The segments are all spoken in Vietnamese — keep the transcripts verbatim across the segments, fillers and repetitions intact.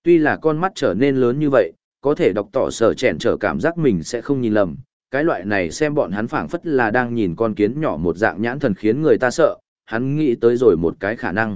Tuy là con mắt trở nên lớn như vậy, có thể đọc tỏ sở chèn trở cảm giác mình sẽ không nhìn lầm. Cái loại này xem bọn hắn phảng phất là đang nhìn con kiến nhỏ một dạng nhãn thần khiến người ta sợ, hắn nghĩ tới rồi một cái khả năng.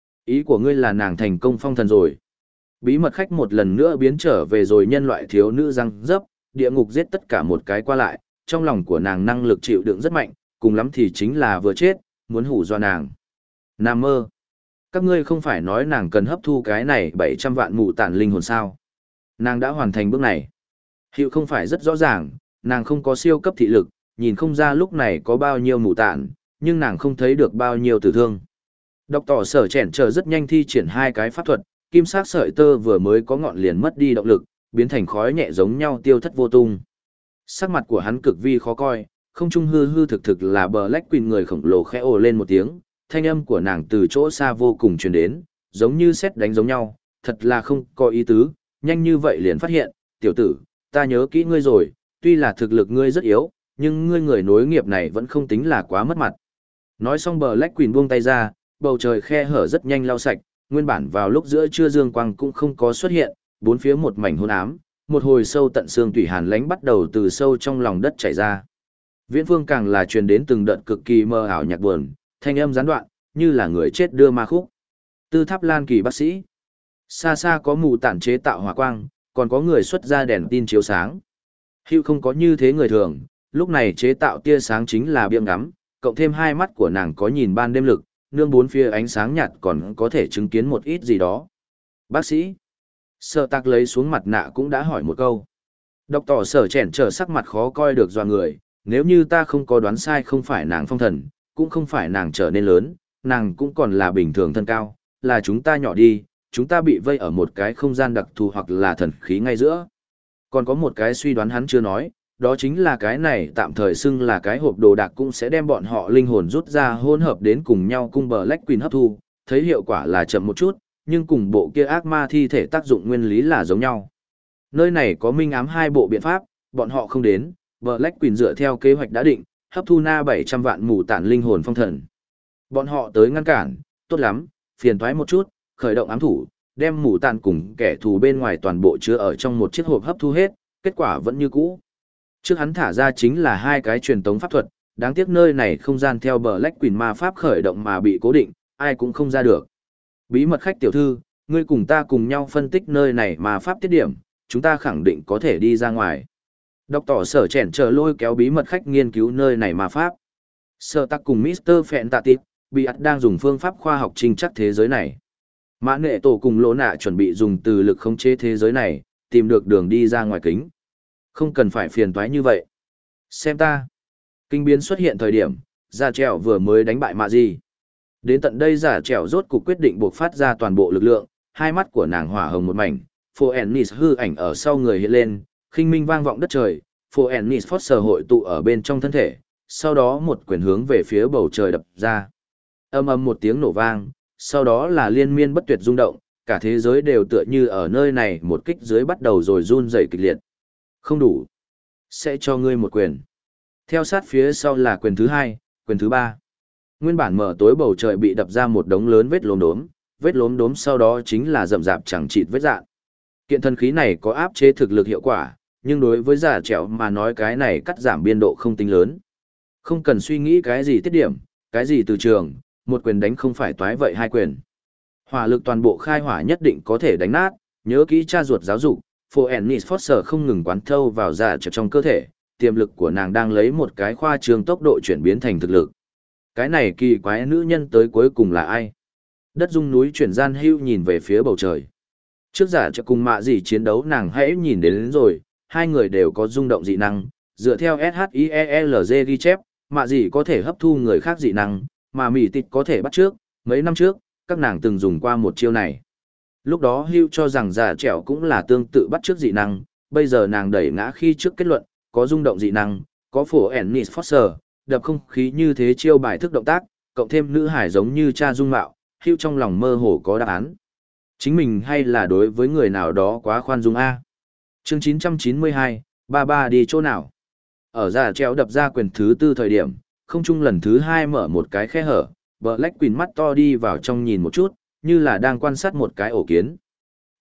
Ý của ngươi là nàng thành công phong thần rồi. Bí mật khách một lần nữa biến trở về rồi nhân loại thiếu nữ răng dấp, địa ngục giết tất cả một cái qua lại, trong lòng của nàng năng lực chịu đựng rất mạnh, cùng lắm thì chính là vừa chết, muốn hủ do nàng. Nam mơ. Các ngươi không phải nói nàng cần hấp thu cái này bảy trăm vạn mụ tản linh hồn sao. Nàng đã hoàn thành bước này. Hiệu không phải rất rõ ràng, nàng không có siêu cấp thị lực, nhìn không ra lúc này có bao nhiêu mụ tản, nhưng nàng không thấy được bao nhiêu tử thương. Đọc tỏ sở chèn chờ rất nhanh thi triển hai cái pháp thuật, kim sắc sợi tơ vừa mới có ngọn liền mất đi động lực, biến thành khói nhẹ giống nhau tiêu thất vô tung. Sắc mặt của hắn cực vi khó coi, không trung hư hư thực thực là Black Queen người khổng lồ khẽ ồ lên một tiếng, thanh âm của nàng từ chỗ xa vô cùng truyền đến, giống như sét đánh giống nhau, thật là không có ý tứ, nhanh như vậy liền phát hiện, tiểu tử, ta nhớ kỹ ngươi rồi, tuy là thực lực ngươi rất yếu, nhưng ngươi người nối nghiệp này vẫn không tính là quá mất mặt. Nói xong Black Queen buông tay ra, bầu trời khe hở rất nhanh lau sạch, nguyên bản vào lúc giữa trưa dương quang cũng không có xuất hiện, bốn phía một mảnh hôn ám, một hồi sâu tận xương tủy hàn lánh bắt đầu từ sâu trong lòng đất chảy ra. Viễn phương càng là truyền đến từng đợt cực kỳ mơ ảo nhạc buồn, thanh âm gián đoạn, như là người chết đưa ma khúc. Tư Tháp Lan Kỳ bác sĩ. Xa xa có mù tản chế tạo hỏa quang, còn có người xuất ra đèn tin chiếu sáng. Hữu không có như thế người thường, lúc này chế tạo tia sáng chính là biếng ngắm, cộng thêm hai mắt của nàng có nhìn ban đêm lực, nương bốn phía ánh sáng nhạt còn có thể chứng kiến một ít gì đó. Bác sĩ. Sở tạc lấy xuống mặt nạ cũng đã hỏi một câu. Đọc tỏ sở chèn trở sắc mặt khó coi được dò người, nếu như ta không có đoán sai không phải nàng phong thần, cũng không phải nàng trở nên lớn, nàng cũng còn là bình thường thân cao, là chúng ta nhỏ đi, chúng ta bị vây ở một cái không gian đặc thù hoặc là thần khí ngay giữa. Còn có một cái suy đoán hắn chưa nói, đó chính là cái này tạm thời xưng là cái hộp đồ đạc cũng sẽ đem bọn họ linh hồn rút ra hỗn hợp đến cùng nhau cung Black Queen hấp thu, thấy hiệu quả là chậm một chút, nhưng cùng bộ kia ác ma thi thể tác dụng nguyên lý là giống nhau. Nơi này có minh ám hai bộ biện pháp, bọn họ không đến, Black Queen dựa theo kế hoạch đã định, hấp thu na bảy trăm vạn mù tản linh hồn phong thần. Bọn họ tới ngăn cản, tốt lắm, phiền toái một chút, khởi động ám thủ, đem mù tản cùng kẻ thù bên ngoài toàn bộ chứa ở trong một chiếc hộp hấp thu hết, kết quả vẫn như cũ. Trước hắn thả ra chính là hai cái truyền tống pháp thuật, đáng tiếc nơi này không gian theo Black Queen ma pháp khởi động mà bị cố định, ai cũng không ra được. Bí mật khách tiểu thư, ngươi cùng ta cùng nhau phân tích nơi này ma pháp tiết điểm, chúng ta khẳng định có thể đi ra ngoài. Đọc tỏ sở chèn chờ lôi kéo bí mật khách nghiên cứu nơi này ma pháp. Sở tắc cùng mít tơ Fantastic, bị ắt đang dùng phương pháp khoa học trinh chắc thế giới này. Mã nệ tổ cùng lỗ nạ chuẩn bị dùng từ lực khống chế thế giới này, tìm được đường đi ra ngoài kính. Không cần phải phiền toái như vậy. Xem ta. Kinh biến xuất hiện thời điểm, Giả Trẻo vừa mới đánh bại Mạ Di. Đến tận đây Giả Trẻo rốt cuộc quyết định buộc phát ra toàn bộ lực lượng, hai mắt của nàng hỏa hồng một mảnh, Phô Ennis hư ảnh ở sau người hiện lên, khinh minh vang vọng đất trời, Phô Ennis Foster hội tụ ở bên trong thân thể, sau đó một quyền hướng về phía bầu trời đập ra. Âm ầm một tiếng nổ vang, sau đó là liên miên bất tuyệt rung động, cả thế giới đều tựa như ở nơi này một kích dưới bắt đầu rồi run rẩy kịch liệt. Không đủ. Sẽ cho ngươi một quyền. Theo sát phía sau là quyền thứ hai, quyền thứ ba. Nguyên bản mở tối bầu trời bị đập ra một đống lớn vết lốm đốm, vết lốm đốm sau đó chính là rậm rạp chẳng chịt vết dạn. Kiện thần khí này có áp chế thực lực hiệu quả, nhưng đối với Giả Trẻo mà nói cái này cắt giảm biên độ không tính lớn. Không cần suy nghĩ cái gì tiết điểm, cái gì từ trường, một quyền đánh không phải toái vậy hai quyền. Hỏa lực toàn bộ khai hỏa nhất định có thể đánh nát, nhớ kỹ cha ruột giáo dục, Phô Ennis Foster không ngừng quán thâu vào Giả Trẻo trong cơ thể, tiềm lực của nàng đang lấy một cái khoa trương tốc độ chuyển biến thành thực lực. Cái này kỳ quái nữ nhân tới cuối cùng là ai? Đất rung núi chuyển gian hưu nhìn về phía bầu trời. Trước Giả Trẻo cùng Mạ Dì chiến đấu nàng hãy nhìn đến, đến rồi, hai người đều có rung động dị năng, dựa theo ét hát i e lờ giê ghi chép, Mạ Dì có thể hấp thu người khác dị năng, mà Mị Tịch có thể bắt trước, mấy năm trước, các nàng từng dùng qua một chiêu này. Lúc đó Hugh cho rằng Giả Trẻo cũng là tương tự bắt trước dị năng, bây giờ nàng đẩy ngã khi trước kết luận, có rung động dị năng, có phổ Ennis Foster, đập không khí như thế chiêu bài thức động tác, cộng thêm nữ hải giống như cha dung mạo, Hugh trong lòng mơ hồ có đáp án. Chính mình hay là đối với người nào đó quá khoan dung a. Chương chín trăm chín mươi hai, ba ba đi chỗ nào? Ở Giả Trẻo đập ra quyền thứ tư thời điểm, không trung lần thứ hai mở một cái khe hở, Black Queen mắt to đi vào trong nhìn một chút, như là đang quan sát một cái ổ kiến.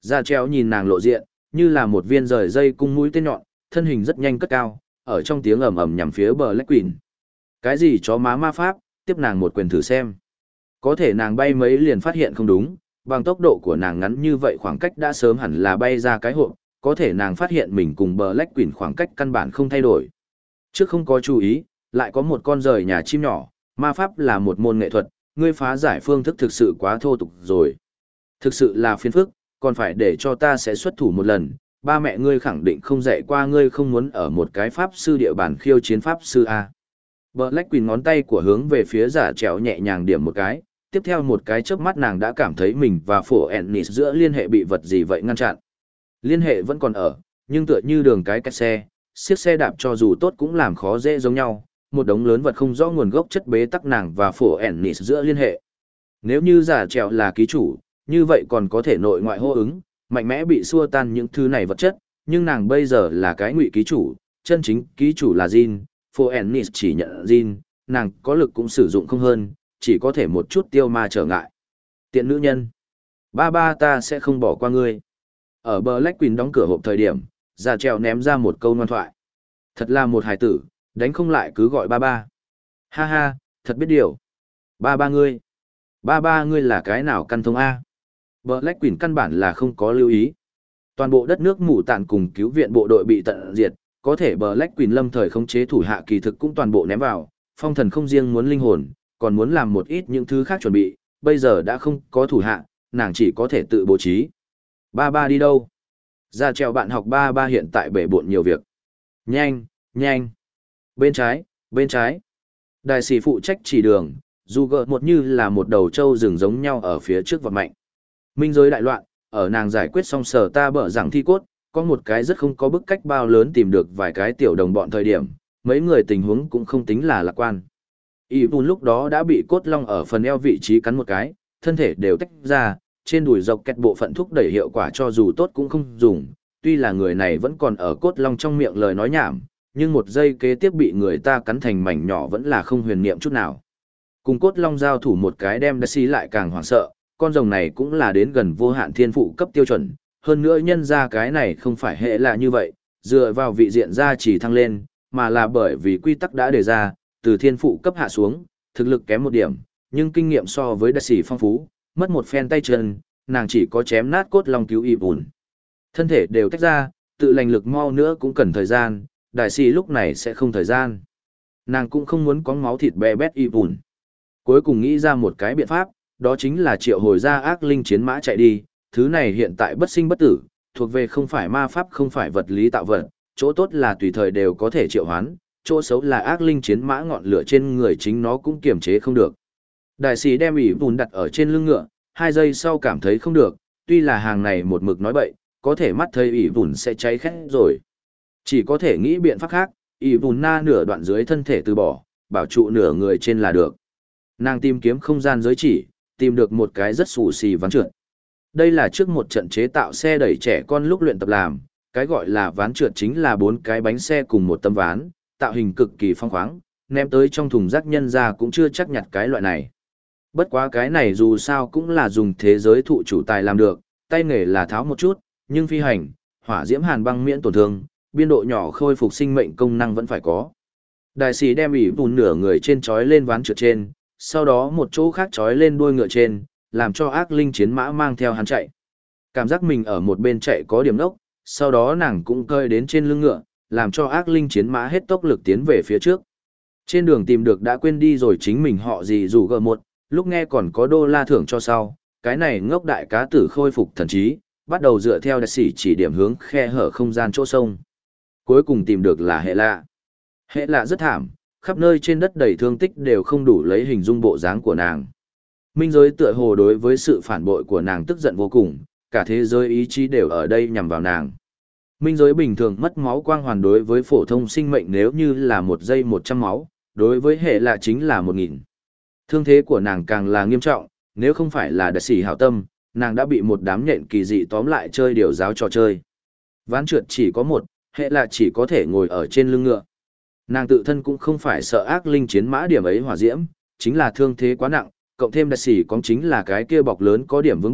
Ra treo nhìn nàng lộ diện, như là một viên rời dây cung mũi tên nhọn, thân hình rất nhanh cất cao, ở trong tiếng ầm ầm nhằm phía Black Queen. Cái gì chó má ma pháp, tiếp nàng một quyền thử xem. Có thể nàng bay mấy liền phát hiện không đúng, bằng tốc độ của nàng ngắn như vậy khoảng cách đã sớm hẳn là bay ra cái hộp, có thể nàng phát hiện mình cùng Black Queen khoảng cách căn bản không thay đổi. Trước không có chú ý, lại có một con rời nhà chim nhỏ, ma pháp là một môn nghệ thuật, ngươi phá giải phương thức thực sự quá thô tục rồi. Thực sự là phiền phức, còn phải để cho ta sẽ xuất thủ một lần, ba mẹ ngươi khẳng định không dạy qua ngươi không muốn ở một cái pháp sư địa bàn khiêu chiến pháp sư A. Black Queen ngón tay của hướng về phía giả trèo nhẹ nhàng điểm một cái, tiếp theo một cái chớp mắt nàng đã cảm thấy mình và phổ Ennis giữa liên hệ bị vật gì vậy ngăn chặn. Liên hệ vẫn còn ở, nhưng tựa như đường cái kẹt xe, chiếc xe đạp cho dù tốt cũng làm khó dễ giống nhau, một đống lớn vật không rõ nguồn gốc chất bế tắc nàng và phổ Ennis giữa liên hệ. Nếu như giả trèo là ký chủ, như vậy còn có thể nội ngoại hô ứng, mạnh mẽ bị xua tan những thứ này vật chất, nhưng nàng bây giờ là cái ngụy ký chủ, chân chính ký chủ là Jin, phổ Ennis chỉ nhận Jin, nàng có lực cũng sử dụng không hơn, chỉ có thể một chút tiêu ma trở ngại. Tiện nữ nhân, ba ba ta sẽ không bỏ qua ngươi. Ở Black Queen đóng cửa hộp thời điểm, giả trèo ném ra một câu ngoan thoại. Thật là một hài tử, đánh không lại cứ gọi ba ba. Ha ha, thật biết điều. Ba ba ngươi. Ba ba ngươi là cái nào căn thông A? Black Queen căn bản là không có lưu ý. Toàn bộ đất nước mù tạn cùng cứu viện bộ đội bị tận diệt, có thể Black Queen lâm thời khống chế thủ hạ kỳ thực cũng toàn bộ ném vào, phong thần không riêng muốn linh hồn, còn muốn làm một ít những thứ khác chuẩn bị, bây giờ đã không có thủ hạ, nàng chỉ có thể tự bố trí. Ba ba đi đâu? Ra treo bạn học ba ba hiện tại bể bộn nhiều việc. Nhanh, nhanh. Bên trái, bên trái. Đại sĩ phụ trách chỉ đường, dù gợt một như là một đầu trâu rừng giống nhau ở phía trước vật mạnh. Minh giới đại loạn, ở nàng giải quyết xong sở ta bở rằng thi cốt, có một cái rất không có bức cách bao lớn tìm được vài cái tiểu đồng bọn thời điểm, mấy người tình huống cũng không tính là lạc quan. Y Bùn lúc đó đã bị cốt long ở phần eo vị trí cắn một cái, thân thể đều tách ra, trên đùi dọc kẹt bộ phận thúc đẩy hiệu quả cho dù tốt cũng không dùng, tuy là người này vẫn còn ở cốt long trong miệng lời nói nhảm, nhưng một giây kế tiếp bị người ta cắn thành mảnh nhỏ vẫn là không huyền niệm chút nào. Cùng cốt long giao thủ một cái đem Daisy lại càng hoảng sợ, con rồng này cũng là đến gần vô hạn thiên phụ cấp tiêu chuẩn, hơn nữa nhân ra cái này không phải hệ là như vậy, dựa vào vị diện ra chỉ thăng lên, mà là bởi vì quy tắc đã đề ra, từ thiên phụ cấp hạ xuống, thực lực kém một điểm, nhưng kinh nghiệm so với Daisy phong phú, mất một phen tay chân, nàng chỉ có chém nát cốt long cứu Y Bùn. Thân thể đều tách ra, tự lành lực mau nữa cũng cần thời gian, đại sĩ lúc này sẽ không thời gian. Nàng cũng không muốn có máu thịt bè bét Y Bùn. Cuối cùng nghĩ ra một cái biện pháp, đó chính là triệu hồi ra ác linh chiến mã chạy đi, thứ này hiện tại bất sinh bất tử, thuộc về không phải ma pháp không phải vật lý tạo vật, chỗ tốt là tùy thời đều có thể triệu hoán, chỗ xấu là ác linh chiến mã ngọn lửa trên người chính nó cũng kiềm chế không được. Đại sĩ đem Y Bùn đặt ở trên lưng ngựa, hai giây sau cảm thấy không được, tuy là hàng này một mực nói bậy, có thể mắt thấy Y Bùn sẽ cháy khét rồi. Chỉ có thể nghĩ biện pháp khác, Y Bùn na nửa đoạn dưới thân thể từ bỏ, bảo trụ nửa người trên là được. Nàng tìm kiếm không gian giới chỉ, tìm được một cái rất xù xì ván trượt. Đây là trước một trận chế tạo xe đẩy trẻ con lúc luyện tập làm, cái gọi là ván trượt chính là bốn cái bánh xe cùng một tấm ván, tạo hình cực kỳ phong khoáng, ném tới trong thùng rác nhân ra cũng chưa chắc nhặt cái loại này. Bất quá cái này dù sao cũng là dùng thế giới thụ chủ tài làm được, tay nghề là tháo một chút, nhưng phi hành, hỏa diễm hàn băng miễn tổn thương, biên độ nhỏ khôi phục sinh mệnh công năng vẫn phải có. Đại sĩ đem ỉ bùn nửa người trên trói lên ván trượt trên, sau đó một chỗ khác trói lên đuôi ngựa trên, làm cho ác linh chiến mã mang theo hắn chạy. Cảm giác mình ở một bên chạy có điểm đốc, sau đó nàng cũng cơi đến trên lưng ngựa, làm cho ác linh chiến mã hết tốc lực tiến về phía trước. Trên đường tìm được đã quên đi rồi chính mình họ gì dù gờ một, lúc nghe còn có đô la thưởng cho sau, cái này ngốc đại cá tử khôi phục thần trí, bắt đầu dựa theo đại sĩ chỉ điểm hướng khe hở không gian chỗ sông. Cuối cùng tìm được là hệ lạ. Hệ lạ rất thảm, khắp nơi trên đất đầy thương tích đều không đủ lấy hình dung bộ dáng của nàng. Minh giới tựa hồ đối với sự phản bội của nàng tức giận vô cùng, cả thế giới ý chí đều ở đây nhằm vào nàng. Minh giới bình thường mất máu quang hoàn đối với phổ thông sinh mệnh nếu như là một giây một trăm máu, đối với hệ lạ chính là một nghìn. Thương thế của nàng càng là nghiêm trọng, nếu không phải là đại sĩ hảo tâm, nàng đã bị một đám nhện kỳ dị tóm lại chơi điều giáo trò chơi. Ván trượt chỉ có một, hệ lạ chỉ có thể ngồi ở trên lưng ngựa. Nàng tự thân cũng không phải sợ ác linh chiến mã điểm ấy hỏa diễm, chính là thương thế quá nặng, cộng thêm đại sĩ có chính là cái kia bọc lớn có điểm vướng bận,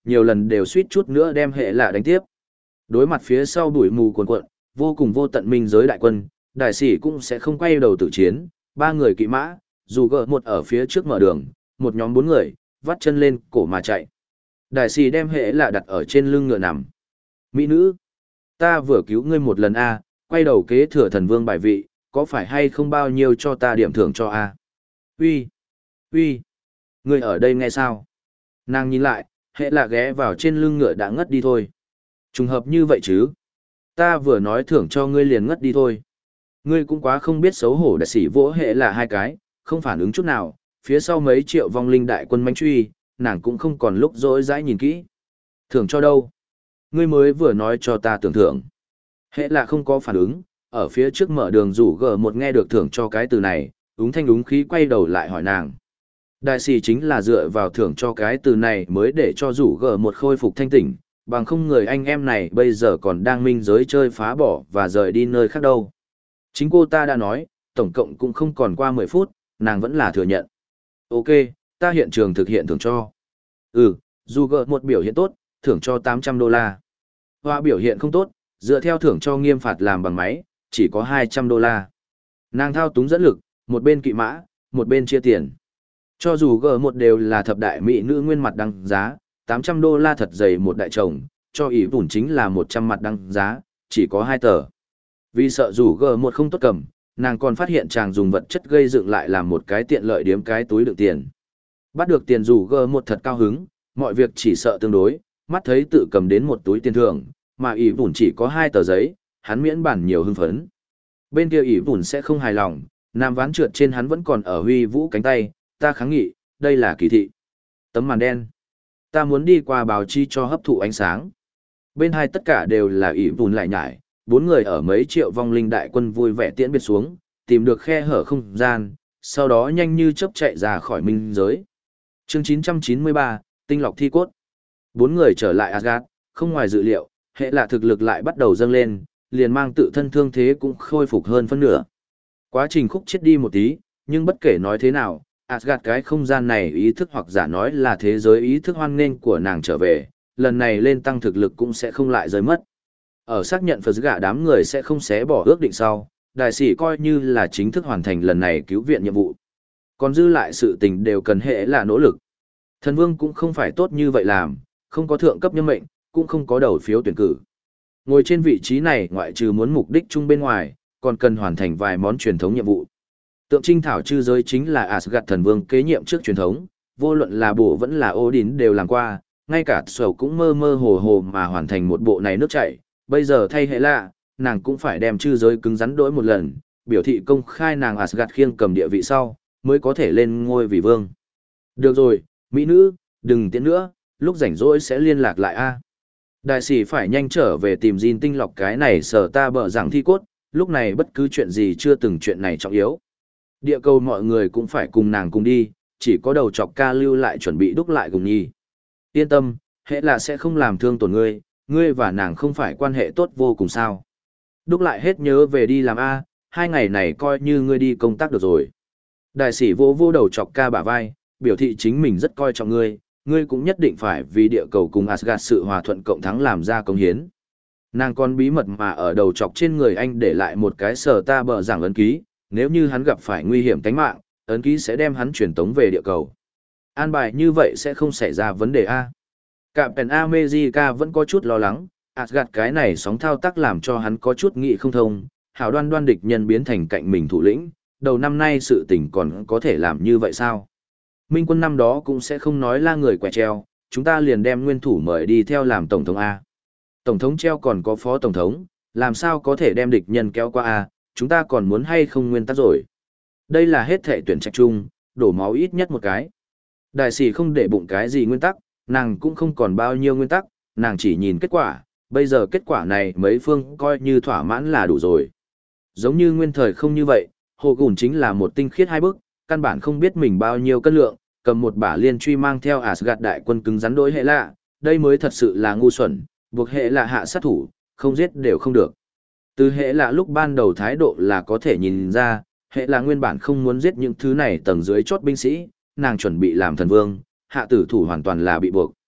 nhiều lần đều suýt chút nữa đem hệ lạ đánh tiếp. Đối mặt phía sau bụi mù cuồn cuộn, vô cùng vô tận minh giới đại quân, đại sĩ cũng sẽ không quay đầu tử chiến, ba người kỵ mã, dù gỡ một ở phía trước mở đường, một nhóm bốn người, vắt chân lên cổ mà chạy. Đại sĩ đem hệ lạ đặt ở trên lưng ngựa nằm. Mỹ nữ, ta vừa cứu ngươi một lần a, quay đầu kế thừa thần vương bài vị, có phải hay không bao nhiêu cho ta điểm thưởng cho a? Uy, uy, ngươi ở đây nghe sao? Nàng nhìn lại, hệ lạ ghé vào trên lưng ngựa đã ngất đi thôi. Trùng hợp như vậy chứ? Ta vừa nói thưởng cho ngươi liền ngất đi thôi. Ngươi cũng quá không biết xấu hổ, đại sĩ vỗ hệ là hai cái, không phản ứng chút nào, phía sau mấy triệu vong linh đại quân manh truy, nàng cũng không còn lúc dỗi dãi nhìn kỹ. Thưởng cho đâu? Ngươi mới vừa nói cho ta tưởng thưởng. Hệ là không có phản ứng, ở phía trước mở đường rủ gờ một nghe được thưởng cho cái từ này, úng thanh úng khí quay đầu lại hỏi nàng. Đại sĩ chính là dựa vào thưởng cho cái từ này mới để cho rủ gờ một khôi phục thanh tỉnh, bằng không người anh em này bây giờ còn đang minh giới chơi phá bỏ và rời đi nơi khác đâu. Chính cô ta đã nói, tổng cộng cũng không còn qua mười phút, nàng vẫn là thừa nhận. Ok, ta hiện trường thực hiện thưởng cho. Ừ, dù gỡ một biểu hiện tốt, thưởng cho tám trăm đô la. Hoa biểu hiện không tốt, dựa theo thưởng cho nghiêm phạt làm bằng máy, chỉ có hai trăm đô la. Nàng thao túng dẫn lực, một bên kỵ mã, một bên chia tiền. Cho dù gỡ một đều là thập đại mỹ nữ nguyên mặt đăng giá, tám trăm đô la thật dày một đại chồng, cho ỷ vùn chính là một trăm mặt đăng giá, chỉ có hai tờ. Vì sợ rủ gờ một không tốt cầm, nàng còn phát hiện chàng dùng vật chất gây dựng lại làm một cái tiện lợi điếm cái túi đựng tiền. Bắt được tiền rủ gờ một thật cao hứng, mọi việc chỉ sợ tương đối, mắt thấy tự cầm đến một túi tiền thưởng, mà ỷ vùn chỉ có hai tờ giấy, hắn miễn bản nhiều hưng phấn. Bên kia ỷ vùn sẽ không hài lòng, nam ván trượt trên hắn vẫn còn ở huy vũ cánh tay, ta kháng nghị, đây là kỳ thị. Tấm màn đen. Ta muốn đi qua báo chi cho hấp thụ ánh sáng. Bên hai tất cả đều là ỷ vùn lại nhải, bốn người ở mấy triệu vong linh đại quân vui vẻ tiễn biệt xuống, tìm được khe hở không gian, sau đó nhanh như chớp chạy ra khỏi minh giới. Chương chín trăm chín mươi ba, tinh lọc thi cốt. Bốn người trở lại Asgard, không ngoài dự liệu, hệ là thực lực lại bắt đầu dâng lên, liền mang tự thân thương thế cũng khôi phục hơn phân nửa. Quá trình khúc chết đi một tí, nhưng bất kể nói thế nào, Asgard cái không gian này ý thức hoặc giả nói là thế giới ý thức hoan nghênh của nàng trở về, lần này lên tăng thực lực cũng sẽ không lại rơi mất. Ở xác nhận Phật gạ đám người sẽ không xé bỏ ước định sau, đại sĩ coi như là chính thức hoàn thành lần này cứu viện nhiệm vụ. Còn dư lại sự tình đều cần hệ là nỗ lực. Thần vương cũng không phải tốt như vậy làm, không có thượng cấp nhân mệnh, cũng không có đầu phiếu tuyển cử. Ngồi trên vị trí này ngoại trừ muốn mục đích chung bên ngoài, còn cần hoàn thành vài món truyền thống nhiệm vụ. Tượng trinh thảo chư giới chính là Asgard thần vương kế nhiệm trước truyền thống, vô luận là bộ vẫn là Odin đều làm qua, ngay cả Sầu cũng mơ mơ hồ hồ mà hoàn thành một bộ này nước chảy. Bây giờ thay hệ lạ, nàng cũng phải đem chư giới cứng rắn đổi một lần, biểu thị công khai nàng Asgard khiêng cầm địa vị sau, mới có thể lên ngôi vị vương. Được rồi, mỹ nữ, đừng tiến nữa, lúc rảnh rỗi sẽ liên lạc lại a. Đại sĩ phải nhanh trở về tìm Jin tinh lọc cái này sở ta bở rằng thi cốt, lúc này bất cứ chuyện gì chưa từng chuyện này trọng yếu. Địa cầu mọi người cũng phải cùng nàng cùng đi, chỉ có đầu chọc ca lưu lại chuẩn bị đúc lại cùng nhi. Yên tâm, hệ là sẽ không làm thương tổn ngươi, ngươi và nàng không phải quan hệ tốt vô cùng sao. Đúc lại hết nhớ về đi làm A, hai ngày này coi như ngươi đi công tác được rồi. Đại sĩ vô vô đầu chọc ca bả vai, biểu thị chính mình rất coi trọng ngươi, ngươi cũng nhất định phải vì địa cầu cùng Asgard sự hòa thuận cộng thắng làm ra công hiến. Nàng còn bí mật mà ở đầu chọc trên người anh để lại một cái sở ta bờ giảng ấn ký, nếu như hắn gặp phải nguy hiểm tính mạng, ấn ký sẽ đem hắn truyền tống về địa cầu. An bài như vậy sẽ không xảy ra vấn đề A. Captain America vẫn có chút lo lắng, Asgard cái này sóng thao tác làm cho hắn có chút nghị không thông, hảo đoan đoan địch nhân biến thành cạnh mình thủ lĩnh, đầu năm nay sự tình còn có thể làm như vậy sao? Minh quân năm đó cũng sẽ không nói la người quẹt treo, chúng ta liền đem nguyên thủ mời đi theo làm tổng thống A. Tổng thống treo còn có phó tổng thống, làm sao có thể đem địch nhân kéo qua A, chúng ta còn muốn hay không nguyên tắc rồi. Đây là hết thể tuyển trạch chung, đổ máu ít nhất một cái. Đại sĩ không để bụng cái gì nguyên tắc, nàng cũng không còn bao nhiêu nguyên tắc, nàng chỉ nhìn kết quả, bây giờ kết quả này mấy phương coi như thỏa mãn là đủ rồi. Giống như nguyên thời không như vậy, Hồ Gùn chính là một tinh khiết hai bước, căn bản không biết mình bao nhiêu cân lượng, cầm một bả liên truy mang theo Asgard đại quân cứng rắn đối hệ lạ, đây mới thật sự là ngu xuẩn, buộc hệ lạ hạ sát thủ, không giết đều không được. Từ hệ lạ lúc ban đầu thái độ là có thể nhìn ra, hệ lạ nguyên bản không muốn giết những thứ này tầng dưới chốt binh sĩ, nàng chuẩn bị làm thần vương, hạ tử thủ hoàn toàn là bị buộc.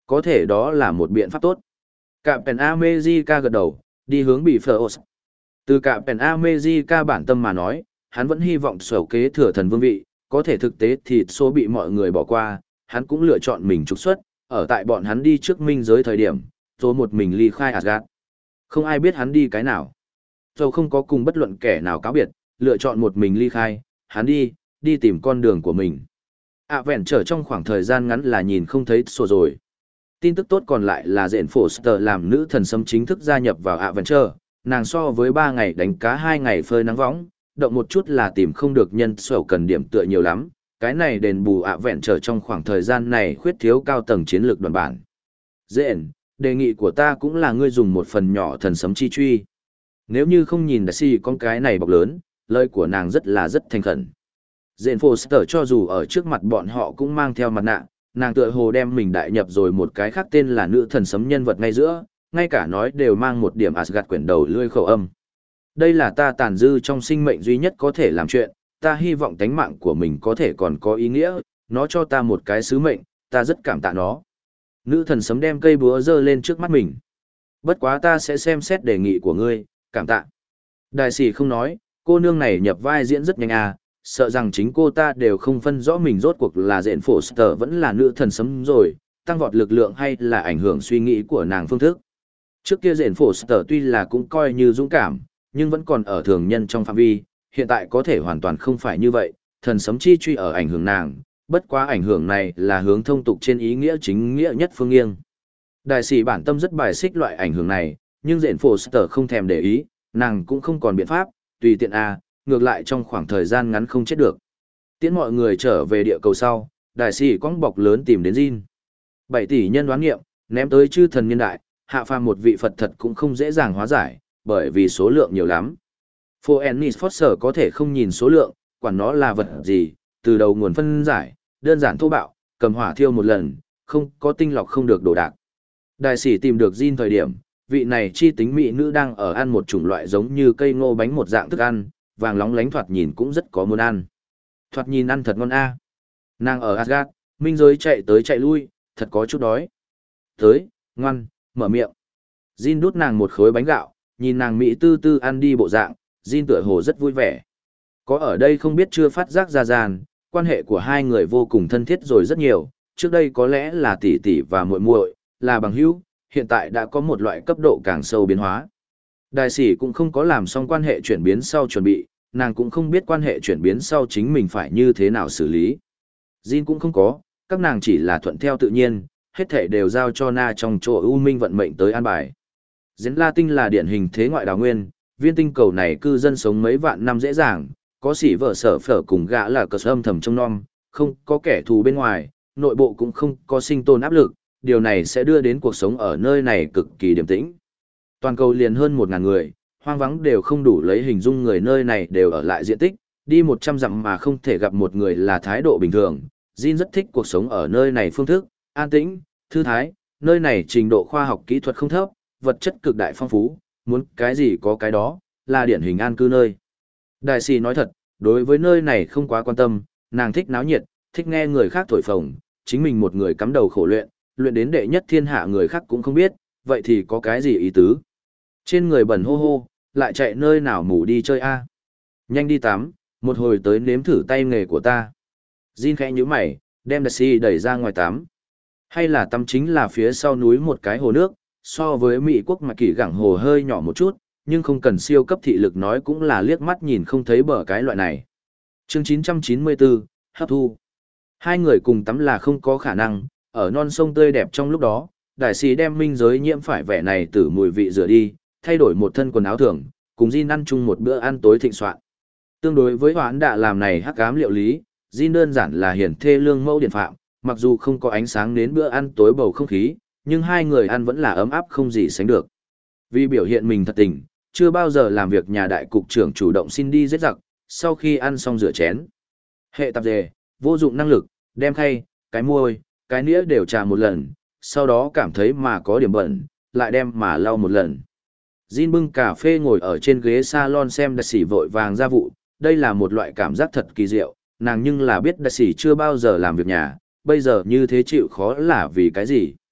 Có thể đó là một biện pháp tốt. Cạm Pèn America gật đầu, đi hướng bị phở ột. Từ Cạm Pèn America bản tâm mà nói, hắn vẫn hy vọng sở kế thừa thần vương vị, có thể thực tế thì số bị mọi người bỏ qua, hắn cũng lựa chọn mình trục xuất, ở tại bọn hắn đi trước minh giới thời điểm, rồi một mình ly khai Asgard. Không ai biết hắn đi cái nào. Rồi không có cùng bất luận kẻ nào cáo biệt, lựa chọn một mình ly khai, hắn đi, đi tìm con đường của mình. À vẹn trở trong khoảng thời gian ngắn là nhìn không thấy sổ rồi. Tin tức tốt còn lại là Jane Foster làm nữ thần sấm chính thức gia nhập vào Adventure, nàng so với ba ngày đánh cá hai ngày phơi nắng võng, động một chút là tìm không được nhân sổ cần điểm tựa nhiều lắm, cái này đền bù Adventure trong khoảng thời gian này khuyết thiếu cao tầng chiến lược đoàn bản. Jane, đề nghị của ta cũng là ngươi dùng một phần nhỏ thần sấm chi truy. Nếu như không nhìn đại si con cái này bọc lớn, lời của nàng rất là rất thành khẩn. Jane Foster cho dù ở trước mặt bọn họ cũng mang theo mặt nạ, nàng tựa hồ đem mình đại nhập rồi một cái khác tên là nữ thần sấm nhân vật ngay giữa, ngay cả nói đều mang một điểm Asgard quyển đầu lươi khẩu âm. Đây là ta tàn dư trong sinh mệnh duy nhất có thể làm chuyện, ta hy vọng tánh mạng của mình có thể còn có ý nghĩa, nó cho ta một cái sứ mệnh, ta rất cảm tạ nó. Nữ thần sấm đem cây búa giơ lên trước mắt mình. Bất quá ta sẽ xem xét đề nghị của ngươi, cảm tạ. Đại sĩ không nói, cô nương này nhập vai diễn rất nhanh à, sợ rằng chính cô ta đều không phân rõ mình rốt cuộc là Jane Foster vẫn là nữ thần sấm rồi, tăng vọt lực lượng hay là ảnh hưởng suy nghĩ của nàng phương thức. Trước kia Jane Foster tuy là cũng coi như dũng cảm, nhưng vẫn còn ở thường nhân trong phạm vi, hiện tại có thể hoàn toàn không phải như vậy, thần sấm chi truy ở ảnh hưởng nàng, bất quá ảnh hưởng này là hướng thông tục trên ý nghĩa chính nghĩa nhất phương nghiêng. Đại sĩ bản tâm rất bài xích loại ảnh hưởng này, nhưng Jane Foster không thèm để ý, nàng cũng không còn biện pháp, tùy tiện a, ngược lại trong khoảng thời gian ngắn không chết được. Tiễn mọi người trở về địa cầu sau, đại sĩ quăng bọc lớn tìm đến Jin. Bảy tỷ nhân đoán nghiệm, ném tới chư thần nhân đại, hạ phàm một vị Phật thật cũng không dễ dàng hóa giải, bởi vì số lượng nhiều lắm. Phoenix Foster có thể không nhìn số lượng, quản nó là vật gì, từ đầu nguồn phân giải, đơn giản thô bạo, cầm hỏa thiêu một lần, không có tinh lọc không được đồ đạc. Đại sĩ tìm được Jin thời điểm, vị này chi tính mỹ nữ đang ở ăn một chủng loại giống như cây ngô bánh một dạng thức ăn, vàng lóng lánh thoạt nhìn cũng rất có muốn ăn. Thoạt nhìn ăn thật ngon a. Nàng ở Asgard, minh giới chạy tới chạy lui, thật có chút đói. Tới, ngoan, mở miệng. Jin đút nàng một khối bánh gạo, nhìn nàng mỹ tư tư ăn đi bộ dạng, Jin tựa hồ rất vui vẻ. Có ở đây không biết chưa phát giác ra gian, quan hệ của hai người vô cùng thân thiết rồi rất nhiều, trước đây có lẽ là tỷ tỷ và muội muội, là bằng hữu, hiện tại đã có một loại cấp độ càng sâu biến hóa. Đại sĩ cũng không có làm xong quan hệ chuyển biến sau chuẩn bị, nàng cũng không biết quan hệ chuyển biến sau chính mình phải như thế nào xử lý. Jin cũng không có, các nàng chỉ là thuận theo tự nhiên, hết thể đều giao cho na trong chỗ ưu minh vận mệnh tới an bài. Diễn La Tinh là điển hình thế ngoại đào nguyên, viên tinh cầu này cư dân sống mấy vạn năm dễ dàng, có sĩ vợ sở phở cùng gã là cờ âm thầm trong non, không có kẻ thù bên ngoài, nội bộ cũng không có sinh tồn áp lực, điều này sẽ đưa đến cuộc sống ở nơi này cực kỳ điềm tĩnh. Toàn cầu liền hơn một ngàn người, hoang vắng đều không đủ lấy hình dung người nơi này đều ở lại diện tích, đi một trăm dặm mà không thể gặp một người là thái độ bình thường. Jin rất thích cuộc sống ở nơi này phương thức, an tĩnh, thư thái, nơi này trình độ khoa học kỹ thuật không thấp, vật chất cực đại phong phú, muốn cái gì có cái đó, là điển hình an cư nơi. Đại sĩ nói thật, đối với nơi này không quá quan tâm, nàng thích náo nhiệt, thích nghe người khác thổi phồng, chính mình một người cắm đầu khổ luyện, luyện đến đệ nhất thiên hạ người khác cũng không biết, vậy thì có cái gì ý tứ. Trên người bẩn hô hô, lại chạy nơi nào mù đi chơi a? Nhanh đi tắm, một hồi tới nếm thử tay nghề của ta. Jin khẽ nhíu mày, đem Daisy đẩy ra ngoài tắm. Hay là tắm chính là phía sau núi một cái hồ nước, so với Mỹ quốc mà kỳ gẳng hồ hơi nhỏ một chút, nhưng không cần siêu cấp thị lực nói cũng là liếc mắt nhìn không thấy bờ cái loại này. Chương chín trăm chín mươi bốn, hấp thu. Hai người cùng tắm là không có khả năng, ở non sông tươi đẹp trong lúc đó, đại sĩ đem minh giới nhiễm phải vẻ này từ mùi vị rửa đi, thay đổi một thân quần áo thường, cùng Jin ăn chung một bữa ăn tối thịnh soạn. Tương đối với hoán đạ làm này hắc ám liệu lý, Jin đơn giản là hiển thê lương mẫu điển phạm, mặc dù không có ánh sáng đến bữa ăn tối bầu không khí, nhưng hai người ăn vẫn là ấm áp không gì sánh được. Vì biểu hiện mình thật tình, chưa bao giờ làm việc nhà đại cục trưởng chủ động xin đi giết giặc, sau khi ăn xong rửa chén. Hệ tạp dề, vô dụng năng lực, đem khay, cái môi, cái nĩa đều trà một lần, sau đó cảm thấy mà có điểm bẩn, lại đem mà lau một lần. Jin bưng cà phê ngồi ở trên ghế salon xem đại sĩ vội vàng ra vụ, đây là một loại cảm giác thật kỳ diệu, nàng nhưng là biết đại sĩ chưa bao giờ làm việc nhà, bây giờ như thế chịu khó là vì cái gì.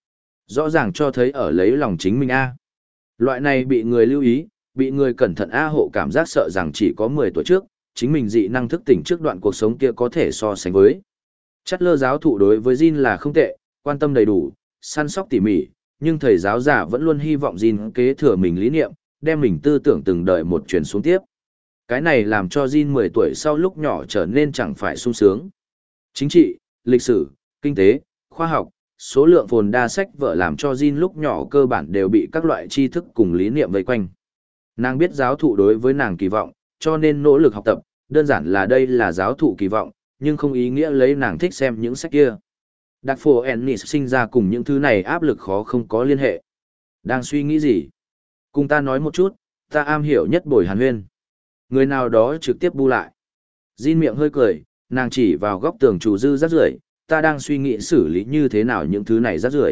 Rõ ràng cho thấy ở lấy lòng chính mình A. Loại này bị người lưu ý, bị người cẩn thận A hộ cảm giác sợ rằng chỉ có mười tuổi trước, chính mình dị năng thức tỉnh trước đoạn cuộc sống kia có thể so sánh với. Chát lơ giáo thụ đối với Jin là không tệ, quan tâm đầy đủ, săn sóc tỉ mỉ, nhưng thầy giáo giả vẫn luôn hy vọng Jin kế thừa mình lý niệm, đem mình tư tưởng từng đời một truyền xuống tiếp. Cái này làm cho Jin mười tuổi sau lúc nhỏ trở nên chẳng phải sung sướng. Chính trị, lịch sử, kinh tế, khoa học, số lượng phồn đa sách vở làm cho Jin lúc nhỏ cơ bản đều bị các loại tri thức cùng lý niệm vây quanh. Nàng biết giáo thụ đối với nàng kỳ vọng, cho nên nỗ lực học tập, đơn giản là đây là giáo thụ kỳ vọng, nhưng không ý nghĩa lấy nàng thích xem những sách kia. Đặc phổ Ennis sinh ra cùng những thứ này áp lực khó không có liên hệ. Đang suy nghĩ gì? Cùng ta nói một chút, ta am hiểu nhất bồi hàn huyên. Người nào đó trực tiếp bu lại. Jin miệng hơi cười, nàng chỉ vào góc tường chủ dư rác rưởi, ta đang suy nghĩ xử lý như thế nào những thứ này rác rưởi.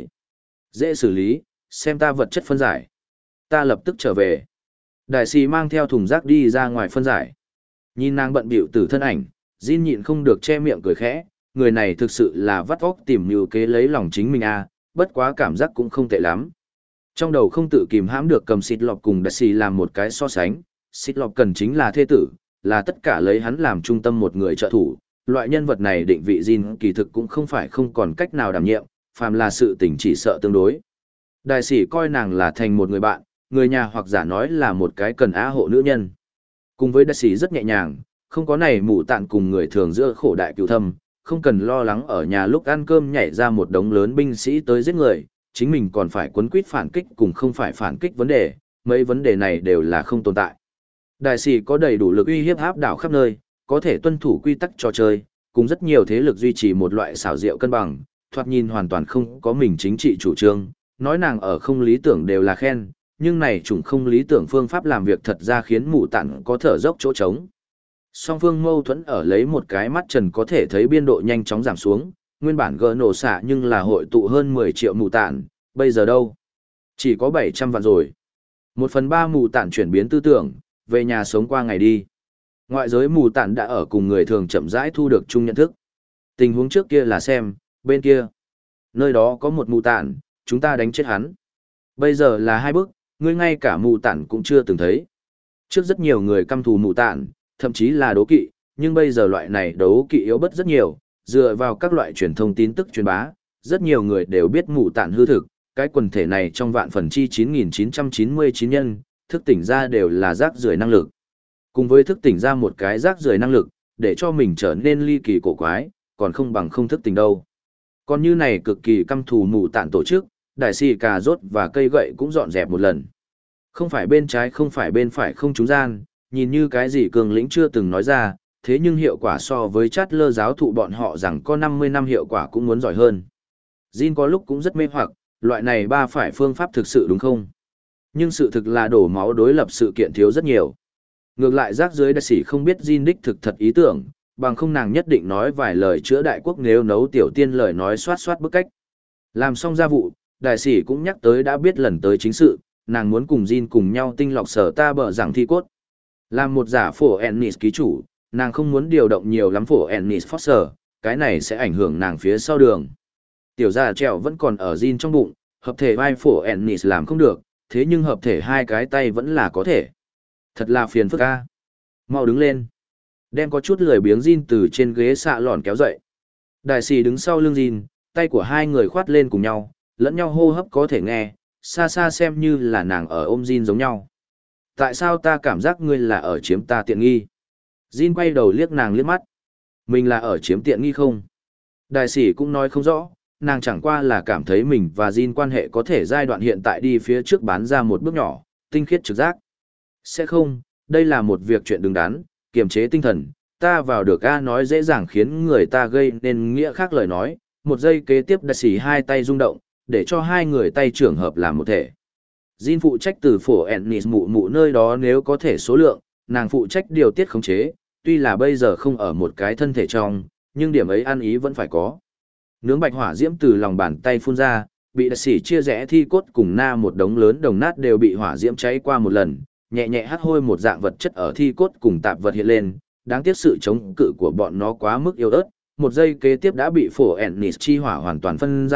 Dễ xử lý, xem ta vật chất phân giải. Ta lập tức trở về. Đại sĩ mang theo thùng rác đi ra ngoài phân giải. Nhìn nàng bận bịu từ thân ảnh, Jin nhịn không được che miệng cười khẽ, người này thực sự là vắt óc tìm mưu kế lấy lòng chính mình a, bất quá cảm giác cũng không tệ lắm. Trong đầu không tự kìm hãm được cầm xịt lọc cùng đại sĩ làm một cái so sánh, xịt lọc cần chính là thê tử, là tất cả lấy hắn làm trung tâm một người trợ thủ, loại nhân vật này định vị Jin kỳ thực cũng không phải không còn cách nào đảm nhiệm, phàm là sự tình chỉ sợ tương đối. Đại sĩ coi nàng là thành một người bạn, người nhà hoặc giả nói là một cái cần á hộ nữ nhân. Cùng với đại sĩ rất nhẹ nhàng, không có này mù tạn cùng người thường giữa khổ đại cựu thâm, không cần lo lắng ở nhà lúc ăn cơm nhảy ra một đống lớn binh sĩ tới giết người, chính mình còn phải quấn quýt phản kích cùng không phải phản kích vấn đề, mấy vấn đề này đều là không tồn tại. Đại sĩ có đầy đủ lực uy hiếp áp đảo khắp nơi, có thể tuân thủ quy tắc trò chơi, cùng rất nhiều thế lực duy trì một loại xảo diệu cân bằng, thoạt nhìn hoàn toàn không có mình chính trị chủ trương, nói nàng ở không lý tưởng đều là khen, nhưng này chủng không lý tưởng phương pháp làm việc thật ra khiến mù tản có thở dốc chỗ trống. Song phương mâu thuẫn ở lấy một cái mắt trần có thể thấy biên độ nhanh chóng giảm xuống, nguyên bản gỡ nổ xạ nhưng là hội tụ hơn mười triệu mù tản, bây giờ đâu? Chỉ có bảy trăm vạn rồi. Một phần ba mù tản chuyển biến tư tưởng, về nhà sống qua ngày đi. Ngoại giới mù tản đã ở cùng người thường chậm rãi thu được chung nhận thức. Tình huống trước kia là xem, bên kia. Nơi đó có một mù tản, chúng ta đánh chết hắn. Bây giờ là hai bước, ngươi ngay cả mù tản cũng chưa từng thấy. Trước rất nhiều người căm thù mù tản, thậm chí là đố kỵ, nhưng bây giờ loại này đấu kỵ yếu bớt rất nhiều, dựa vào các loại truyền thông tin tức truyền bá, rất nhiều người đều biết mù tản hư thực, cái quần thể này trong vạn phần chi chín nghìn chín trăm chín mươi chín nhân, thức tỉnh ra đều là rác rưởi năng lực. Cùng với thức tỉnh ra một cái rác rưởi năng lực, để cho mình trở nên ly kỳ cổ quái, còn không bằng không thức tỉnh đâu. Còn như này cực kỳ căm thù mù tản tổ chức, đại sĩ cà rốt và cây gậy cũng dọn dẹp một lần. Không phải bên trái không phải bên phải không trúng gian, nhìn như cái gì cường lĩnh chưa từng nói ra, thế nhưng hiệu quả so với chát lơ giáo thụ bọn họ rằng có năm mươi năm hiệu quả cũng muốn giỏi hơn. Jin có lúc cũng rất mê hoặc, loại này ba phải phương pháp thực sự đúng không? Nhưng sự thực là đổ máu đối lập sự kiện thiếu rất nhiều. Ngược lại rác dưới đại sĩ không biết Jin đích thực thật ý tưởng, bằng không nàng nhất định nói vài lời chữa đại quốc nếu nấu tiểu tiên lời nói xoát xoát bức cách. Làm xong gia vụ, đại sĩ cũng nhắc tới đã biết lần tới chính sự, nàng muốn cùng Jin cùng nhau tinh lọc sở ta bờ rằng thi cốt. Làm một giả phổ Ennis ký chủ, nàng không muốn điều động nhiều lắm phổ Ennis Foster, cái này sẽ ảnh hưởng nàng phía sau đường. Tiểu gia trèo vẫn còn ở Jin trong bụng, hợp thể vai phổ Ennis làm không được, thế nhưng hợp thể hai cái tay vẫn là có thể. Thật là phiền phức a. Mau đứng lên. Đem có chút lười biếng Jin từ trên ghế xạ lòn kéo dậy. Đại sĩ đứng sau lưng Jin, tay của hai người khoát lên cùng nhau, lẫn nhau hô hấp có thể nghe, xa xa xem như là nàng ở ôm Jin giống nhau. Tại sao ta cảm giác ngươi là ở chiếm ta tiện nghi? Jin quay đầu liếc nàng liếc mắt. Mình là ở chiếm tiện nghi không? Đại sĩ cũng nói không rõ, nàng chẳng qua là cảm thấy mình và Jin quan hệ có thể giai đoạn hiện tại đi phía trước bán ra một bước nhỏ, tinh khiết trực giác. Sẽ không, đây là một việc chuyện đứng đắn, kiềm chế tinh thần, ta vào được A nói dễ dàng khiến người ta gây nên nghĩa khác lời nói, một giây kế tiếp đại sĩ hai tay rung động, để cho hai người tay trưởng hợp làm một thể. Jin phụ trách từ phổ Ennis mụ mụ nơi đó nếu có thể số lượng, nàng phụ trách điều tiết khống chế, tuy là bây giờ không ở một cái thân thể trong, nhưng điểm ấy ăn ý vẫn phải có. Nướng bạch hỏa diễm từ lòng bàn tay phun ra, bị đại sĩ chia rẽ thi cốt cùng na một đống lớn đồng nát đều bị hỏa diễm cháy qua một lần, nhẹ nhẹ hắt hôi một dạng vật chất ở thi cốt cùng tạp vật hiện lên, đáng tiếc sự chống cự của bọn nó quá mức yếu ớt, một giây kế tiếp đã bị phổ Ennis chi hỏa hoàn toàn phân giải,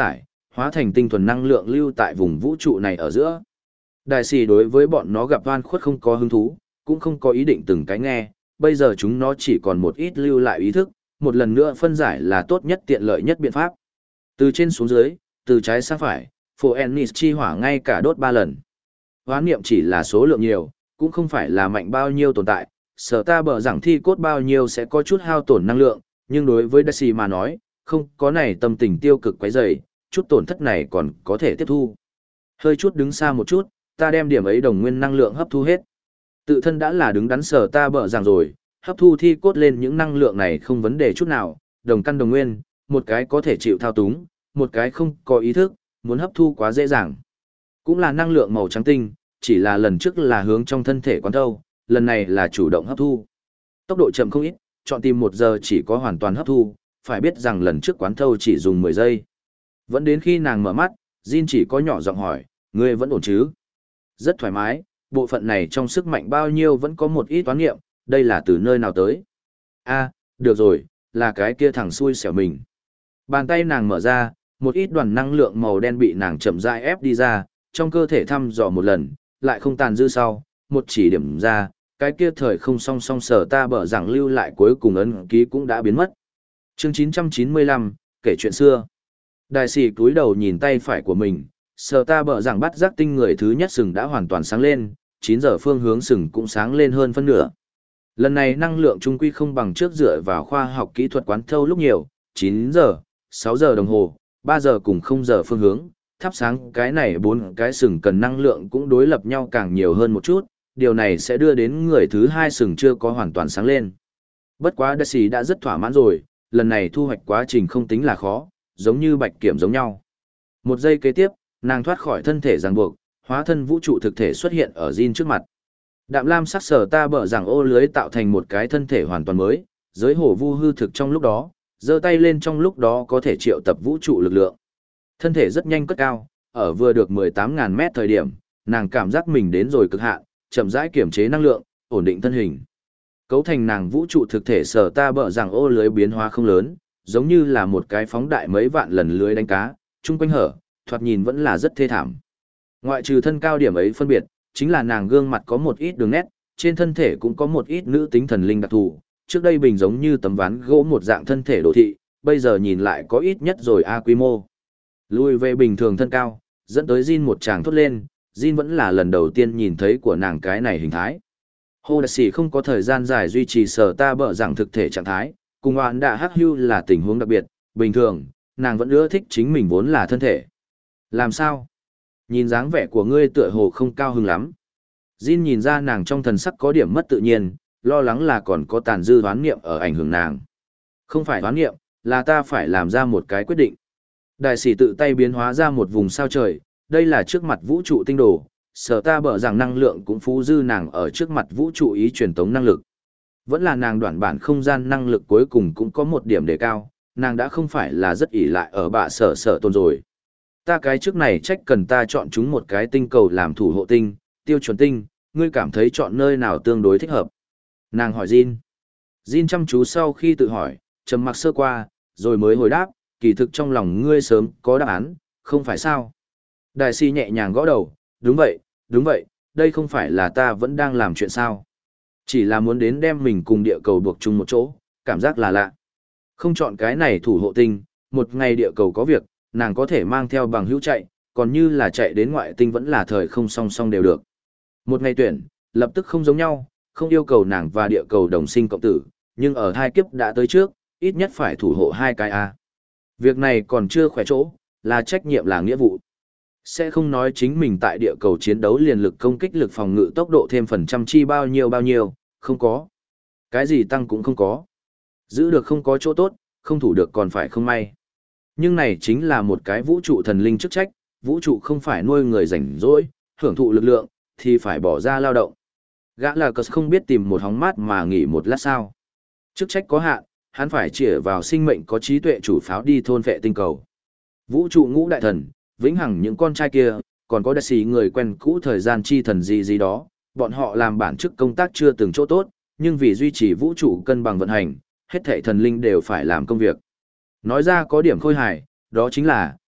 hóa thành tinh thuần năng lượng lưu tại vùng vũ trụ này ở giữa. Đại sĩ đối với bọn nó gặp oan khuất không có hứng thú, cũng không có ý định từng cái nghe, bây giờ chúng nó chỉ còn một ít lưu lại ý thức, một lần nữa phân giải là tốt nhất tiện lợi nhất biện pháp. Từ trên xuống dưới, từ trái sang phải, Phổ Ennis chi hỏa ngay cả đốt ba lần. Hoán niệm chỉ là số lượng nhiều, cũng không phải là mạnh bao nhiêu tồn tại, sở ta bở rằng thi cốt bao nhiêu sẽ có chút hao tổn năng lượng, nhưng đối với Daisy mà nói, không có này tâm tình tiêu cực quấy rầy, chút tổn thất này còn có thể tiếp thu. Hơi chút đứng xa một chút, ta đem điểm ấy đồng nguyên năng lượng hấp thu hết. Tự thân đã là đứng đắn sở ta bở rằng rồi, hấp thu thi cốt lên những năng lượng này không vấn đề chút nào, đồng căn đồng nguyên, một cái có thể chịu thao túng, một cái không có ý thức, muốn hấp thu quá dễ dàng. Cũng là năng lượng màu trắng tinh, chỉ là lần trước là hướng trong thân thể quán thâu, lần này là chủ động hấp thu. Tốc độ chậm không ít, chọn tìm một giờ chỉ có hoàn toàn hấp thu, phải biết rằng lần trước quán thâu chỉ dùng mười giây. Vẫn đến khi nàng mở mắt, Jin chỉ có nhỏ giọng hỏi, ngươi vẫn ổn chứ? Rất thoải mái, bộ phận này trong sức mạnh bao nhiêu vẫn có một ít toán nghiệm, đây là từ nơi nào tới? A, được rồi, là cái kia thằng xui xẻo mình. Bàn tay nàng mở ra, một ít đoàn năng lượng màu đen bị nàng chậm rãi ép đi ra, trong cơ thể thăm dò một lần, lại không tàn dư sau, một chỉ điểm ra, cái kia thời không song song sở ta bở rằng lưu lại cuối cùng ấn ký cũng đã biến mất. Chương chín trăm chín mươi lăm, kể chuyện xưa. Đại sĩ cúi đầu nhìn tay phải của mình, sở ta bở rằng bắt giác tinh người thứ nhất sừng đã hoàn toàn sáng lên, chín giờ phương hướng sừng cũng sáng lên hơn phân nửa. Lần này năng lượng trung quy không bằng trước dựa vào khoa học kỹ thuật quán thâu lúc nhiều, chín giờ, sáu giờ đồng hồ, ba giờ cùng không giờ phương hướng, thắp sáng cái này bốn cái sừng cần năng lượng cũng đối lập nhau càng nhiều hơn một chút, điều này sẽ đưa đến người thứ hai sừng chưa có hoàn toàn sáng lên. Bất quá Daisy đã rất thỏa mãn rồi, lần này thu hoạch quá trình không tính là khó, giống như bạch kiểm giống nhau. Một giây kế tiếp, nàng thoát khỏi thân thể ràng buộc, hóa thân vũ trụ thực thể xuất hiện ở Jin trước mặt. Đạm lam sắc sở ta bở rằng ô lưới tạo thành một cái thân thể hoàn toàn mới, giới hổ vu hư thực trong lúc đó, giơ tay lên trong lúc đó có thể triệu tập vũ trụ lực lượng. Thân thể rất nhanh cất cao, ở vừa được mười tám nghìn mét thời điểm, nàng cảm giác mình đến rồi cực hạn, chậm rãi kiểm chế năng lượng, ổn định thân hình. Cấu thành nàng vũ trụ thực thể sở ta bở rằng ô lưới biến hóa không lớn, giống như là một cái phóng đại mấy vạn lần lưới đánh cá, chung quanh hở, thoạt nhìn vẫn là rất thê thảm. Ngoại trừ thân cao điểm ấy phân biệt, chính là nàng gương mặt có một ít đường nét, trên thân thể cũng có một ít nữ tính thần linh đặc thù. Trước đây bình giống như tấm ván gỗ một dạng thân thể đồ thị, bây giờ nhìn lại có ít nhất rồi a quy mô. Lùi về bình thường thân cao, dẫn tới Jin một tràng thốt lên, Jin vẫn là lần đầu tiên nhìn thấy của nàng cái này hình thái. Hồ Đại Sĩ không có thời gian dài duy trì sở ta bở rằng thực thể trạng thái, cùng hoạn đạ hắc hưu là tình huống đặc biệt, bình thường, nàng vẫn ưa thích chính mình vốn là thân thể. Làm sao? Nhìn dáng vẻ của ngươi tựa hồ không cao hứng lắm. Jin nhìn ra nàng trong thần sắc có điểm mất tự nhiên, lo lắng là còn có tàn dư hoán niệm ở ảnh hưởng nàng. Không phải hoán niệm, là ta phải làm ra một cái quyết định. Đại sĩ tự tay biến hóa ra một vùng sao trời, đây là trước mặt vũ trụ tinh đồ, sở ta bở rằng năng lượng cũng phú dư nàng ở trước mặt vũ trụ ý truyền tống năng lực. Vẫn là nàng đoạn bản không gian năng lực cuối cùng cũng có một điểm đề cao, nàng đã không phải là rất ỷ lại ở bạ sở sở tồn rồi. Ta cái trước này trách cần ta chọn chúng một cái tinh cầu làm thủ hộ tinh, tiêu chuẩn tinh, ngươi cảm thấy chọn nơi nào tương đối thích hợp. Nàng hỏi Jin. Jin chăm chú sau khi tự hỏi, trầm mặc sơ qua, rồi mới hồi đáp, kỳ thực trong lòng ngươi sớm có đáp án, không phải sao. Đại sĩ nhẹ nhàng gõ đầu, đúng vậy, đúng vậy, đây không phải là ta vẫn đang làm chuyện sao. Chỉ là muốn đến đem mình cùng địa cầu buộc chung một chỗ, cảm giác là lạ. Không chọn cái này thủ hộ tinh, một ngày địa cầu có việc, nàng có thể mang theo bằng hữu chạy, còn như là chạy đến ngoại tinh vẫn là thời không song song đều được. Một ngày tuyển, lập tức không giống nhau, không yêu cầu nàng và địa cầu đồng sinh cộng tử, nhưng ở hai kiếp đã tới trước, ít nhất phải thủ hộ hai cái A. Việc này còn chưa khỏe chỗ, là trách nhiệm là nghĩa vụ. Sẽ không nói chính mình tại địa cầu chiến đấu liền lực công kích lực phòng ngự tốc độ thêm phần trăm chi bao nhiêu bao nhiêu, không có. Cái gì tăng cũng không có. Giữ được không có chỗ tốt, không thủ được còn phải không may. Nhưng này chính là một cái vũ trụ thần linh chức trách, vũ trụ không phải nuôi người rảnh rỗi, hưởng thụ lực lượng, thì phải bỏ ra lao động. Gã là cờ không biết tìm một hóng mát mà nghỉ một lát sao. Chức trách có hạn, hắn phải chĩa vào sinh mệnh có trí tuệ chủ pháo đi thôn vệ tinh cầu. Vũ trụ ngũ đại thần, vĩnh hằng những con trai kia, còn có đại sĩ người quen cũ thời gian chi thần gì gì đó, bọn họ làm bản chức công tác chưa từng chỗ tốt, nhưng vì duy trì vũ trụ cân bằng vận hành, hết thảy thần linh đều phải làm công việc. Nói ra có điểm khôi hài, đó chính là,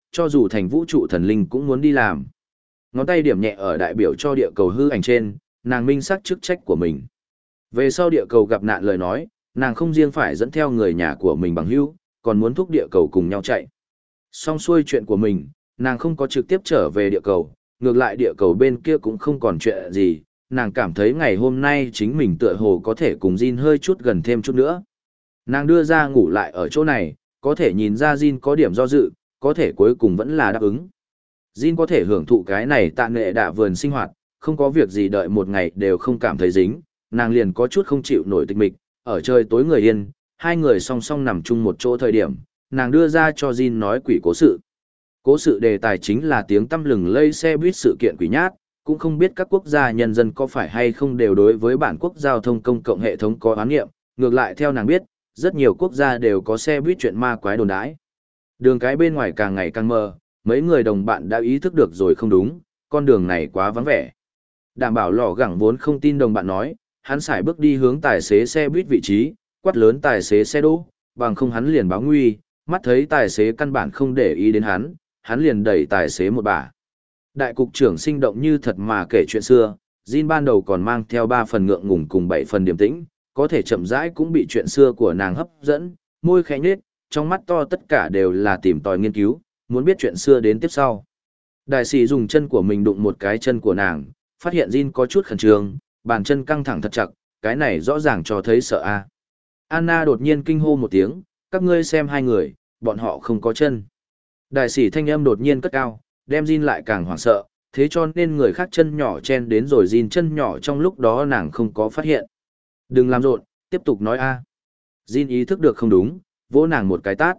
cho dù thành vũ trụ thần linh cũng muốn đi làm. Ngón tay điểm nhẹ ở đại biểu cho địa cầu hư ảnh trên, nàng minh xác chức trách của mình. Về sau địa cầu gặp nạn lời nói, nàng không riêng phải dẫn theo người nhà của mình bằng hữu, còn muốn thúc địa cầu cùng nhau chạy. Xong xuôi chuyện của mình, nàng không có trực tiếp trở về địa cầu, ngược lại địa cầu bên kia cũng không còn chuyện gì, nàng cảm thấy ngày hôm nay chính mình tựa hồ có thể cùng Jin hơi chút gần thêm chút nữa. Nàng đưa ra ngủ lại ở chỗ này, có thể nhìn ra Jin có điểm do dự, có thể cuối cùng vẫn là đáp ứng. Jin có thể hưởng thụ cái này tạ nghệ đạ vườn sinh hoạt, không có việc gì đợi một ngày đều không cảm thấy dính, nàng liền có chút không chịu nổi tịch mịch, ở trời tối người yên, hai người song song nằm chung một chỗ thời điểm, nàng đưa ra cho Jin nói quỷ cố sự. Cố sự đề tài chính là tiếng tăm lừng lây xe buýt sự kiện quỷ nhát, cũng không biết các quốc gia nhân dân có phải hay không đều đối với bản quốc giao thông công cộng hệ thống có oán nghiệm, ngược lại theo nàng biết, rất nhiều quốc gia đều có xe buýt chuyện ma quái đồn đãi. Đường cái bên ngoài càng ngày càng mờ, mấy người đồng bạn đã ý thức được rồi không đúng, con đường này quá vắng vẻ. Đảm bảo lò gẳng vốn không tin đồng bạn nói, hắn sải bước đi hướng tài xế xe buýt vị trí, quát lớn tài xế xe đỗ, bằng không hắn liền báo nguy, mắt thấy tài xế căn bản không để ý đến hắn, hắn liền đẩy tài xế một bà. Đại cục trưởng sinh động như thật mà kể chuyện xưa, Jin ban đầu còn mang theo ba phần ngượng ngùng cùng bảy phần điềm tĩnh, có thể chậm rãi cũng bị chuyện xưa của nàng hấp dẫn, môi khẽ nhếch, trong mắt to tất cả đều là tìm tòi nghiên cứu, muốn biết chuyện xưa đến tiếp sau. Đại sĩ dùng chân của mình đụng một cái chân của nàng, phát hiện Jin có chút khẩn trương, bàn chân căng thẳng thật chặt, cái này rõ ràng cho thấy sợ a. Anna đột nhiên kinh hô một tiếng, các ngươi xem hai người, bọn họ không có chân. Đại sĩ thanh âm đột nhiên cất cao, đem Jin lại càng hoảng sợ, thế cho nên người khác chân nhỏ chen đến rồi Jin chân nhỏ trong lúc đó nàng không có phát hiện. Đừng làm rộn, tiếp tục nói a. Jin ý thức được không đúng, vỗ nàng một cái tát.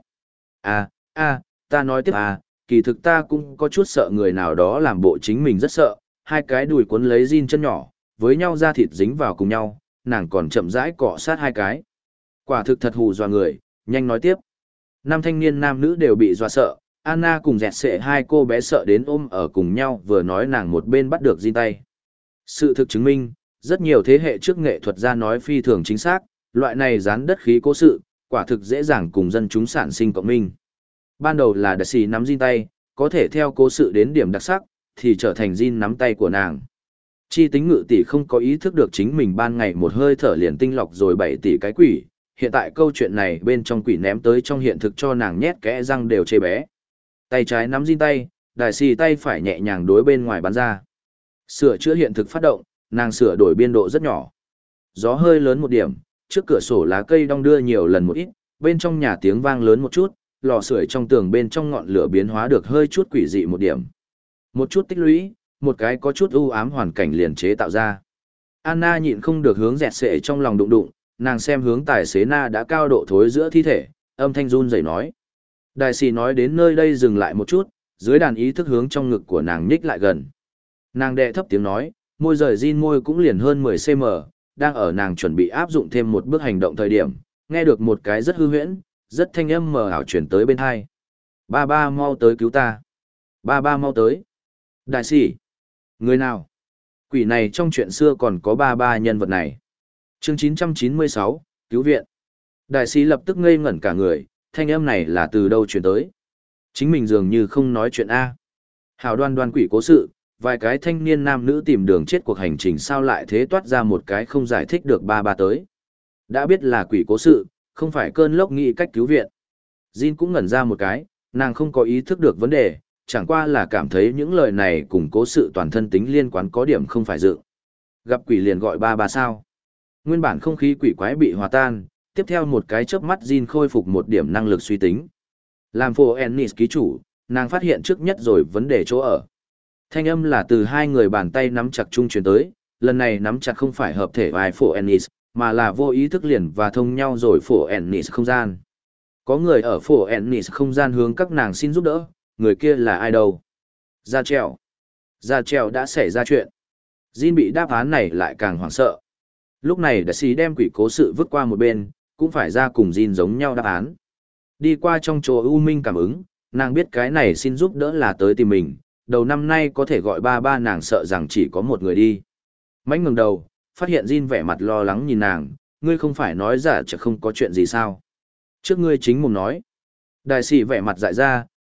A, a, ta nói tiếp a, kỳ thực ta cũng có chút sợ người nào đó làm bộ chính mình rất sợ, hai cái đùi cuốn lấy Jin chân nhỏ, với nhau da thịt dính vào cùng nhau, nàng còn chậm rãi cọ sát hai cái. Quả thực thật hù dọa người, nhanh nói tiếp. Nam thanh niên nam nữ đều bị dọa sợ, Anna cùng dẹt sệ hai cô bé sợ đến ôm ở cùng nhau vừa nói nàng một bên bắt được Jin tay. Sự thực chứng minh, rất nhiều thế hệ trước nghệ thuật gia nói phi thường chính xác, loại này dán đất khí cố sự, quả thực dễ dàng cùng dân chúng sản sinh cộng minh. Ban đầu là đặc sĩ nắm Jin tay, có thể theo cố sự đến điểm đặc sắc, thì trở thành Jin nắm tay của nàng. Chi tính ngự tỷ không có ý thức được chính mình ban ngày một hơi thở liền tinh lọc rồi bảy tỷ cái quỷ, hiện tại câu chuyện này bên trong quỷ ném tới trong hiện thực cho nàng nhét kẽ răng đều chê bé. Tay trái nắm Jin tay, đại xì tay phải nhẹ nhàng đối bên ngoài bắn ra. Sửa chữa hiện thực phát động, nàng sửa đổi biên độ rất nhỏ. Gió hơi lớn một điểm, trước cửa sổ lá cây đong đưa nhiều lần một ít, bên trong nhà tiếng vang lớn một chút, lò sưởi trong tường bên trong ngọn lửa biến hóa được hơi chút quỷ dị một điểm. Một chút tích lũy, một cái có chút u ám hoàn cảnh liền chế tạo ra. Anna nhịn không được hướng dẹt sệ trong lòng đụng đụng, nàng xem hướng tài xế Na đã cao độ thối giữa thi thể, âm thanh run rẩy nói. Đại sĩ nói đến nơi đây dừng lại một chút, dưới đàn ý thức hướng trong ngực của nàng nhích lại gần. Nàng đệ thấp tiếng nói, môi rời Jin môi cũng liền hơn mười xăng-ti-mét, đang ở nàng chuẩn bị áp dụng thêm một bước hành động thời điểm, nghe được một cái rất hư huyễn, rất thanh âm mờ ảo chuyển tới bên hai. Ba ba mau tới cứu ta. Ba ba mau tới. Đại sĩ. Người nào? Quỷ này trong chuyện xưa còn có ba ba nhân vật này. Chương chín trăm chín mươi sáu, cứu viện. Đại sĩ lập tức ngây ngẩn cả người, thanh âm này là từ đâu truyền tới? Chính mình dường như không nói chuyện A. Hào đoan đoan quỷ cố sự, vài cái thanh niên nam nữ tìm đường chết cuộc hành trình sao lại thế toát ra một cái không giải thích được ba ba tới. Đã biết là quỷ cố sự, không phải cơn lốc nghĩ cách cứu viện. Jin cũng ngẩn ra một cái, nàng không có ý thức được vấn đề, chẳng qua là cảm thấy những lời này cùng cố sự toàn thân tính liên quan có điểm không phải dự. Gặp quỷ liền gọi ba ba sao. Nguyên bản không khí quỷ quái bị hòa tan, tiếp theo một cái chớp mắt Jin khôi phục một điểm năng lực suy tính. Làm phổ Ennis ký chủ, nàng phát hiện trước nhất rồi vấn đề chỗ ở. Thanh âm là từ hai người bàn tay nắm chặt chung truyền tới, lần này nắm chặt không phải hợp thể vai phổ Ennis, mà là vô ý thức liền và thông nhau rồi phổ Ennis không gian. Có người ở phổ Ennis không gian hướng các nàng xin giúp đỡ, người kia là ai đâu? Ra trèo. Ra trèo đã xảy ra chuyện. Jin bị đáp án này lại càng hoảng sợ. Lúc này đại sĩ đem quỷ cố sự vứt qua một bên, cũng phải ra cùng Jin giống nhau đáp án. Đi qua trong chỗ u minh cảm ứng, nàng biết cái này xin giúp đỡ là tới tìm mình, đầu năm nay có thể gọi ba ba nàng sợ rằng chỉ có một người đi. Mánh ngừng đầu, phát hiện Jin vẻ mặt lo lắng nhìn nàng, ngươi không phải nói giả chứ không có chuyện gì sao. Trước ngươi chính mồm nói. Đại sĩ vẻ mặt dại ra,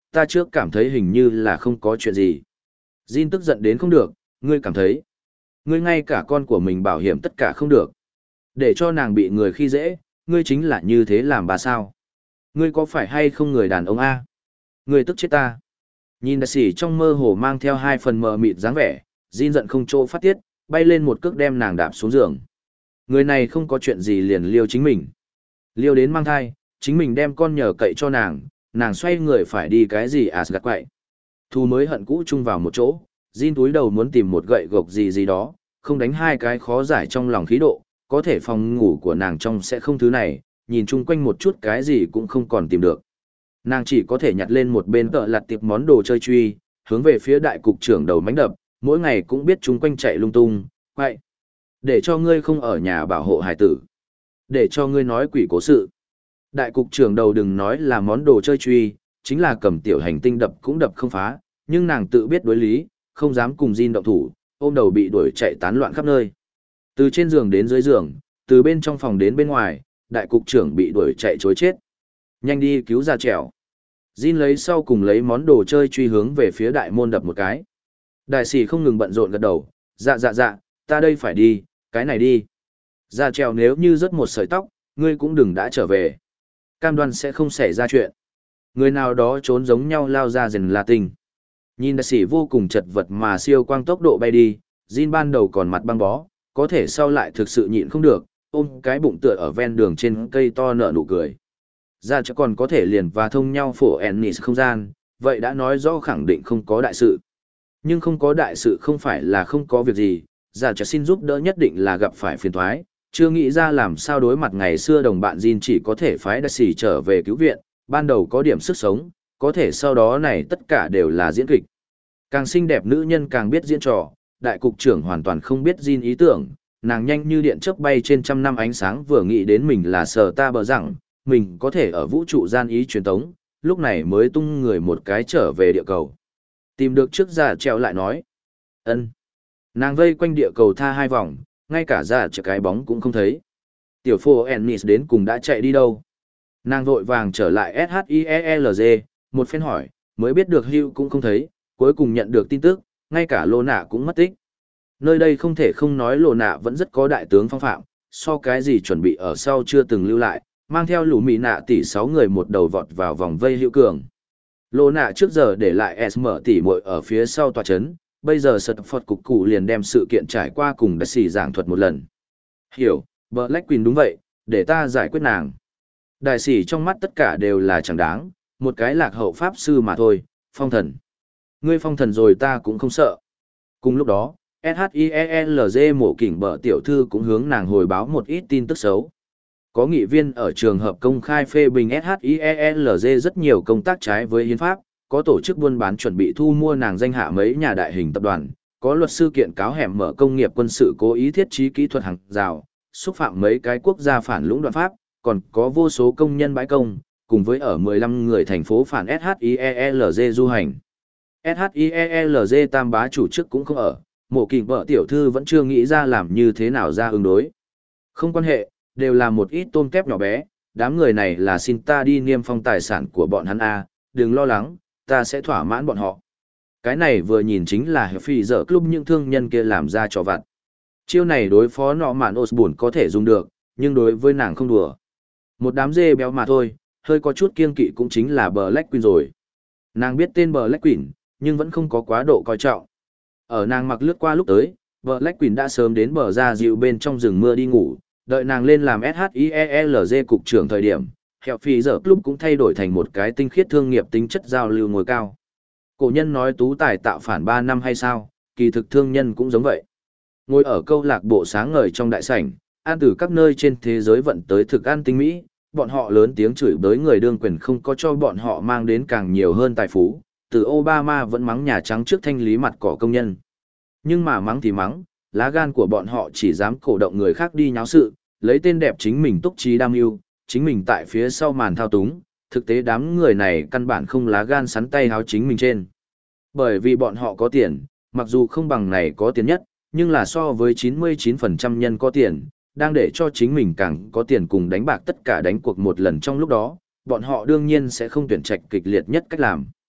ta trước cảm thấy hình như là không có chuyện gì. Jin tức giận đến không được, ngươi cảm thấy. Ngươi ngay cả con của mình bảo hiểm tất cả không được. Để cho nàng bị người khi dễ, ngươi chính là như thế làm bà sao. Ngươi có phải hay không người đàn ông A? Ngươi tức chết ta. Nhìn đại sĩ trong mơ hồ mang theo hai phần mờ mịt dáng vẻ, Jin giận không chỗ phát tiết, bay lên một cước đem nàng đạp xuống giường. Người này không có chuyện gì liền liêu chính mình. Liêu đến mang thai, chính mình đem con nhờ cậy cho nàng, nàng xoay người phải đi cái gì à gạt quậy. Thu mới hận cũ chung vào một chỗ, Jin túi đầu muốn tìm một gậy gộc gì gì đó, không đánh hai cái khó giải trong lòng khí độ, có thể phòng ngủ của nàng trong sẽ không thứ này, nhìn chung quanh một chút cái gì cũng không còn tìm được. Nàng chỉ có thể nhặt lên một bên tợ lặt tiệp món đồ chơi truy, hướng về phía đại cục trưởng đầu mánh đập, mỗi ngày cũng biết chung quanh chạy lung tung, quậy. Để cho ngươi không ở nhà bảo hộ hải tử. Để cho ngươi nói quỷ cố sự. Đại cục trưởng đầu đừng nói là món đồ chơi truy, chính là cầm tiểu hành tinh đập cũng đập không phá, nhưng nàng tự biết đối lý, không dám cùng Jin động thủ, ôm đầu bị đuổi chạy tán loạn khắp nơi. Từ trên giường đến dưới giường, từ bên trong phòng đến bên ngoài, đại cục trưởng bị đuổi chạy chối chết. Nhanh đi cứu ra trèo. Jin lấy sau cùng lấy món đồ chơi truy hướng về phía đại môn đập một cái. Đại sĩ không ngừng bận rộn gật đầu, dạ dạ dạ, ta đây phải đi, cái này đi. Ra trèo nếu như rớt một sợi tóc, ngươi cũng đừng đã trở về. Cam đoan sẽ không xảy ra chuyện. Người nào đó trốn giống nhau lao ra rền là tình. Nhìn đại sĩ vô cùng chật vật mà siêu quang tốc độ bay đi, Jin ban đầu còn mặt băng bó, có thể sau lại thực sự nhịn không được, ôm cái bụng tựa ở ven đường trên cây to nở nụ cười. Ra cho còn có thể liền và thông nhau phổ Ennis không gian, vậy đã nói rõ khẳng định không có đại sự. Nhưng không có đại sự không phải là không có việc gì, ra cho xin giúp đỡ nhất định là gặp phải phiền toái, chưa nghĩ ra làm sao đối mặt ngày xưa đồng bạn Jin chỉ có thể phái đại sĩ trở về cứu viện, ban đầu có điểm sức sống, có thể sau đó này tất cả đều là diễn kịch. Càng xinh đẹp nữ nhân càng biết diễn trò, đại cục trưởng hoàn toàn không biết Jin ý tưởng, nàng nhanh như điện chớp bay trên trăm năm ánh sáng vừa nghĩ đến mình là sở ta bờ rằng, mình có thể ở vũ trụ gian ý truyền tống, lúc này mới tung người một cái trở về địa cầu. Tìm được trước giả treo lại nói. Ân. Nàng vây quanh địa cầu tha hai vòng, ngay cả giả treo cái bóng cũng không thấy. Tiểu phô Ennis đến cùng đã chạy đi đâu? Nàng vội vàng trở lại ét hát i e lờ giê, một phen hỏi, mới biết được Hugh cũng không thấy, cuối cùng nhận được tin tức, ngay cả Lô Nạ cũng mất tích. Nơi đây không thể không nói Lô Nạ vẫn rất có đại tướng phong phạm, so cái gì chuẩn bị ở sau chưa từng lưu lại, mang theo lũ mị nạ tỷ sáu người một đầu vọt vào vòng vây Hữu Cường. Lô Nạ trước giờ để lại S M tỷ muội ở phía sau tòa chấn, bây giờ sật phật cục cụ liền đem sự kiện trải qua cùng đại sĩ giảng thuật một lần. Hiểu, Black Queen đúng vậy, để ta giải quyết nàng. Đại sĩ trong mắt tất cả đều là chẳng đáng, một cái lạc hậu pháp sư mà thôi, phong thần. Ngươi phong thần rồi ta cũng không sợ. Cùng lúc đó, ét hát i e lờ giê mộ kỉnh bở tiểu thư cũng hướng nàng hồi báo một ít tin tức xấu. Có nghị viên ở trường hợp công khai phê bình ét hát i e lờ giê rất nhiều công tác trái với hiến pháp, có tổ chức buôn bán chuẩn bị thu mua nàng danh hạ mấy nhà đại hình tập đoàn, có luật sư kiện cáo hẻm mở công nghiệp quân sự cố ý thiết trí kỹ thuật hàng rào, xúc phạm mấy cái quốc gia phản lũng đoạn pháp, còn có vô số công nhân bãi công, cùng với ở mười lăm người thành phố phản ét hát i e lờ giê du hành. ét hát i e lờ giê tam bá chủ chức cũng không ở, mộ kình vợ tiểu thư vẫn chưa nghĩ ra làm như thế nào ra ứng đối. Không quan hệ, đều là một ít tôm kép nhỏ bé, đám người này là xin ta đi niêm phong tài sản của bọn hắn a, đừng lo lắng, ta sẽ thỏa mãn bọn họ. Cái này vừa nhìn chính là phi dở club những thương nhân kia làm ra trò vặt. Chiêu này đối phó nọ mạn Osborne có thể dùng được, nhưng đối với nàng không đùa. Một đám dê béo mà thôi, hơi có chút kiên kỵ cũng chính là Black Queen rồi. Nàng biết tên Black Queen, nhưng vẫn không có quá độ coi trọng. Ở nàng mặc lướt qua lúc tới, Black Queen đã sớm đến bờ ra dịu bên trong rừng mưa đi ngủ, đợi nàng lên làm ét hát i e lờ giê cục trưởng thời điểm, Hẹo Phi giờ club cũng thay đổi thành một cái tinh khiết thương nghiệp tính chất giao lưu ngồi cao. Cổ nhân nói tú tài tạo phản ba năm hay sao, kỳ thực thương nhân cũng giống vậy. Ngồi ở câu lạc bộ sáng ngời trong đại sảnh, ăn từ các nơi trên thế giới vận tới thực ăn tinh mỹ, bọn họ lớn tiếng chửi bới người đương quyền không có cho bọn họ mang đến càng nhiều hơn tài phú, từ Obama vẫn mắng Nhà Trắng trước thanh lý mặt cỏ công nhân. Nhưng mà mắng thì mắng, lá gan của bọn họ chỉ dám cổ động người khác đi nháo sự, lấy tên đẹp chính mình túc trí đam mưu, chính mình tại phía sau màn thao túng, thực tế đám người này căn bản không lá gan sắn tay háo chính mình trên. Bởi vì bọn họ có tiền, mặc dù không bằng này có tiền nhất, nhưng là so với chín mươi chín phần trăm nhân có tiền, đang để cho chính mình càng có tiền cùng đánh bạc tất cả đánh cuộc một lần trong lúc đó, bọn họ đương nhiên sẽ không tuyển trạch kịch liệt nhất cách làm.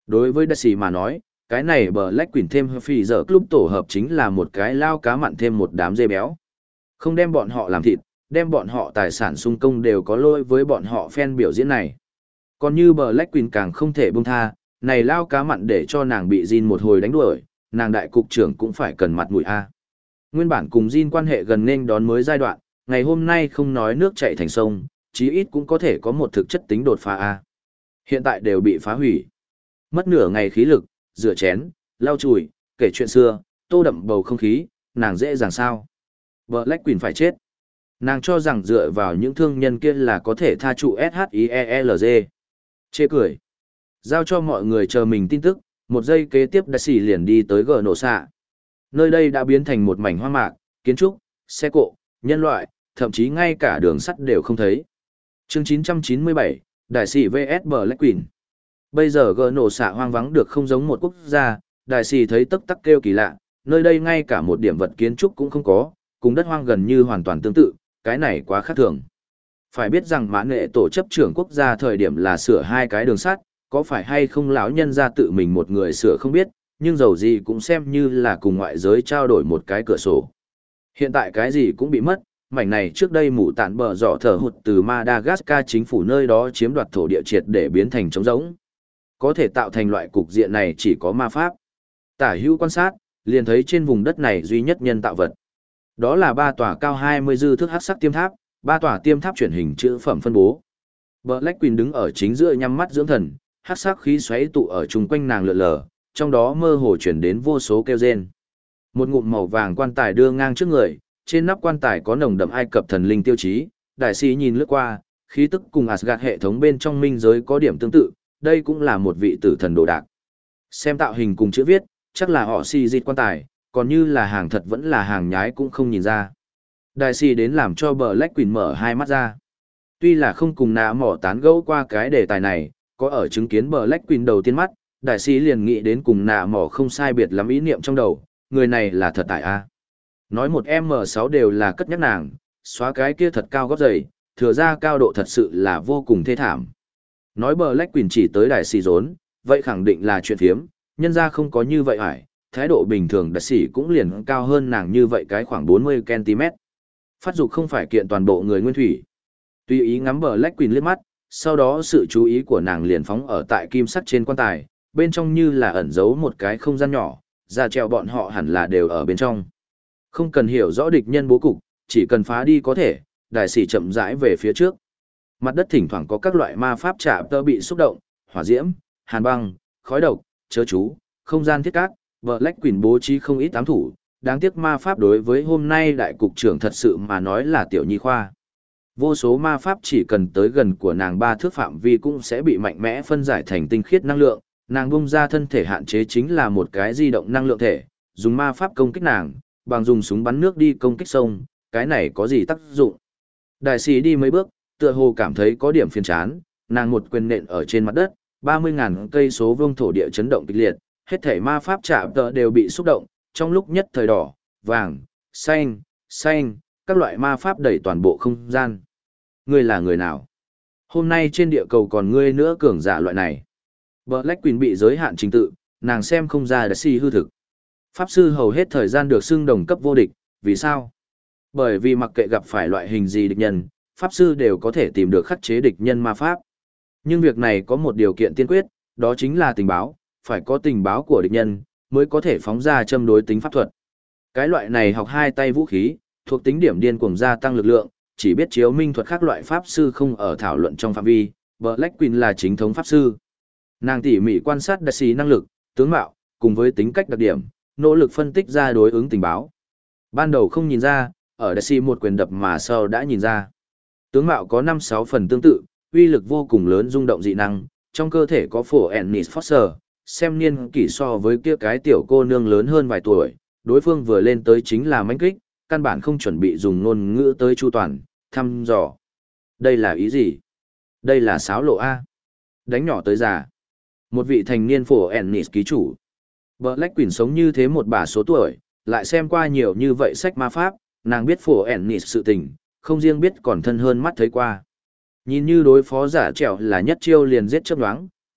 Đối với Daisy mà nói, cái này Black Queen thêm Phi giờ club tổ hợp chính là một cái lao cá mặn thêm một đám dê béo. Không đem bọn họ làm thịt, đem bọn họ tài sản sung công đều có lỗi với bọn họ fan biểu diễn này. Còn như Black Queen càng không thể buông tha, này lao cá mặn để cho nàng bị Jin một hồi đánh đuổi, nàng đại cục trưởng cũng phải cần mặt mũi a. Nguyên bản cùng Jin quan hệ gần nên đón mới giai đoạn, ngày hôm nay không nói nước chảy thành sông, chí ít cũng có thể có một thực chất tính đột phá a. Hiện tại đều bị phá hủy. Mất nửa ngày khí lực, rửa chén, lau chùi, kể chuyện xưa, tô đậm bầu không khí, nàng dễ dàng sao? Black Queen phải chết. Nàng cho rằng dựa vào những thương nhân kia là có thể tha trụ ét hát i e lờ giê. Chê cười. Giao cho mọi người chờ mình tin tức, một giây kế tiếp Daisy liền đi tới gờ nổ xạ. Nơi đây đã biến thành một mảnh hoang mạc, kiến trúc, xe cộ, nhân loại, thậm chí ngay cả đường sắt đều không thấy. Chương chín trăm chín mươi bảy, Đại sĩ vs Black Queen. Bây giờ gờ nổ xạ hoang vắng được không giống một quốc gia, Đại sĩ thấy tấc tắc kêu kỳ lạ, nơi đây ngay cả một điểm vật kiến trúc cũng không có, cùng đất hoang gần như hoàn toàn tương tự, cái này quá khác thường. Phải biết rằng mãn nghệ tổ chấp trưởng quốc gia thời điểm là sửa hai cái đường sắt, có phải hay không lão nhân ra tự mình một người sửa không biết, nhưng dầu gì cũng xem như là cùng ngoại giới trao đổi một cái cửa sổ. Hiện tại cái gì cũng bị mất, mảnh này trước đây mụ tản bờ dọ thở hụt từ Madagascar chính phủ nơi đó chiếm đoạt thổ địa triệt để biến thành trống rỗng. Có thể tạo thành loại cục diện này chỉ có ma pháp. Tả hữu quan sát, liền thấy trên vùng đất này duy nhất nhân tạo vật. Đó là ba tòa cao hai mươi dư thước hắc sắc tiêm tháp, ba tòa tiêm tháp chuyển hình chữ phẩm phân bố. Black Queen đứng ở chính giữa nhắm mắt dưỡng thần, hắc sắc khí xoáy tụ ở chung quanh nàng lượn lờ, trong đó mơ hồ chuyển đến vô số kêu rên. Một ngụm màu vàng quan tài đưa ngang trước người, trên nắp quan tài có nồng đậm Ai Cập thần linh tiêu chí, đại sĩ nhìn lướt qua, khí tức cùng Asgard hệ thống bên trong minh giới có điểm tương tự, đây cũng là một vị tử thần đồ đạc. Xem tạo hình cùng chữ viết, chắc là họ xì dịch quan tài, còn như là hàng thật vẫn là hàng nhái cũng không nhìn ra. Đại sĩ đến làm cho Black Queen mở hai mắt ra. Tuy là không cùng nạ mỏ tán gẫu qua cái đề tài này, có ở chứng kiến Black Queen đầu tiên mắt, đại sĩ liền nghĩ đến cùng nạ mỏ không sai biệt lắm ý niệm trong đầu, người này là thật tại a. Nói một M sáu đều là cất nhắc nàng, xóa cái kia thật cao gót giày, thừa ra cao độ thật sự là vô cùng thê thảm. Nói Black Queen chỉ tới đại sĩ rốn, vậy khẳng định là chuyện thiếm, nhân ra không có như vậy hải, thái độ bình thường đại sĩ cũng liền cao hơn nàng như vậy cái khoảng bốn mươi ki lô mét. Phát dục không phải kiện toàn bộ người nguyên thủy. Tùy ý ngắm Black Queen liếc mắt, sau đó sự chú ý của nàng liền phóng ở tại kim sắt trên quan tài, bên trong như là ẩn giấu một cái không gian nhỏ, ra treo bọn họ hẳn là đều ở bên trong. Không cần hiểu rõ địch nhân bố cục, chỉ cần phá đi có thể, đại sĩ chậm rãi về phía trước. Mặt đất thỉnh thoảng có các loại ma pháp chạm tơ bị xúc động, hỏa diễm, hàn băng, khói độc, chớ chú, không gian thiết cát, Black Queen bố trí không ít ám thủ, đáng tiếc ma pháp đối với hôm nay đại cục trưởng thật sự mà nói là tiểu nhi khoa. Vô số ma pháp chỉ cần tới gần của nàng ba thước phạm vi cũng sẽ bị mạnh mẽ phân giải thành tinh khiết năng lượng, nàng bung ra thân thể hạn chế chính là một cái di động năng lượng thể, dùng ma pháp công kích nàng, bằng dùng súng bắn nước đi công kích sông, cái này có gì tác dụng. Đại sĩ đi mấy bước, tựa hồ cảm thấy có điểm phiền chán, nàng một quyền nện ở trên mặt đất, ba mươi ngàn cây số vuông thổ địa chấn động kịch liệt, hết thảy ma pháp chạm tợ đều bị xúc động, trong lúc nhất thời đỏ, vàng, xanh, xanh, các loại ma pháp đầy toàn bộ không gian. Ngươi là người nào? Hôm nay trên địa cầu còn ngươi nữa cường giả loại này. Black Queen bị giới hạn trình tự, nàng xem không ra đại sĩ hư thực. Pháp sư hầu hết thời gian được xưng đồng cấp vô địch, vì sao? Bởi vì mặc kệ gặp phải loại hình gì địch nhân, pháp sư đều có thể tìm được khắc chế địch nhân ma pháp. Nhưng việc này có một điều kiện tiên quyết, đó chính là tình báo, phải có tình báo của địch nhân, mới có thể phóng ra châm đối tính pháp thuật. Cái loại này học hai tay vũ khí, thuộc tính điểm điên cuồng gia tăng lực lượng, chỉ biết chiếu minh thuật khác loại pháp sư không ở thảo luận trong phạm vi, Black Queen là chính thống pháp sư. Nàng tỉ mỉ quan sát đại sĩ năng lực, tướng mạo, cùng với tính cách đặc điểm, nỗ lực phân tích ra đối ứng tình báo. Ban đầu không nhìn ra, ở đại sĩ một quyền đập mà sau đã nhìn ra. Tướng mạo có năm sáu phần tương tự, uy lực vô cùng lớn rung động dị năng, trong cơ thể có phổ Ennis Foster, xem niên kỷ so với kia cái tiểu cô nương lớn hơn vài tuổi, đối phương vừa lên tới chính là mãnh kích, căn bản không chuẩn bị dùng ngôn ngữ tới chu toàn, thăm dò. Đây là ý gì? Đây là sáo lộ A. Đánh nhỏ tới già. Một vị thành niên phổ Ennis ký chủ. Black Queen sống như thế một bà số tuổi, lại xem qua nhiều như vậy sách ma pháp, nàng biết phổ Ennis sự tình, không riêng biết còn thân hơn mắt thấy qua. Nhìn như đối phó giả trẻo là nhất chiêu liền giết chớp nhoáng,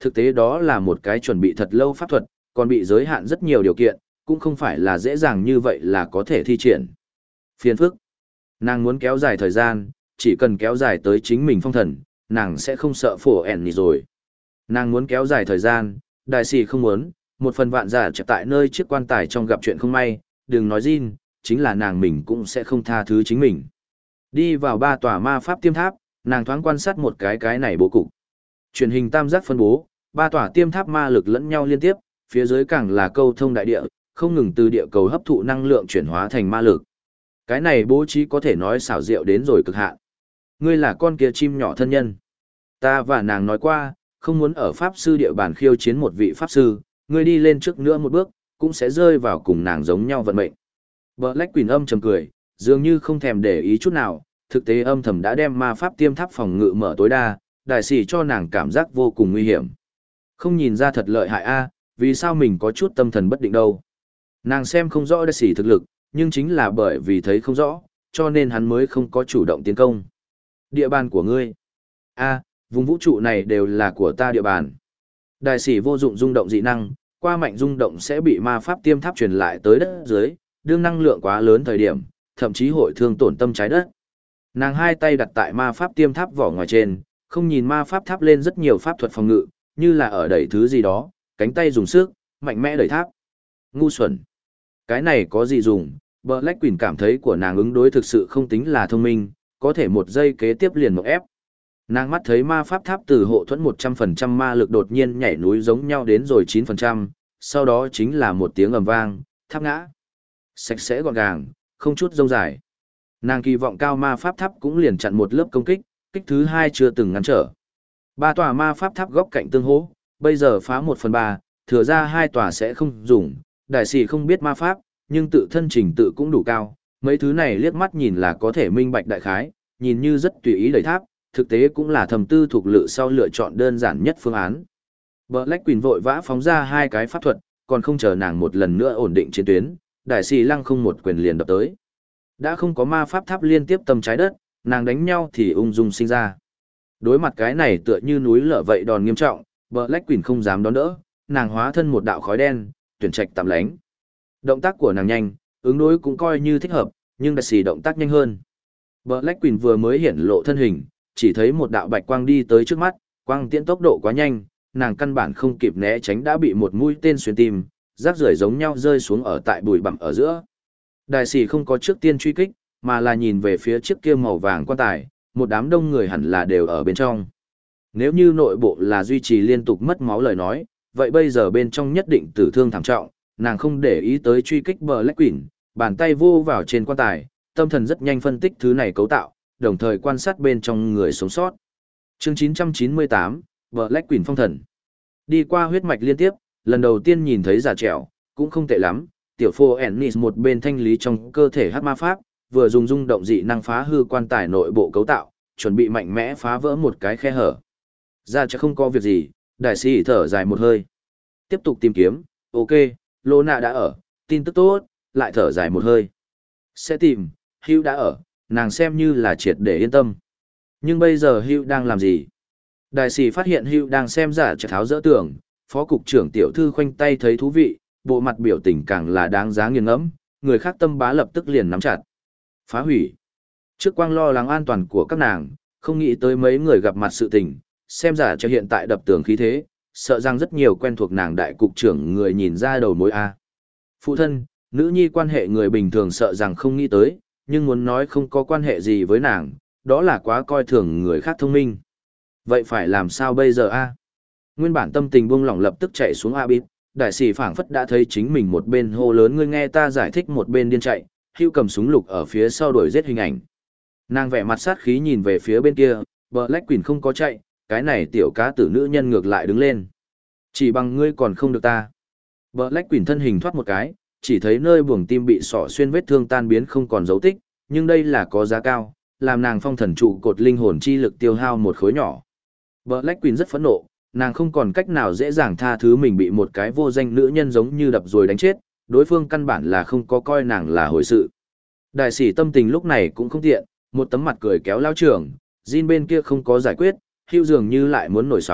thực tế đó là một cái chuẩn bị thật lâu pháp thuật, còn bị giới hạn rất nhiều điều kiện, cũng không phải là dễ dàng như vậy là có thể thi triển. Phiền phức. Nàng muốn kéo dài thời gian, chỉ cần kéo dài tới chính mình phong thần, nàng sẽ không sợ phổ ẻn rồi. Nàng muốn kéo dài thời gian, đại sĩ không muốn, một phần vạn giả chợt tại nơi chiếc quan tài trong gặp chuyện không may, đừng nói Jin, chính là nàng mình cũng sẽ không tha thứ chính mình. Đi vào ba tòa ma pháp tiêm tháp, nàng thoáng quan sát một cái cái này bố cục. Truyền hình tam giác phân bố, ba tòa tiêm tháp ma lực lẫn nhau liên tiếp, phía dưới càng là câu thông đại địa, không ngừng từ địa cầu hấp thụ năng lượng chuyển hóa thành ma lực. Cái này bố trí có thể nói xảo diệu đến rồi cực hạn. Ngươi là con kia chim nhỏ thân nhân. Ta và nàng nói qua, không muốn ở pháp sư địa bàn khiêu chiến một vị pháp sư, ngươi đi lên trước nữa một bước, cũng sẽ rơi vào cùng nàng giống nhau vận mệnh. Black Queen âm trầm cười, dường như không thèm để ý chút nào, thực tế âm thầm đã đem ma pháp tiêm tháp phòng ngự mở tối đa, đại sĩ cho nàng cảm giác vô cùng nguy hiểm. Không nhìn ra thật lợi hại a, vì sao mình có chút tâm thần bất định đâu. Nàng xem không rõ đại sĩ thực lực, nhưng chính là bởi vì thấy không rõ, cho nên hắn mới không có chủ động tiến công. Địa bàn của ngươi. A, vùng vũ trụ này đều là của ta địa bàn. Đại sĩ vô dụng rung động dị năng, qua mạnh rung động sẽ bị ma pháp tiêm tháp truyền lại tới đất dưới, đương năng lượng quá lớn thời điểm, thậm chí hội thương tổn tâm trái đất. Nàng hai tay đặt tại ma pháp tiêm tháp vỏ ngoài trên, không nhìn ma pháp tháp lên rất nhiều pháp thuật phòng ngự, như là ở đẩy thứ gì đó, cánh tay dùng sức, mạnh mẽ đẩy tháp. Ngu xuẩn. Cái này có gì dùng, Black Queen cảm thấy của nàng ứng đối thực sự không tính là thông minh, có thể một giây kế tiếp liền một ép. Nàng mắt thấy ma pháp tháp từ hộ thuẫn một trăm phần trăm ma lực đột nhiên nhảy núi giống nhau đến rồi chín phần trăm, sau đó chính là một tiếng ầm vang, tháp ngã. Sạch sẽ gọn gàng, không chút rông dài. Nàng kỳ vọng cao ma pháp tháp cũng liền chặn một lớp công kích, kích thứ hai chưa từng ngăn trở. Ba tòa ma pháp tháp góc cạnh tương hỗ, bây giờ phá một phần ba, thừa ra hai tòa sẽ không dùng, đại sĩ không biết ma pháp, nhưng tự thân trình tự cũng đủ cao, mấy thứ này liếc mắt nhìn là có thể minh bạch đại khái, nhìn như rất tùy ý đẩy tháp, thực tế cũng là thầm tư thuộc lự sau lựa chọn đơn giản nhất phương án. Black Queen vội vã phóng ra hai cái pháp thuật, còn không chờ nàng một lần nữa ổn định chiến tuyến, đại sĩ lăng không một quyền liền đập tới. Đã không có ma pháp tháp liên tiếp tầm trái đất, nàng đánh nhau thì ung dung sinh ra. Đối mặt cái này tựa như núi lở vậy đòn nghiêm trọng, Black Queen không dám đón đỡ, nàng hóa thân một đạo khói đen, tuyển trạch tạm lánh. Động tác của nàng nhanh, ứng đối cũng coi như thích hợp, nhưng đại sĩ động tác nhanh hơn. Black Queen vừa mới hiển lộ thân hình, chỉ thấy một đạo bạch quang đi tới trước mắt, quang tiễn tốc độ quá nhanh, nàng căn bản không kịp né tránh đã bị một mũi tên xuyên tim, rác rưởi giống nhau rơi xuống ở tại bụi bặm ở giữa. Đại sĩ không có trước tiên truy kích, mà là nhìn về phía chiếc kia màu vàng quan tài, một đám đông người hẳn là đều ở bên trong. Nếu như nội bộ là duy trì liên tục mất máu lời nói, vậy bây giờ bên trong nhất định tử thương thảm trọng, nàng không để ý tới truy kích Black Queen, bàn tay vô vào trên quan tài, tâm thần rất nhanh phân tích thứ này cấu tạo, đồng thời quan sát bên trong người sống sót. Chương chín trăm chín mươi tám, Black Queen phong thần. Đi qua huyết mạch liên tiếp, lần đầu tiên nhìn thấy giả trẻo, cũng không tệ lắm, tiểu phô Ennis một bên thanh lý trong cơ thể hắc ma pháp, vừa dùng rung động dị năng phá hư quan tài nội bộ cấu tạo, chuẩn bị mạnh mẽ phá vỡ một cái khe hở. Ra chắc không có việc gì, đại sĩ thở dài một hơi. Tiếp tục tìm kiếm, ok, Lô Nạ đã ở, tin tức tốt, lại thở dài một hơi. Sẽ tìm, Hugh đã ở, nàng xem như là triệt để yên tâm. Nhưng bây giờ Hugh đang làm gì? Đại sĩ phát hiện Hugh đang xem giả chợt tháo dỡ tường, phó cục trưởng tiểu thư khoanh tay thấy thú vị, bộ mặt biểu tình càng là đáng giá nghiền ngẫm, người khác tâm bá lập tức liền nắm chặt. Phá hủy. Trước quang lo lắng an toàn của các nàng, không nghĩ tới mấy người gặp mặt sự tình, xem giả cho hiện tại đập tường khí thế, sợ rằng rất nhiều quen thuộc nàng đại cục trưởng người nhìn ra đầu mối A. Phụ thân, nữ nhi quan hệ người bình thường sợ rằng không nghĩ tới, nhưng muốn nói không có quan hệ gì với nàng, đó là quá coi thường người khác thông minh. Vậy phải làm sao bây giờ A? Nguyên bản tâm tình buông lỏng lập tức chạy xuống A bít, đại sĩ phảng phất đã thấy chính mình một bên hô lớn ngươi nghe ta giải thích một bên điên chạy, Hưu cầm súng lục ở phía sau đuổi giết hình ảnh. Nàng vẻ mặt sát khí nhìn về phía bên kia, Black Queen không có chạy, cái này tiểu cá tử nữ nhân ngược lại đứng lên. Chỉ bằng ngươi còn không được ta. Black Queen thân hình thoát một cái, chỉ thấy nơi buồng tim bị sỏ xuyên vết thương tan biến không còn dấu tích, nhưng đây là có giá cao, làm nàng phong thần trụ cột linh hồn chi lực tiêu hao một khối nhỏ. Black Queen rất phẫn nộ, nàng không còn cách nào dễ dàng tha thứ mình bị một cái vô danh nữ nhân giống như đập rồi đánh chết, đối phương căn bản là không có coi nàng là hồi sự. Đại sĩ tâm tình lúc này cũng không tiện, một tấm mặt cười kéo lao trưởng, Jin bên kia không có giải quyết, Hugh dường như lại muốn nổi sóng,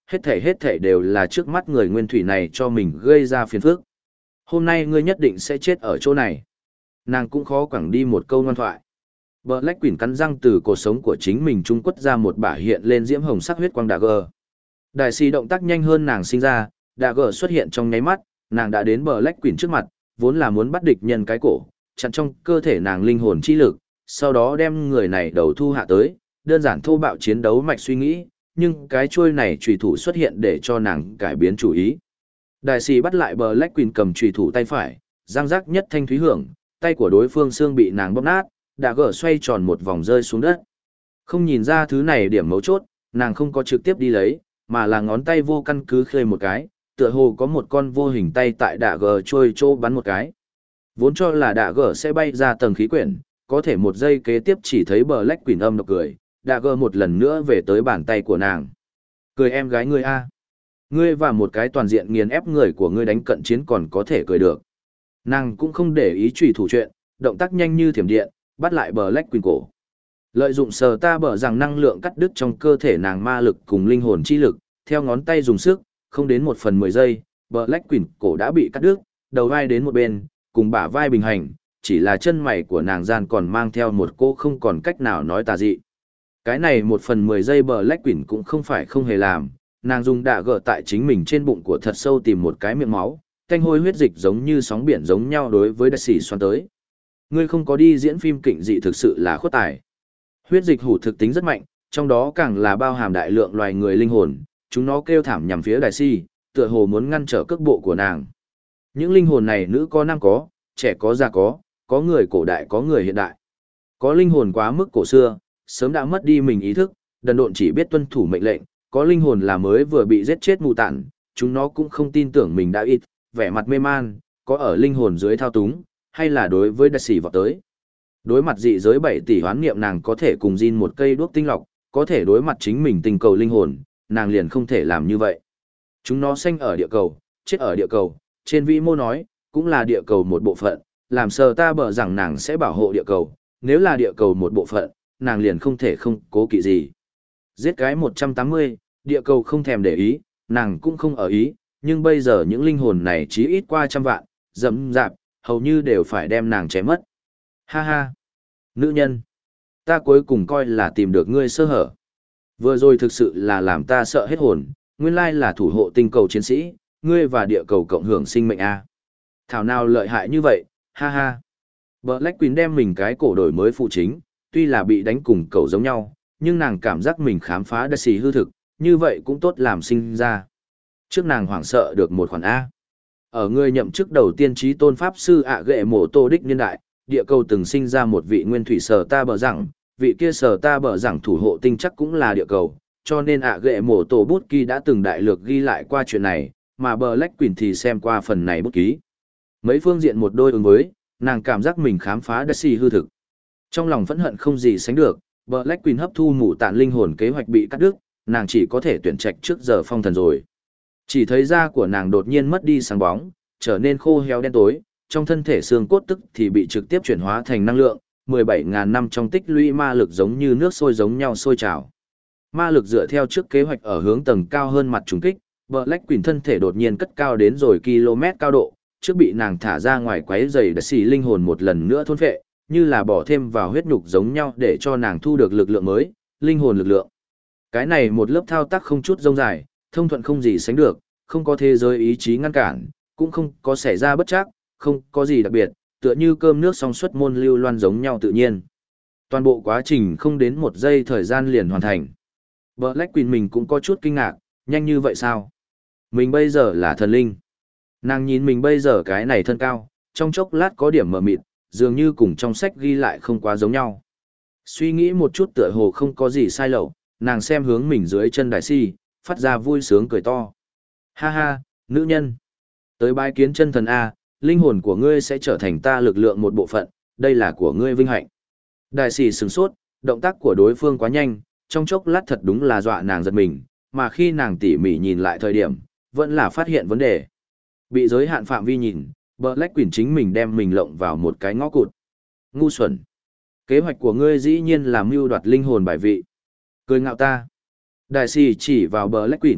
hết thể hết thể đều là trước mắt người nguyên thủy này cho mình gây ra phiền phức. Hôm nay ngươi nhất định sẽ chết ở chỗ này. Nàng cũng khó quẳng đi một câu ngoan thoại. Black Queen cắn răng từ cổ sống của chính mình trung quất ra một bả hiện lên diễm hồng sắc huyết quang đà gờ. Đại sĩ động tác nhanh hơn nàng sinh ra, đà gờ xuất hiện trong nháy mắt, nàng đã đến Black Queen trước mặt, vốn là muốn bắt địch nhân cái cổ, chặn trong cơ thể nàng linh hồn chi lực, sau đó đem người này đầu thu hạ tới, đơn giản thô bạo chiến đấu mạch suy nghĩ, nhưng cái chuôi này chủy thủ xuất hiện để cho nàng cải biến chủ ý. Đại sĩ bắt lại Black Queen cầm chủy thủ tay phải, răng rắc nhất thanh thúy hưởng, tay của đối phương xương bị nàng bóp nát, đã gỡ xoay tròn một vòng rơi xuống đất. Không nhìn ra thứ này điểm mấu chốt, nàng không có trực tiếp đi lấy, mà là ngón tay vô căn cứ khơi một cái, tựa hồ có một con vô hình tay tại đạ gờ trôi trô bắn một cái. Vốn cho là đạ gờ sẽ bay ra tầng khí quyển, có thể một giây kế tiếp chỉ thấy Black Queen âm độc cười, đạ gờ một lần nữa về tới bàn tay của nàng. Cười em gái ngươi a, ngươi và một cái toàn diện nghiền ép người của ngươi đánh cận chiến còn có thể cười được. Nàng cũng không để ý trùy thủ chuyện, động tác nhanh như thiểm điện, bắt lại Black Queen cổ. Lợi dụng sờ ta bở rằng năng lượng cắt đứt trong cơ thể nàng ma lực cùng linh hồn chi lực, theo ngón tay dùng sức, không đến một phần mười giây, Black Queen cổ đã bị cắt đứt, đầu vai đến một bên, cùng bả vai bình hành, chỉ là chân mày của nàng gian còn mang theo một cô không còn cách nào nói tà dị. Cái này một phần mười giây Black Queen cũng không phải không hề làm, nàng dùng đạ gỡ tại chính mình trên bụng của thật sâu tìm một cái miệng máu, thanh hôi huyết dịch giống như sóng biển giống nhau đối với đại sĩ xoắn tới. Ngươi không có đi diễn phim kịch dị thực sự là khuất tài. Huyết dịch hủ thực tính rất mạnh, trong đó càng là bao hàm đại lượng loài người linh hồn, chúng nó kêu thảm nhằm phía đại sĩ, tựa hồ muốn ngăn trở cước bộ của nàng. Những linh hồn này nữ có nam có, trẻ có già có, có người cổ đại có người hiện đại. Có linh hồn quá mức cổ xưa, sớm đã mất đi mình ý thức, đần độn chỉ biết tuân thủ mệnh lệnh, có linh hồn là mới vừa bị giết chết mù tản, chúng nó cũng không tin tưởng mình đã ít, vẻ mặt mê man, có ở linh hồn dưới thao túng, hay là đối với đại sĩ vọt tới. Đối mặt dị giới bảy tỷ hoán niệm nàng có thể cùng Jin một cây đuốc tinh lọc, có thể đối mặt chính mình tình cầu linh hồn, nàng liền không thể làm như vậy. Chúng nó sinh ở địa cầu, chết ở địa cầu, trên vĩ mô nói, cũng là địa cầu một bộ phận, làm sờ ta bở rằng nàng sẽ bảo hộ địa cầu, nếu là địa cầu một bộ phận, nàng liền không thể không cố kỵ gì. Giết cái một trăm tám mươi, địa cầu không thèm để ý, nàng cũng không ở ý, nhưng bây giờ những linh hồn này chí ít qua trăm vạn, dẫm dạp, hầu như đều phải đem nàng chém mất. Ha ha! Nữ nhân! Ta cuối cùng coi là tìm được ngươi sơ hở. Vừa rồi thực sự là làm ta sợ hết hồn, nguyên lai là thủ hộ tinh cầu chiến sĩ, ngươi và địa cầu cộng hưởng sinh mệnh A. Thảo nào lợi hại như vậy, ha ha! Black Queen đem mình cái cổ đổi mới phụ chính, tuy là bị đánh cùng cầu giống nhau, nhưng nàng cảm giác mình khám phá đa xì hư thực, như vậy cũng tốt làm sinh ra. Trước nàng hoảng sợ được một khoản A. Ở người nhậm chức đầu tiên trí tôn pháp sư ạ ghệ mổ tô đích niên đại, địa cầu từng sinh ra một vị nguyên thủy sở ta bờ rằng, vị kia sở ta bờ rằng thủ hộ tinh chắc cũng là địa cầu, cho nên ạ ghệ mổ tô bút ký đã từng đại lược ghi lại qua chuyện này, mà Black Queen thì xem qua phần này bút ký. Mấy phương diện một đôi ứng với, nàng cảm giác mình khám phá đa xì hư thực. Trong lòng phẫn hận không gì sánh được, Black Queen hấp thu mù tạn linh hồn kế hoạch bị cắt đứt, nàng chỉ có thể tuyển trạch trước giờ phong thần rồi. Chỉ thấy da của nàng đột nhiên mất đi sáng bóng, trở nên khô héo đen tối, trong thân thể xương cốt tức thì bị trực tiếp chuyển hóa thành năng lượng, mười bảy nghìn năm trong tích lũy ma lực giống như nước sôi giống nhau sôi trào. Ma lực dựa theo trước kế hoạch ở hướng tầng cao hơn mặt trùng kích, Black Queen thân thể đột nhiên cất cao đến rồi km cao độ, trước bị nàng thả ra ngoài quấy giày đã xì linh hồn một lần nữa thôn phệ, như là bỏ thêm vào huyết nhục giống nhau để cho nàng thu được lực lượng mới, linh hồn lực lượng. Cái này một lớp thao tác không chút rông dài, thông thuận không gì sánh được, không có thế giới ý chí ngăn cản, cũng không có xảy ra bất trắc, không có gì đặc biệt, tựa như cơm nước song suất môn lưu loan giống nhau tự nhiên. Toàn bộ quá trình không đến một giây thời gian liền hoàn thành. Black Queen mình cũng có chút kinh ngạc, nhanh như vậy sao? Mình bây giờ là thần linh. Nàng nhìn mình bây giờ cái này thân cao, trong chốc lát có điểm mờ mịt, dường như cùng trong sách ghi lại không quá giống nhau. Suy nghĩ một chút tựa hồ không có gì sai lậu, nàng xem hướng mình dưới chân đại si, phát ra vui sướng cười to. Ha ha, nữ nhân. Tới bái kiến chân thần A, linh hồn của ngươi sẽ trở thành ta lực lượng một bộ phận, đây là của ngươi vinh hạnh. Đại sĩ sửng sốt, động tác của đối phương quá nhanh, trong chốc lát thật đúng là dọa nàng giật mình, mà khi nàng tỉ mỉ nhìn lại thời điểm, vẫn là phát hiện vấn đề. Bị giới hạn phạm vi nhìn, Black Queen chính mình đem mình lộng vào một cái ngõ cụt. Ngu xuẩn. Kế hoạch của ngươi dĩ nhiên là mưu đoạt linh hồn bài vị. Cười ngạo ta. Đại sĩ chỉ vào Black Queen,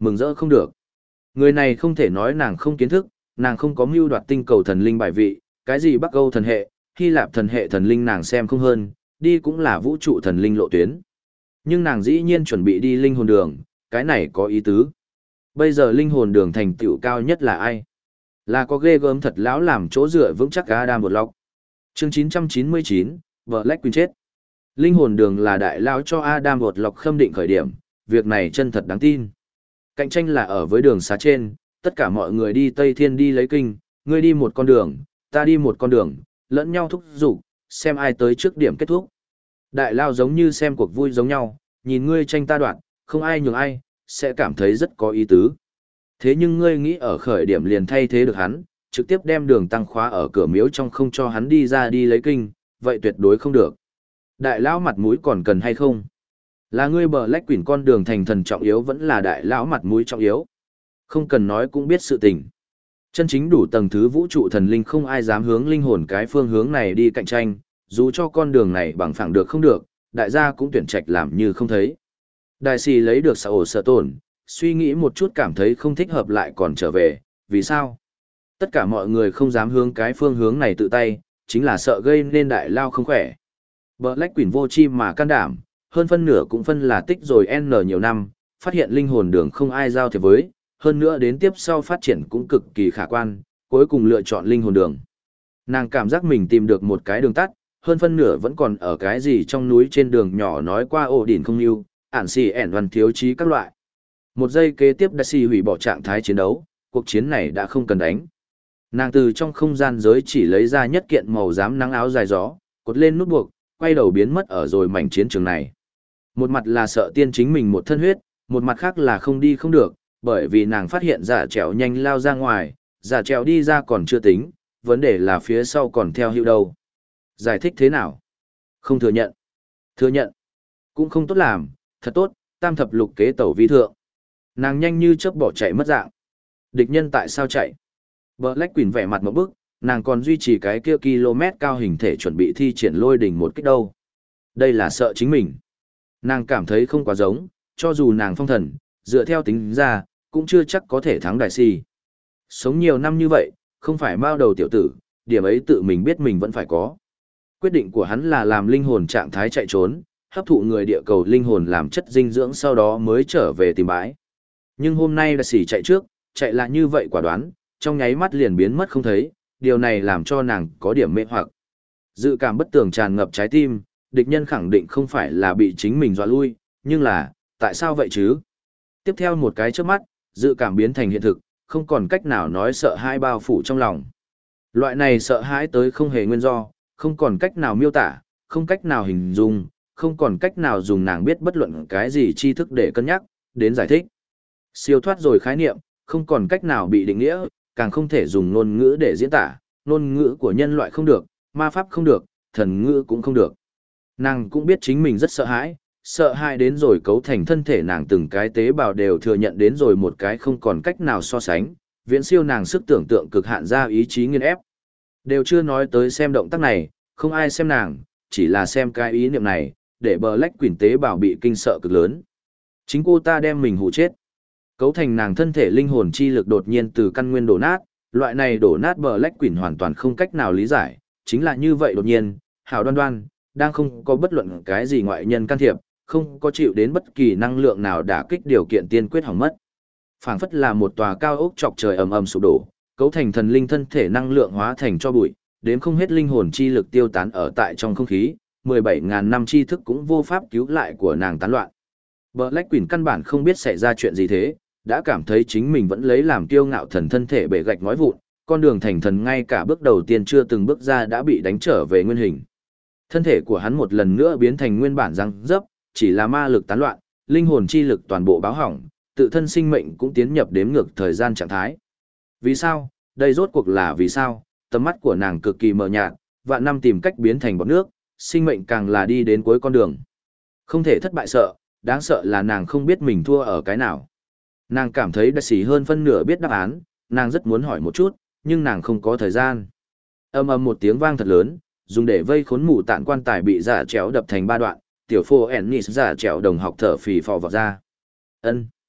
mừng rỡ không được. Người này không thể nói nàng không kiến thức, nàng không có mưu đoạt tinh cầu thần linh bài vị, cái gì Bắc Âu thần hệ, Hy Lạp thần hệ thần linh nàng xem không hơn, đi cũng là vũ trụ thần linh lộ tuyến. Nhưng nàng dĩ nhiên chuẩn bị đi linh hồn đường, cái này có ý tứ. Bây giờ linh hồn đường thành tựu cao nhất là ai? Là có ghê gớm thật lão làm chỗ dựa vững chắc Adam một lọc. Chương chín trăm chín mươi chín, vợ Black Queen chết. Linh hồn đường là đại lão cho Adam một lọc khâm định khởi điểm, việc này chân thật đáng tin. Cạnh tranh là ở với đường xá trên, tất cả mọi người đi Tây Thiên đi lấy kinh, ngươi đi một con đường, ta đi một con đường, lẫn nhau thúc giục, xem ai tới trước điểm kết thúc. Đại lao giống như xem cuộc vui giống nhau, nhìn ngươi tranh ta đoạn, không ai nhường ai, sẽ cảm thấy rất có ý tứ. Thế nhưng ngươi nghĩ ở khởi điểm liền thay thế được hắn, trực tiếp đem đường tăng khóa ở cửa miếu trong không cho hắn đi ra đi lấy kinh, vậy tuyệt đối không được. Đại lão mặt mũi còn cần hay không? Là ngươi bờ lách quỷ con đường thành thần trọng yếu vẫn là đại lão mặt mũi trọng yếu. Không cần nói cũng biết sự tình. Chân chính đủ tầng thứ vũ trụ thần linh không ai dám hướng linh hồn cái phương hướng này đi cạnh tranh, dù cho con đường này bằng phẳng được không được, đại gia cũng tuyển trạch làm như không thấy. Đại sĩ lấy được sở ổ sở tổn, suy nghĩ một chút cảm thấy không thích hợp lại còn trở về, vì sao? Tất cả mọi người không dám hướng cái phương hướng này tự tay, chính là sợ gây nên đại lao không khỏe. Black Queen vô chi mà can đảm, hơn phân nửa cũng phân là tích rồi N nhiều năm, phát hiện linh hồn đường không ai giao thiệp với, hơn nữa đến tiếp sau phát triển cũng cực kỳ khả quan, cuối cùng lựa chọn linh hồn đường. Nàng cảm giác mình tìm được một cái đường tắt, hơn phân nửa vẫn còn ở cái gì trong núi trên đường nhỏ nói qua ổ đỉnh không yêu, ản xì ẻn văn thiếu chí các loại. Một giây kế tiếp đã xì hủy bỏ trạng thái chiến đấu, cuộc chiến này đã không cần đánh. Nàng từ trong không gian giới chỉ lấy ra nhất kiện màu xám nắng áo dài gió, cột lên nút buộc, quay đầu biến mất ở rồi mảnh chiến trường này. Một mặt là sợ tiên chính mình một thân huyết, một mặt khác là không đi không được, bởi vì nàng phát hiện giả trèo nhanh lao ra ngoài, giả trèo đi ra còn chưa tính, vấn đề là phía sau còn theo hữu đâu. Giải thích thế nào? Không thừa nhận. Thừa nhận. Cũng không tốt làm, thật tốt, tam thập lục kế tẩu vi thượng. Nàng nhanh như chớp bỏ chạy mất dạng. Địch nhân tại sao chạy? Black Queen vẻ mặt một bức, nàng còn duy trì cái kia km cao hình thể chuẩn bị thi triển lôi đỉnh một kích đâu. Đây là sợ chính mình. Nàng cảm thấy không quá giống, cho dù nàng phong thần, dựa theo tính ra, cũng chưa chắc có thể thắng đại si. Sống nhiều năm như vậy, không phải mao đầu tiểu tử, điểm ấy tự mình biết mình vẫn phải có. Quyết định của hắn là làm linh hồn trạng thái chạy trốn, hấp thụ người địa cầu linh hồn làm chất dinh dưỡng sau đó mới trở về tìm bãi. Nhưng hôm nay đại sĩ chạy trước, chạy là như vậy quả đoán, trong nháy mắt liền biến mất không thấy, điều này làm cho nàng có điểm mê hoặc. Dự cảm bất tường tràn ngập trái tim, địch nhân khẳng định không phải là bị chính mình dọa lui, nhưng là, tại sao vậy chứ? Tiếp theo một cái chớp mắt, dự cảm biến thành hiện thực, không còn cách nào nói sợ hãi bao phủ trong lòng. Loại này sợ hãi tới không hề nguyên do, không còn cách nào miêu tả, không cách nào hình dung, không còn cách nào dùng nàng biết bất luận cái gì tri thức để cân nhắc, đến giải thích. Siêu thoát rồi khái niệm, không còn cách nào bị định nghĩa, càng không thể dùng ngôn ngữ để diễn tả, ngôn ngữ của nhân loại không được, ma pháp không được, thần ngữ cũng không được. Nàng cũng biết chính mình rất sợ hãi, sợ hãi đến rồi cấu thành thân thể nàng từng cái tế bào đều thừa nhận đến rồi một cái không còn cách nào so sánh, viễn siêu nàng sức tưởng tượng cực hạn ra ý chí nghiên ép. Đều chưa nói tới xem động tác này, không ai xem nàng, chỉ là xem cái ý niệm này, để Black Queen tế bào bị kinh sợ cực lớn. Chính cô ta đem mình hù chết. Cấu thành nàng thân thể linh hồn chi lực đột nhiên từ căn nguyên đổ nát, loại này đổ nát Black Queen hoàn toàn không cách nào lý giải, chính là như vậy đột nhiên, hào đoan đoan, đang không có bất luận cái gì ngoại nhân can thiệp, không có chịu đến bất kỳ năng lượng nào đả kích điều kiện tiên quyết hỏng mất. Phảng phất là một tòa cao ốc chọc trời ầm ầm sụp đổ, cấu thành thần linh thân thể năng lượng hóa thành cho bụi, đến không hết linh hồn chi lực tiêu tán ở tại trong không khí, mười bảy ngàn năm tri thức cũng vô pháp cứu lại của nàng tán loạn. Black Queen căn bản không biết xảy ra chuyện gì thế, đã cảm thấy chính mình vẫn lấy làm kiêu ngạo thần thân thể bể gạch ngói vụn, con đường thành thần ngay cả bước đầu tiên chưa từng bước ra đã bị đánh trở về nguyên hình. Thân thể của hắn một lần nữa biến thành nguyên bản răng dấp, chỉ là ma lực tán loạn, linh hồn chi lực toàn bộ báo hỏng, tự thân sinh mệnh cũng tiến nhập đếm ngược thời gian trạng thái. Vì sao? Đây rốt cuộc là vì sao? Tầm mắt của nàng cực kỳ mờ nhạt, vạn năm tìm cách biến thành bọt nước, sinh mệnh càng là đi đến cuối con đường. Không thể thất bại sợ, đáng sợ là nàng không biết mình thua ở cái nào. Nàng cảm thấy đại sĩ hơn phân nửa biết đáp án, nàng rất muốn hỏi một chút, nhưng nàng không có thời gian. Âm ầm một tiếng vang thật lớn, dùng để vây khốn mù tạn quan tài bị giả chéo đập thành ba đoạn, tiểu phô Ennis giả chéo đồng học thở phì phò vọt ra. Ân.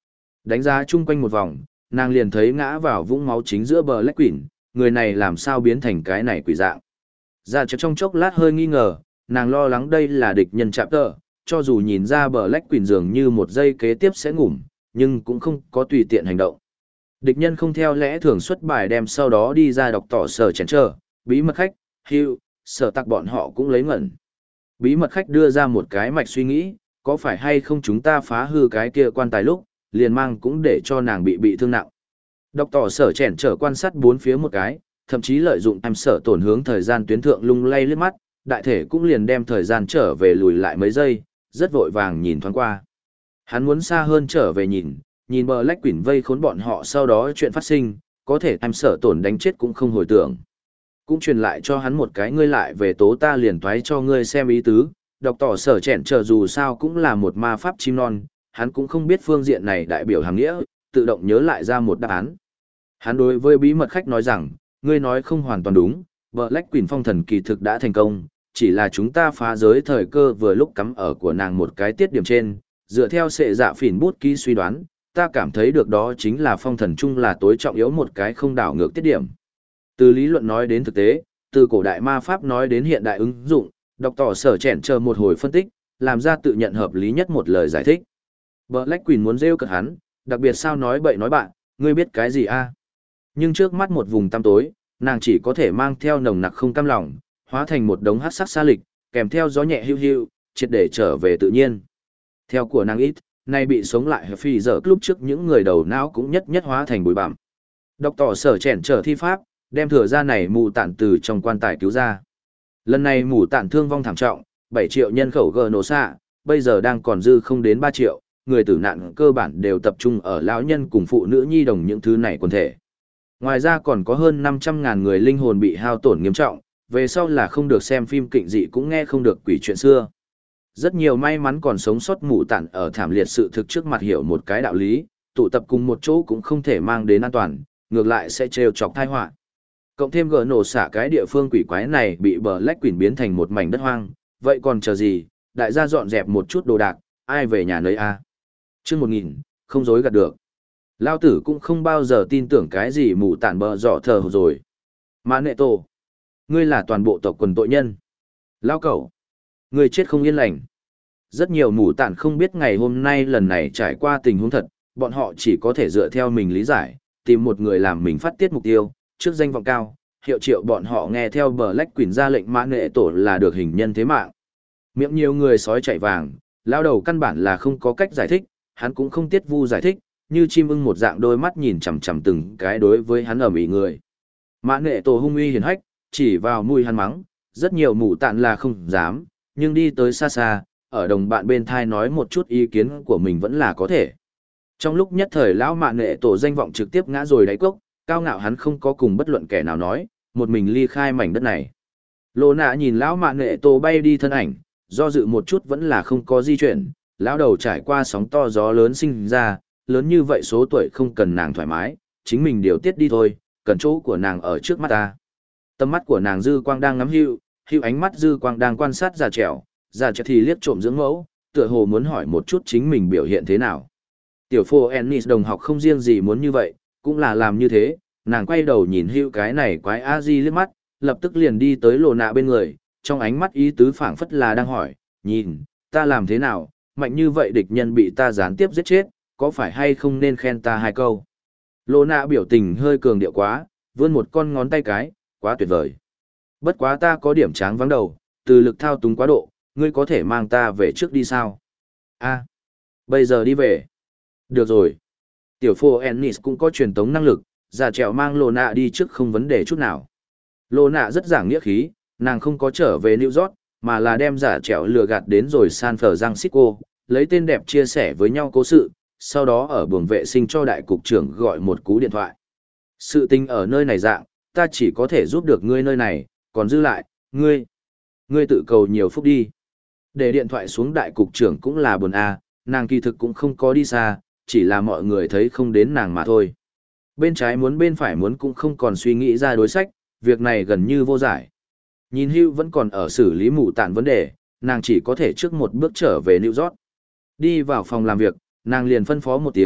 Đánh giá chung quanh một vòng, nàng liền thấy ngã vào vũng máu chính giữa bờ Black Queen, người này làm sao biến thành cái này quỷ dạng. Ra cho trong chốc lát hơi nghi ngờ, nàng lo lắng đây là địch nhân chạm tợ, cho dù nhìn ra bờ Black Queen dường như một giây kế tiếp sẽ ngủm, nhưng cũng không có tùy tiện hành động. Địch nhân không theo lẽ thường xuất bài đem sau đó đi ra đọc tỏ sở chén trở, bí mật khách, hưu, sở tặc bọn họ cũng lấy ngẩn. Bí mật khách đưa ra một cái mạch suy nghĩ, có phải hay không chúng ta phá hư cái kia quan tài lúc, liền mang cũng để cho nàng bị bị thương nặng. Đọc tỏ sở chèn trở quan sát bốn phía một cái, thậm chí lợi dụng em sở tổn hướng thời gian tuyến thượng lung lay lướt mắt, đại thể cũng liền đem thời gian trở về lùi lại mấy giây, rất vội vàng nhìn thoáng qua. Hắn muốn xa hơn trở về nhìn, nhìn bờ lách quỷ vây khốn bọn họ sau đó chuyện phát sinh, có thể em sở tổn đánh chết cũng không hồi tưởng. Cũng truyền lại cho hắn một cái ngươi lại về tố ta liền toái cho ngươi xem ý tứ, đọc tỏ sở chèn trở dù sao cũng là một ma pháp chim non, hắn cũng không biết phương diện này đại biểu hàng nghĩa, tự động nhớ lại ra một đáp án. Hắn đối với bí mật khách nói rằng, ngươi nói không hoàn toàn đúng, Black Queen phong thần kỳ thực đã thành công, chỉ là chúng ta phá giới thời cơ vừa lúc cắm ở của nàng một cái tiết điểm trên, dựa theo sệ dạ phỉn bút ký suy đoán, ta cảm thấy được đó chính là phong thần chung là tối trọng yếu một cái không đảo ngược tiết điểm. Từ lý luận nói đến thực tế, từ cổ đại ma pháp nói đến hiện đại ứng dụng, đọc tỏ sở chèn chờ một hồi phân tích, làm ra tự nhận hợp lý nhất một lời giải thích. Black Queen muốn rêu cợt hắn, đặc biệt sao nói bậy nói bạn, ngươi biết cái gì a? Nhưng trước mắt một vùng tăm tối, nàng chỉ có thể mang theo nồng nặc không cam lòng, hóa thành một đống hắc sắc xa lịch, kèm theo gió nhẹ hưu hưu, triệt để trở về tự nhiên. Theo của nàng ít, nay bị sống lại phi giờ lúc trước những người đầu não cũng nhất nhất hóa thành bụi bặm. Đọc tỏ sở chèn trở thi pháp, đem thừa ra này mù tản từ trong quan tài cứu ra. Lần này mù tản thương vong thảm trọng, bảy triệu nhân khẩu gờ nổ xạ, bây giờ đang còn dư không đến ba triệu, người tử nạn cơ bản đều tập trung ở lão nhân cùng phụ nữ nhi đồng những thứ này quần thể. Ngoài ra còn có hơn năm trăm ngàn người linh hồn bị hao tổn nghiêm trọng, về sau là không được xem phim kịnh dị cũng nghe không được quỷ chuyện xưa. Rất nhiều may mắn còn sống sót mù tản ở thảm liệt sự thực trước mặt hiểu một cái đạo lý, tụ tập cùng một chỗ cũng không thể mang đến an toàn, ngược lại sẽ trêu chọc tai họa. Cộng thêm gỡ nổ xả cái địa phương quỷ quái này bị Black Queen biến thành một mảnh đất hoang, vậy còn chờ gì, đại gia dọn dẹp một chút đồ đạc, ai về nhà nấy a? Chương một nghìn, không dối gạt được. Lao tử cũng không bao giờ tin tưởng cái gì mù tản bờ dọ thờ rồi. Mã nệ tổ, ngươi là toàn bộ tộc quần tội nhân. Lao cẩu, ngươi chết không yên lành. Rất nhiều mù tản không biết ngày hôm nay lần này trải qua tình huống thật, bọn họ chỉ có thể dựa theo mình lý giải, tìm một người làm mình phát tiết mục tiêu, trước danh vọng cao, hiệu triệu bọn họ nghe theo Black Queen ra lệnh mã nệ tổ là được hình nhân thế mạng. Miệng nhiều người sói chạy vàng, lao đầu căn bản là không có cách giải thích, hắn cũng không tiết vu giải thích, như chim ưng một dạng đôi mắt nhìn chằm chằm từng cái đối với hắn ở mỹ người. Mã nệ tổ hung uy hiền hách, chỉ vào mũi hắn mắng, rất nhiều mù tạn là không dám, nhưng đi tới xa xa, ở đồng bạn bên thai nói một chút ý kiến của mình vẫn là có thể. Trong lúc nhất thời lão mã nệ tổ danh vọng trực tiếp ngã rồi đáy cốc, cao ngạo hắn không có cùng bất luận kẻ nào nói, một mình ly khai mảnh đất này. Lô nạ nhìn lão mã nệ tổ bay đi thân ảnh, do dự một chút vẫn là không có di chuyển, lão đầu trải qua sóng to gió lớn sinh ra, lớn như vậy số tuổi không cần nàng thoải mái, chính mình điều tiết đi thôi, cần chỗ của nàng ở trước mắt ta. Tâm mắt của nàng dư quang đang ngắm hưu, hưu ánh mắt dư quang đang quan sát già trẻo, già trẻo thì liếc trộm dưỡng mẫu, tựa hồ muốn hỏi một chút chính mình biểu hiện thế nào. Tiểu phô Ennis đồng học không riêng gì muốn như vậy, cũng là làm như thế, nàng quay đầu nhìn hưu cái này quái a di liếc mắt, lập tức liền đi tới lồ nạ bên người, trong ánh mắt ý tứ phảng phất là đang hỏi, nhìn, ta làm thế nào, mạnh như vậy địch nhân bị ta gián tiếp giết chết, có phải hay không nên khen ta hai câu. Lô nạ biểu tình hơi cường điệu quá, vươn một con ngón tay cái, quá tuyệt vời. Bất quá ta có điểm tráng vắng đầu, từ lực thao túng quá độ, ngươi có thể mang ta về trước đi sao? A, bây giờ đi về. Được rồi. Tiểu phô Ennis cũng có truyền tống năng lực, giả trèo mang lô nạ đi trước không vấn đề chút nào. Lô nạ rất giảng nghĩa khí, nàng không có trở về New York, mà là đem giả trèo lừa gạt đến rồi San Francisco, lấy tên đẹp chia sẻ với nhau cố sự, sau đó ở buồng vệ sinh cho đại cục trưởng gọi một cú điện thoại. Sự tình ở nơi này dạng, ta chỉ có thể giúp được ngươi nơi này, còn dư lại, ngươi, ngươi tự cầu nhiều phúc đi. Để điện thoại xuống đại cục trưởng cũng là buồn à, nàng kỳ thực cũng không có đi xa, chỉ là mọi người thấy không đến nàng mà thôi. Bên trái muốn bên phải muốn cũng không còn suy nghĩ ra đối sách, việc này gần như vô giải. Nhìn Hugh vẫn còn ở xử lý mù tạn vấn đề, nàng chỉ có thể trước một bước trở về New York. Đi vào phòng làm việc, nàng liền phân phó một tiếng,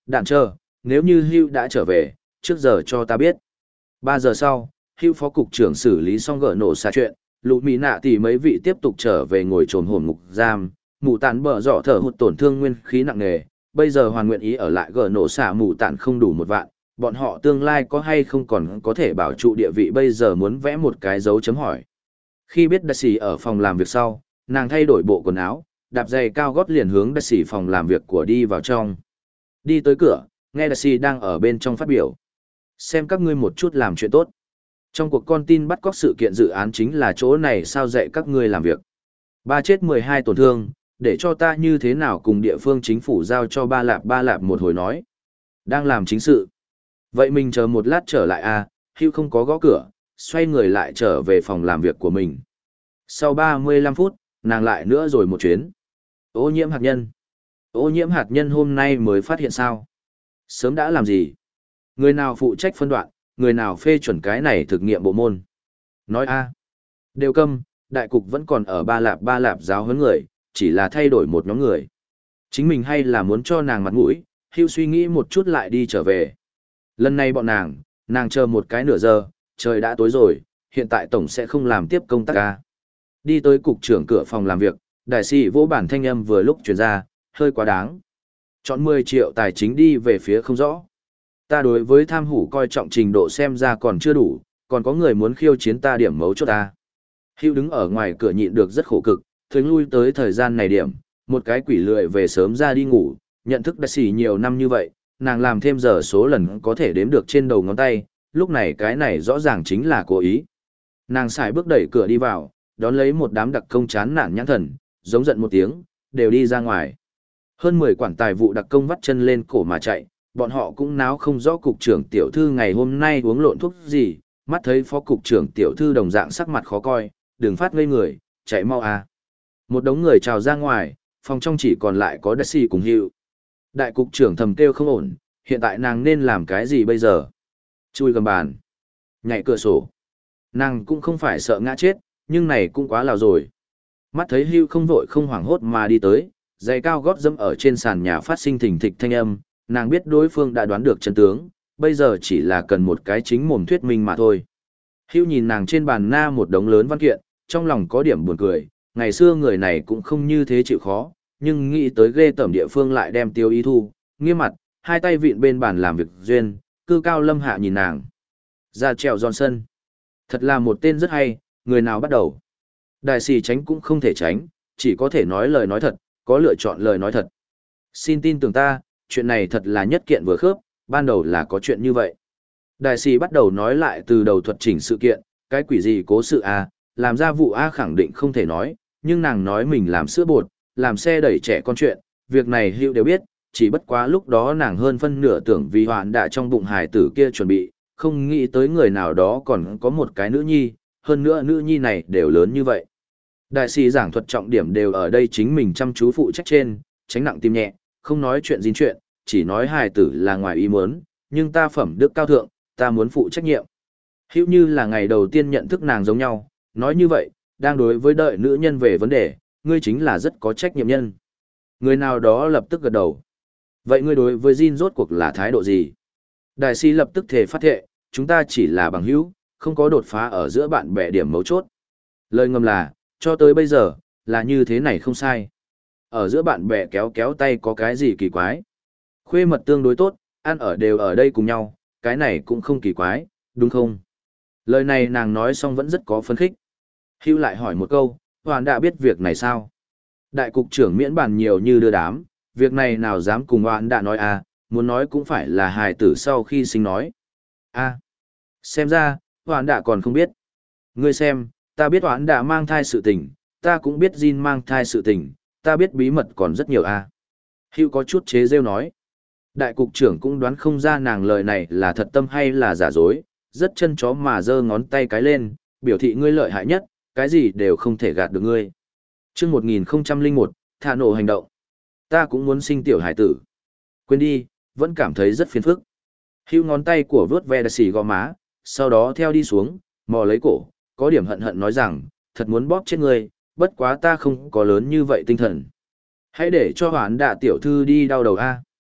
Đạn chờ, nếu như Hugh đã trở về, trước giờ cho ta biết. Ba giờ sau, Hugh phó cục trưởng xử lý xong gỡ nổ xa chuyện, lũ mỹ nạ thì mấy vị tiếp tục trở về ngồi trồn hồn ngục giam, mù tản bở dọ thở hụt tổn thương nguyên khí nặng nề, bây giờ hoàn nguyện ý ở lại gỡ nổ xả mù tản không đủ một vạn, bọn họ tương lai có hay không còn có thể bảo trụ địa vị bây giờ muốn vẽ một cái dấu chấm hỏi. Khi biết Đại sĩ ở phòng làm việc sau, nàng thay đổi bộ quần áo, đạp giày cao gót liền hướng Đại sĩ phòng làm việc của đi vào trong. Đi tới cửa, nghe Đại sĩ đang ở bên trong phát biểu. Xem các ngươi một chút làm chuyện tốt. Trong cuộc con tin bắt cóc sự kiện dự án chính là chỗ này sao dạy các ngươi làm việc. Ba chết mười hai tổn thương, để cho ta như thế nào cùng địa phương chính phủ giao cho ba lạp ba lạp một hồi nói. Đang làm chính sự. Vậy mình chờ một lát trở lại à, Hugh không có gõ cửa, xoay người lại trở về phòng làm việc của mình. Sau ba mươi lăm phút, nàng lại nữa rồi một chuyến. Ô nhiễm hạt nhân. Ô nhiễm hạt nhân hôm nay mới phát hiện sao? Sớm đã làm gì? Người nào phụ trách phân đoạn, người nào phê chuẩn cái này thực nghiệm bộ môn? Nói a. Đều câm, đại cục vẫn còn ở ba lạp ba lạp giáo huấn người, chỉ là thay đổi một nhóm người. Chính mình hay là muốn cho nàng mặt mũi, Hugh suy nghĩ một chút lại đi trở về. Lần này bọn nàng, nàng chờ một cái nửa giờ, trời đã tối rồi, hiện tại tổng sẽ không làm tiếp công tác ca. Đi tới cục trưởng cửa phòng làm việc, đại sĩ vỗ bản thanh âm vừa lúc truyền ra, hơi quá đáng. Chọn mười triệu tài chính đi về phía không rõ. Ta đối với tham hủ coi trọng trình độ xem ra còn chưa đủ, còn có người muốn khiêu chiến ta điểm mấu chốt ta. Hugh đứng ở ngoài cửa nhịn được rất khổ cực, thường lui tới thời gian này điểm, một cái quỷ lười về sớm ra đi ngủ, nhận thức đại sĩ nhiều năm như vậy, nàng làm thêm giờ số lần có thể đếm được trên đầu ngón tay, lúc này cái này rõ ràng chính là cố ý. Nàng xài bước đẩy cửa đi vào, đón lấy một đám đặc công chán nản nhãn thần, giống giận một tiếng, đều đi ra ngoài. Hơn mười quản tài vụ đặc công vắt chân lên cổ mà chạy, bọn họ cũng náo không rõ cục trưởng tiểu thư ngày hôm nay uống lộn thuốc gì, mắt thấy phó cục trưởng tiểu thư đồng dạng sắc mặt khó coi, đừng phát ngây người, chạy mau à. Một đống người trào ra ngoài, phòng trong chỉ còn lại có Daisy cùng Hugh. Đại cục trưởng thầm kêu không ổn, hiện tại nàng nên làm cái gì bây giờ? Chui gầm bàn, nhảy cửa sổ. Nàng cũng không phải sợ ngã chết, nhưng này cũng quá lào rồi. Mắt thấy Hugh không vội không hoảng hốt mà đi tới, giày cao gót dẫm ở trên sàn nhà phát sinh thình thịch thanh âm, nàng biết đối phương đã đoán được chân tướng, bây giờ chỉ là cần một cái chính mồm thuyết minh mà thôi. Hugh nhìn nàng trên bàn na một đống lớn văn kiện, trong lòng có điểm buồn cười, ngày xưa người này cũng không như thế chịu khó, nhưng nghĩ tới ghê tởm địa phương lại đem tiêu ý thu, nghiêm mặt, hai tay vịn bên bàn làm việc duyên, cư cao lâm hạ nhìn nàng. Ra trèo Johnson. Thật là một tên rất hay, người nào bắt đầu. Đại sĩ tránh cũng không thể tránh, chỉ có thể nói lời nói thật, có lựa chọn lời nói thật. Xin tin tưởng ta, chuyện này thật là nhất kiện vừa khớp, ban đầu là có chuyện như vậy. Đại sĩ bắt đầu nói lại từ đầu thuật chỉnh sự kiện, cái quỷ gì cố sự A, làm ra vụ A khẳng định không thể nói, nhưng nàng nói mình làm sữa bột, làm xe đẩy trẻ con chuyện, việc này Hugh đều biết, chỉ bất quá lúc đó nàng hơn phân nửa tưởng vì hoạn đã trong bụng hài tử kia chuẩn bị, không nghĩ tới người nào đó còn có một cái nữ nhi, hơn nữa nữ nhi này đều lớn như vậy. Đại sĩ giảng thuật trọng điểm đều ở đây chính mình chăm chú phụ trách trên, tránh nặng tim nhẹ, không nói chuyện dính chuyện, chỉ nói hài tử là ngoài ý muốn, nhưng ta phẩm đức cao thượng, ta muốn phụ trách nhiệm. Hữu như là ngày đầu tiên nhận thức nàng giống nhau, nói như vậy, đang đối với đợi nữ nhân về vấn đề, ngươi chính là rất có trách nhiệm nhân. Người nào đó lập tức gật đầu. Vậy ngươi đối với Jin rốt cuộc là thái độ gì? Đại sĩ lập tức thề phát thệ, chúng ta chỉ là bằng hữu, không có đột phá ở giữa bạn bè điểm mấu chốt. Lời ngầm là, cho tới bây giờ, là như thế này không sai. Ở giữa bạn bè kéo kéo tay có cái gì kỳ quái. Khuê mật tương đối tốt, ăn ở đều ở đây cùng nhau, cái này cũng không kỳ quái, đúng không? Lời này nàng nói xong vẫn rất có phấn khích. Hữu lại hỏi một câu, Hoàn đã biết việc này sao? Đại cục trưởng miễn bàn nhiều như đưa đám, việc này nào dám cùng Hoàn đã nói à, muốn nói cũng phải là hài tử sau khi sinh nói. À, xem ra, Hoàn đã còn không biết. Ngươi xem, ta biết Hoàn đã mang thai sự tình, ta cũng biết Jin mang thai sự tình, ta biết bí mật còn rất nhiều à. Hữu có chút chế rêu nói. Đại cục trưởng cũng đoán không ra nàng lời này là thật tâm hay là giả dối, rất chân chó mà giơ ngón tay cái lên, biểu thị ngươi lợi hại nhất, cái gì đều không thể gạt được ngươi. Chương một nghìn không trăm lẻ một, thả nổ hành động. Ta cũng muốn sinh tiểu hải tử. Quên đi, vẫn cảm thấy rất phiền phức. Hữu ngón tay của vớt ve đà xì gò má, sau đó theo đi xuống, mò lấy cổ, có điểm hận hận nói rằng, thật muốn bóp chết ngươi, bất quá ta không có lớn như vậy tinh thần. Hãy để cho hoán đạ tiểu thư đi đau đầu a.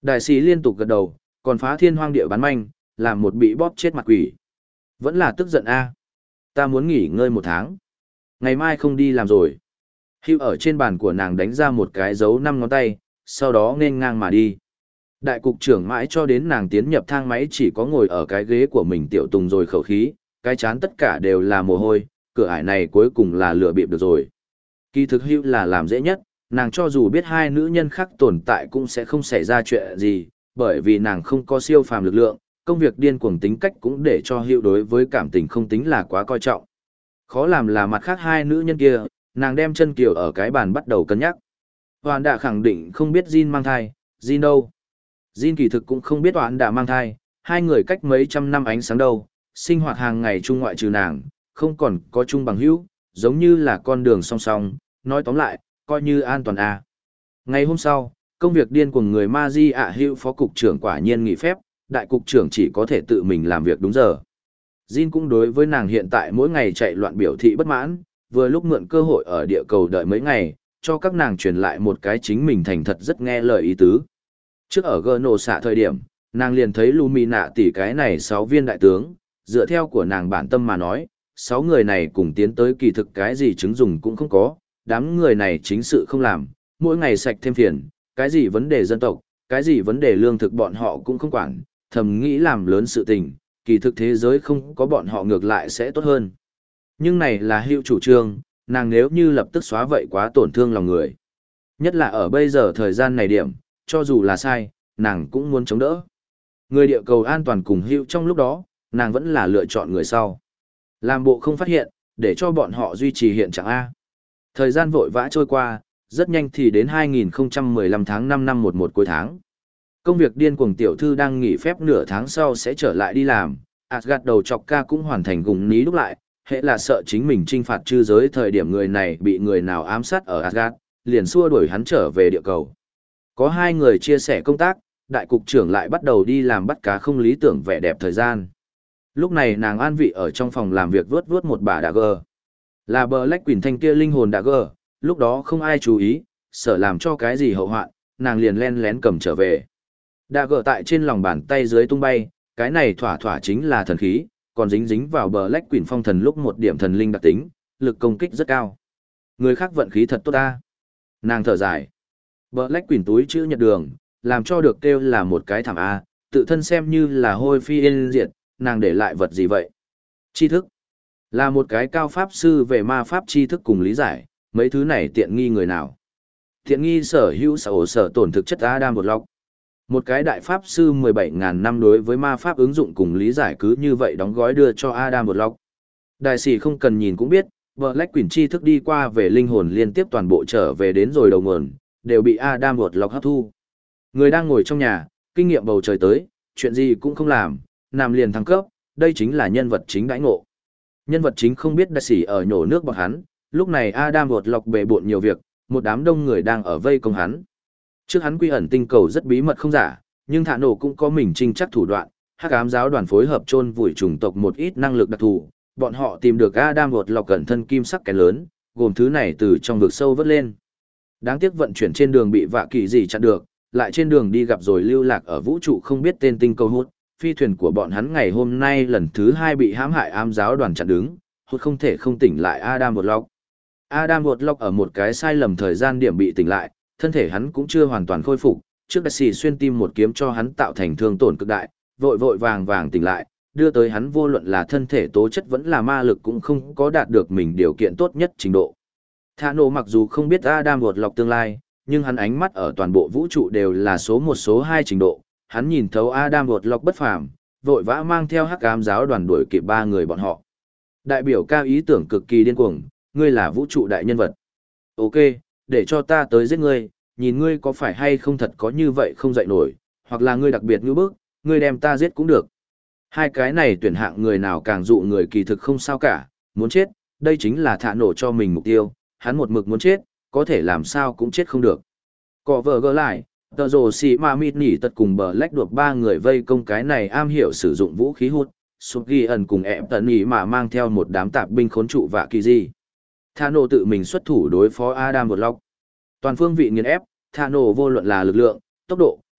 Đại sĩ liên tục gật đầu, còn phá thiên hoang địa bán manh, làm một bị bóp chết mặt quỷ. Vẫn là tức giận a. Ta muốn nghỉ ngơi một tháng. Ngày mai không đi làm rồi. Hữu ở trên bàn của nàng đánh ra một cái dấu năm ngón tay, sau đó nên ngang mà đi. Đại cục trưởng mãi cho đến nàng tiến nhập thang máy chỉ có ngồi ở cái ghế của mình tiểu tùng rồi khẩu khí, cái chán tất cả đều là mồ hôi, cửa ải này cuối cùng là lừa bịp được rồi. Kỳ thực Hữu là làm dễ nhất, nàng cho dù biết hai nữ nhân khác tồn tại cũng sẽ không xảy ra chuyện gì, bởi vì nàng không có siêu phàm lực lượng, công việc điên cuồng tính cách cũng để cho Hữu đối với cảm tình không tính là quá coi trọng. Khó làm là mặt khác hai nữ nhân kia, nàng đem chân kiều ở cái bàn bắt đầu cân nhắc. Hoàn đã khẳng định không biết Jin mang thai, Jin đâu. Jin kỳ thực cũng không biết Hoàn đã mang thai, hai người cách mấy trăm năm ánh sáng đâu, sinh hoạt hàng ngày chung ngoại trừ nàng, không còn có chung bằng hữu, giống như là con đường song song, nói tóm lại, coi như an toàn à. Ngày hôm sau, công việc điên của người Maji ạ Hữu phó cục trưởng quả nhiên nghỉ phép, đại cục trưởng chỉ có thể tự mình làm việc đúng giờ. Jin cũng đối với nàng hiện tại mỗi ngày chạy loạn biểu thị bất mãn, vừa lúc mượn cơ hội ở địa cầu đợi mấy ngày, cho các nàng truyền lại một cái chính mình thành thật rất nghe lời ý tứ. Trước ở Gno xạ thời điểm, nàng liền thấy Lumina tỷ cái này sáu viên đại tướng, dựa theo của nàng bản tâm mà nói, sáu người này cùng tiến tới kỳ thực cái gì chứng dùng cũng không có, đám người này chính sự không làm, mỗi ngày sạch thêm phiền, cái gì vấn đề dân tộc, cái gì vấn đề lương thực bọn họ cũng không quản, thầm nghĩ làm lớn sự tình, kỳ thực thế giới không có bọn họ ngược lại sẽ tốt hơn. Nhưng này là Hữu chủ trương, nàng nếu như lập tức xóa vậy quá tổn thương lòng người. Nhất là ở bây giờ thời gian này điểm, cho dù là sai, nàng cũng muốn chống đỡ. Người địa cầu an toàn cùng Hữu trong lúc đó, nàng vẫn là lựa chọn người sau. Làm bộ không phát hiện, để cho bọn họ duy trì hiện trạng A. Thời gian vội vã trôi qua, rất nhanh thì đến hai nghìn không trăm mười lăm tháng năm năm một một cuối tháng. Công việc điên cuồng tiểu thư đang nghỉ phép nửa tháng sau sẽ trở lại đi làm, Asgard đầu chọc ca cũng hoàn thành gùng ní đúc lại, hệ là sợ chính mình trinh phạt chư giới thời điểm người này bị người nào ám sát ở Asgard, liền xua đuổi hắn trở về địa cầu. Có hai người chia sẻ công tác, đại cục trưởng lại bắt đầu đi làm bắt cá không lý tưởng vẻ đẹp thời gian. Lúc này nàng an vị ở trong phòng làm việc vớt vớt một bả dagger. Là Black Queen thanh kia linh hồn dagger, lúc đó không ai chú ý, sợ làm cho cái gì hậu hoạn, nàng liền len lén cầm trở về. Dagger tại trên lòng bàn tay dưới tung bay, cái này thỏa thỏa chính là thần khí, còn dính dính vào Black Queen phong thần lúc một điểm thần linh đặc tính, lực công kích rất cao. Người khác vận khí thật tốt ta. Nàng thở dài. Black Queen túi chữ nhật đường, làm cho được kêu là một cái thảm A, tự thân xem như là hôi phi yên diệt, nàng để lại vật gì vậy? Tri thức. Là một cái cao pháp sư về ma pháp tri thức cùng lý giải, mấy thứ này tiện nghi người nào? Tiện nghi sở hữu sở ổ sở tổn thực chất Adam một lọc. Một cái đại pháp sư mười bảy nghìn năm đối với ma pháp ứng dụng cùng lý giải cứ như vậy đóng gói đưa cho Adam một lọc. Đại sĩ không cần nhìn cũng biết, Black Queen tri thức đi qua về linh hồn liên tiếp toàn bộ trở về đến rồi đầu nguồn, đều bị Adam một lọc hấp thu. Người đang ngồi trong nhà, kinh nghiệm bầu trời tới, chuyện gì cũng không làm, nằm liền thăng cấp, đây chính là nhân vật chính đãi ngộ. Nhân vật chính không biết đại sĩ ở nhổ nước bọt hắn, lúc này Adam vột lọc bề bộn nhiều việc, một đám đông người đang ở vây công hắn. Trước hắn quy ẩn tinh cầu rất bí mật không giả, nhưng thả nổ cũng có mình trinh chắc thủ đoạn, hắc ám giáo đoàn phối hợp chôn vùi chủng tộc một ít năng lực đặc thù, bọn họ tìm được Adam vột lọc cẩn thân kim sắc kén lớn, gồm thứ này từ trong vực sâu vớt lên. Đáng tiếc vận chuyển trên đường bị vạ kỳ gì chặn được, lại trên đường đi gặp rồi lưu lạc ở vũ trụ không biết tên tinh cầu hút, phi thuyền của bọn hắn ngày hôm nay lần thứ hai bị hãm hại ám giáo đoàn chặn đứng, hút không thể không tỉnh lại Adam Warlock. Adam Warlock ở một cái sai lầm thời gian điểm bị tỉnh lại, thân thể hắn cũng chưa hoàn toàn khôi phục, trước đại sĩ xuyên tim một kiếm cho hắn tạo thành thương tổn cực đại, vội vội vàng vàng tỉnh lại, đưa tới hắn vô luận là thân thể tố chất vẫn là ma lực cũng không có đạt được mình điều kiện tốt nhất trình độ. Thả nổ mặc dù không biết Adam Warlock tương lai, nhưng hắn ánh mắt ở toàn bộ vũ trụ đều là số một số hai trình độ, hắn nhìn thấu Adam Warlock bất phàm, vội vã mang theo hắc ám giáo đoàn đuổi kịp ba người bọn họ. Đại biểu cao ý tưởng cực kỳ điên cuồng, ngươi là vũ trụ đại nhân vật. Ok, để cho ta tới giết ngươi, nhìn ngươi có phải hay không thật có như vậy không dậy nổi, hoặc là ngươi đặc biệt như bức, ngươi đem ta giết cũng được. Hai cái này tuyển hạng người nào càng dụ người kỳ thực không sao cả, muốn chết, đây chính là thả nổ cho mình mục tiêu, hắn một mực muốn chết, có thể làm sao cũng chết không được. Cọ vợ gỡ lại, tờ rồ xì ma mịt nỉ tật cùng bờ lách đuộc ba người vây công cái này am hiểu sử dụng vũ khí hút, sụp ghi ẩn cùng ẹp tận nỉ mà mang theo một đám tạp binh khốn trụ và kỳ di. Thả nổ tự mình xuất thủ đối phó Adam Warlock. Toàn phương vị nghiền ép, thả nổ vô luận là lực lượng, tốc độ,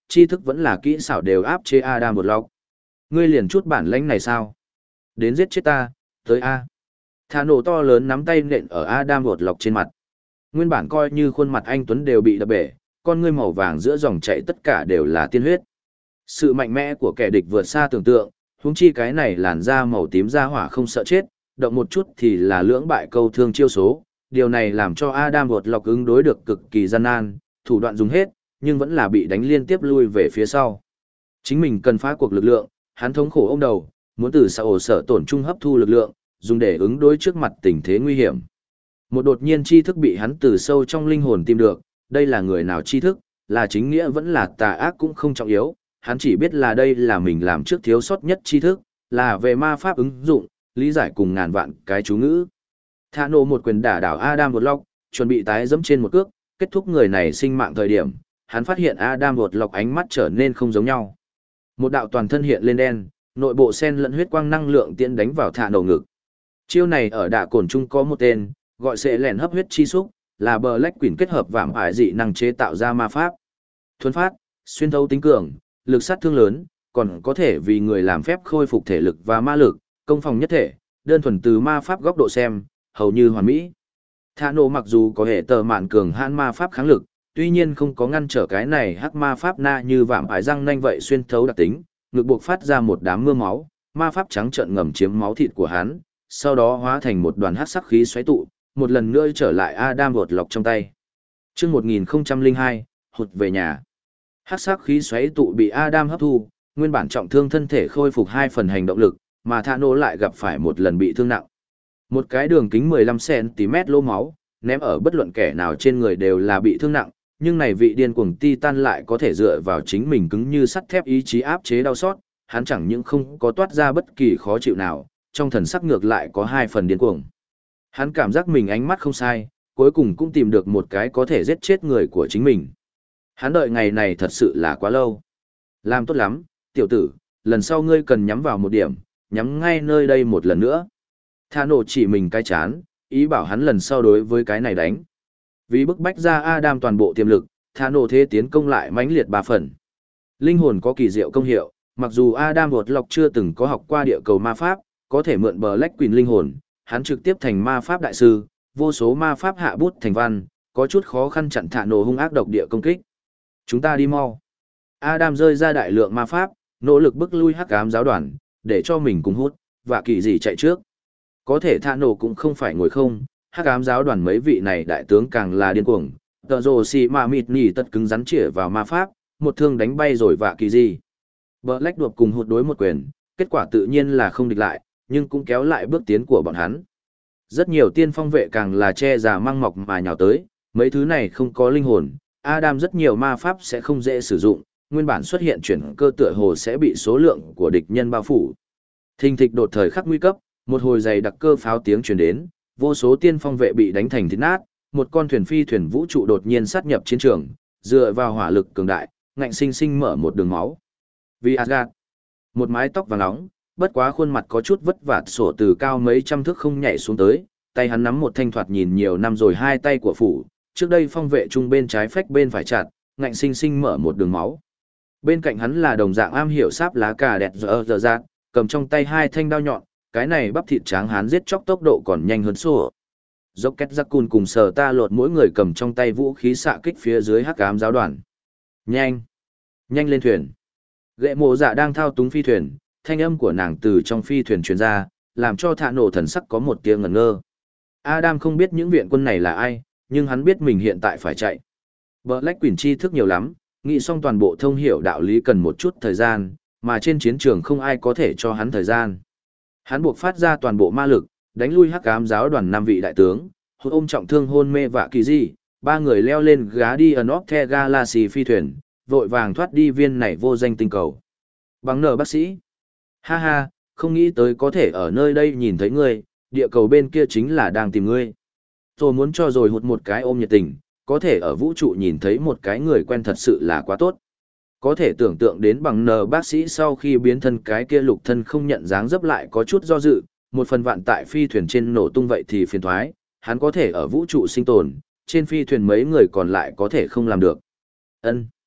tri thức vẫn là kỹ xảo đều áp chế Adam một lọc. Ngươi liền chút bản lãnh này sao? Đến giết chết ta, tới A. Thả nổ to lớn nắm tay nện ở Adam một lọc trên mặt. Nguyên bản coi như khuôn mặt anh Tuấn đều bị đập bể, con ngươi màu vàng giữa dòng chảy tất cả đều là tiên huyết. Sự mạnh mẽ của kẻ địch vượt xa tưởng tượng, huống chi cái này làn da màu tím da hỏa không sợ chết, động một chút thì là lưỡng bại câu thương chiêu số. Điều này làm cho Adam vượt lọc ứng đối được cực kỳ gian nan, thủ đoạn dùng hết, nhưng vẫn là bị đánh liên tiếp lui về phía sau. Chính mình cần phá cuộc lực lượng, hắn thống khổ ôm đầu, muốn từ xã ổ sở tổn trung hấp thu lực lượng, dùng để ứng đối trước mặt tình thế nguy hiểm. Một đột nhiên tri thức bị hắn từ sâu trong linh hồn tìm được, đây là người nào tri thức, là chính nghĩa vẫn là tà ác cũng không trọng yếu, hắn chỉ biết là đây là mình làm trước thiếu sót nhất tri thức, là về ma pháp ứng dụng, lý giải cùng ngàn vạn cái chú ngữ. Thả nổ một quyền đả đảo Adam một lọc, chuẩn bị tái dẫm trên một cước, kết thúc người này sinh mạng thời điểm, hắn phát hiện Adam một lọc ánh mắt trở nên không giống nhau. Một đạo toàn thân hiện lên đen, nội bộ sen lẫn huyết quang năng lượng tiễn đánh vào thả nổ ngực. Chiêu này ở đả cồn trung có một tên, gọi sẽ lẻn hấp huyết chi xúc, là bờ lách quỷ kết hợp vạm ải dị năng chế tạo ra ma pháp. Thuần phát, xuyên thấu tính cường, lực sát thương lớn, còn có thể vì người làm phép khôi phục thể lực và ma lực, công phòng nhất thể, đơn thuần từ ma pháp góc độ xem, hầu như hoàn mỹ. Thả nổ mặc dù có hệ tờ mạn cường hãn ma pháp kháng lực, tuy nhiên không có ngăn trở cái này hắc ma pháp na như vạm ải răng nanh vậy xuyên thấu đặc tính, ngực buộc phát ra một đám mưa máu, ma pháp trắng trợn ngầm chiếm máu thịt của hắn, sau đó hóa thành một đoàn hắc sắc khí xoáy tụ, một lần nữa trở lại Adam vột lọc trong tay. Chương một nghìn không trăm lẻ hai, hụt về nhà. Hắc sắc khí xoáy tụ bị Adam hấp thu, nguyên bản trọng thương thân thể khôi phục hai phần hành động lực, mà Thả nổ lại gặp phải một lần bị thương nặng. Một cái đường kính mười lăm xăng ti mét lỗ máu, ném ở bất luận kẻ nào trên người đều là bị thương nặng, nhưng này vị điên cuồng Titan lại có thể dựa vào chính mình cứng như sắt thép ý chí áp chế đau xót, hắn chẳng những không có toát ra bất kỳ khó chịu nào, trong thần sắc ngược lại có hai phần điên cuồng. Hắn cảm giác mình ánh mắt không sai, cuối cùng cũng tìm được một cái có thể giết chết người của chính mình. Hắn đợi ngày này thật sự là quá lâu. Làm tốt lắm, tiểu tử, lần sau ngươi cần nhắm vào một điểm, nhắm ngay nơi đây một lần nữa. Thả nổ chỉ mình cái chán, ý bảo hắn lần sau đối với cái này đánh. Vì bức bách ra Adam toàn bộ tiềm lực, Thả nổ thế tiến công lại mãnh liệt ba phần. Linh hồn có kỳ diệu công hiệu, mặc dù Adam vột lọc chưa từng có học qua địa cầu ma pháp, có thể mượn bờ lách quỳnh linh hồn, hắn trực tiếp thành ma pháp đại sư, vô số ma pháp hạ bút thành văn, có chút khó khăn chặn Thả nổ hung ác độc địa công kích. Chúng ta đi mau. Adam rơi ra đại lượng ma pháp, nỗ lực bức lui hắc ám giáo đoàn, để cho mình cùng hút, và kỳ gì chạy trước. Có thể Thả nổ cũng không phải ngồi không, hắc ám giáo đoàn mấy vị này đại tướng càng là điên cuồng, tờ rồ xì mà mịt nỉ tất cứng rắn chĩa vào ma pháp, một thương đánh bay rồi vạ kỳ gì. Black đuộc cùng hụt đối một quyền, kết quả tự nhiên là không địch lại, nhưng cũng kéo lại bước tiến của bọn hắn. Rất nhiều tiên phong vệ càng là che già mang mọc mà nhào tới, mấy thứ này không có linh hồn, Adam rất nhiều ma pháp sẽ không dễ sử dụng, nguyên bản xuất hiện chuyển cơ tựa hồ sẽ bị số lượng của địch nhân bao phủ. Thình thịch đột thời khắc nguy cấp, một hồi dày đặc cơ pháo tiếng truyền đến, vô số tiên phong vệ bị đánh thành thịt nát, một con thuyền phi thuyền vũ trụ đột nhiên sát nhập chiến trường, dựa vào hỏa lực cường đại, ngạnh sinh sinh mở một đường máu. Vì Asgard, một mái tóc vàng nóng, bất quá khuôn mặt có chút vất vả sổ từ cao mấy trăm thước không nhảy xuống tới, tay hắn nắm một thanh thoạt nhìn nhiều năm rồi hai tay của phủ, trước đây phong vệ trung bên trái phách bên phải chặt, ngạnh sinh sinh mở một đường máu. Bên cạnh hắn là đồng dạng am hiểu sáp lá cà đẹp dở dở dạt, cầm trong tay hai thanh đao nhọn, cái này bắp thịt tráng hán giết chóc tốc độ còn nhanh hơn sổ. Dốc két giặc cùn cùng sờ ta lột mỗi người cầm trong tay vũ khí xạ kích phía dưới hắc ám giáo đoàn. Nhanh! Nhanh lên thuyền! Gệ mộ dạ đang thao túng phi thuyền, thanh âm của nàng từ trong phi thuyền truyền ra, làm cho Thả nổ thần sắc có một tia ngẩn ngơ. Adam không biết những viện quân này là ai, nhưng hắn biết mình hiện tại phải chạy. Black Queen tri thức nhiều lắm, nghĩ xong toàn bộ thông hiểu đạo lý cần một chút thời gian, mà trên chiến trường không ai có thể cho hắn thời gian. Hắn buộc phát ra toàn bộ ma lực, đánh lui hắc ám giáo đoàn năm vị đại tướng, hụt ôm trọng thương hôn mê vạ kỳ di, ba người leo lên gá đi ở North The Galaxy phi thuyền, vội vàng thoát đi viên này vô danh tinh cầu. Bằng nở bác sĩ. Ha ha, không nghĩ tới có thể ở nơi đây nhìn thấy ngươi, địa cầu bên kia chính là đang tìm ngươi. Rồi muốn cho rồi hụt một cái ôm nhiệt tình, có thể ở vũ trụ nhìn thấy một cái người quen thật sự là quá tốt. Có thể tưởng tượng đến bằng nờ bác sĩ sau khi biến thân cái kia lục thân không nhận dáng dấp lại có chút do dự, một phần vạn tại phi thuyền trên nổ tung vậy thì phiền thoái, hắn có thể ở vũ trụ sinh tồn, trên phi thuyền mấy người còn lại có thể không làm được. Ân.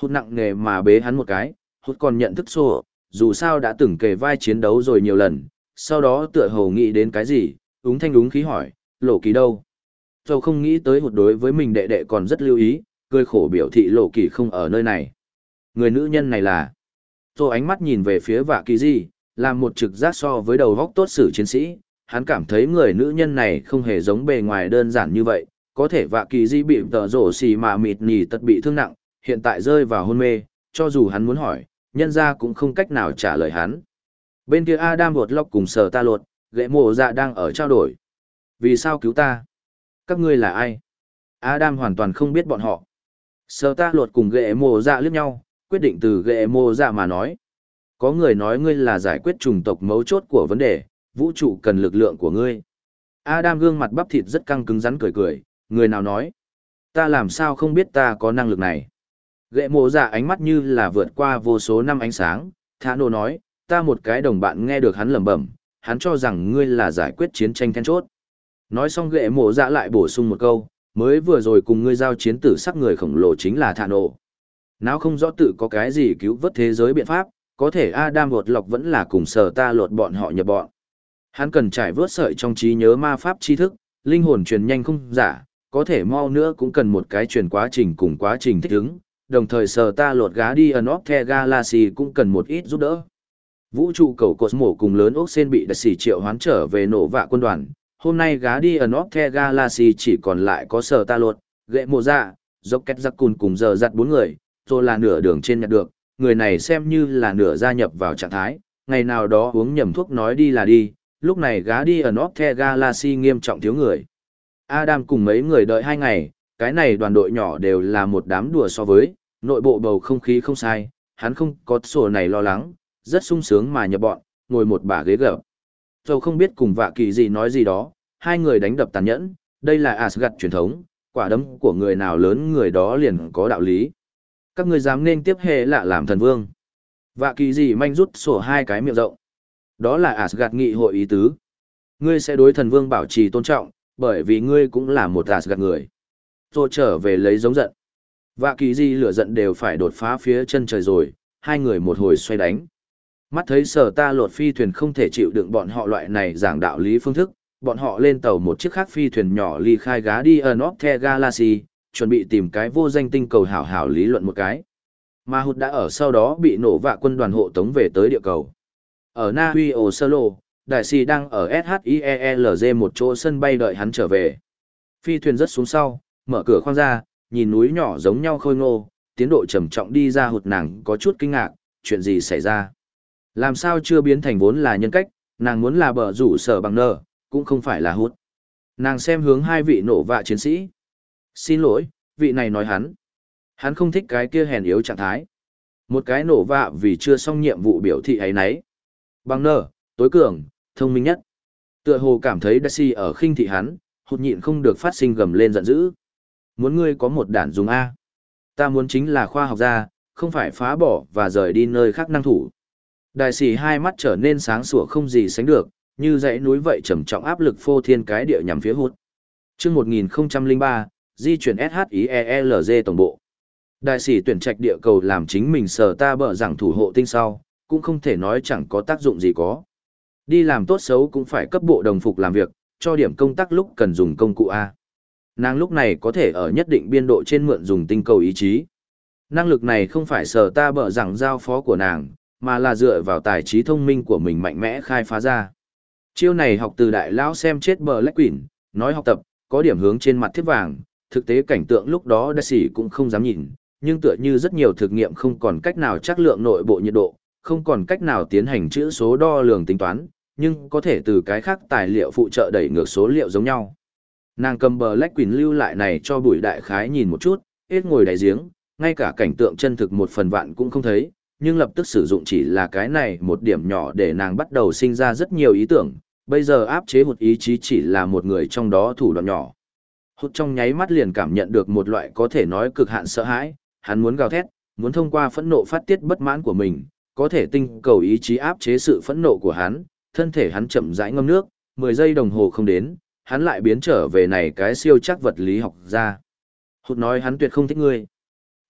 Hụt nặng nề mà bế hắn một cái, hụt còn nhận thức sổ, dù sao đã từng kề vai chiến đấu rồi nhiều lần, sau đó tựa hồ nghĩ đến cái gì, úng thanh úng khí hỏi, lộ kỳ đâu? Dầu không nghĩ tới hụt đối với mình đệ đệ còn rất lưu ý, cười khổ biểu thị lộ kỳ không ở nơi này. Người nữ nhân này là... Rồi ánh mắt nhìn về phía vạ kỳ gì, làm một trực giác so với đầu góc tốt sử chiến sĩ, hắn cảm thấy người nữ nhân này không hề giống bề ngoài đơn giản như vậy, có thể vạ kỳ di bị tờ rổ xì mà mịt nhì tật bị thương nặng, hiện tại rơi vào hôn mê, cho dù hắn muốn hỏi, nhân ra cũng không cách nào trả lời hắn. Bên kia Adam vột lóc cùng sờ ta lột, ghệ mộ dạ đang ở trao đổi. Vì sao cứu ta? Các ngươi là ai? Adam hoàn toàn không biết bọn họ. Sờ ta lột cùng ghệ mộ dạ liếc nhau, quyết định từ ghệ mộ dạ mà nói. Có người nói ngươi là giải quyết chủng tộc mấu chốt của vấn đề, vũ trụ cần lực lượng của ngươi. Adam gương mặt bắp thịt rất căng cứng rắn cười cười, người nào nói? Ta làm sao không biết ta có năng lực này? Ghệ mộ dạ ánh mắt như là vượt qua vô số năm ánh sáng, Thả Nô nói, ta một cái đồng bạn nghe được hắn lẩm bẩm, hắn cho rằng ngươi là giải quyết chiến tranh then chốt. Nói xong ghệ mộ dạ lại bổ sung một câu, mới vừa rồi cùng ngươi giao chiến tử sắc người khổng lồ chính là Thả Nô. Nào không rõ tự có cái gì cứu vớt thế giới biện pháp, có thể Adam vột lọc vẫn là cùng sờ ta lột bọn họ nhập bọn. Hắn cần trải vớt sợi trong trí nhớ ma pháp tri thức, linh hồn truyền nhanh không giả, có thể mau nữa cũng cần một cái truyền quá trình cùng quá trình thích ứng, đồng thời sờ ta lột gá đi ẩn óc the galaxy cũng cần một ít giúp đỡ. Vũ trụ cầu Cosmo cùng lớn ốc sen bị đặc sĩ triệu hoán trở về nổ vạ quân đoàn, hôm nay gá đi ẩn óc the galaxy chỉ còn lại có sờ ta lột, ghệ mộ dạ, dốc két giặc cùn cùng giờ giặt bốn người, rồi là nửa đường trên nhặt được, người này xem như là nửa gia nhập vào trạng thái, ngày nào đó uống nhầm thuốc nói đi là đi, lúc này gá đi ẩn óc the galaxy nghiêm trọng thiếu người. Adam cùng mấy người đợi hai ngày, cái này đoàn đội nhỏ đều là một đám đùa so với, nội bộ bầu không khí không sai, hắn không có sổ này lo lắng, rất sung sướng mà nhập bọn, ngồi một bả ghế gập. Dầu không biết cùng vạ kỳ gì nói gì đó, hai người đánh đập tàn nhẫn, đây là Asgard truyền thống, quả đấm của người nào lớn người đó liền có đạo lý. Các ngươi dám nên tiếp hệ lạ làm thần vương. Vạ kỳ gì manh rút sổ hai cái miệng rộng. Đó là Asgard nghị hội ý tứ. Ngươi sẽ đối thần vương bảo trì tôn trọng, bởi vì ngươi cũng là một Asgard người. Rồi trở về lấy giống giận. Vạ kỳ di lửa giận đều phải đột phá phía chân trời rồi, hai người một hồi xoay đánh. Mắt thấy sở ta lột phi thuyền không thể chịu đựng bọn họ loại này giảng đạo lý phương thức, bọn họ lên tàu một chiếc khác phi thuyền nhỏ ly khai gá đi ở North The Galaxy, chuẩn bị tìm cái vô danh tinh cầu hảo hảo lý luận một cái. Mà hụt đã ở sau đó bị nổ vạ quân đoàn hộ tống về tới địa cầu. Ở Na Uy Ồ Sơ Lô, đại sĩ đang ở ét hát i e lờ giê một chỗ sân bay đợi hắn trở về. Phi thuyền rất xuống sau, mở cửa khoang ra, nhìn núi nhỏ giống nhau khôi ngô, tiến độ trầm trọng đi ra hụt nàng có chút kinh ngạc, chuyện gì xảy ra? Làm sao chưa biến thành vốn là nhân cách, nàng muốn là bờ rủ sở bằng nờ, cũng không phải là hút. Nàng xem hướng hai vị nổ vạ chiến sĩ. Xin lỗi, vị này nói hắn. Hắn không thích cái kia hèn yếu trạng thái. Một cái nổ vạ vì chưa xong nhiệm vụ biểu thị ấy nấy. Bằng nờ, tối cường, thông minh nhất. Tựa hồ cảm thấy Daisy ở khinh thị hắn, hụt nhịn không được phát sinh gầm lên giận dữ. Muốn ngươi có một đản dùng A. Ta muốn chính là khoa học gia, không phải phá bỏ và rời đi nơi khác năng thủ. Đại sĩ hai mắt trở nên sáng sủa không gì sánh được, như dãy núi vậy trầm trọng áp lực phô thiên cái địa nhằm phía hút. Chương một nghìn không trăm lẻ ba, di chuyển ét hát i e lờ giê tổng bộ. Đại sĩ tuyển trạch địa cầu làm chính mình sở ta bở rằng thủ hộ tinh sau, cũng không thể nói chẳng có tác dụng gì có. Đi làm tốt xấu cũng phải cấp bộ đồng phục làm việc, cho điểm công tác lúc cần dùng công cụ A. Nàng lúc này có thể ở nhất định biên độ trên mượn dùng tinh cầu ý chí. Năng lực này không phải sở ta bở rằng giao phó của nàng, mà là dựa vào tài trí thông minh của mình mạnh mẽ khai phá ra. Chiêu này học từ đại lão xem chết bờ Black Queen, nói học tập, có điểm hướng trên mặt thiếp vàng, thực tế cảnh tượng lúc đó đa sĩ cũng không dám nhìn, nhưng tựa như rất nhiều thực nghiệm không còn cách nào chắc lượng nội bộ nhiệt độ, không còn cách nào tiến hành chữ số đo lường tính toán, nhưng có thể từ cái khác tài liệu phụ trợ đẩy ngược số liệu giống nhau. Nàng cầm bờ Black Queen lưu lại này cho bùi đại khái nhìn một chút, hết ngồi đáy giếng, ngay cả cảnh tượng chân thực một phần vạn cũng không thấy, nhưng lập tức sử dụng chỉ là cái này một điểm nhỏ để nàng bắt đầu sinh ra rất nhiều ý tưởng, bây giờ áp chế hụt ý chí chỉ là một người trong đó thủ đoạn nhỏ. Hụt trong nháy mắt liền cảm nhận được một loại có thể nói cực hạn sợ hãi, hắn muốn gào thét, muốn thông qua phẫn nộ phát tiết bất mãn của mình, có thể tinh cầu ý chí áp chế sự phẫn nộ của hắn, thân thể hắn chậm rãi ngâm nước, mười giây đồng hồ không đến, hắn lại biến trở về này cái siêu chắc vật lý học ra. Hụt nói hắn tuyệt không thích ngươi.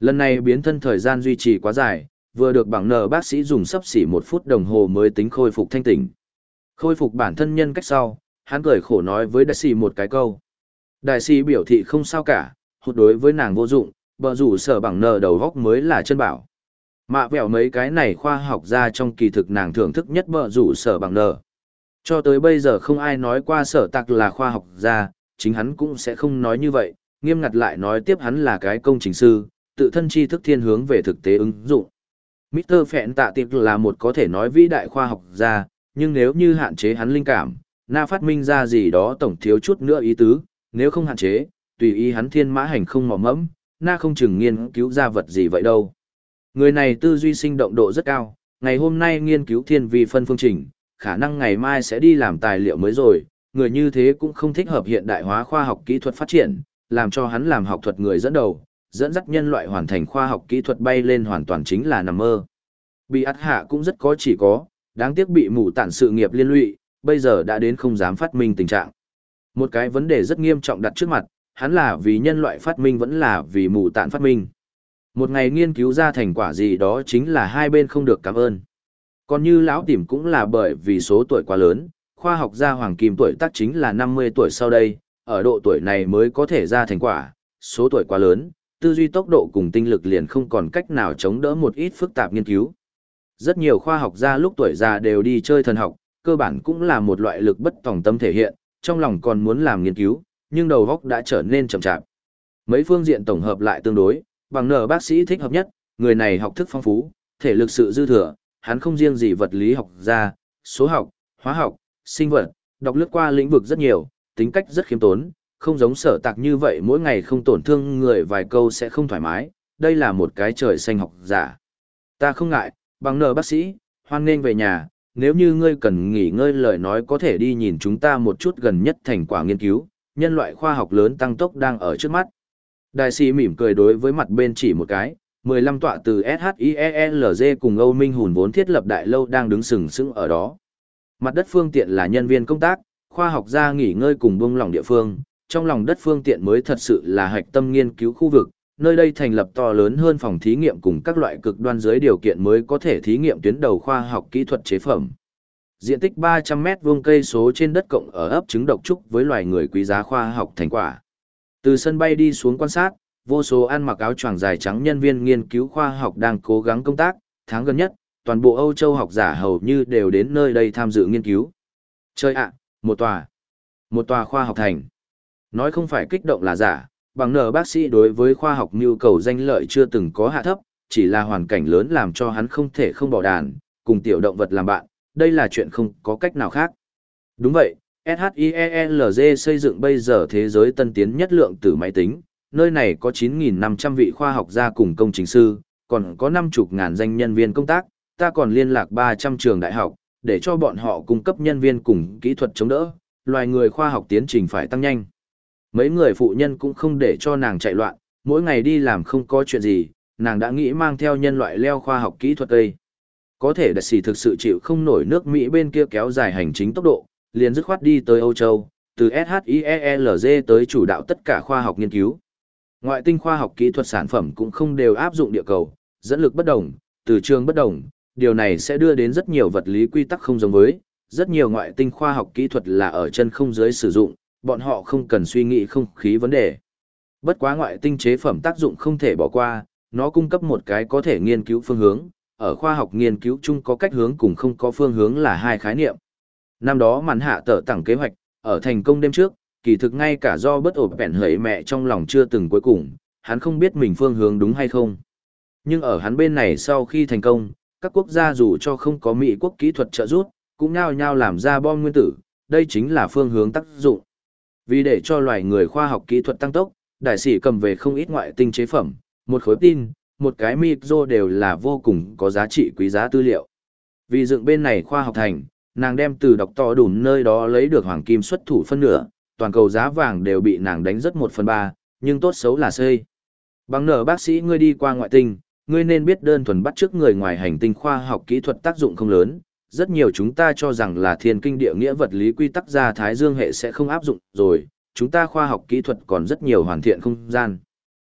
Lần này biến thân thời gian duy trì quá dài, vừa được bằng nờ bác sĩ dùng sấp xỉ một phút đồng hồ mới tính khôi phục thanh tỉnh. Khôi phục bản thân nhân cách sau, hắn cười khổ nói với đại sĩ một cái câu. Đại sĩ biểu thị không sao cả, hụt đối với nàng vô dụng, bờ rủ sở bằng nờ đầu góc mới là chân bảo. Mạ vẹo mấy cái này khoa học ra trong kỳ thực nàng thưởng thức nhất bờ rủ sở bằng nờ. Cho tới bây giờ không ai nói qua sở tạc là khoa học gia, chính hắn cũng sẽ không nói như vậy, nghiêm ngặt lại nói tiếp hắn là cái công trình sư, tự thân tri thức thiên hướng về thực tế ứng dụng. mít tơ Phẹn Tạ Tiệp là một có thể nói vĩ đại khoa học gia, nhưng nếu như hạn chế hắn linh cảm, na phát minh ra gì đó tổng thiếu chút nữa ý tứ, nếu không hạn chế, tùy ý hắn thiên mã hành không mò mẫm, na không chừng nghiên cứu ra vật gì vậy đâu. Người này tư duy sinh động độ rất cao, ngày hôm nay nghiên cứu thiên vi phân phương trình, khả năng ngày mai sẽ đi làm tài liệu mới rồi, người như thế cũng không thích hợp hiện đại hóa khoa học kỹ thuật phát triển, làm cho hắn làm học thuật người dẫn đầu, dẫn dắt nhân loại hoàn thành khoa học kỹ thuật bay lên hoàn toàn chính là nằm mơ. Bị ắt hạ cũng rất có chỉ có, đáng tiếc bị mù tản sự nghiệp liên lụy, bây giờ đã đến không dám phát minh tình trạng. Một cái vấn đề rất nghiêm trọng đặt trước mặt, hắn là vì nhân loại phát minh vẫn là vì mù tản phát minh. Một ngày nghiên cứu ra thành quả gì đó chính là hai bên không được cảm ơn. Còn như lão tìm cũng là bởi vì số tuổi quá lớn, khoa học gia hoàng kim tuổi tác chính là năm mươi tuổi sau đây, ở độ tuổi này mới có thể ra thành quả, số tuổi quá lớn, tư duy tốc độ cùng tinh lực liền không còn cách nào chống đỡ một ít phức tạp nghiên cứu. Rất nhiều khoa học gia lúc tuổi già đều đi chơi thần học, cơ bản cũng là một loại lực bất tòng tâm thể hiện, trong lòng còn muốn làm nghiên cứu, nhưng đầu óc đã trở nên chậm chạp. Mấy phương diện tổng hợp lại tương đối, bằng nở bác sĩ thích hợp nhất, người này học thức phong phú, thể lực sự dư thừa, hắn không riêng gì vật lý học ra, số học, hóa học, sinh vật, đọc lướt qua lĩnh vực rất nhiều, tính cách rất khiêm tốn, không giống sở tạc như vậy mỗi ngày không tổn thương người vài câu sẽ không thoải mái, đây là một cái trời xanh học giả. Ta không ngại, bằng nở bác sĩ, hoan nghênh về nhà, nếu như ngươi cần nghỉ ngơi lời nói có thể đi nhìn chúng ta một chút gần nhất thành quả nghiên cứu, nhân loại khoa học lớn tăng tốc đang ở trước mắt. Đại sĩ mỉm cười đối với mặt bên chỉ một cái, mười lăm tọa từ ét hát i e lờ giê cùng Âu Minh Hùn vốn thiết lập đại lâu đang đứng sừng sững ở đó. Mặt đất phương tiện là nhân viên công tác, khoa học gia nghỉ ngơi cùng buông lỏng địa phương, trong lòng đất phương tiện mới thật sự là hạch tâm nghiên cứu khu vực, nơi đây thành lập to lớn hơn phòng thí nghiệm cùng các loại cực đoan dưới điều kiện mới có thể thí nghiệm tuyến đầu khoa học kỹ thuật chế phẩm. Diện tích ba trăm mét vuông cây số trên đất cộng ở ấp trứng độc trúc với loài người quý giá khoa học thành quả. Từ sân bay đi xuống quan sát, vô số ăn mặc áo choàng dài trắng nhân viên nghiên cứu khoa học đang cố gắng công tác, tháng gần nhất, toàn bộ Âu Châu học giả hầu như đều đến nơi đây tham dự nghiên cứu. Chơi ạ, một tòa, một tòa khoa học thành. Nói không phải kích động là giả, bằng nở bác sĩ đối với khoa học nhu cầu danh lợi chưa từng có hạ thấp, chỉ là hoàn cảnh lớn làm cho hắn không thể không bỏ đàn, cùng tiểu động vật làm bạn, đây là chuyện không có cách nào khác. Đúng vậy, ét hát i e lờ giê xây dựng bây giờ thế giới tân tiến nhất lượng tử máy tính, nơi này có chín nghìn năm trăm vị khoa học gia cùng công trình sư, còn có năm mươi ngàn danh nhân viên công tác, ta còn liên lạc ba trăm trường đại học, để cho bọn họ cung cấp nhân viên cùng kỹ thuật chống đỡ, loài người khoa học tiến trình phải tăng nhanh. Mấy người phụ nhân cũng không để cho nàng chạy loạn, mỗi ngày đi làm không có chuyện gì, nàng đã nghĩ mang theo nhân loại leo khoa học kỹ thuật đây. Có thể đặc sĩ thực sự chịu không nổi nước Mỹ bên kia kéo dài hành chính tốc độ, liền dứt khoát đi tới Âu Châu, từ ét hát i e lờ giê tới chủ đạo tất cả khoa học nghiên cứu. Ngoại tinh khoa học kỹ thuật sản phẩm cũng không đều áp dụng địa cầu, dẫn lực bất đồng, từ trường bất đồng, điều này sẽ đưa đến rất nhiều vật lý quy tắc không giống với, rất nhiều ngoại tinh khoa học kỹ thuật là ở chân không dưới sử dụng, bọn họ không cần suy nghĩ không khí vấn đề. Bất quá ngoại tinh chế phẩm tác dụng không thể bỏ qua, nó cung cấp một cái có thể nghiên cứu phương hướng, ở khoa học nghiên cứu chung có cách hướng cùng không có phương hướng là hai khái niệm. Năm đó màn hạ tờ tặng kế hoạch, ở thành công đêm trước, kỳ thực ngay cả do bất ổn bẹn hỡi mẹ trong lòng chưa từng cuối cùng, hắn không biết mình phương hướng đúng hay không. Nhưng ở hắn bên này sau khi thành công, các quốc gia dù cho không có Mỹ quốc kỹ thuật trợ giúp, cũng nhao nhao làm ra bom nguyên tử, đây chính là phương hướng tác dụng. Vì để cho loài người khoa học kỹ thuật tăng tốc, đại sĩ cầm về không ít ngoại tinh chế phẩm, một khối tin, một cái micro đều là vô cùng có giá trị quý giá tư liệu. Vì dựng bên này khoa học thành, nàng đem từ đọc to đủ nơi đó lấy được hoàng kim xuất thủ phân nửa, toàn cầu giá vàng đều bị nàng đánh rất một phần ba, nhưng tốt xấu là xây. Bằng nở bác sĩ ngươi đi qua ngoại tinh, ngươi nên biết đơn thuần bắt chước người ngoài hành tinh khoa học kỹ thuật tác dụng không lớn, rất nhiều chúng ta cho rằng là thiên kinh địa nghĩa vật lý quy tắc ra Thái Dương hệ sẽ không áp dụng rồi, chúng ta khoa học kỹ thuật còn rất nhiều hoàn thiện không gian.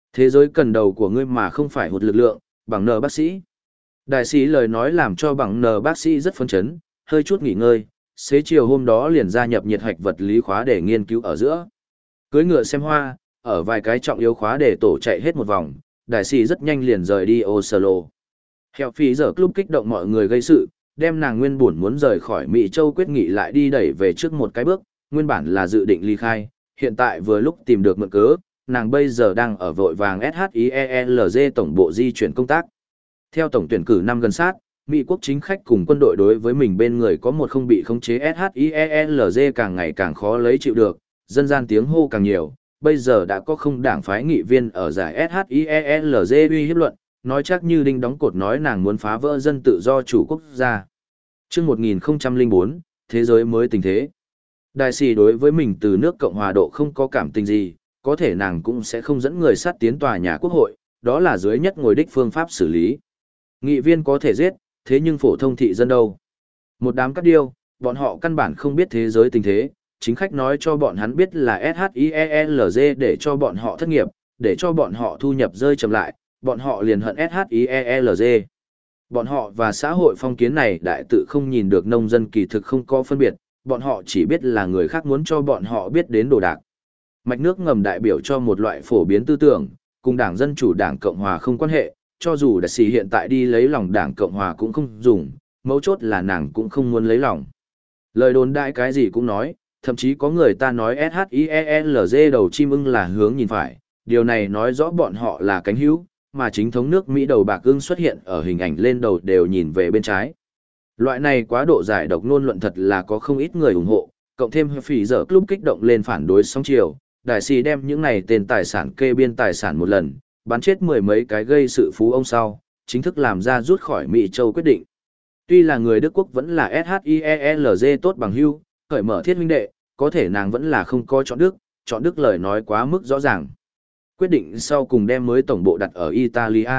Thế giới cần đầu của ngươi mà không phải hụt lực lượng, bằng nờ bác sĩ. Đại sĩ lời nói làm cho bằng nờ bác sĩ rất phấn chấn, hơi chút nghỉ ngơi, xế chiều hôm đó liền gia nhập nhiệt hạch vật lý khóa để nghiên cứu ở giữa. Cưới ngựa xem hoa, ở vài cái trọng yếu khóa để tổ chạy hết một vòng, đại sĩ rất nhanh liền rời đi Oslo. Hẹo phí giờ club kích động mọi người gây sự, đem nàng nguyên buồn muốn rời khỏi Mỹ Châu quyết nghị lại đi đẩy về trước một cái bước, nguyên bản là dự định ly khai, hiện tại vừa lúc tìm được mượn cớ, nàng bây giờ đang ở vội vàng ét hát i e lờ giê tổng bộ di chuyển công tác. Theo tổng tuyển cử năm gần sát, Mỹ quốc chính khách cùng quân đội đối với mình bên người có một không bị khống chế ét hát i e lờ giê càng ngày càng khó lấy chịu được, dân gian tiếng hô càng nhiều, bây giờ đã có không đảng phái nghị viên ở giải ét hát i e lờ giê uy hiếp luận, nói chắc như đinh đóng cột nói nàng muốn phá vỡ dân tự do chủ quốc gia. Trước một nghìn không trăm lẻ bốn, thế giới mới tình thế. Đại sĩ đối với mình từ nước Cộng hòa độ không có cảm tình gì, có thể nàng cũng sẽ không dẫn người sát tiến tòa nhà quốc hội, đó là dưới nhất ngồi đích phương pháp xử lý. Nghị viên có thể giết, thế nhưng phổ thông thị dân đâu? Một đám cắt điêu, bọn họ căn bản không biết thế giới tình thế, chính khách nói cho bọn hắn biết là ét hát i e lờ giê để cho bọn họ thất nghiệp, để cho bọn họ thu nhập rơi chậm lại, bọn họ liền hận ét hát i e lờ giê. Bọn họ và xã hội phong kiến này đại tự không nhìn được nông dân kỳ thực không có phân biệt, bọn họ chỉ biết là người khác muốn cho bọn họ biết đến đồ đạc. Mạch nước ngầm đại biểu cho một loại phổ biến tư tưởng, cùng Đảng Dân Chủ Đảng Cộng Hòa không quan hệ, cho dù đại sĩ hiện tại đi lấy lòng Đảng Cộng Hòa cũng không dùng, mấu chốt là nàng cũng không muốn lấy lòng. Lời đồn đại cái gì cũng nói, thậm chí có người ta nói ét hát i e lờ giê đầu chim ưng là hướng nhìn phải, điều này nói rõ bọn họ là cánh hữu, mà chính thống nước Mỹ đầu bạc ưng xuất hiện ở hình ảnh lên đầu đều nhìn về bên trái. Loại này quá độ giải độc ngôn luận thật là có không ít người ủng hộ, cộng thêm phỉ giờ club kích động lên phản đối sóng chiều, đại sĩ đem những này tên tài sản kê biên tài sản một lần, bắn chết mười mấy cái gây sự phú ông sau, chính thức làm ra rút khỏi Mỹ Châu quyết định. Tuy là người Đức Quốc vẫn là ét hát i e lờ giê tốt bằng hưu, khởi mở thiết huynh đệ, có thể nàng vẫn là không coi chọn Đức, chọn Đức lời nói quá mức rõ ràng. Quyết định sau cùng đem mới tổng bộ đặt ở Italia.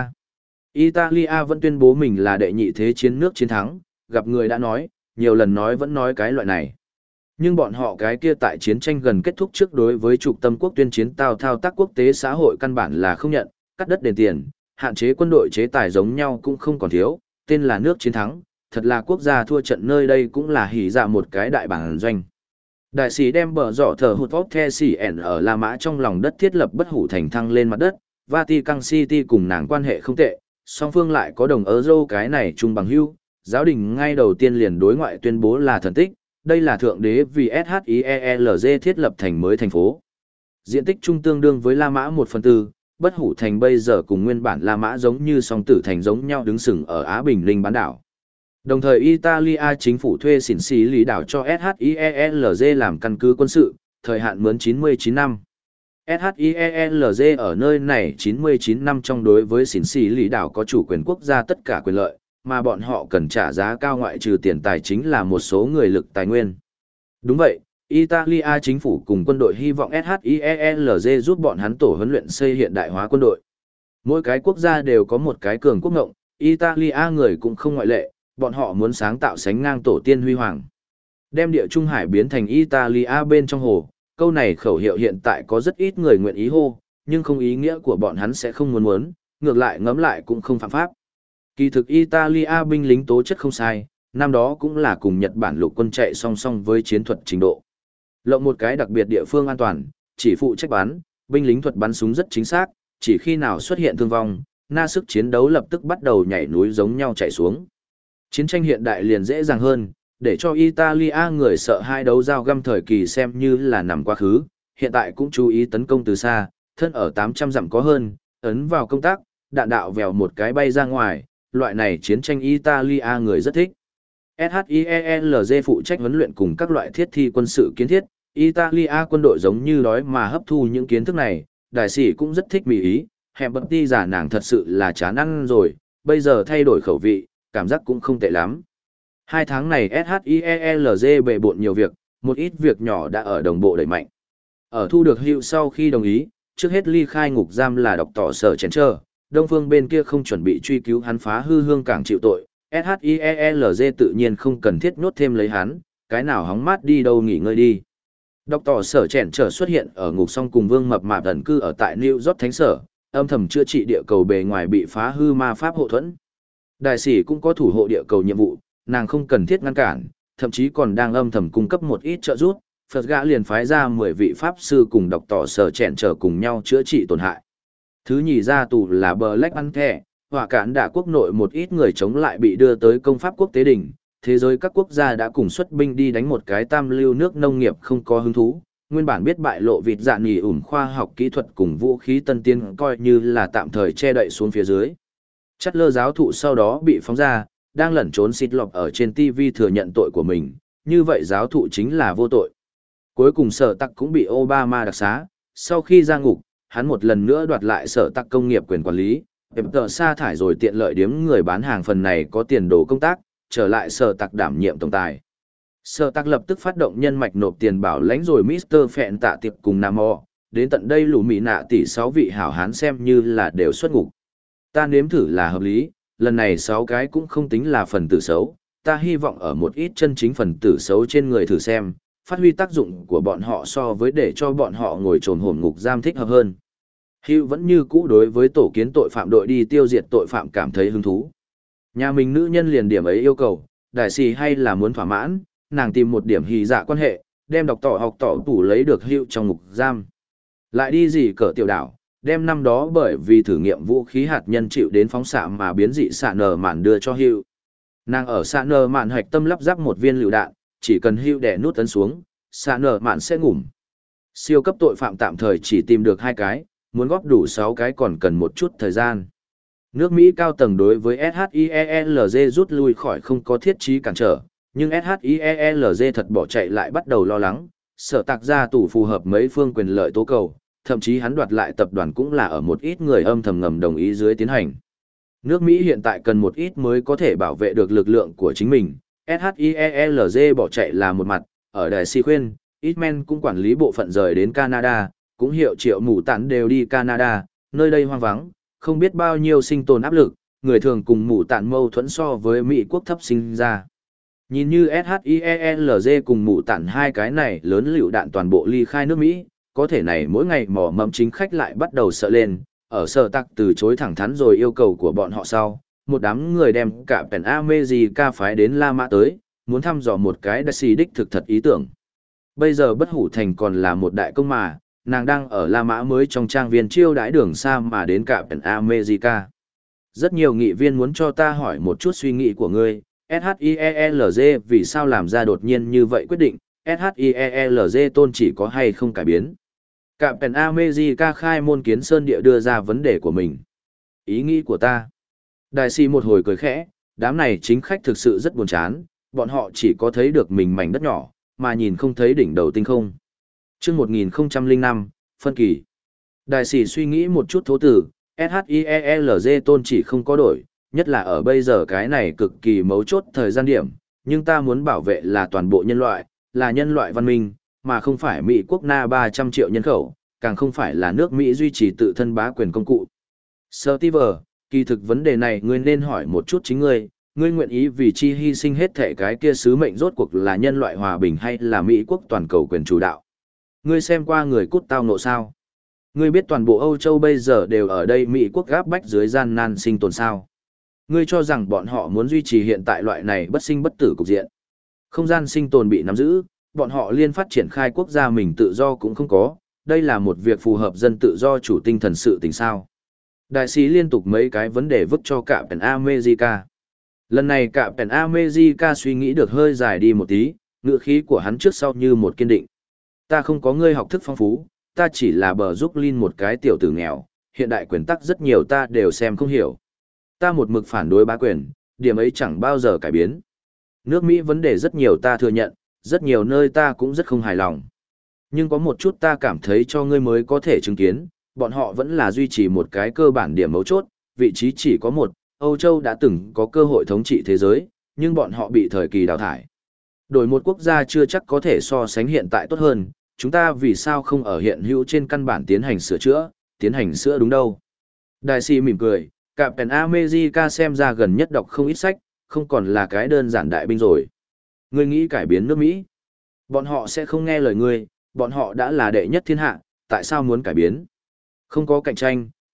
Italia vẫn tuyên bố mình là đệ nhị thế chiến nước chiến thắng, gặp người đã nói, nhiều lần nói vẫn nói cái loại này. Nhưng bọn họ cái kia tại chiến tranh gần kết thúc trước đối với trục tâm quốc tuyên chiến tao thao tác quốc tế xã hội căn bản là không nhận, cắt đất đền tiền, hạn chế quân đội chế tài giống nhau cũng không còn thiếu, tên là nước chiến thắng, thật là quốc gia thua trận nơi đây cũng là hỉ dạ một cái đại bản doanh. Đại sĩ đem bờ giỏ thờ hụt vóc the xỉ ẻn ở La Mã trong lòng đất thiết lập bất hủ thành thăng lên mặt đất, Vatican City cùng nàng quan hệ không tệ, song phương lại có đồng euro cái này chung bằng hữu, giáo đình ngay đầu tiên liền đối ngoại tuyên bố là thần tích, đây là thượng đế vì ét hát i e lờ giê thiết lập thành mới thành phố. Diện tích trung tương đương với La Mã một phần tư, bất hủ thành bây giờ cùng nguyên bản La Mã giống như song tử thành giống nhau đứng sừng ở Á Bình Linh bán đảo. Đồng thời Italia chính phủ thuê xỉn xí lý đảo cho ét hát i e lờ giê làm căn cứ quân sự, thời hạn mướn chín mươi chín năm. ét hát i e lờ giê ở nơi này chín mươi chín năm trong đối với xỉn xí lý đảo có chủ quyền quốc gia tất cả quyền lợi, mà bọn họ cần trả giá cao ngoại trừ tiền tài chính là một số người lực tài nguyên. Đúng vậy, Italia chính phủ cùng quân đội hy vọng ét hát i e lờ giê giúp bọn hắn tổ huấn luyện xây hiện đại hóa quân đội. Mỗi cái quốc gia đều có một cái cường quốc ngộng, Italia người cũng không ngoại lệ, bọn họ muốn sáng tạo sánh ngang tổ tiên huy hoàng. Đem địa Trung Hải biến thành Italia bên trong hồ, câu này khẩu hiệu hiện tại có rất ít người nguyện ý hô, nhưng không ý nghĩa của bọn hắn sẽ không muốn muốn, ngược lại ngẫm lại cũng không phạm pháp. Kỳ thực Italia binh lính tố chất không sai, năm đó cũng là cùng Nhật Bản lục quân chạy song song với chiến thuật trình độ. Lộng một cái đặc biệt địa phương an toàn, chỉ phụ trách bắn, binh lính thuật bắn súng rất chính xác, chỉ khi nào xuất hiện thương vong, na sức chiến đấu lập tức bắt đầu nhảy núi giống nhau chạy xuống. Chiến tranh hiện đại liền dễ dàng hơn, để cho Italia người sợ hai đấu dao găm thời kỳ xem như là nằm quá khứ, hiện tại cũng chú ý tấn công từ xa, thân ở tám trăm dặm có hơn, ấn vào công tác, đạn đạo vèo một cái bay ra ngoài, loại này chiến tranh Italia người rất thích. ét hát i e lờ giê phụ trách huấn luyện cùng các loại thiết thi quân sự kiến thiết, Italia quân đội giống như đói mà hấp thu những kiến thức này, đại sĩ cũng rất thích mỹ ý, hẹp bậc ti giả nàng thật sự là chán ăn rồi, bây giờ thay đổi khẩu vị, cảm giác cũng không tệ lắm. Hai tháng này ét hát i e lờ giê bề bộn nhiều việc, một ít việc nhỏ đã ở đồng bộ đẩy mạnh. Ở thu được hiệu sau khi đồng ý, trước hết ly khai ngục giam là đọc tỏ sở chén trơ, Đông Phương bên kia không chuẩn bị truy cứu hắn phá hư hương cảng chịu tội, ét hát i e lờ giê tự nhiên không cần thiết nhốt thêm lấy hắn, cái nào hóng mát đi đâu nghỉ ngơi đi. Đọc tỏ sở chèn trở xuất hiện ở ngục song cùng Vương Mập Mạp ẩn cư ở tại New York Thánh Sở, âm thầm chữa trị địa cầu bề ngoài bị phá hư ma pháp hộ thuẫn. Đại sĩ cũng có thủ hộ địa cầu nhiệm vụ, nàng không cần thiết ngăn cản, thậm chí còn đang âm thầm cung cấp một ít trợ giúp. Phật gã liền phái ra mười vị pháp sư cùng đọc tỏ sở chẹn trở cùng nhau chữa trị tổn hại. Thứ nhì ra tù là Black Panther, hỏa cản đả quốc nội một ít người chống lại bị đưa tới công pháp quốc tế đỉnh. Thế giới các quốc gia đã cùng xuất binh đi đánh một cái tam lưu nước nông nghiệp không có hứng thú. Nguyên bản biết bại lộ vịt dạ nghỉ ủn khoa học kỹ thuật cùng vũ khí tân tiến coi như là tạm thời che đậy xuống phía dưới. Chất lơ giáo thụ sau đó bị phóng ra, đang lẩn trốn xịt lọc ở trên ti vi thừa nhận tội của mình, như vậy giáo thụ chính là vô tội. Cuối cùng sở tắc cũng bị Obama đặc xá, sau khi ra ngục, hắn một lần nữa đoạt lại sở tắc công nghiệp quyền quản lý, đẹp tờ sa thải rồi tiện lợi điếm người bán hàng phần này có tiền đồ công tác, trở lại sở tắc đảm nhiệm tổng tài. Sở tắc lập tức phát động nhân mạch nộp tiền bảo lãnh rồi mít tơ Phẹn tạ tiệp cùng Nam O, đến tận đây lũ mỹ nạ tỷ sáu vị hảo hán xem như là đều xuất ngục. Ta nếm thử là hợp lý, lần này sáu cái cũng không tính là phần tử xấu, ta hy vọng ở một ít chân chính phần tử xấu trên người thử xem, phát huy tác dụng của bọn họ so với để cho bọn họ ngồi trồn hổm ngục giam thích hợp hơn. Hugh vẫn như cũ đối với tổ kiến tội phạm đội đi tiêu diệt tội phạm cảm thấy hứng thú. Nhà mình nữ nhân liền điểm ấy yêu cầu, đại sĩ hay là muốn thỏa mãn, nàng tìm một điểm hì dạ quan hệ, đem đọc tỏ học tỏ tủ lấy được Hugh trong ngục giam. Lại đi gì cỡ tiểu đảo, đem năm đó bởi vì thử nghiệm vũ khí hạt nhân chịu đến phóng xạ mà biến dị xạ nở mạn đưa cho Hugh. Nàng ở xạ nở mạn hạch tâm lắp ráp một viên lựu đạn, chỉ cần Hugh đè nút ấn xuống, xạ nở mạn sẽ ngủm. Siêu cấp tội phạm tạm thời chỉ tìm được hai cái, muốn góp đủ sáu cái còn cần một chút thời gian. Nước Mỹ cao tầng đối với ét hát i e lờ giê rút lui khỏi không có thiết trí cản trở, nhưng ét hát i e lờ giê thật bỏ chạy lại bắt đầu lo lắng, sở tạc gia tù phù hợp mấy phương quyền lợi tố cầu, thậm chí hắn đoạt lại tập đoàn cũng là ở một ít người âm thầm ngầm đồng ý dưới tiến hành. Nước Mỹ hiện tại cần một ít mới có thể bảo vệ được lực lượng của chính mình, ét hát i e lờ giê bỏ chạy là một mặt, ở Đài Si khuyên, Hitman cũng quản lý bộ phận rời đến Canada, cũng hiệu triệu mù tản đều đi Canada, nơi đây hoang vắng, không biết bao nhiêu sinh tồn áp lực, người thường cùng mù tản mâu thuẫn so với Mỹ quốc thấp sinh ra. Nhìn như ét hát i e lờ giê cùng mù tản hai cái này lớn lựu đạn toàn bộ ly khai nước Mỹ, có thể này mỗi ngày mỏ mẫm chính khách lại bắt đầu sợ lên, ở sở tắc từ chối thẳng thắn rồi yêu cầu của bọn họ sau, một đám người đem cả Pen America phái đến La Mã tới, muốn thăm dò một cái đại sĩ đích thực thật ý tưởng. Bây giờ bất hủ thành còn là một đại công mà, nàng đang ở La Mã mới trong trang viên chiêu đãi đường xa mà đến cả Pen America. Rất nhiều nghị viên muốn cho ta hỏi một chút suy nghĩ của ngươi, ét hát i e lờ giê vì sao làm ra đột nhiên như vậy quyết định, ét hát i e lờ giê tôn chỉ có hay không cải biến. Cả Pen America khai môn kiến sơn địa đưa ra vấn đề của mình. Ý nghĩ của ta. Đại sĩ một hồi cười khẽ, đám này chính khách thực sự rất buồn chán, bọn họ chỉ có thấy được mình mảnh đất nhỏ, mà nhìn không thấy đỉnh đầu tinh không. Trước một nghìn không trăm lẻ năm, phân kỳ. Đại sĩ suy nghĩ một chút thố tử, ét hát i e lờ giê tôn chỉ không có đổi, nhất là ở bây giờ cái này cực kỳ mấu chốt thời gian điểm, nhưng ta muốn bảo vệ là toàn bộ nhân loại, là nhân loại văn minh, mà không phải Mỹ quốc na ba trăm triệu nhân khẩu, càng không phải là nước Mỹ duy trì tự thân bá quyền công cụ. Steve, kỳ thực vấn đề này ngươi nên hỏi một chút chính ngươi, ngươi nguyện ý vì chi hy sinh hết thể cái kia sứ mệnh rốt cuộc là nhân loại hòa bình hay là Mỹ quốc toàn cầu quyền chủ đạo. Ngươi xem qua người cút tao nộ sao? Ngươi biết toàn bộ Âu Châu bây giờ đều ở đây Mỹ quốc gáp bách dưới gian nan sinh tồn sao? Ngươi cho rằng bọn họ muốn duy trì hiện tại loại này bất sinh bất tử cục diện. Không gian sinh tồn bị nắm giữ, bọn họ liên phát triển khai quốc gia mình tự do cũng không có, đây là một việc phù hợp dân tự do chủ tinh thần sự tình sao. Đại sĩ liên tục mấy cái vấn đề vứt cho cả Pen America. Lần này cả Pen America suy nghĩ được hơi dài đi một tí, ngữ khí của hắn trước sau như một kiên định. Ta không có ngươi học thức phong phú, ta chỉ là bờ giúp Linh một cái tiểu tử nghèo, hiện đại quyền tắc rất nhiều ta đều xem không hiểu. Ta một mực phản đối bá quyền, điểm ấy chẳng bao giờ cải biến. Nước Mỹ vấn đề rất nhiều ta thừa nhận, rất nhiều nơi ta cũng rất không hài lòng. Nhưng có một chút ta cảm thấy cho ngươi mới có thể chứng kiến, bọn họ vẫn là duy trì một cái cơ bản điểm mấu chốt, vị trí chỉ có một, Âu Châu đã từng có cơ hội thống trị thế giới, nhưng bọn họ bị thời kỳ đào thải. Đổi một quốc gia chưa chắc có thể so sánh hiện tại tốt hơn, chúng ta vì sao không ở hiện hữu trên căn bản tiến hành sửa chữa, tiến hành sửa đúng đâu. Đại sĩ mỉm cười, cả Pen America xem ra gần nhất đọc không ít sách, không còn là cái đơn giản đại binh rồi. Ngươi nghĩ cải biến nước Mỹ, bọn họ sẽ không nghe lời ngươi, bọn họ đã là đệ nhất thiên hạ, tại sao muốn cải biến? Không có cạnh tranh,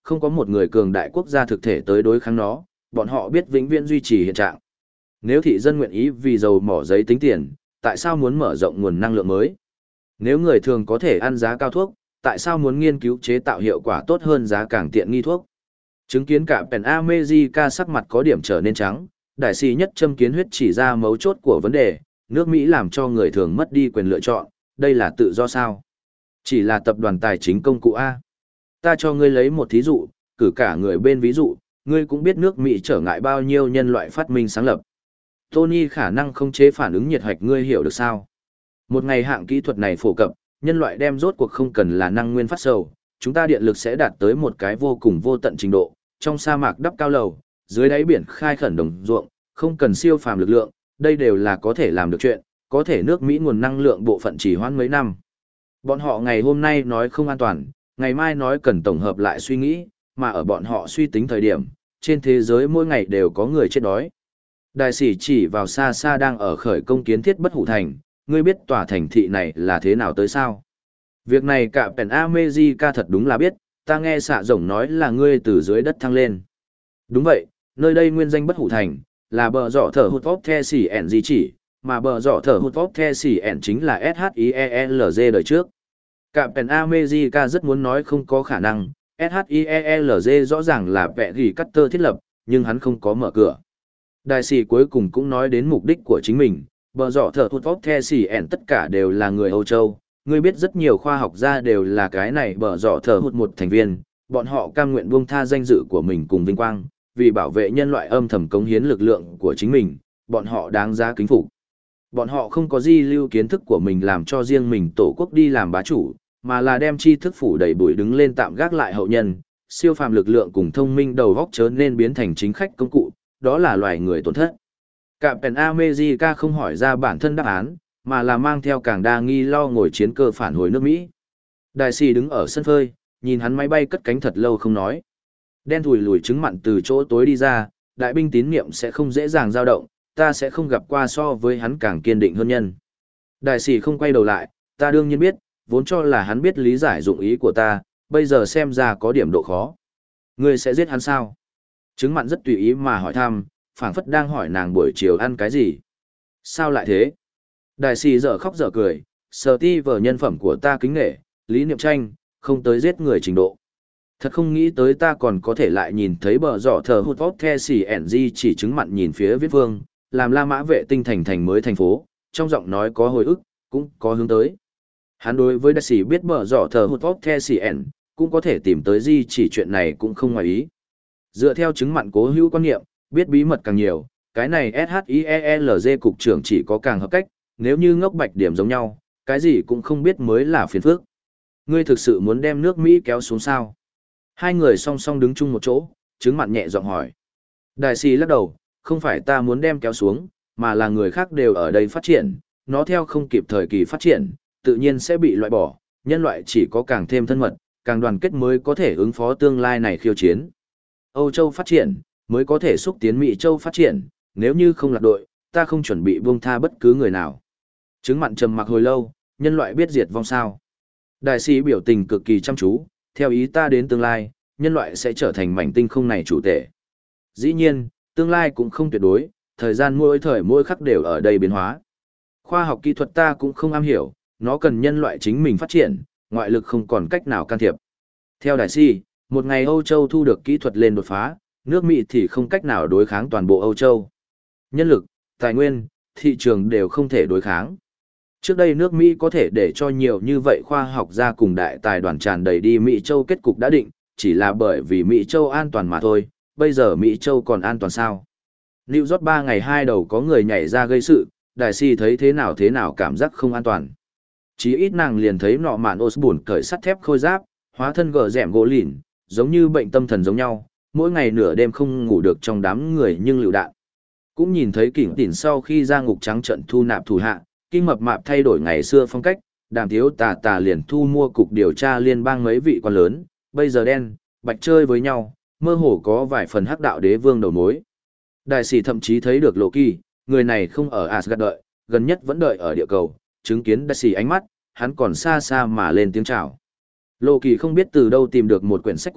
không có một người cường đại quốc gia thực thể tới đối kháng nó, bọn họ biết vĩnh viễn duy trì hiện trạng. Nếu thị dân nguyện ý vì dầu mỏ giấy tính tiền, tại sao muốn mở rộng nguồn năng lượng mới? Nếu người thường có thể ăn giá cao thuốc, tại sao muốn nghiên cứu chế tạo hiệu quả tốt hơn giá càng tiện nghi thuốc? Chứng kiến cả Pen America sắc mặt có điểm trở nên trắng, đại sĩ nhất châm kiến huyết chỉ ra mấu chốt của vấn đề, nước Mỹ làm cho người thường mất đi quyền lựa chọn, đây là tự do sao? Chỉ là tập đoàn tài chính công cụ A. Ta cho ngươi lấy một thí dụ, cử cả người bên ví dụ, ngươi cũng biết nước Mỹ trở ngại bao nhiêu nhân loại phát minh sáng lập. Tony khả năng không chế phản ứng nhiệt hạch ngươi hiểu được sao? Một ngày hạng kỹ thuật này phổ cập, nhân loại đem rốt cuộc không cần là năng nguyên phát sầu, chúng ta điện lực sẽ đạt tới một cái vô cùng vô tận trình độ, trong sa mạc đắp cao lầu, dưới đáy biển khai khẩn đồng ruộng, không cần siêu phàm lực lượng, đây đều là có thể làm được chuyện, có thể nước Mỹ nguồn năng lượng bộ phận chỉ hoãn mấy năm. Bọn họ ngày hôm nay nói không an toàn, ngày mai nói cần tổng hợp lại suy nghĩ, mà ở bọn họ suy tính thời điểm, trên thế giới mỗi ngày đều có người chết đói. Đại sĩ chỉ vào xa xa đang ở khởi công kiến thiết bất hủ thành, ngươi biết tòa thành thị này là thế nào tới sao? Việc này cả Pen America thật đúng là biết, ta nghe xạ rồng nói là ngươi từ dưới đất thăng lên. Đúng vậy, nơi đây nguyên danh bất hủ thành, là bờ giỏ thở hụt vóc the xỉ ẻn di chỉ, mà bờ giỏ thở hụt vóc the xỉ ẻn chính là ét hát i e lờ giê đời trước. Cả Pen America rất muốn nói không có khả năng, ét hát i e lờ giê rõ ràng là vẽ ghi cắt tơ thiết lập, nhưng hắn không có mở cửa. Đại sĩ cuối cùng cũng nói đến mục đích của chính mình, bờ giỏ thở hụt vóc the xỉ ẻn tất cả đều là người Âu Châu. Ngươi biết rất nhiều khoa học gia đều là cái này bờ giỏ thở hụt một thành viên, bọn họ cam nguyện buông tha danh dự của mình cùng vinh quang, vì bảo vệ nhân loại âm thầm cống hiến lực lượng của chính mình, bọn họ đáng giá kính phục. Bọn họ không có di lưu kiến thức của mình làm cho riêng mình tổ quốc đi làm bá chủ, mà là đem tri thức phủ đầy bụi đứng lên tạm gác lại hậu nhân, siêu phàm lực lượng cùng thông minh đầu góc chớ nên biến thành chính khách công cụ, đó là loài người tổn thất. Cả Pen America không hỏi ra bản thân đáp án, mà là mang theo càng đa nghi lo ngồi chiến cơ phản hồi nước Mỹ. Đại sĩ đứng ở sân phơi, nhìn hắn máy bay cất cánh thật lâu không nói. Đen thùi lùi trứng mặn từ chỗ tối đi ra, đại binh tín niệm sẽ không dễ dàng dao động, ta sẽ không gặp qua so với hắn càng kiên định hơn nhân. Đại sĩ không quay đầu lại, ta đương nhiên biết, vốn cho là hắn biết lý giải dụng ý của ta, bây giờ xem ra có điểm độ khó. Ngươi sẽ giết hắn sao? Trứng mặn rất tùy ý mà hỏi thăm, phảng phất đang hỏi nàng buổi chiều ăn cái gì. Sao lại thế? Đại sĩ dở khóc dở cười, sở ti vở nhân phẩm của ta kính nghệ, lý niệm tranh, không tới giết người trình độ. Thật không nghĩ tới ta còn có thể lại nhìn thấy bờ giỏ thờ hụt vóc the xỉ ẻn di chỉ chứng mặn nhìn phía viết vương, làm La Mã vệ tinh thành thành mới thành phố, trong giọng nói có hồi ức, cũng có hướng tới. Hắn đối với đại sĩ biết bờ giỏ thờ hụt vóc the xỉ ẻn, cũng có thể tìm tới di chỉ chuyện này cũng không ngoài ý. Dựa theo chứng mặn cố hữu quan niệm, biết bí mật càng nhiều, cái này ét hát i e lờ giê cục trưởng chỉ có càng hợp cách, nếu như ngốc bạch điểm giống nhau, cái gì cũng không biết mới là phiền phức. Ngươi thực sự muốn đem nước Mỹ kéo xuống sao? Hai người song song đứng chung một chỗ, chứng mặn nhẹ giọng hỏi. Đại sĩ lắc đầu, không phải ta muốn đem kéo xuống, mà là người khác đều ở đây phát triển, nó theo không kịp thời kỳ phát triển, tự nhiên sẽ bị loại bỏ, nhân loại chỉ có càng thêm thân mật, càng đoàn kết mới có thể ứng phó tương lai này khiêu chiến. Âu Châu phát triển, mới có thể xúc tiến Mỹ Châu phát triển, nếu như không lạc đội, ta không chuẩn bị buông tha bất cứ người nào. Chứng mặn trầm mặc hồi lâu, nhân loại biết diệt vong sao. Đại sĩ biểu tình cực kỳ chăm chú, theo ý ta đến tương lai, nhân loại sẽ trở thành mảnh tinh không này chủ thể. Dĩ nhiên, tương lai cũng không tuyệt đối, thời gian mỗi thời mỗi khắc đều ở đây biến hóa. Khoa học kỹ thuật ta cũng không am hiểu, nó cần nhân loại chính mình phát triển, ngoại lực không còn cách nào can thiệp. Theo đại sĩ, một ngày Âu Châu thu được kỹ thuật lên đột phá, nước Mỹ thì không cách nào đối kháng toàn bộ Âu Châu. Nhân lực, tài nguyên, thị trường đều không thể đối kháng. Trước đây nước Mỹ có thể để cho nhiều như vậy khoa học gia cùng đại tài đoàn tràn đầy đi Mỹ Châu kết cục đã định, chỉ là bởi vì Mỹ Châu an toàn mà thôi, bây giờ Mỹ Châu còn an toàn sao? New York ba ngày hai đầu có người nhảy ra gây sự, đại sĩ thấy thế nào thế nào cảm giác không an toàn. Chí ít nàng liền thấy nọ mạn Osborne cởi sắt thép khôi giáp, hóa thân gờ rẻm gỗ lìn, giống như bệnh tâm thần giống nhau, mỗi ngày nửa đêm không ngủ được trong đám người nhưng lựu đạn. Cũng nhìn thấy kỉnh tỉn sau khi ra ngục trắng trận thu nạp thủ hạ, kinh mập mạp thay đổi ngày xưa phong cách, đàm thiếu tà tà liền thu mua cục điều tra liên bang mấy vị quan lớn, bây giờ đen, bạch chơi với nhau, mơ hồ có vài phần hắc đạo đế vương đầu mối. Đại sĩ thậm chí thấy được Lộ Kỳ, người này không ở Asgard đợi, gần nhất vẫn đợi ở địa cầu, chứng kiến đại sĩ ánh mắt, hắn còn xa xa mà lên tiếng chào. Lộ Kỳ không biết từ đâu tìm được một quyển sách cổ,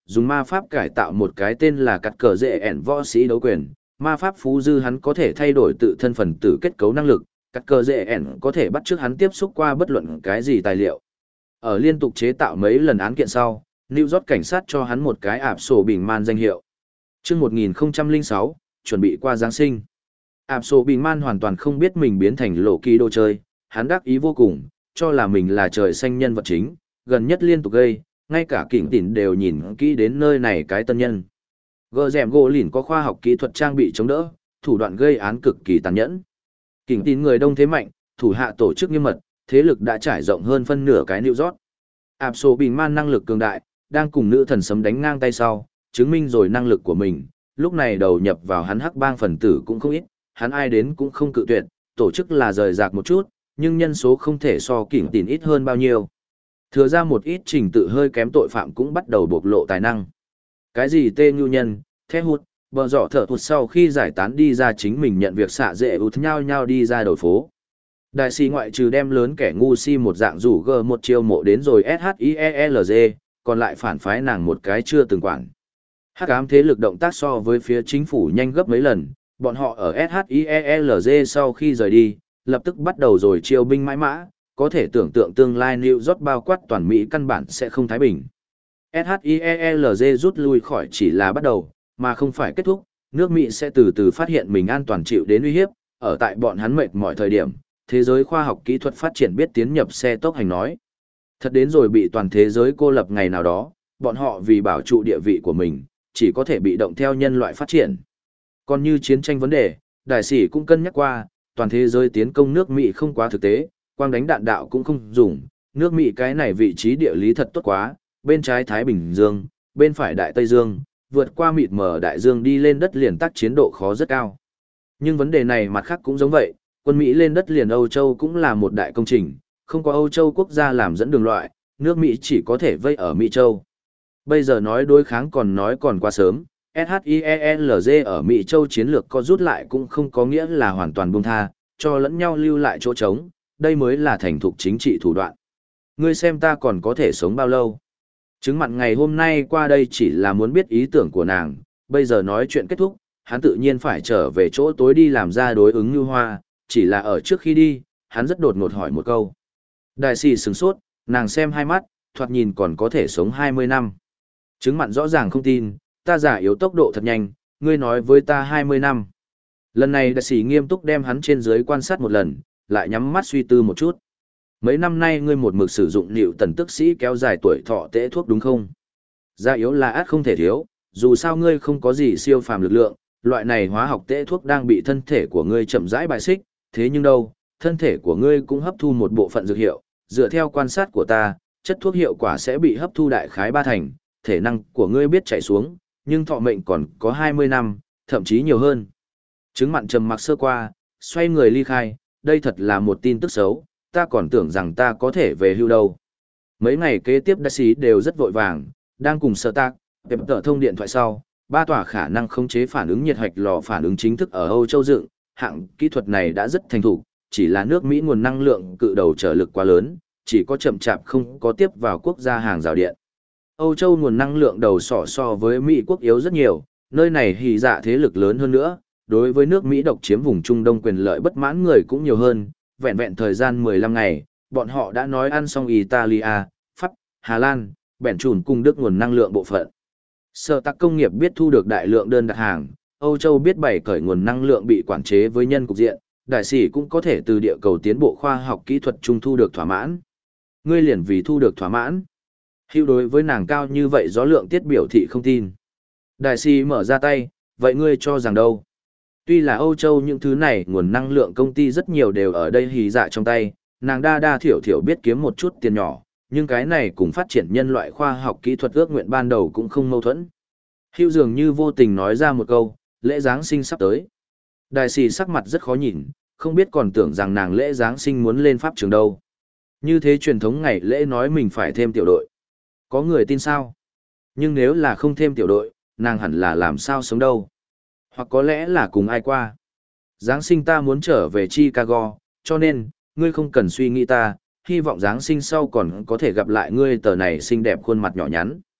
dùng ma pháp cải tạo một cái tên là cắt cờ dễ ẻn võ sĩ đấu quyền. Ma pháp phú dư hắn có thể thay đổi tự thân phần tử kết cấu năng lực, cắt cờ dễ ẻn có thể bắt chước hắn tiếp xúc qua bất luận cái gì tài liệu. Ở liên tục chế tạo mấy lần án kiện sau, New York cảnh sát cho hắn một cái ạp sổ bình man danh hiệu. Trước một nghìn không trăm lẻ sáu, chuẩn bị qua Giáng sinh. Ảp sổ bình man hoàn toàn không biết mình biến thành lộ kỳ đồ chơi, hắn đắc ý vô cùng, cho là mình là trời xanh nhân vật chính, gần nhất liên tục gây, ngay cả kỉnh tỉn đều nhìn kỹ đến nơi này cái tân nhân. Gờ rèm gỗ lìn có khoa học kỹ thuật trang bị chống đỡ, thủ đoạn gây án cực kỳ tàn nhẫn. Kỉnh tỉn người đông thế mạnh, thủ hạ tổ chức nghiêm mật, thế lực đã trải rộng hơn phân nửa cái New York. Ảp sổ bình man năng lực cường đại, đang cùng nữ thần sấm đánh ngang tay sau, chứng minh rồi năng lực của mình, lúc này đầu nhập vào hắn hắc bang phần tử cũng không ít, hắn ai đến cũng không cự tuyệt, tổ chức là rời rạc một chút, nhưng nhân số không thể so kỉnh tỉn ít hơn bao nhiêu. Thừa ra một ít trình tự hơi kém tội phạm cũng bắt đầu bộc lộ tài năng. Cái gì tê nhu nhân, thét hút, bờ dọ thở hụt sau khi giải tán đi ra chính mình nhận việc xạ dễ út nhau nhau đi ra đầu phố. Đại sĩ ngoại trừ đem lớn kẻ ngu si một dạng rủ g một chiêu mộ đến rồi ét hát i e lờ giê, còn lại phản phái nàng một cái chưa từng quản. Hắc ám thế lực động tác so với phía chính phủ nhanh gấp mấy lần, bọn họ ở ét hát i e lờ giê sau khi rời đi, lập tức bắt đầu rồi chiêu binh mãi mã, có thể tưởng tượng tương lai New York bao quát toàn Mỹ căn bản sẽ không thái bình. ét hát i e lờ giê rút lui khỏi chỉ là bắt đầu, mà không phải kết thúc, nước Mỹ sẽ từ từ phát hiện mình an toàn chịu đến uy hiếp, ở tại bọn hắn mệt mọi thời điểm, thế giới khoa học kỹ thuật phát triển biết tiến nhập xe tốc hành nói. Thật đến rồi bị toàn thế giới cô lập ngày nào đó, bọn họ vì bảo trụ địa vị của mình, chỉ có thể bị động theo nhân loại phát triển. Còn như chiến tranh vấn đề, đại sĩ cũng cân nhắc qua, toàn thế giới tiến công nước Mỹ không quá thực tế, quang đánh đạn đạo cũng không dùng, nước Mỹ cái này vị trí địa lý thật tốt quá, bên trái Thái Bình Dương, bên phải Đại Tây Dương, vượt qua mịt mờ Đại Dương đi lên đất liền tác chiến độ khó rất cao. Nhưng vấn đề này mặt khác cũng giống vậy, quân Mỹ lên đất liền Âu Châu cũng là một đại công trình, không có Âu Châu quốc gia làm dẫn đường loại, nước Mỹ chỉ có thể vây ở Mỹ Châu. Bây giờ nói đối kháng còn nói còn quá sớm, ét hát i e lờ giê ở Mỹ Châu chiến lược có rút lại cũng không có nghĩa là hoàn toàn buông tha, cho lẫn nhau lưu lại chỗ trống, đây mới là thành thục chính trị thủ đoạn. Ngươi xem ta còn có thể sống bao lâu? Chứng mặn ngày hôm nay qua đây chỉ là muốn biết ý tưởng của nàng, bây giờ nói chuyện kết thúc, hắn tự nhiên phải trở về chỗ tối đi làm ra đối ứng như hoa, chỉ là ở trước khi đi, hắn rất đột ngột hỏi một câu. Đại sĩ sửng sốt, nàng xem hai mắt, thoạt nhìn còn có thể sống hai mươi năm. Chứng mặn rõ ràng không tin, ta giả yếu tốc độ thật nhanh, ngươi nói với ta hai mươi năm. Lần này đại sĩ nghiêm túc đem hắn trên dưới quan sát một lần, lại nhắm mắt suy tư một chút. Mấy năm nay ngươi một mực sử dụng liệu tần tức sĩ kéo dài tuổi thọ tễ thuốc đúng không? Giả yếu là át không thể thiếu, dù sao ngươi không có gì siêu phàm lực lượng, loại này hóa học tễ thuốc đang bị thân thể của ngươi chậm rãi bài xích, thế nhưng đâu, thân thể của ngươi cũng hấp thu một bộ phận dược hiệu, dựa theo quan sát của ta, chất thuốc hiệu quả sẽ bị hấp thu đại khái ba thành, thể năng của ngươi biết chạy xuống, nhưng thọ mệnh còn có hai mươi năm, thậm chí nhiều hơn. Chứng mặn trầm mặc sơ qua, xoay người ly khai, đây thật là một tin tức xấu, ta còn tưởng rằng ta có thể về hưu đâu. Mấy ngày kế tiếp đại sĩ đều rất vội vàng, đang cùng sở tác, đẹp tờ thông điện thoại sau, ba tòa khả năng khống chế phản ứng nhiệt hạch lò phản ứng chính thức ở Âu Châu dựng, hạng kỹ thuật này đã rất thành thục, chỉ là nước Mỹ nguồn năng lượng cự đầu trở lực quá lớn, chỉ có chậm chạp không có tiếp vào quốc gia hàng rào điện. Âu Châu nguồn năng lượng đầu sỏ so với Mỹ quốc yếu rất nhiều, nơi này hỉ dạ thế lực lớn hơn nữa, đối với nước Mỹ độc chiếm vùng Trung Đông quyền lợi bất mãn người cũng nhiều hơn, vẹn vẹn thời gian mười lăm ngày, bọn họ đã nói ăn xong Italia, Pháp, Hà Lan, bèn chùn cùng Đức nguồn năng lượng bộ phận. Sở tạc công nghiệp biết thu được đại lượng đơn đặt hàng, Âu Châu biết bày cởi nguồn năng lượng bị quản chế với nhân cục diện, đại sĩ cũng có thể từ địa cầu tiến bộ khoa học kỹ thuật trung thu được thỏa mãn. Ngươi liền vì thu được thỏa mãn. Hữu đối với nàng cao như vậy gió lượng tiết biểu thị không tin. Đại sĩ mở ra tay, vậy ngươi cho rằng đâu? Tuy là Âu Châu những thứ này nguồn năng lượng công ty rất nhiều đều ở đây hì dạ trong tay, nàng đa đa thiểu thiểu biết kiếm một chút tiền nhỏ, nhưng cái này cùng phát triển nhân loại khoa học kỹ thuật ước nguyện ban đầu cũng không mâu thuẫn. Hữu dường như vô tình nói ra một câu, lễ Giáng sinh sắp tới. Đại sĩ sắc mặt rất khó nhìn, không biết còn tưởng rằng nàng lễ Giáng sinh muốn lên pháp trường đâu. Như thế truyền thống ngày lễ nói mình phải thêm tiểu đội. Có người tin sao? Nhưng nếu là không thêm tiểu đội, nàng hẳn là làm sao sống đâu? Hoặc có lẽ là cùng ai qua. Giáng sinh ta muốn trở về Chicago, cho nên, ngươi không cần suy nghĩ ta, hy vọng Giáng sinh sau còn có thể gặp lại ngươi tờ này xinh đẹp khuôn mặt nhỏ nhắn.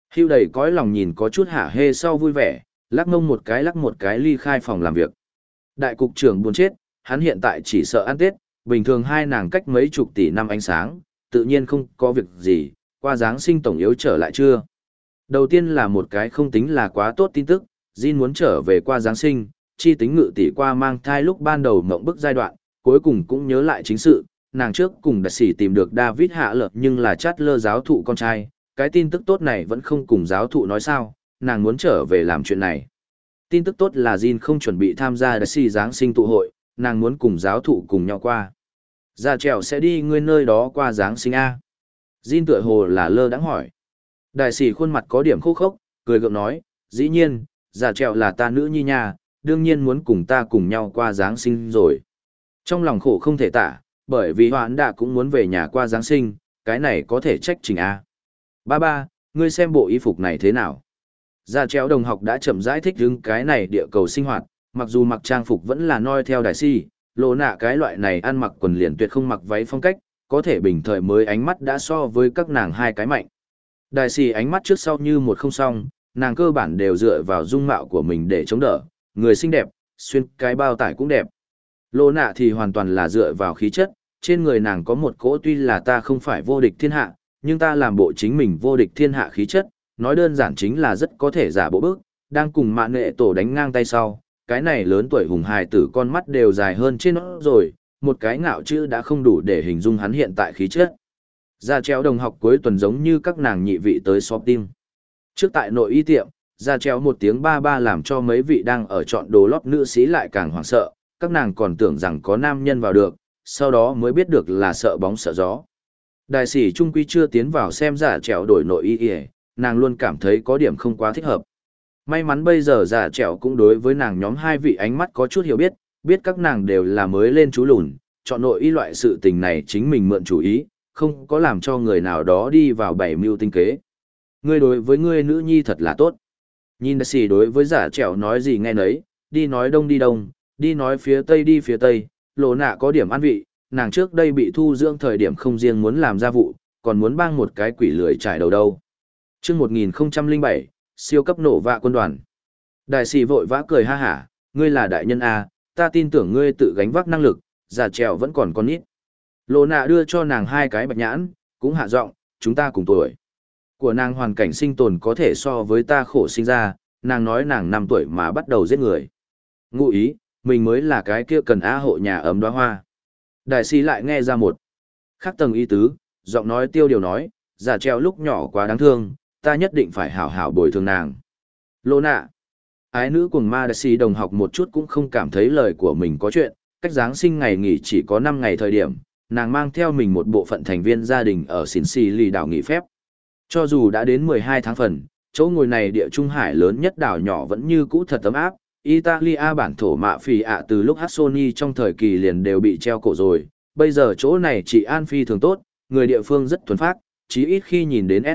Hưu đầy cõi lòng nhìn có chút hả hê sau vui vẻ, lắc mông một cái lắc một cái ly khai phòng làm việc. Đại cục trưởng buồn chết, hắn hiện tại chỉ sợ ăn Tết, bình thường hai nàng cách mấy chục tỷ năm ánh sáng, tự nhiên không có việc gì, qua Giáng sinh tổng yếu trở lại chưa. Đầu tiên là một cái không tính là quá tốt tin tức, Jin muốn trở về qua Giáng sinh, chi tính ngự tỷ qua mang thai lúc ban đầu mộng bức giai đoạn, cuối cùng cũng nhớ lại chính sự, nàng trước cùng đặc sĩ tìm được David hạ lợp nhưng là chát lơ giáo thụ con trai, cái tin tức tốt này vẫn không cùng giáo thụ nói sao, nàng muốn trở về làm chuyện này. Tin tức tốt là Jin không chuẩn bị tham gia đặc sĩ Giáng sinh tụ hội, nàng muốn cùng giáo thụ cùng nhau qua. Già trèo sẽ đi ngươi nơi đó qua Giáng sinh A. Jin tựa hồ là lơ đãng hỏi. Đại sĩ khuôn mặt có điểm khô khốc, cười gượng nói, dĩ nhiên, già trèo là ta nữ nhi nha, đương nhiên muốn cùng ta cùng nhau qua Giáng sinh rồi. Trong lòng khổ không thể tả, bởi vì hoãn đã cũng muốn về nhà qua Giáng sinh, cái này có thể trách trình A. Ba ba, ngươi xem bộ y phục này thế nào? Già trèo đồng học đã chậm giải thích hứng cái này địa cầu sinh hoạt, mặc dù mặc trang phục vẫn là noi theo đại sĩ, lộ nạ cái loại này ăn mặc quần liền tuyệt không mặc váy phong cách, có thể bình thời mới ánh mắt đã so với các nàng hai cái mạnh. Đại sĩ ánh mắt trước sau như một không song, nàng cơ bản đều dựa vào dung mạo của mình để chống đỡ, người xinh đẹp, xuyên cái bao tải cũng đẹp. Lộ nạ thì hoàn toàn là dựa vào khí chất, trên người nàng có một cỗ tuy là ta không phải vô địch thiên hạ, nhưng ta làm bộ chính mình vô địch thiên hạ khí chất, nói đơn giản chính là rất có thể giả bộ bước, đang cùng mạn nghệ tổ đánh ngang tay sau, cái này lớn tuổi hùng hài tử con mắt đều dài hơn trên nó rồi, một cái ngạo chữ đã không đủ để hình dung hắn hiện tại khí chất. Ra treo đồng học cuối tuần giống như các nàng nhị vị tới shopping. Trước tại nội y tiệm, ra treo một tiếng ba ba làm cho mấy vị đang ở chọn đồ lót nữ sĩ lại càng hoảng sợ, các nàng còn tưởng rằng có nam nhân vào được, sau đó mới biết được là sợ bóng sợ gió. Đại sĩ trung quy chưa tiến vào xem giả trèo đổi nội y y, nàng luôn cảm thấy có điểm không quá thích hợp. May mắn bây giờ giả trèo cũng đối với nàng nhóm hai vị ánh mắt có chút hiểu biết, biết các nàng đều là mới lên chú lùn, chọn nội y loại sự tình này chính mình mượn chủ ý, không có làm cho người nào đó đi vào bảy mưu tinh kế. Ngươi đối với ngươi nữ nhi thật là tốt. Nhìn đại sĩ đối với giả trèo nói gì nghe nấy, đi nói đông đi đông, đi nói phía tây đi phía tây, lộ nạ có điểm ăn vị, nàng trước đây bị thu dưỡng thời điểm không riêng muốn làm gia vụ, còn muốn bang một cái quỷ lười trải đầu đâu. Chương một nghìn không trăm lẻ bảy, siêu cấp nổ vạ quân đoàn. Đại sĩ vội vã cười ha hả, ngươi là đại nhân A, ta tin tưởng ngươi tự gánh vác năng lực, giả trèo vẫn còn con nít. Lộ nạ đưa cho nàng hai cái bạch nhãn, cũng hạ giọng, chúng ta cùng tuổi. Của nàng hoàn cảnh sinh tồn có thể so với ta khổ sinh ra, nàng nói nàng năm tuổi mà bắt đầu giết người. Ngụ ý, mình mới là cái kia cần á hộ nhà ấm đóa hoa. Đại sĩ lại nghe ra một khác tầng ý tứ, giọng nói tiêu điều nói, giả treo lúc nhỏ quá đáng thương, ta nhất định phải hảo hảo bồi thường nàng. Lô nạ, ái nữ cùng ma đại sĩ đồng học một chút cũng không cảm thấy lời của mình có chuyện, cách Giáng sinh ngày nghỉ chỉ có năm ngày thời điểm, nàng mang theo mình một bộ phận thành viên gia đình ở xỉn xì lì đảo nghỉ phép. Cho dù đã đến mười hai tháng phần, chỗ ngồi này địa trung hải lớn nhất đảo nhỏ vẫn như cũ thật ấm áp. Italia bản thổ mạ phì ạ từ lúc Hassoni trong thời kỳ liền đều bị treo cổ rồi, bây giờ chỗ này chỉ an phi thường tốt, người địa phương rất thuần phác, chí ít khi nhìn đến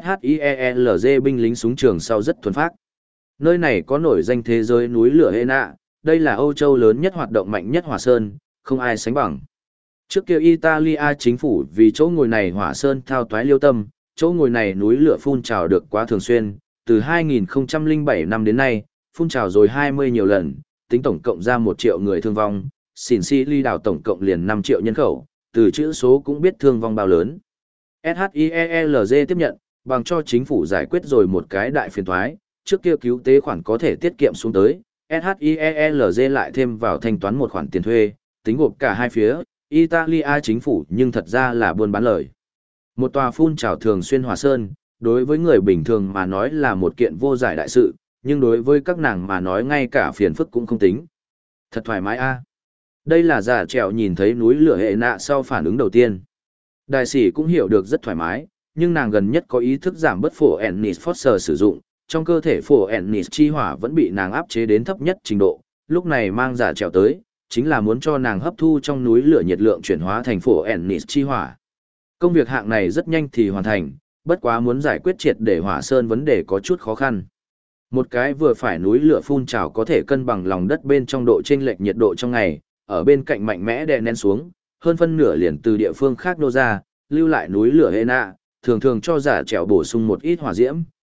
SHIELZ binh lính súng trường sau rất thuần phác. Nơi này có nổi danh thế giới núi lửa Hena, đây là Âu Châu lớn nhất hoạt động mạnh nhất hỏa sơn, không ai sánh bằng. Trước kia Italia chính phủ vì chỗ ngồi này hỏa sơn thao toái liêu tâm, chỗ ngồi này núi lửa phun trào được quá thường xuyên, từ hai nghìn không trăm lẻ bảy năm đến nay, phun trào rồi hai mươi nhiều lần, tính tổng cộng ra một triệu người thương vong, xỉn xì ly đảo tổng cộng liền năm triệu nhân khẩu, từ chữ số cũng biết thương vong bao lớn. SHIELZ tiếp nhận, bằng cho chính phủ giải quyết rồi một cái đại phiền thoái, trước kia cứu tế khoản có thể tiết kiệm xuống tới, SHIELZ lại thêm vào thanh toán một khoản tiền thuê, tính gộp cả hai phía, Italia chính phủ nhưng thật ra là buôn bán lời. Một tòa phun trào thường xuyên hỏa sơn, đối với người bình thường mà nói là một kiện vô giải đại sự, nhưng đối với các nàng mà nói ngay cả phiền phức cũng không tính. Thật thoải mái a. Đây là giả trèo nhìn thấy núi lửa hệ nạ sau phản ứng đầu tiên. Đại sĩ cũng hiểu được rất thoải mái, nhưng nàng gần nhất có ý thức giảm bớt phổ ennis phosphor sử dụng, trong cơ thể phổ ennis chi hỏa vẫn bị nàng áp chế đến thấp nhất trình độ, lúc này mang giả trèo tới, chính là muốn cho nàng hấp thu trong núi lửa nhiệt lượng chuyển hóa thành phổ ennis chi hỏa. Công việc hạng này rất nhanh thì hoàn thành, bất quá muốn giải quyết triệt để hỏa sơn vấn đề có chút khó khăn. Một cái vừa phải núi lửa phun trào có thể cân bằng lòng đất bên trong độ chênh lệch nhiệt độ trong ngày, ở bên cạnh mạnh mẽ đè nén xuống, hơn phân nửa liền từ địa phương khác nô ra, lưu lại núi lửa Hena, thường thường cho giả trèo bổ sung một ít hỏa diễm,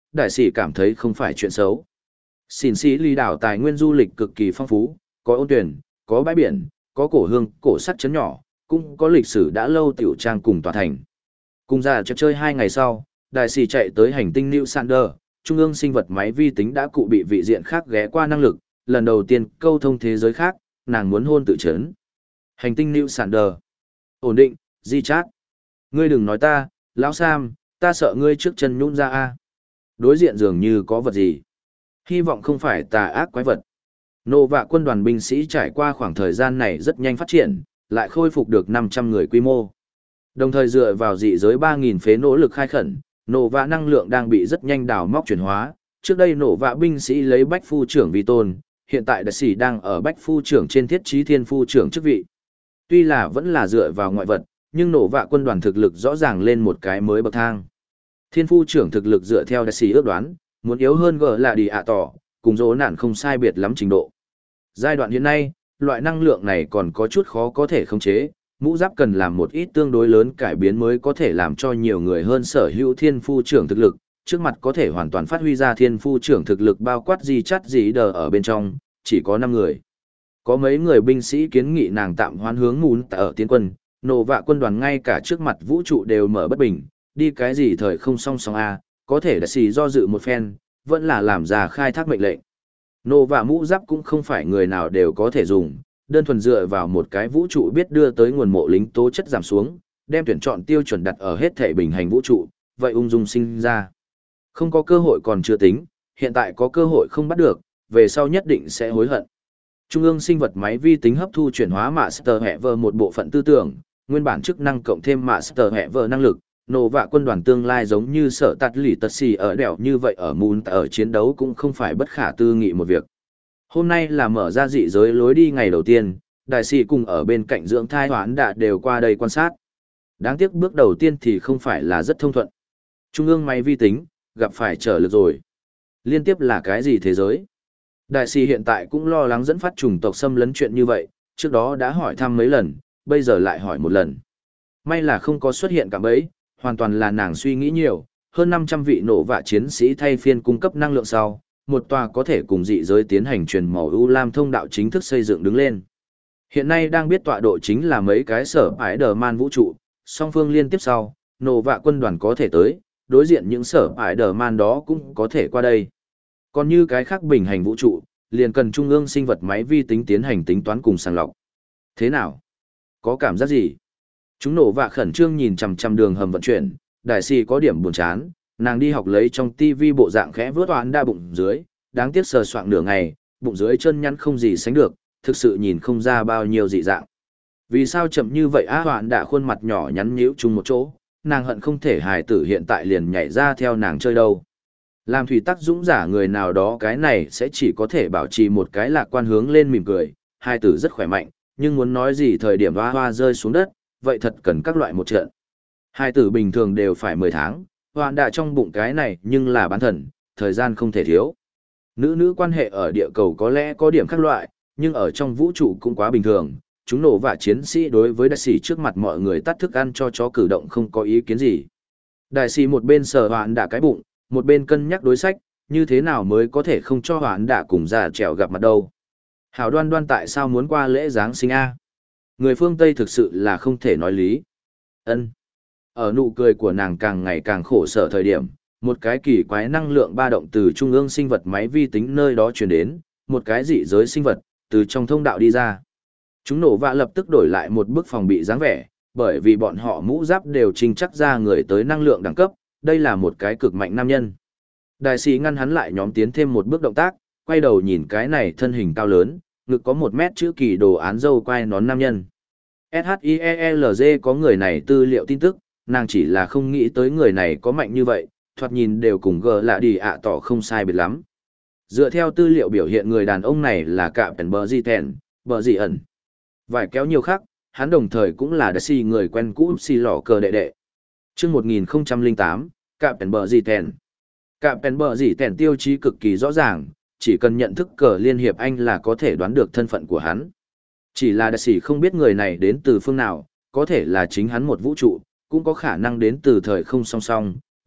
đại sĩ cảm thấy không phải chuyện xấu. Xỉn xỉ lì đảo tài nguyên du lịch cực kỳ phong phú, có ôn tuyển, có bãi biển, có cổ hương, cổ sắt chấn nhỏ, cũng có lịch sử đã lâu tiểu trang cùng tòa thành. Cùng ra chợ chơi hai ngày sau, đại sĩ chạy tới hành tinh New Sander, trung ương sinh vật máy vi tính đã cụ bị vị diện khác ghé qua năng lực, lần đầu tiên câu thông thế giới khác, nàng muốn hôn tự chấn. Hành tinh New Sander. Ổn định, di chát. Ngươi đừng nói ta, lão Sam, ta sợ ngươi trước chân nhũn ra a. Đối diện dường như có vật gì. Hy vọng không phải tà ác quái vật. Nô vạ quân đoàn binh sĩ trải qua khoảng thời gian này rất nhanh phát triển, lại khôi phục được năm trăm người quy mô. Đồng thời dựa vào dị giới ba nghìn phế nỗ lực khai khẩn, nổ vạ năng lượng đang bị rất nhanh đào móc chuyển hóa. Trước đây nổ vạ binh sĩ lấy bách phu trưởng vi tôn, hiện tại đại sĩ đang ở bách phu trưởng trên thiết trí thiên phu trưởng chức vị. Tuy là vẫn là dựa vào ngoại vật, nhưng nổ vạ quân đoàn thực lực rõ ràng lên một cái mới bậc thang. Thiên phu trưởng thực lực dựa theo đại sĩ ước đoán, muốn yếu hơn gỡ là đi ạ tỏ, cùng dỗ nạn không sai biệt lắm trình độ. Giai đoạn hiện nay, loại năng lượng này còn có chút khó có thể khống chế, mũ giáp cần làm một ít tương đối lớn cải biến mới có thể làm cho nhiều người hơn sở hữu thiên phu trưởng thực lực, trước mặt có thể hoàn toàn phát huy ra thiên phu trưởng thực lực bao quát gì chắt gì đờ ở bên trong, chỉ có năm người. Có mấy người binh sĩ kiến nghị nàng tạm hoán hướng mún ở tiến quân, nổ vạ quân đoàn ngay cả trước mặt vũ trụ đều mở bất bình, đi cái gì thời không song song a, có thể đã xì do dự một phen, vẫn là làm ra khai thác mệnh lệnh. Nổ vạ mũ giáp cũng không phải người nào đều có thể dùng, đơn thuần dựa vào một cái vũ trụ biết đưa tới nguồn mộ lính tố chất giảm xuống, đem tuyển chọn tiêu chuẩn đặt ở hết thể bình hành vũ trụ, vậy ung dung sinh ra. Không có cơ hội còn chưa tính, hiện tại có cơ hội không bắt được, về sau nhất định sẽ hối hận. Trung ương sinh vật máy vi tính hấp thu chuyển hóa Master Heaver một bộ phận tư tưởng, nguyên bản chức năng cộng thêm Master Heaver năng lực, nổ vạ quân đoàn tương lai giống như sở tạt lì tật xì ở đèo như vậy ở Moon ở chiến đấu cũng không phải bất khả tư nghị một việc. Hôm nay là mở ra dị giới lối đi ngày đầu tiên, đại sĩ cùng ở bên cạnh dưỡng thai hoán đã đều qua đây quan sát. Đáng tiếc bước đầu tiên thì không phải là rất thông thuận. Trung ương máy vi tính, gặp phải trở lực rồi. Liên tiếp là cái gì thế giới? Đại sĩ hiện tại cũng lo lắng dẫn phát chủng tộc xâm lấn chuyện như vậy, trước đó đã hỏi thăm mấy lần, bây giờ lại hỏi một lần. May là không có xuất hiện cả bấy, hoàn toàn là nàng suy nghĩ nhiều, hơn năm trăm vị nổ vạ chiến sĩ thay phiên cung cấp năng lượng sau, một tòa có thể cùng dị giới tiến hành truyền màu ưu lam thông đạo chính thức xây dựng đứng lên. Hiện nay đang biết tọa độ chính là mấy cái sở ái đờ man vũ trụ, song phương liên tiếp sau, nổ vạ quân đoàn có thể tới, đối diện những sở ái đờ man đó cũng có thể qua đây. Còn như cái khác bình hành vũ trụ, liền cần trung ương sinh vật máy vi tính tiến hành tính toán cùng sàng lọc. Thế nào? Có cảm giác gì? Chúng nổ vạ khẩn trương nhìn chằm chằm đường hầm vận chuyển, đại sĩ có điểm buồn chán, nàng đi học lấy trong tivi bộ dạng khẽ vớt oán đa bụng dưới, đáng tiếc sờ soạng nửa ngày, bụng dưới chân nhăn không gì sánh được, thực sự nhìn không ra bao nhiêu dị dạng. Vì sao chậm như vậy á hoạn đã khuôn mặt nhỏ nhắn nhíu chung một chỗ, nàng hận không thể hài tử hiện tại liền nhảy ra theo nàng chơi đâu. Làm thủy tắc dũng giả người nào đó cái này sẽ chỉ có thể bảo trì một cái lạc quan hướng lên mỉm cười, hài tử rất khỏe mạnh, nhưng muốn nói gì thời điểm hoa hoa rơi xuống đất, vậy thật cần các loại một trận. Hài tử bình thường đều phải mười tháng, hoạn đã trong bụng cái này nhưng là bán thần, thời gian không thể thiếu. Nữ nữ quan hệ ở địa cầu có lẽ có điểm khác loại, nhưng ở trong vũ trụ cũng quá bình thường. Chúng nổ vạ chiến sĩ đối với đại sĩ trước mặt mọi người tắt thức ăn cho chó cử động không có ý kiến gì. Đại sĩ một bên sờ hoạn đã cái bụng, một bên cân nhắc đối sách, như thế nào mới có thể không cho hoạn đã cùng già trèo gặp mặt đâu. Hảo đoan đoan tại sao muốn qua lễ Giáng sinh A? Người phương Tây thực sự là không thể nói lý. Ân. Ở nụ cười của nàng càng ngày càng khổ sở thời điểm, một cái kỳ quái năng lượng ba động từ trung ương sinh vật máy vi tính nơi đó truyền đến, một cái dị giới sinh vật, từ trong thông đạo đi ra. Chúng nổ vạ lập tức đổi lại một bức phòng bị dáng vẻ, bởi vì bọn họ mũ giáp đều trình chắc ra người tới năng lượng đẳng cấp, đây là một cái cực mạnh nam nhân. Đại sĩ ngăn hắn lại nhóm tiến thêm một bước động tác, quay đầu nhìn cái này thân hình cao lớn, ngực có một mét chữ kỳ đồ án dâu quai nón nam nhân. ét hát i e lờ giê có người này tư liệu tin tức, nàng chỉ là không nghĩ tới người này có mạnh như vậy, thoạt nhìn đều cùng gờ lạ đi ạ tỏ không sai biệt lắm. Dựa theo tư liệu biểu hiện người đàn ông này là cạm pèn bờ di tèn, bờ di ẩn. Vài kéo nhiều khác, hắn đồng thời cũng là đại si người quen cũ si lỏ cờ đệ đệ. Trước một nghìn không trăm lẻ tám, cạm pèn bờ di tèn. Cạm pèn bờ di tèn tiêu chí cực kỳ rõ ràng, chỉ cần nhận thức cờ liên hiệp anh là có thể đoán được thân phận của hắn. Chỉ là đại sĩ không biết người này đến từ phương nào, có thể là chính hắn một vũ trụ, cũng có khả năng đến từ thời không song song,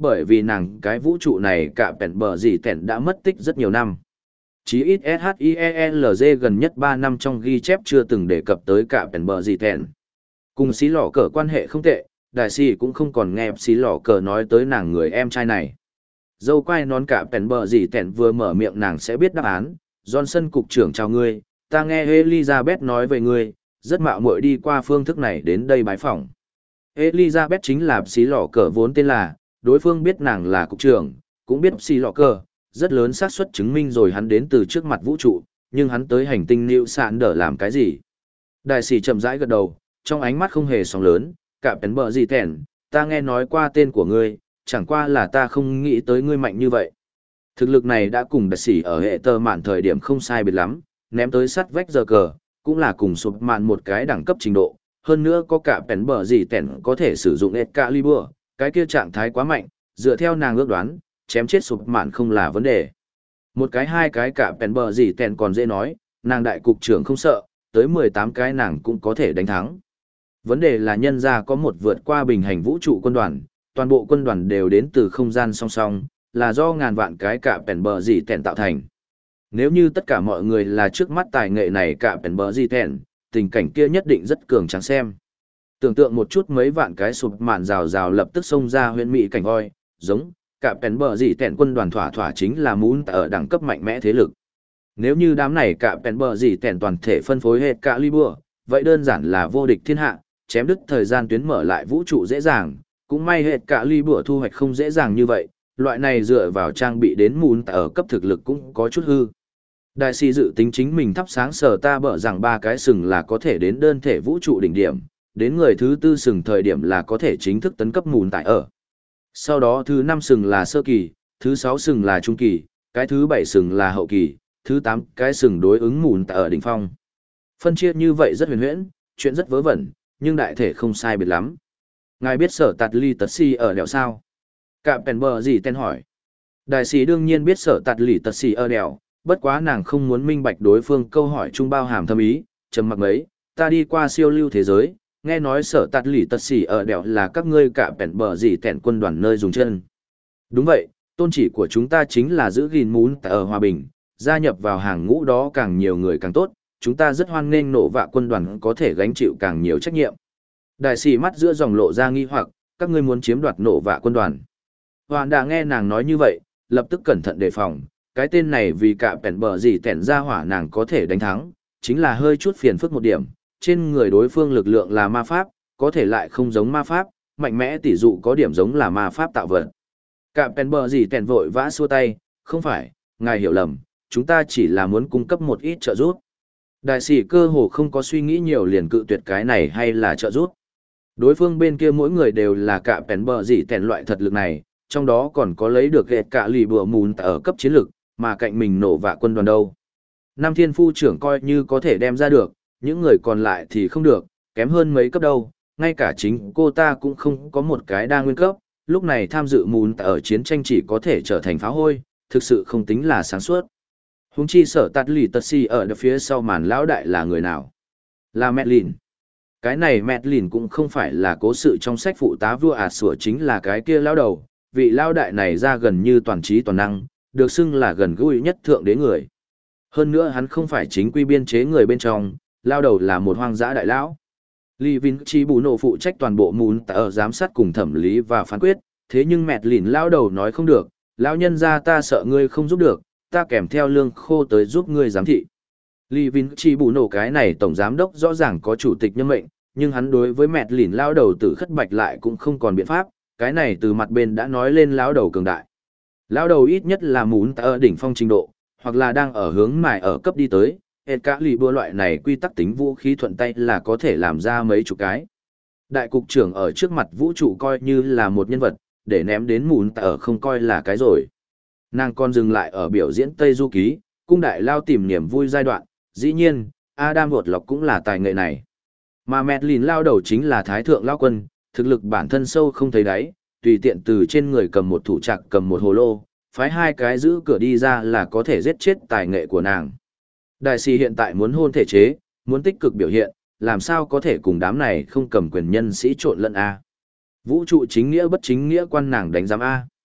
bởi vì nàng cái vũ trụ này cả bèn bờ gì tèn đã mất tích rất nhiều năm. Chí ít ét hát i e lờ giê gần nhất ba năm trong ghi chép chưa từng đề cập tới cả bèn bờ gì tèn. Cùng xí lỏ cờ quan hệ không tệ, đại sĩ cũng không còn nghe xí lỏ cờ nói tới nàng người em trai này. Dâu quai nón cả bèn bờ gì tèn vừa mở miệng nàng sẽ biết đáp án. Johnson cục trưởng chào ngươi, ta nghe Elizabeth nói về ngươi, rất mạo muội đi qua phương thức này đến đây bái phỏng. Elizabeth chính là xí lỏ cờ vốn tên là, đối phương biết nàng là cục trưởng, cũng biết xí lỏ cờ, rất lớn xác suất chứng minh rồi hắn đến từ trước mặt vũ trụ, nhưng hắn tới hành tinh New Sạn đỡ làm cái gì? Đại sĩ chậm rãi gật đầu, trong ánh mắt không hề sóng lớn, cả bén bờ gì tèn, ta nghe nói qua tên của ngươi, chẳng qua là ta không nghĩ tới ngươi mạnh như vậy. Thực lực này đã cùng đại sĩ ở hệ tơ mạn thời điểm không sai biệt lắm, ném tới sắt vách giờ cờ, cũng là cùng sụp mạn một cái đẳng cấp trình độ, hơn nữa có cả bén bờ gì tèn có thể sử dụng Excalibur, cái kia trạng thái quá mạnh, dựa theo nàng ước đoán, chém chết sụp mạn không là vấn đề. Một cái hai cái cả bén bờ gì tèn còn dễ nói, nàng đại cục trưởng không sợ, tới mười tám cái nàng cũng có thể đánh thắng. Vấn đề là nhân gia có một vượt qua bình hành vũ trụ quân đoàn, toàn bộ quân đoàn đều đến từ không gian song song, là do ngàn vạn cái cả bèn bờ gì tèn tạo thành. Nếu như tất cả mọi người là trước mắt tài nghệ này cả bèn bờ gì tèn, tình cảnh kia nhất định rất cường tráng xem. Tưởng tượng một chút mấy vạn cái sụp mạn rào rào lập tức xông ra huyện mỹ cảnh voi, giống cả bèn bờ gì tèn quân đoàn thỏa thỏa chính là muốn ở đẳng cấp mạnh mẽ thế lực. Nếu như đám này cả bèn bờ gì tèn toàn thể phân phối hết cả Libur, vậy đơn giản là vô địch thiên hạ, chém đứt thời gian tuyến mở lại vũ trụ dễ dàng, cũng may hết cả Libur thu hoạch không dễ dàng như vậy, loại này dựa vào trang bị đến mùn ở cấp thực lực cũng có chút hư. Đại sĩ dự tính chính mình thắp sáng sở ta bở rằng ba cái sừng là có thể đến đơn thể vũ trụ đỉnh điểm, đến người thứ tư sừng thời điểm là có thể chính thức tấn cấp mùn tại ở. Sau đó thứ năm sừng là sơ kỳ, thứ sáu sừng là trung kỳ, cái thứ bảy sừng là hậu kỳ, thứ tám cái sừng đối ứng mùn tại ở đỉnh phong. Phân chia như vậy rất huyền huyễn, chuyện rất vớ vẩn, nhưng đại thể không sai biệt lắm. Ngài biết sở tạt ly tật si ở đèo sao? Cạm bèn bờ gì tên hỏi. Đại sĩ đương nhiên biết sở tạt ly tật si ở đèo, bất quá nàng không muốn minh bạch đối phương câu hỏi trung bao hàm thâm ý, trầm mặc mấy, ta đi qua siêu lưu thế giới, nghe nói sở tạt ly tật si ở đèo là các ngươi cạm bèn bờ gì tèn quân đoàn nơi dùng chân. Đúng vậy, tôn chỉ của chúng ta chính là giữ gìn mún ở hòa bình, gia nhập vào hàng ngũ đó càng nhiều người càng tốt, chúng ta rất hoan nghênh nộ vạ quân đoàn có thể gánh chịu càng nhiều trách nhiệm. Đại sĩ mắt giữa dòng lộ ra nghi hoặc, các ngươi muốn chiếm đoạt nộ vạ quân đoàn. Hoàn đã nghe nàng nói như vậy, lập tức cẩn thận đề phòng, cái tên này vì cả bèn bờ gì tẻn ra hỏa nàng có thể đánh thắng, chính là hơi chút phiền phức một điểm, trên người đối phương lực lượng là ma pháp, có thể lại không giống ma pháp, mạnh mẽ tỷ dụ có điểm giống là ma pháp tạo vật. Cả bèn bờ gì tẻn vội vã xua tay, không phải, ngài hiểu lầm, chúng ta chỉ là muốn cung cấp một ít trợ giúp. Đại sĩ cơ hồ không có suy nghĩ nhiều liền cự tuyệt cái này hay là trợ giúp. Đối phương bên kia mỗi người đều là cả bèn bờ gì tèn loại thật lực này, trong đó còn có lấy được gẹt cả lì bùa mùn ở cấp chiến lực, mà cạnh mình nổ vạ quân đoàn đâu. Nam thiên phu trưởng coi như có thể đem ra được, những người còn lại thì không được, kém hơn mấy cấp đâu, ngay cả chính cô ta cũng không có một cái đa nguyên cấp, lúc này tham dự mùn ở chiến tranh chỉ có thể trở thành phá hôi, thực sự không tính là sáng suốt. Húng chi sở tạt lì tật si ở phía sau màn lão đại là người nào? Là Medlin. Cái này Medlin cũng không phải là cố sự trong sách phụ tá vua ạt sủa chính là cái kia lão đầu, vị lão đại này ra gần như toàn trí toàn năng, được xưng là gần gũi nhất thượng đế người. Hơn nữa hắn không phải chính quy biên chế người bên trong, lão đầu là một hoang dã đại lão. Lý Vinh Chi bù nổ phụ trách toàn bộ mùn ở giám sát cùng thẩm lý và phán quyết, thế nhưng Medlin lão đầu nói không được, lão nhân gia ta sợ ngươi không giúp được, ta kèm theo lương khô tới giúp ngươi giám thị. Lý Vinh Chi bù nổ cái này tổng giám đốc rõ ràng có chủ tịch nhân mệnh, nhưng hắn đối với mẹt lìn lao đầu tử khất bạch lại cũng không còn biện pháp, cái này từ mặt bên đã nói lên lao đầu cường đại. Lao đầu ít nhất là muốn ở đỉnh phong trình độ, hoặc là đang ở hướng mài ở cấp đi tới, hết cả lì bua loại này quy tắc tính vũ khí thuận tay là có thể làm ra mấy chục cái. Đại cục trưởng ở trước mặt vũ trụ coi như là một nhân vật, để ném đến mùn ở không coi là cái rồi. Nàng còn dừng lại ở biểu diễn Tây Du Ký, cung đại lao tìm niềm vui giai đoạn, dĩ nhiên, Adam Vột Lộc cũng là tài nghệ này. Mà Medlin lao đầu chính là thái thượng lao quân, thực lực bản thân sâu không thấy đáy, tùy tiện từ trên người cầm một thủ trạc cầm một hồ lô, phái hai cái giữ cửa đi ra là có thể giết chết tài nghệ của nàng. Đại sĩ hiện tại muốn hôn thể chế, muốn tích cực biểu hiện, làm sao có thể cùng đám này không cầm quyền nhân sĩ trộn lẫn A. Vũ trụ chính nghĩa bất chính nghĩa quan nàng đánh giám A.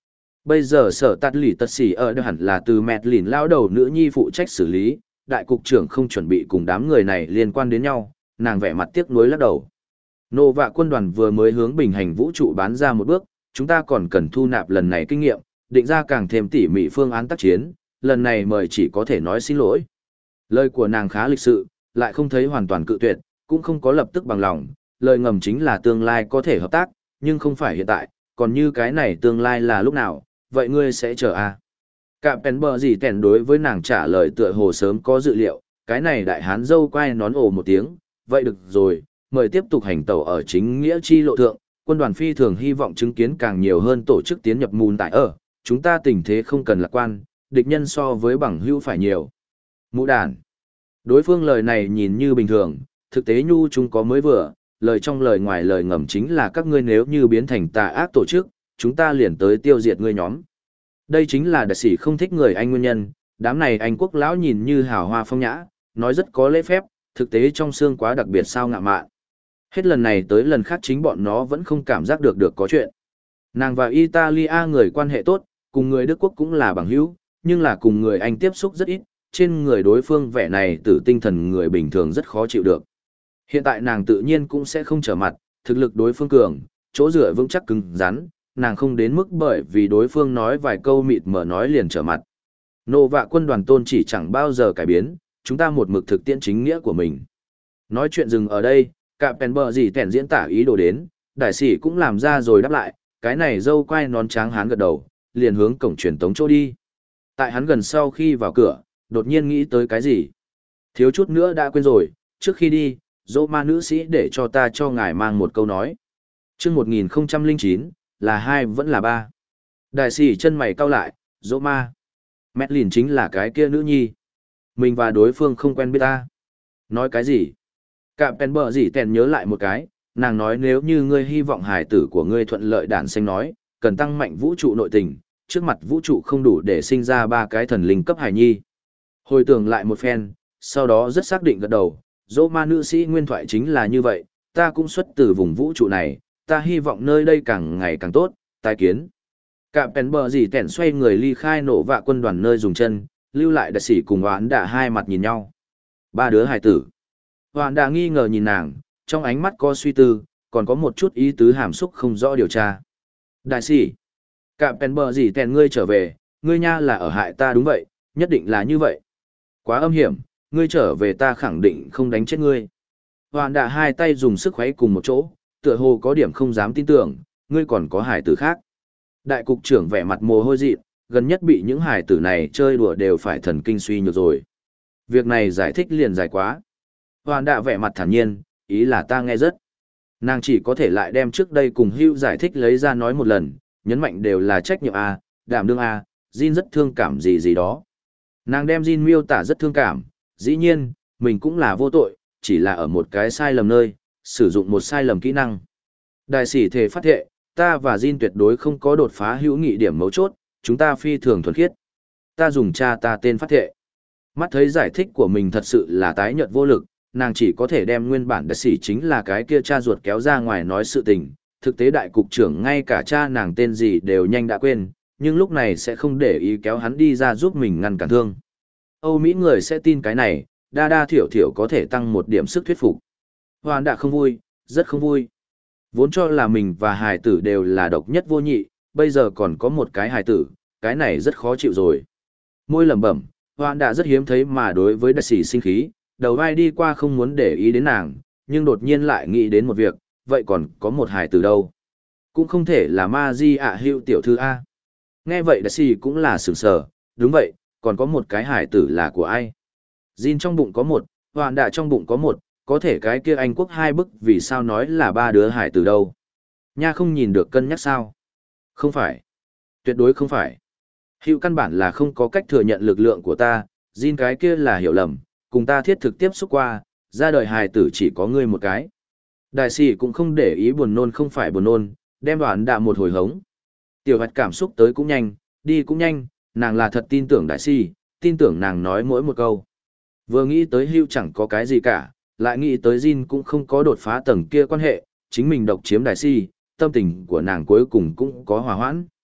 Bây giờ sở tạt lì tật xỉ ở đây hẳn là từ mẹt lìn lao đầu nữ nhi phụ trách xử lý, đại cục trưởng không chuẩn bị cùng đám người này liên quan đến nhau, nàng vẻ mặt tiếc nuối lắc đầu. Nô vạ quân đoàn vừa mới hướng bình hành vũ trụ bán ra một bước, chúng ta còn cần thu nạp lần này kinh nghiệm, định ra càng thêm tỉ mỉ phương án tác chiến, lần này mời chỉ có thể nói xin lỗi. Lời của nàng khá lịch sự, lại không thấy hoàn toàn cự tuyệt, cũng không có lập tức bằng lòng, lời ngầm chính là tương lai có thể hợp tác, nhưng không phải hiện tại, còn như cái này tương lai là lúc nào, vậy ngươi sẽ chờ à? Cạm pèn bờ gì tèn đối với nàng trả lời tựa hồ sớm có dự liệu, cái này đại hán dâu quay nón ồ một tiếng, vậy được rồi, mời tiếp tục hành tẩu ở chính nghĩa chi lộ thượng, quân đoàn phi thường hy vọng chứng kiến càng nhiều hơn tổ chức tiến nhập mùn tại ở, chúng ta tình thế không cần lạc quan, địch nhân so với bằng hữu phải nhiều. Mũ đàn. Đối phương lời này nhìn như bình thường, thực tế nhu chúng có mới vừa, lời trong lời ngoài lời ngầm chính là các ngươi nếu như biến thành tà ác tổ chức, chúng ta liền tới tiêu diệt ngươi nhóm. Đây chính là đại sĩ không thích người Anh nguyên nhân, đám này Anh quốc lão nhìn như hào hoa phong nhã, nói rất có lễ phép, thực tế trong xương quá đặc biệt sao ngạ mạn. Hết lần này tới lần khác chính bọn nó vẫn không cảm giác được được có chuyện. Nàng và Italia người quan hệ tốt, cùng người Đức Quốc cũng là bằng hữu, nhưng là cùng người Anh tiếp xúc rất ít, trên người đối phương vẻ này từ tinh thần người bình thường rất khó chịu được. Hiện tại nàng tự nhiên cũng sẽ không trở mặt, thực lực đối phương cường, chỗ dựa vững chắc cứng rắn, nàng không đến mức bởi vì đối phương nói vài câu mịt mở nói liền trở mặt. Nô vạ quân đoàn tôn chỉ chẳng bao giờ cải biến, chúng ta một mực thực tiễn chính nghĩa của mình. Nói chuyện dừng ở đây, cả pèn bờ gì tèn diễn tả ý đồ đến, đại sĩ cũng làm ra rồi đáp lại, cái này dâu quai nón tráng hán gật đầu, liền hướng cổng truyền tống chỗ đi. Tại hắn gần sau khi vào cửa, đột nhiên nghĩ tới cái gì. Thiếu chút nữa đã quên rồi, trước khi đi, dỗ ma nữ sĩ để cho ta cho ngài mang một câu nói. Trước một nghìn không trăm lẻ chín, là hai vẫn là ba. Đại sĩ chân mày cau lại, dỗ ma. Mét lìn chính là cái kia nữ nhi. Mình và đối phương không quen biết ta. Nói cái gì? Cạm pèn bờ gì tèn nhớ lại một cái, nàng nói nếu như ngươi hy vọng hài tử của ngươi thuận lợi đản sinh nói, cần tăng mạnh vũ trụ nội tình, trước mặt vũ trụ không đủ để sinh ra ba cái thần linh cấp hài nhi. Hồi tưởng lại một phen, sau đó rất xác định gật đầu, dỗ ma nữ sĩ nguyên thoại chính là như vậy, ta cũng xuất từ vùng vũ trụ này, ta hy vọng nơi đây càng ngày càng tốt, tái kiến. Cạm pèn bờ gì tèn xoay người ly khai nổ vạ quân đoàn nơi dùng chân, lưu lại đại sĩ cùng oán đả hai mặt nhìn nhau. Ba đứa hài tử. Oán đả nghi ngờ nhìn nàng, trong ánh mắt có suy tư, còn có một chút ý tứ hàm xúc không rõ điều tra. Đại sĩ. Cạm pèn bờ gì tèn ngươi trở về, ngươi nha là ở hại ta đúng vậy, nhất định là như vậy. Quá âm hiểm, ngươi trở về ta khẳng định không đánh chết ngươi. Hoàn đạ hai tay dùng sức khuấy cùng một chỗ, tựa hồ có điểm không dám tin tưởng, ngươi còn có hải tử khác. Đại cục trưởng vẻ mặt mồ hôi dị, gần nhất bị những hải tử này chơi đùa đều phải thần kinh suy nhược rồi. Việc này giải thích liền dài quá. Hoàn đạ vẻ mặt thản nhiên, ý là ta nghe rất. Nàng chỉ có thể lại đem trước đây cùng Hưu giải thích lấy ra nói một lần, nhấn mạnh đều là trách nhiệm A, đảm đương A, Jin rất thương cảm gì gì đó. Nàng đem Jin miêu tả rất thương cảm, dĩ nhiên, mình cũng là vô tội, chỉ là ở một cái sai lầm nơi, sử dụng một sai lầm kỹ năng. Đại sĩ thề phát thệ, ta và Jin tuyệt đối không có đột phá hữu nghị điểm mấu chốt, chúng ta phi thường thuần khiết. Ta dùng cha ta tên phát thệ. Mắt thấy giải thích của mình thật sự là tái nhợt vô lực, nàng chỉ có thể đem nguyên bản đại sĩ chính là cái kia cha ruột kéo ra ngoài nói sự tình. Thực tế đại cục trưởng ngay cả cha nàng tên gì đều nhanh đã quên, nhưng lúc này sẽ không để ý kéo hắn đi ra giúp mình ngăn cản thương. Âu Mỹ người sẽ tin cái này, đa đa thiểu thiểu có thể tăng một điểm sức thuyết phục. Hoàn đã không vui, rất không vui. Vốn cho là mình và hài tử đều là độc nhất vô nhị, bây giờ còn có một cái hài tử, cái này rất khó chịu rồi. Môi lẩm bẩm, Hoàn đã rất hiếm thấy mà đối với đại sĩ sinh khí, đầu vai đi qua không muốn để ý đến nàng, nhưng đột nhiên lại nghĩ đến một việc, vậy còn có một hài tử đâu. Cũng không thể là ma di ạ hữu tiểu thư A. Nghe vậy đại sĩ cũng là sửng sờ, đúng vậy, còn có một cái hải tử là của ai? Jin trong bụng có một, Hoàn đạ trong bụng có một, có thể cái kia Anh quốc hai bức vì sao nói là ba đứa hải tử đâu? Nha không nhìn được cân nhắc sao? Không phải. Tuyệt đối không phải. Hữu căn bản là không có cách thừa nhận lực lượng của ta, Jin cái kia là hiểu lầm, cùng ta thiết thực tiếp xúc qua, ra đời hải tử chỉ có ngươi một cái. Đại sĩ cũng không để ý buồn nôn không phải buồn nôn, đem Hoàn đạ một hồi hống. Tiểu hạt cảm xúc tới cũng nhanh, đi cũng nhanh, nàng là thật tin tưởng đại sĩ, tin tưởng nàng nói mỗi một câu. Vừa nghĩ tới Hưu chẳng có cái gì cả, lại nghĩ tới Jin cũng không có đột phá tầng kia quan hệ, chính mình độc chiếm đại sĩ, tâm tình của nàng cuối cùng cũng có hòa hoãn.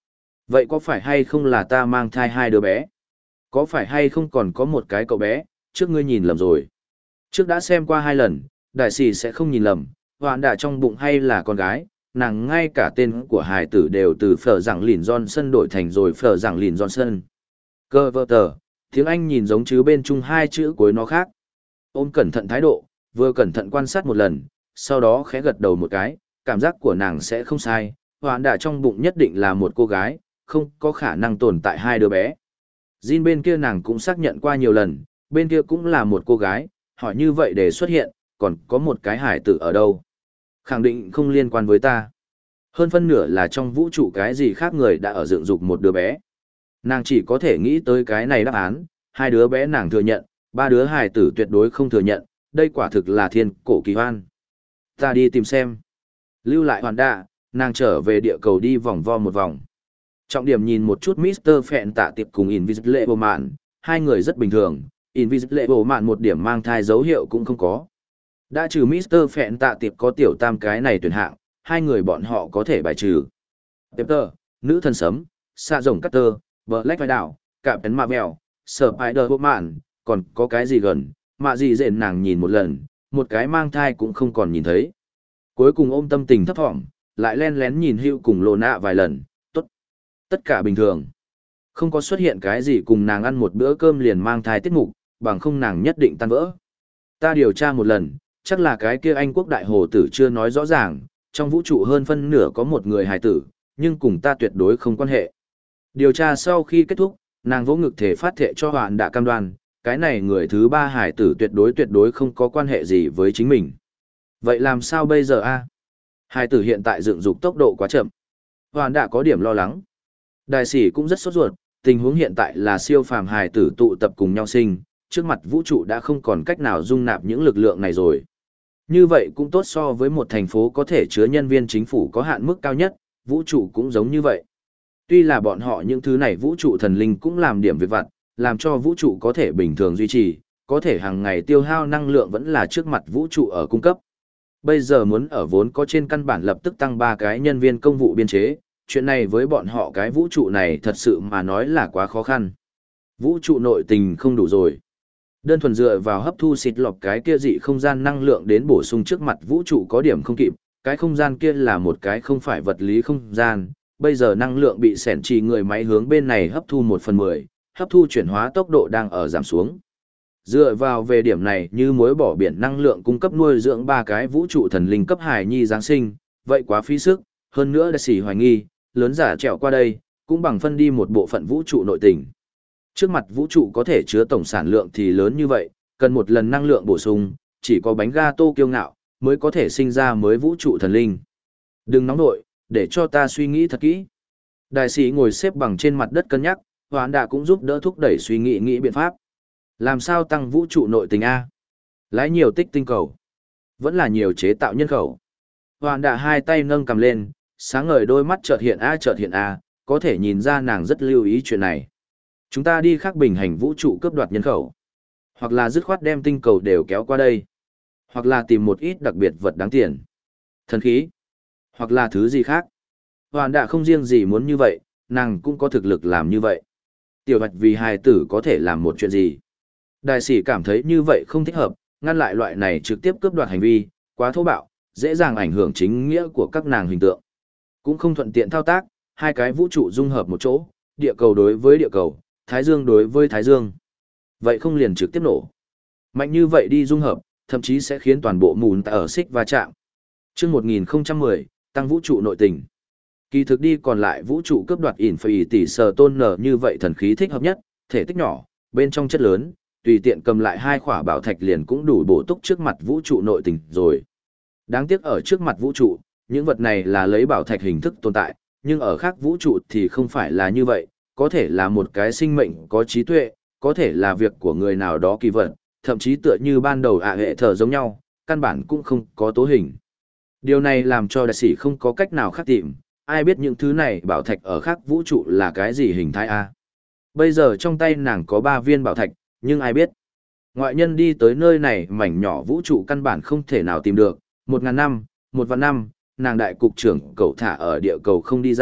Vậy có phải hay không là ta mang thai hai đứa bé? Có phải hay không còn có một cái cậu bé, trước ngươi nhìn lầm rồi. Trước đã xem qua hai lần, đại sĩ sẽ không nhìn lầm, hoạn đạ trong bụng hay là con gái, nàng ngay cả tên của hài tử đều từ phở giảng lìn Johnson đổi thành rồi phở giảng lìn Johnson. Cơ vợ tờ, tiếng Anh nhìn giống chứ bên chung hai chữ cuối nó khác. Ôm cẩn thận thái độ, vừa cẩn thận quan sát một lần, sau đó khẽ gật đầu một cái, cảm giác của nàng sẽ không sai, hoạn đạ trong bụng nhất định là một cô gái, không có khả năng tồn tại hai đứa bé. Jin bên kia nàng cũng xác nhận qua nhiều lần, bên kia cũng là một cô gái, hỏi như vậy để xuất hiện, còn có một cái hải tử ở đâu. Khẳng định không liên quan với ta. Hơn phân nửa là trong vũ trụ cái gì khác người đã ở dựng dục một đứa bé. Nàng chỉ có thể nghĩ tới cái này đáp án, hai đứa bé nàng thừa nhận, ba đứa hải tử tuyệt đối không thừa nhận, đây quả thực là thiên cổ kỳ hoan. Ta đi tìm xem. Lưu lại hoàn đạ, nàng trở về địa cầu đi vòng vo một vòng. Trọng điểm nhìn một chút mít tơ Phẹn Tạ Tiệp cùng Invisible Man, hai người rất bình thường, Invisible Man một điểm mang thai dấu hiệu cũng không có. Đã trừ mít tơ Phẹn Tạ Tiệp có tiểu tam cái này tuyển hạng, hai người bọn họ có thể bài trừ. Pepper, nữ thần sấm, xạ rồng Cutter, Black vai đảo, cạm ấn mạ mèo, Spider-Man, còn có cái gì gần, mạ gì dện nàng nhìn một lần, một cái mang thai cũng không còn nhìn thấy. Cuối cùng ôm tâm tình thấp thỏm, lại len lén nhìn Hugh cùng Lô Nạ vài lần. Tất cả bình thường. Không có xuất hiện cái gì cùng nàng ăn một bữa cơm liền mang thai tiết mục, bằng không nàng nhất định tan vỡ. Ta điều tra một lần, chắc là cái kia Anh quốc đại hồ tử chưa nói rõ ràng, trong vũ trụ hơn phân nửa có một người hài tử, nhưng cùng ta tuyệt đối không quan hệ. Điều tra sau khi kết thúc, nàng vỗ ngực thể phát thệ cho hoạn đã cam đoan, cái này người thứ ba hài tử tuyệt đối tuyệt đối không có quan hệ gì với chính mình. Vậy làm sao bây giờ a? Hài tử hiện tại dựng dục tốc độ quá chậm. Hoạn đã có điểm lo lắng. Đại sĩ cũng rất sốt ruột, tình huống hiện tại là siêu phàm hài tử tụ tập cùng nhau sinh, trước mặt vũ trụ đã không còn cách nào dung nạp những lực lượng này rồi. Như vậy cũng tốt so với một thành phố có thể chứa nhân viên chính phủ có hạn mức cao nhất, vũ trụ cũng giống như vậy. Tuy là bọn họ những thứ này vũ trụ thần linh cũng làm điểm việc vặt, làm cho vũ trụ có thể bình thường duy trì, có thể hàng ngày tiêu hao năng lượng vẫn là trước mặt vũ trụ ở cung cấp. Bây giờ muốn ở vốn có trên căn bản lập tức tăng ba cái nhân viên công vụ biên chế, chuyện này với bọn họ cái vũ trụ này thật sự mà nói là quá khó khăn. Vũ trụ nội tình không đủ rồi. Đơn thuần dựa vào hấp thu xịt lọc cái kia dị không gian năng lượng đến bổ sung trước mặt vũ trụ có điểm không kịp, cái không gian kia là một cái không phải vật lý không gian, bây giờ năng lượng bị sẻn trì người máy hướng bên này hấp thu một phần mười, hấp thu chuyển hóa tốc độ đang ở giảm xuống. Dựa vào về điểm này như muối bỏ biển năng lượng cung cấp nuôi dưỡng ba cái vũ trụ thần linh cấp hài nhi Giáng sinh, vậy quá phí sức, hơn nữa đại sĩ hoài nghi, lớn giả trèo qua đây, cũng bằng phân đi một bộ phận vũ trụ nội tình. Trước mặt vũ trụ có thể chứa tổng sản lượng thì lớn như vậy, cần một lần năng lượng bổ sung, chỉ có bánh ga tô kiêu ngạo, mới có thể sinh ra mới vũ trụ thần linh. Đừng nóng nội, để cho ta suy nghĩ thật kỹ. Đại sĩ ngồi xếp bằng trên mặt đất cân nhắc, Hoán Đạ cũng giúp đỡ thúc đẩy suy nghĩ nghĩ biện pháp. Làm sao tăng vũ trụ nội tình A? Lái nhiều tích tinh cầu. Vẫn là nhiều chế tạo nhân khẩu. Hoán Đạ hai tay nâng cầm lên, sáng ngời đôi mắt chợt hiện A chợt hiện A, có thể nhìn ra nàng rất lưu ý chuyện này. Chúng ta đi khắc bình hành vũ trụ cướp đoạt nhân khẩu. Hoặc là dứt khoát đem tinh cầu đều kéo qua đây. Hoặc là tìm một ít đặc biệt vật đáng tiền. Thần khí. Hoặc là thứ gì khác. Hoàn Đạ không riêng gì muốn như vậy, nàng cũng có thực lực làm như vậy. Tiểu Bạch vì hài tử có thể làm một chuyện gì. Đại sĩ cảm thấy như vậy không thích hợp, ngăn lại loại này trực tiếp cướp đoạt hành vi, quá thô bạo, dễ dàng ảnh hưởng chính nghĩa của các nàng hình tượng. Cũng không thuận tiện thao tác, hai cái vũ trụ dung hợp một chỗ, địa cầu đối với địa cầu, thái dương đối với thái dương. Vậy không liền trực tiếp nổ. Mạnh như vậy đi dung hợp, thậm chí sẽ khiến toàn bộ mùn ở xích va chạm. Trước một nghìn không trăm mười, tăng vũ trụ nội tình. Kỳ thực đi còn lại vũ trụ cướp đoạt ỉn phải tỷ sở tôn nở như vậy thần khí thích hợp nhất, thể tích nhỏ, bên trong chất lớn, tùy tiện cầm lại hai khỏa bảo thạch liền cũng đủ bổ túc trước mặt vũ trụ nội tình rồi. Đáng tiếc ở trước mặt vũ trụ, những vật này là lấy bảo thạch hình thức tồn tại, nhưng ở khác vũ trụ thì không phải là như vậy, có thể là một cái sinh mệnh có trí tuệ, có thể là việc của người nào đó kỳ vật, thậm chí tựa như ban đầu ạ hệ thờ giống nhau, căn bản cũng không có tố hình. Điều này làm cho đại sĩ không có cách nào khác tìm, ai biết những thứ này bảo thạch ở khác vũ trụ là cái gì hình thái A. Bây giờ trong tay nàng có ba viên bảo thạch, nhưng ai biết. Ngoại nhân đi tới nơi này mảnh nhỏ vũ trụ căn bản không thể nào tìm được, một ngàn năm, một vạn năm, nàng đại cục trưởng cậu thả ở địa cầu không đi ra,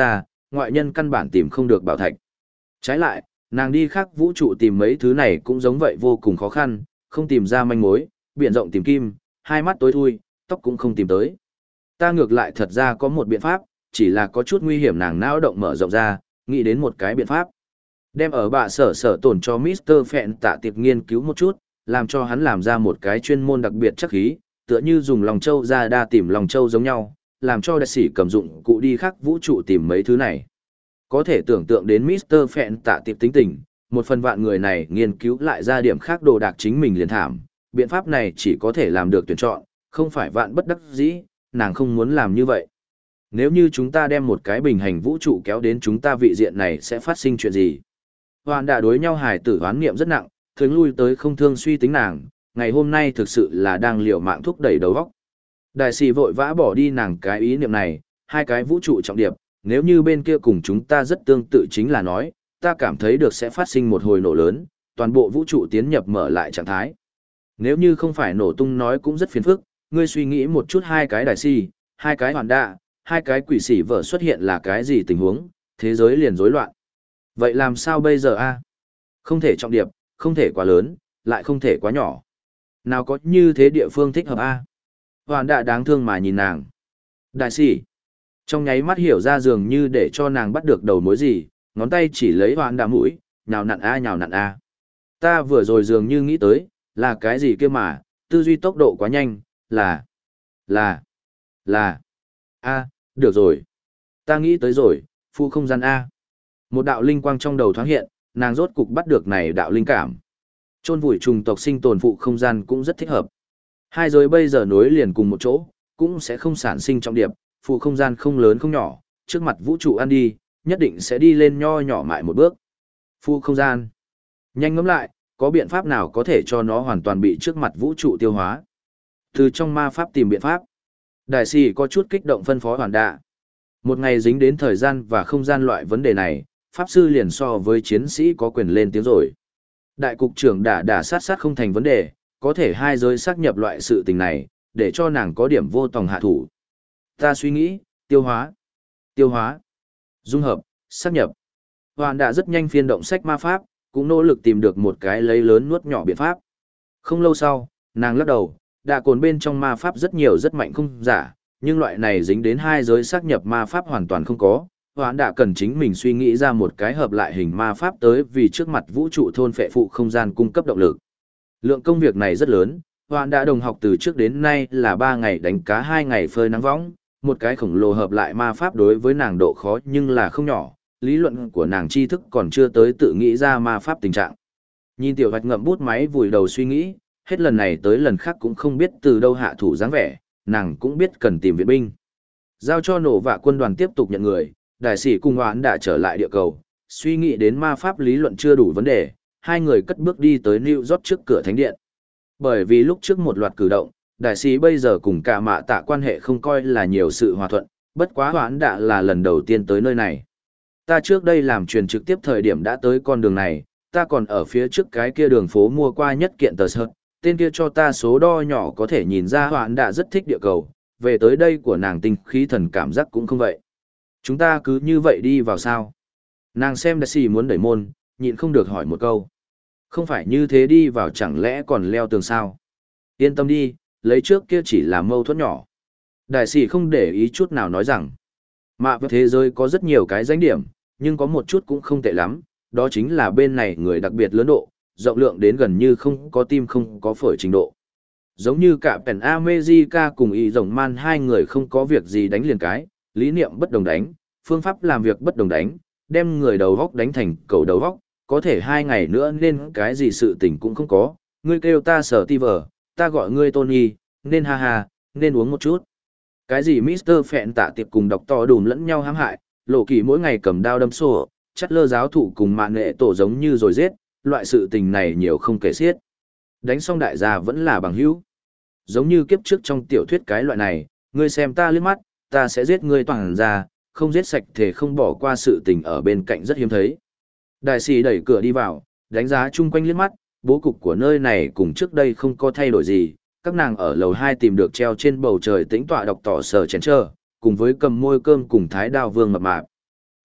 ngoại nhân căn bản tìm không được bảo thạch. Trái lại, nàng đi khác vũ trụ tìm mấy thứ này cũng giống vậy vô cùng khó khăn, không tìm ra manh mối, biển rộng tìm kim, hai mắt tối thui, tóc cũng không tìm tới. Ta ngược lại thật ra có một biện pháp, chỉ là có chút nguy hiểm nàng não động mở rộng ra, nghĩ đến một cái biện pháp. Đem ở bạ sở sở tổn cho mít tơ Phẹn tạ tiệp nghiên cứu một chút, làm cho hắn làm ra một cái chuyên môn đặc biệt chắc khí, tựa như dùng lòng châu ra đa tìm lòng châu giống nhau, làm cho đại sĩ cầm dụng cụ đi khác vũ trụ tìm mấy thứ này. Có thể tưởng tượng đến mít tơ Phẹn tạ tiệp tính tình, một phần vạn người này nghiên cứu lại ra điểm khác đồ đạc chính mình liền thảm, biện pháp này chỉ có thể làm được tuyển chọn, không phải vạn bất đắc dĩ, nàng không muốn làm như vậy. Nếu như chúng ta đem một cái bình hành vũ trụ kéo đến chúng ta vị diện này sẽ phát sinh chuyện gì? Hoàn đã đối nhau hài tử hoán niệm rất nặng, thường lui tới không thương suy tính nàng, ngày hôm nay thực sự là đang liều mạng thúc đẩy đầu óc. Đại sĩ vội vã bỏ đi nàng cái ý niệm này, hai cái vũ trụ trọng điệp, nếu như bên kia cùng chúng ta rất tương tự chính là nói, ta cảm thấy được sẽ phát sinh một hồi nổ lớn, toàn bộ vũ trụ tiến nhập mở lại trạng thái. Nếu như không phải nổ tung nói cũng rất phiền phức, ngươi suy nghĩ một chút hai cái đại sĩ, hai cái hoàn đạ, hai cái quỷ sĩ vợ xuất hiện là cái gì tình huống, thế giới liền rối loạn. Vậy làm sao bây giờ a? Không thể trọng điệp, không thể quá lớn, lại không thể quá nhỏ. Nào có như thế địa phương thích hợp a? Hoàn đạ đáng thương mà nhìn nàng. Đại sĩ, trong nháy mắt hiểu ra dường như để cho nàng bắt được đầu mối gì, ngón tay chỉ lấy hoàn đạ mũi, nhào nặn a nhào nặn a. Ta vừa rồi dường như nghĩ tới, là cái gì kia mà, tư duy tốc độ quá nhanh, là, là, là, a, được rồi. Ta nghĩ tới rồi, phu không gian a. Một đạo linh quang trong đầu thoáng hiện, nàng rốt cục bắt được này đạo linh cảm. Chôn vùi trùng tộc sinh tồn phụ không gian cũng rất thích hợp. Hai giới bây giờ nối liền cùng một chỗ, cũng sẽ không sản sinh trọng điệp, phụ không gian không lớn không nhỏ, trước mặt vũ trụ ăn đi, nhất định sẽ đi lên nho nhỏ mại một bước. Phụ không gian. Nhanh ngẫm lại, có biện pháp nào có thể cho nó hoàn toàn bị trước mặt vũ trụ tiêu hóa? Từ trong ma pháp tìm biện pháp. Đại sĩ có chút kích động phân phó hoàn đạ. Một ngày dính đến thời gian và không gian loại vấn đề này, pháp sư liền so với chiến sĩ có quyền lên tiếng rồi. Đại cục trưởng đã đả sát sát không thành vấn đề, có thể hai giới xác nhập loại sự tình này, để cho nàng có điểm vô tòng hạ thủ. Ta suy nghĩ, tiêu hóa, tiêu hóa, dung hợp, xác nhập. Hoàn đã rất nhanh phiên động sách ma pháp, cũng nỗ lực tìm được một cái lấy lớn nuốt nhỏ biện pháp. Không lâu sau, nàng lắc đầu, đạ cồn bên trong ma pháp rất nhiều rất mạnh không giả, nhưng loại này dính đến hai giới xác nhập ma pháp hoàn toàn không có. Hoán đã cần chính mình suy nghĩ ra một cái hợp lại hình ma pháp tới vì trước mặt vũ trụ thôn phệ phụ không gian cung cấp động lực. Lượng công việc này rất lớn, Hoán đã đồng học từ trước đến nay là ba ngày đánh cá hai ngày phơi nắng võng, một cái khổng lồ hợp lại ma pháp đối với nàng độ khó nhưng là không nhỏ, lý luận của nàng tri thức còn chưa tới tự nghĩ ra ma pháp tình trạng. Nhìn tiểu hoạch ngậm bút máy vùi đầu suy nghĩ, hết lần này tới lần khác cũng không biết từ đâu hạ thủ dáng vẻ, nàng cũng biết cần tìm viện binh. Giao cho nổ vạ quân đoàn tiếp tục nhận người. Đại sĩ cùng Hoán đã trở lại địa cầu, suy nghĩ đến ma pháp lý luận chưa đủ vấn đề, hai người cất bước đi tới New York trước cửa thánh điện. Bởi vì lúc trước một loạt cử động, đại sĩ bây giờ cùng cả mạ tạ quan hệ không coi là nhiều sự hòa thuận, bất quá Hoán đã là lần đầu tiên tới nơi này. Ta trước đây làm truyền trực tiếp thời điểm đã tới con đường này, ta còn ở phía trước cái kia đường phố mua qua nhất kiện tờ sợt, tên kia cho ta số đo nhỏ có thể nhìn ra Hoán đã rất thích địa cầu, về tới đây của nàng tinh khí thần cảm giác cũng không vậy. Chúng ta cứ như vậy đi vào sao? Nàng xem đại sĩ muốn đẩy môn, nhịn không được hỏi một câu. Không phải như thế đi vào chẳng lẽ còn leo tường sao? Yên tâm đi, lấy trước kia chỉ là mâu thuẫn nhỏ. Đại sĩ không để ý chút nào nói rằng, mạ với thế giới có rất nhiều cái danh điểm, nhưng có một chút cũng không tệ lắm, đó chính là bên này người đặc biệt lớn độ, rộng lượng đến gần như không có tim không có phổi trình độ. Giống như cả Pen America cùng Y Rồng Man hai người không có việc gì đánh liền cái, lý niệm bất đồng đánh, phương pháp làm việc bất đồng đánh, đem người đầu góc đánh thành cầu đầu góc, có thể hai ngày nữa nên cái gì sự tình cũng không có, ngươi kêu ta sở ti vờ, ta gọi ngươi Tony, nên ha ha, nên uống một chút. Cái gì mít tơ Phẹn tạ tiệp cùng đọc to đùm lẫn nhau hãm hại, lộ kỳ mỗi ngày cầm đao đâm sổ, chắt lơ giáo thụ cùng mạng nghệ tổ giống như rồi giết, loại sự tình này nhiều không kể xiết. Đánh xong đại gia vẫn là bằng hữu. Giống như kiếp trước trong tiểu thuyết cái loại này, ngươi xem ta liếc mắt, ta sẽ giết ngươi toàn ra, không giết sạch thể không bỏ qua sự tình ở bên cạnh rất hiếm thấy. Đại sĩ đẩy cửa đi vào, đánh giá chung quanh liếc mắt, bố cục của nơi này cùng trước đây không có thay đổi gì, các nàng ở lầu hai tìm được treo trên bầu trời tĩnh tọa đọc tỏ sở chén trơ, cùng với cầm môi cơm cùng thái đao vương mập mạp.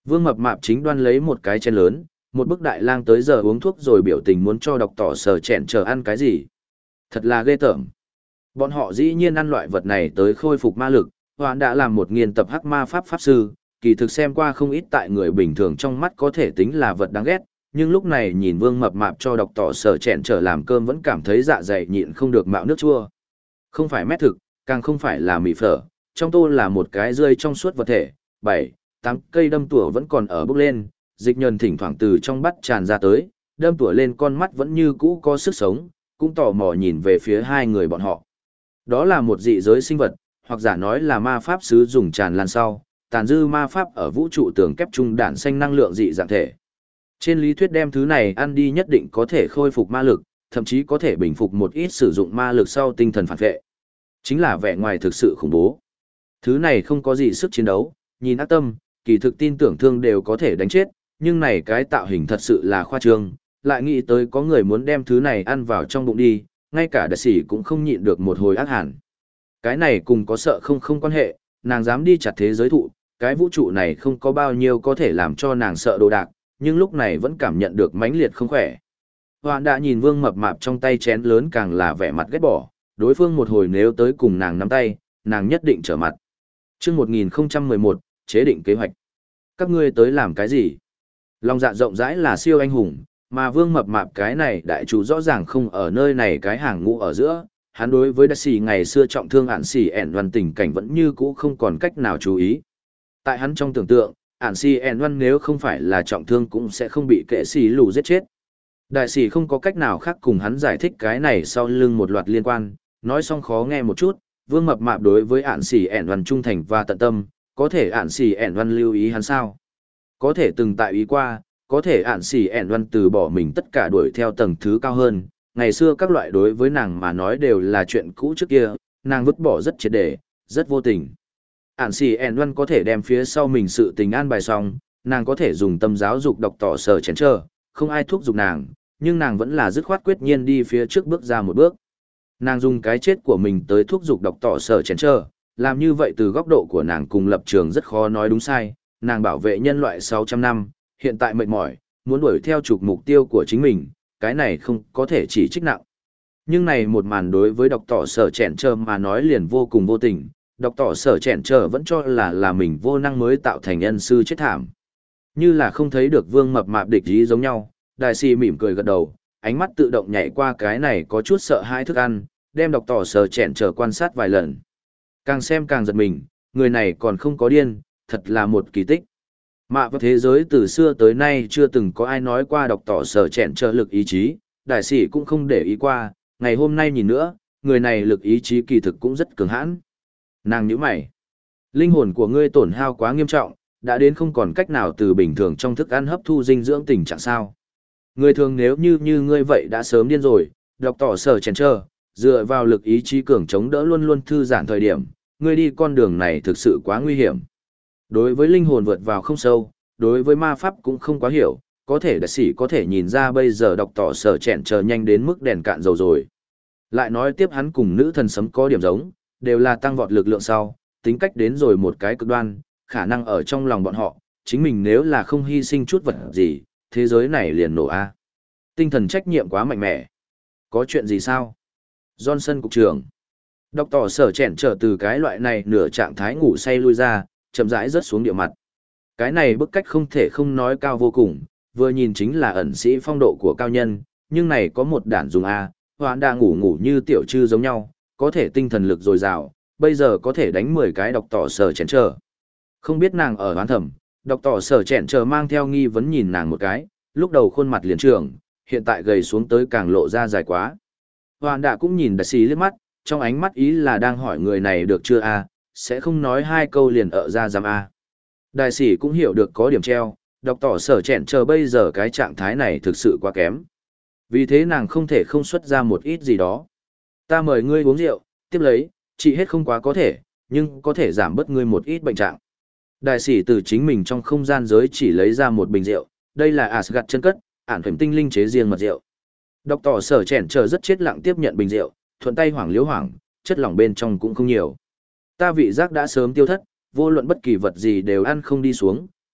Vương Mập Mạp chính đoan lấy một cái chén lớn, một bức đại lang tới giờ uống thuốc rồi biểu tình muốn cho đọc tỏ sở chèn chờ ăn cái gì. Thật là ghê tởm. Bọn họ dĩ nhiên ăn loại vật này tới khôi phục ma lực, Hoán đã làm một nghiên tập hắc ma pháp pháp sư, kỳ thực xem qua không ít tại người bình thường trong mắt có thể tính là vật đáng ghét, nhưng lúc này nhìn Vương Mập Mạp cho đọc tỏ sở chèn trở làm cơm vẫn cảm thấy dạ dày nhịn không được mạo nước chua. Không phải mét thực, càng không phải là mì phở, trong tô là một cái rơi trong suốt vật thể, bảy, tám cây đâm tủa vẫn còn ở bốc lên, dịch nhờn thỉnh thoảng từ trong bắt tràn ra tới, đâm tủa lên con mắt vẫn như cũ có sức sống, cũng tò mò nhìn về phía hai người bọn họ. Đó là một dị giới sinh vật, hoặc giả nói là ma pháp sứ dùng tràn lan sau, tàn dư ma pháp ở vũ trụ tường kép trung đạn xanh năng lượng dị dạng thể. Trên lý thuyết đem thứ này ăn đi nhất định có thể khôi phục ma lực, thậm chí có thể bình phục một ít sử dụng ma lực sau tinh thần phản vệ. Chính là vẻ ngoài thực sự khủng bố. Thứ này không có gì sức chiến đấu, nhìn ác tâm, kỳ thực tin tưởng thương đều có thể đánh chết, nhưng này cái tạo hình thật sự là khoa trương, lại nghĩ tới có người muốn đem thứ này ăn vào trong bụng đi, ngay cả đại sĩ cũng không nhịn được một hồi ác hẳn. Cái này cùng có sợ không không quan hệ, nàng dám đi chặt thế giới thụ, cái vũ trụ này không có bao nhiêu có thể làm cho nàng sợ đồ đạc, nhưng lúc này vẫn cảm nhận được mãnh liệt không khỏe. Hoạn đã nhìn Vương Mập Mạp trong tay chén lớn càng là vẻ mặt ghét bỏ, đối phương một hồi nếu tới cùng nàng nắm tay, nàng nhất định trở mặt. Chương một nghìn không trăm mười một, chế định kế hoạch. Các ngươi tới làm cái gì? Lòng dạ rộng rãi là siêu anh hùng, mà Vương Mập Mạp cái này đại chủ rõ ràng không ở nơi này cái hàng ngũ ở giữa, hắn đối với đại sĩ ngày xưa trọng thương ản xỉ ẻn văn tình cảnh vẫn như cũ không còn cách nào chú ý. Tại hắn trong tưởng tượng, ản xỉ ẻn văn nếu không phải là trọng thương cũng sẽ không bị kệ sĩ lù giết chết. Đại sĩ không có cách nào khác cùng hắn giải thích cái này sau lưng một loạt liên quan, nói xong khó nghe một chút, Vương Mập Mạp đối với ản xỉ ẻn văn trung thành và tận tâm, có thể ản xỉ ẻn văn lưu ý hắn sao? Có thể từng tại ý qua, có thể ản xỉ ẻn văn từ bỏ mình tất cả đuổi theo tầng thứ cao hơn. Ngày xưa các loại đối với nàng mà nói đều là chuyện cũ trước kia, nàng vứt bỏ rất triệt để, rất vô tình. Ản xỉ ẻn văn có thể đem phía sau mình sự tình an bài xong, nàng có thể dùng tâm giáo dục đọc tỏ sở chén chờ, không ai thúc giục nàng, nhưng nàng vẫn là dứt khoát quyết nhiên đi phía trước bước ra một bước. Nàng dùng cái chết của mình tới thúc giục đọc tỏ sở chén chờ, làm như vậy từ góc độ của nàng cùng lập trường rất khó nói đúng sai, nàng bảo vệ nhân loại sáu trăm năm, hiện tại mệt mỏi, muốn đuổi theo trục mục tiêu của chính mình, cái này không có thể chỉ trích nặng. Nhưng này một màn đối với đọc tỏ sở chèn chờ mà nói liền vô cùng vô tình, đọc tỏ sở chèn chờ vẫn cho là là mình vô năng mới tạo thành nhân sư chết thảm. Như là không thấy được Vương Mập Mạp địch ý giống nhau, đại sĩ mỉm cười gật đầu, ánh mắt tự động nhảy qua cái này có chút sợ hãi thức ăn, đem đọc tỏ sở chèn chờ quan sát vài lần. Càng xem càng giật mình, người này còn không có điên, thật là một kỳ tích. Mạ vào thế giới từ xưa tới nay chưa từng có ai nói qua đọc tỏ sở chèn trợ lực ý chí, đại sĩ cũng không để ý qua, ngày hôm nay nhìn nữa, người này lực ý chí kỳ thực cũng rất cường hãn. Nàng nhíu mày. Linh hồn của ngươi tổn hao quá nghiêm trọng, đã đến không còn cách nào từ bình thường trong thức ăn hấp thu dinh dưỡng tình trạng sao. Người thường nếu như như ngươi vậy đã sớm điên rồi, đọc tỏ sở chèn trợ, dựa vào lực ý chí cường chống đỡ luôn luôn thư giãn thời điểm, ngươi đi con đường này thực sự quá nguy hiểm. Đối với linh hồn vượt vào không sâu, đối với ma pháp cũng không quá hiểu, có thể đại sĩ có thể nhìn ra bây giờ đọc tỏ sở chèn chờ nhanh đến mức đèn cạn dầu rồi. Lại nói tiếp hắn cùng nữ thần sấm có điểm giống, đều là tăng vọt lực lượng sau, tính cách đến rồi một cái cực đoan, khả năng ở trong lòng bọn họ, chính mình nếu là không hy sinh chút vật gì, thế giới này liền nổ a. Tinh thần trách nhiệm quá mạnh mẽ. Có chuyện gì sao? Johnson cục trưởng. Đọc tỏ sở chèn trở từ cái loại này nửa trạng thái ngủ say lui ra, chậm rãi rớt xuống địa mặt. Cái này bức cách không thể không nói cao vô cùng, vừa nhìn chính là ẩn sĩ phong độ của cao nhân, nhưng này có một đản dùng A, hoạn đã ngủ ngủ như tiểu trư giống nhau, có thể tinh thần lực dồi dào, bây giờ có thể đánh mười cái đọc tỏ sở chèn trở. Không biết nàng ở hoán thẩm, đọc tỏ sở chèn trở mang theo nghi vấn nhìn nàng một cái, lúc đầu khuôn mặt liền trường, hiện tại gầy xuống tới càng lộ ra dài quá. Hoạn đã cũng nhìn đại sĩ liếc mắt, trong ánh mắt ý là đang hỏi người này được chưa A, sẽ không nói hai câu liền ở ra giam A. Đại sĩ cũng hiểu được có điểm treo, đọc tỏ sở chèn chờ bây giờ cái trạng thái này thực sự quá kém. Vì thế nàng không thể không xuất ra một ít gì đó. Ta mời ngươi uống rượu, tiếp lấy, trị hết không quá có thể, nhưng có thể giảm bớt ngươi một ít bệnh trạng. Đại sĩ từ chính mình trong không gian giới chỉ lấy ra một bình rượu, đây là Asgard chân cất, ản phểm tinh linh chế riêng mật rượu. Đọc tỏ sở chèn chờ rất chết lặng tiếp nhận bình rượu, thuận tay hoảng liếu hoảng, chất lỏng bên trong cũng không nhiều. Ta vị giác đã sớm tiêu thất, vô luận bất kỳ vật gì đều ăn không đi xuống,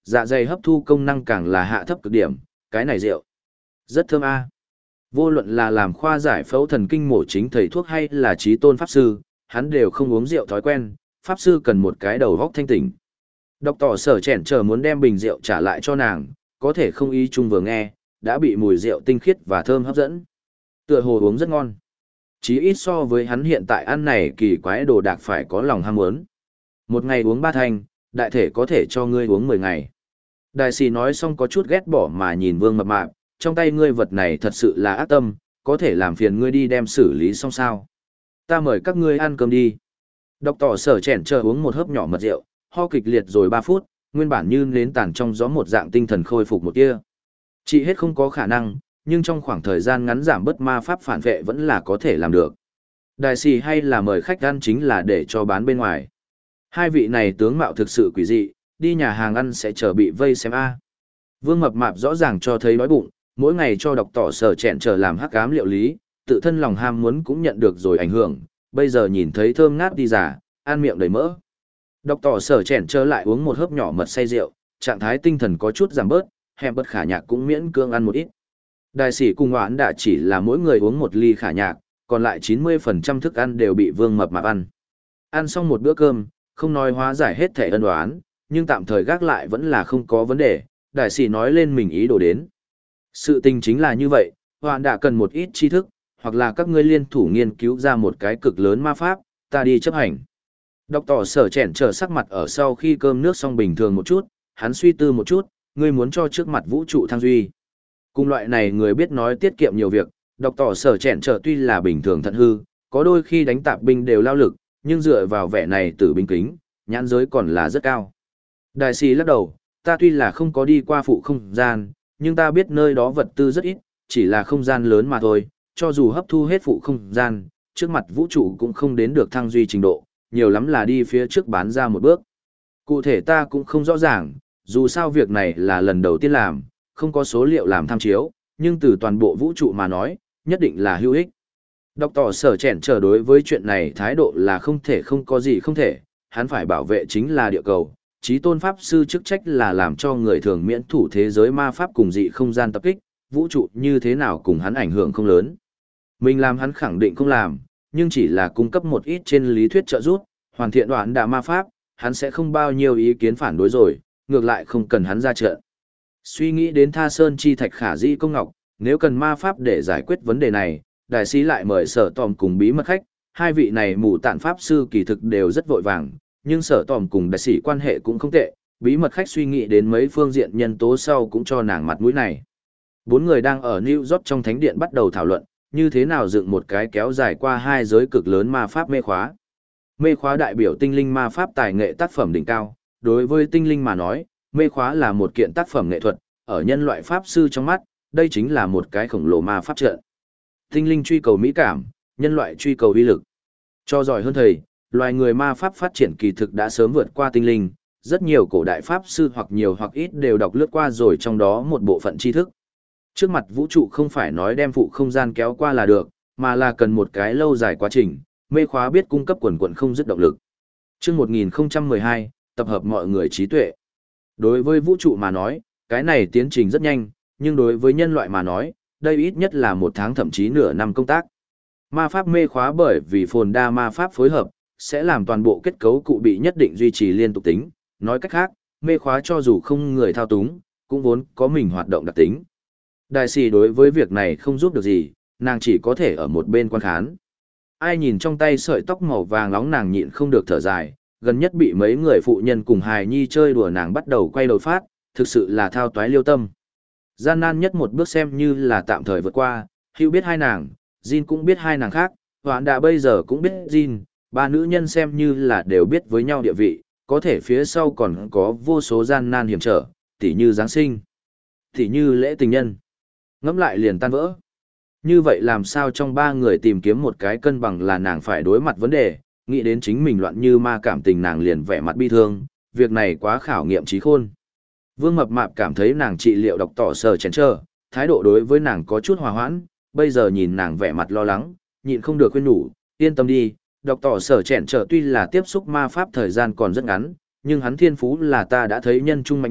dạ dày hấp thu công năng càng là hạ thấp cực điểm, cái này rượu. Rất thơm a. Vô luận là làm khoa giải phẫu thần kinh mổ chính thầy thuốc hay là trí tôn pháp sư, hắn đều không uống rượu thói quen, pháp sư cần một cái đầu góc thanh tỉnh. Độc tỏ sở chèn chờ muốn đem bình rượu trả lại cho nàng, có thể không ý chung vừa nghe, đã bị mùi rượu tinh khiết và thơm hấp dẫn. Tựa hồ uống rất ngon. Chí ít so với hắn hiện tại ăn này kỳ quái đồ đạc phải có lòng ham muốn. Một ngày uống ba thanh, đại thể có thể cho ngươi uống mười ngày. Đại sĩ nói xong có chút ghét bỏ mà nhìn Vương Mập Mạp, trong tay ngươi vật này thật sự là ác tâm, có thể làm phiền ngươi đi đem xử lý xong sao. Ta mời các ngươi ăn cơm đi. Độc tỏ sở chèn chờ uống một hớp nhỏ mật rượu, ho kịch liệt rồi ba phút, nguyên bản như nến tàn trong gió một dạng tinh thần khôi phục một tia. Trị hết không có khả năng, nhưng trong khoảng thời gian ngắn giảm bớt ma pháp phản vệ vẫn là có thể làm được. Đại sĩ hay là mời khách ăn chính là để cho bán bên ngoài. Hai vị này tướng mạo thực sự quỷ dị, đi nhà hàng ăn sẽ chờ bị vây xem a. Vương Mập Mạp rõ ràng cho thấy đói bụng, mỗi ngày cho độc tỏ sở chẹn chờ làm hắc ám liệu lý, tự thân lòng ham muốn cũng nhận được rồi ảnh hưởng, bây giờ nhìn thấy thơm ngát đi giả, ăn miệng đầy mỡ. Độc tỏ sở chẹn chờ lại uống một hớp nhỏ mật say rượu, trạng thái tinh thần có chút giảm bớt, hẹp bất khả nhạc cũng miễn cương ăn một ít. Đại sĩ cùng Hoán đã chỉ là mỗi người uống một ly khả nhạc, còn lại chín mươi phần trăm thức ăn đều bị Vương Mập Mạp ăn. Ăn xong một bữa cơm, không nói hóa giải hết thể ân oán, nhưng tạm thời gác lại vẫn là không có vấn đề, đại sĩ nói lên mình ý đồ đến. Sự tình chính là như vậy, Hoán đã cần một ít tri thức, hoặc là các ngươi liên thủ nghiên cứu ra một cái cực lớn ma pháp, ta đi chấp hành. Độc tỏ sở chèn chờ sắc mặt ở sau khi cơm nước xong bình thường một chút, hắn suy tư một chút, ngươi muốn cho trước mặt vũ trụ thăng duy. Cùng loại này người biết nói tiết kiệm nhiều việc, độc tỏ sở chèn chờ tuy là bình thường thận hư, có đôi khi đánh tạp binh đều lao lực, nhưng dựa vào vẻ này tử binh kính, nhãn giới còn là rất cao. Đại sĩ lắc đầu, ta tuy là không có đi qua phụ không gian, nhưng ta biết nơi đó vật tư rất ít, chỉ là không gian lớn mà thôi, cho dù hấp thu hết phụ không gian, trước mặt vũ trụ cũng không đến được thăng duy trình độ, nhiều lắm là đi phía trước bán ra một bước. Cụ thể ta cũng không rõ ràng, dù sao việc này là lần đầu tiên làm, không có số liệu làm tham chiếu, nhưng từ toàn bộ vũ trụ mà nói, nhất định là hữu ích. Độc tỏ sở chèn chờ đối với chuyện này thái độ là không thể không có gì không thể, hắn phải bảo vệ chính là địa cầu. Chí tôn pháp sư chức trách là làm cho người thường miễn thủ thế giới ma pháp cùng dị không gian tập kích, vũ trụ như thế nào cùng hắn ảnh hưởng không lớn. Mình làm hắn khẳng định không làm, nhưng chỉ là cung cấp một ít trên lý thuyết trợ giúp, hoàn thiện đoạn đả ma pháp, hắn sẽ không bao nhiêu ý kiến phản đối rồi, ngược lại không cần hắn ra trận. Suy nghĩ đến Tha Sơn chi thạch khả dĩ công ngọc, nếu cần ma pháp để giải quyết vấn đề này, đại sĩ lại mời sở tòm cùng bí mật khách, hai vị này mù tạn pháp sư kỳ thực đều rất vội vàng, nhưng sở tòm cùng đại sĩ quan hệ cũng không tệ, bí mật khách suy nghĩ đến mấy phương diện nhân tố sau cũng cho nàng mặt mũi này. Bốn người đang ở New York trong thánh điện bắt đầu thảo luận, như thế nào dựng một cái kéo dài qua hai giới cực lớn ma pháp mê khóa. Mê khóa đại biểu tinh linh ma pháp tài nghệ tác phẩm đỉnh cao, đối với tinh linh mà nói, mê khóa là một kiện tác phẩm nghệ thuật, ở nhân loại pháp sư trong mắt, đây chính là một cái khổng lồ ma pháp trận. Tinh linh truy cầu mỹ cảm, nhân loại truy cầu uy lực. Cho giỏi hơn thầy, loài người ma pháp phát triển kỳ thực đã sớm vượt qua tinh linh, rất nhiều cổ đại pháp sư hoặc nhiều hoặc ít đều đọc lướt qua rồi trong đó một bộ phận tri thức. Trước mặt vũ trụ không phải nói đem phụ không gian kéo qua là được, mà là cần một cái lâu dài quá trình, mê khóa biết cung cấp quần quần không dứt động lực. Chương một nghìn không trăm mười hai, tập hợp mọi người trí tuệ. Đối với vũ trụ mà nói, cái này tiến trình rất nhanh, nhưng đối với nhân loại mà nói, đây ít nhất là một tháng thậm chí nửa năm công tác. Ma pháp mê khóa bởi vì phồn đa ma pháp phối hợp, sẽ làm toàn bộ kết cấu cụ bị nhất định duy trì liên tục tính. Nói cách khác, mê khóa cho dù không người thao túng, cũng vốn có mình hoạt động đặc tính. Đại sĩ đối với việc này không giúp được gì, nàng chỉ có thể ở một bên quan khán. Ai nhìn trong tay sợi tóc màu vàng nóng nàng nhịn không được thở dài, gần nhất bị mấy người phụ nhân cùng hài nhi chơi đùa nàng bắt đầu quay đầu phát, thực sự là thao toái liêu tâm. Gian nan nhất một bước xem như là tạm thời vượt qua, Hugh biết hai nàng, Jin cũng biết hai nàng khác, Hoán đã bây giờ cũng biết Jin, ba nữ nhân xem như là đều biết với nhau địa vị, có thể phía sau còn có vô số gian nan hiểm trở, tỉ như Giáng sinh, tỉ như lễ tình nhân. Ngẫm lại liền tan vỡ. Như vậy làm sao trong ba người tìm kiếm một cái cân bằng là nàng phải đối mặt vấn đề, nghĩ đến chính mình loạn như ma cảm tình nàng liền vẻ mặt bi thương, việc này quá khảo nghiệm trí khôn. Vương Mập Mạp cảm thấy nàng trị liệu độc tỏ sở chén trơ, thái độ đối với nàng có chút hòa hoãn, bây giờ nhìn nàng vẻ mặt lo lắng, nhịn không được khuyên nhủ, yên tâm đi, độc tỏ sở chén trơ tuy là tiếp xúc ma pháp thời gian còn rất ngắn, nhưng hắn thiên phú là ta đã thấy nhân trung mạnh nhất,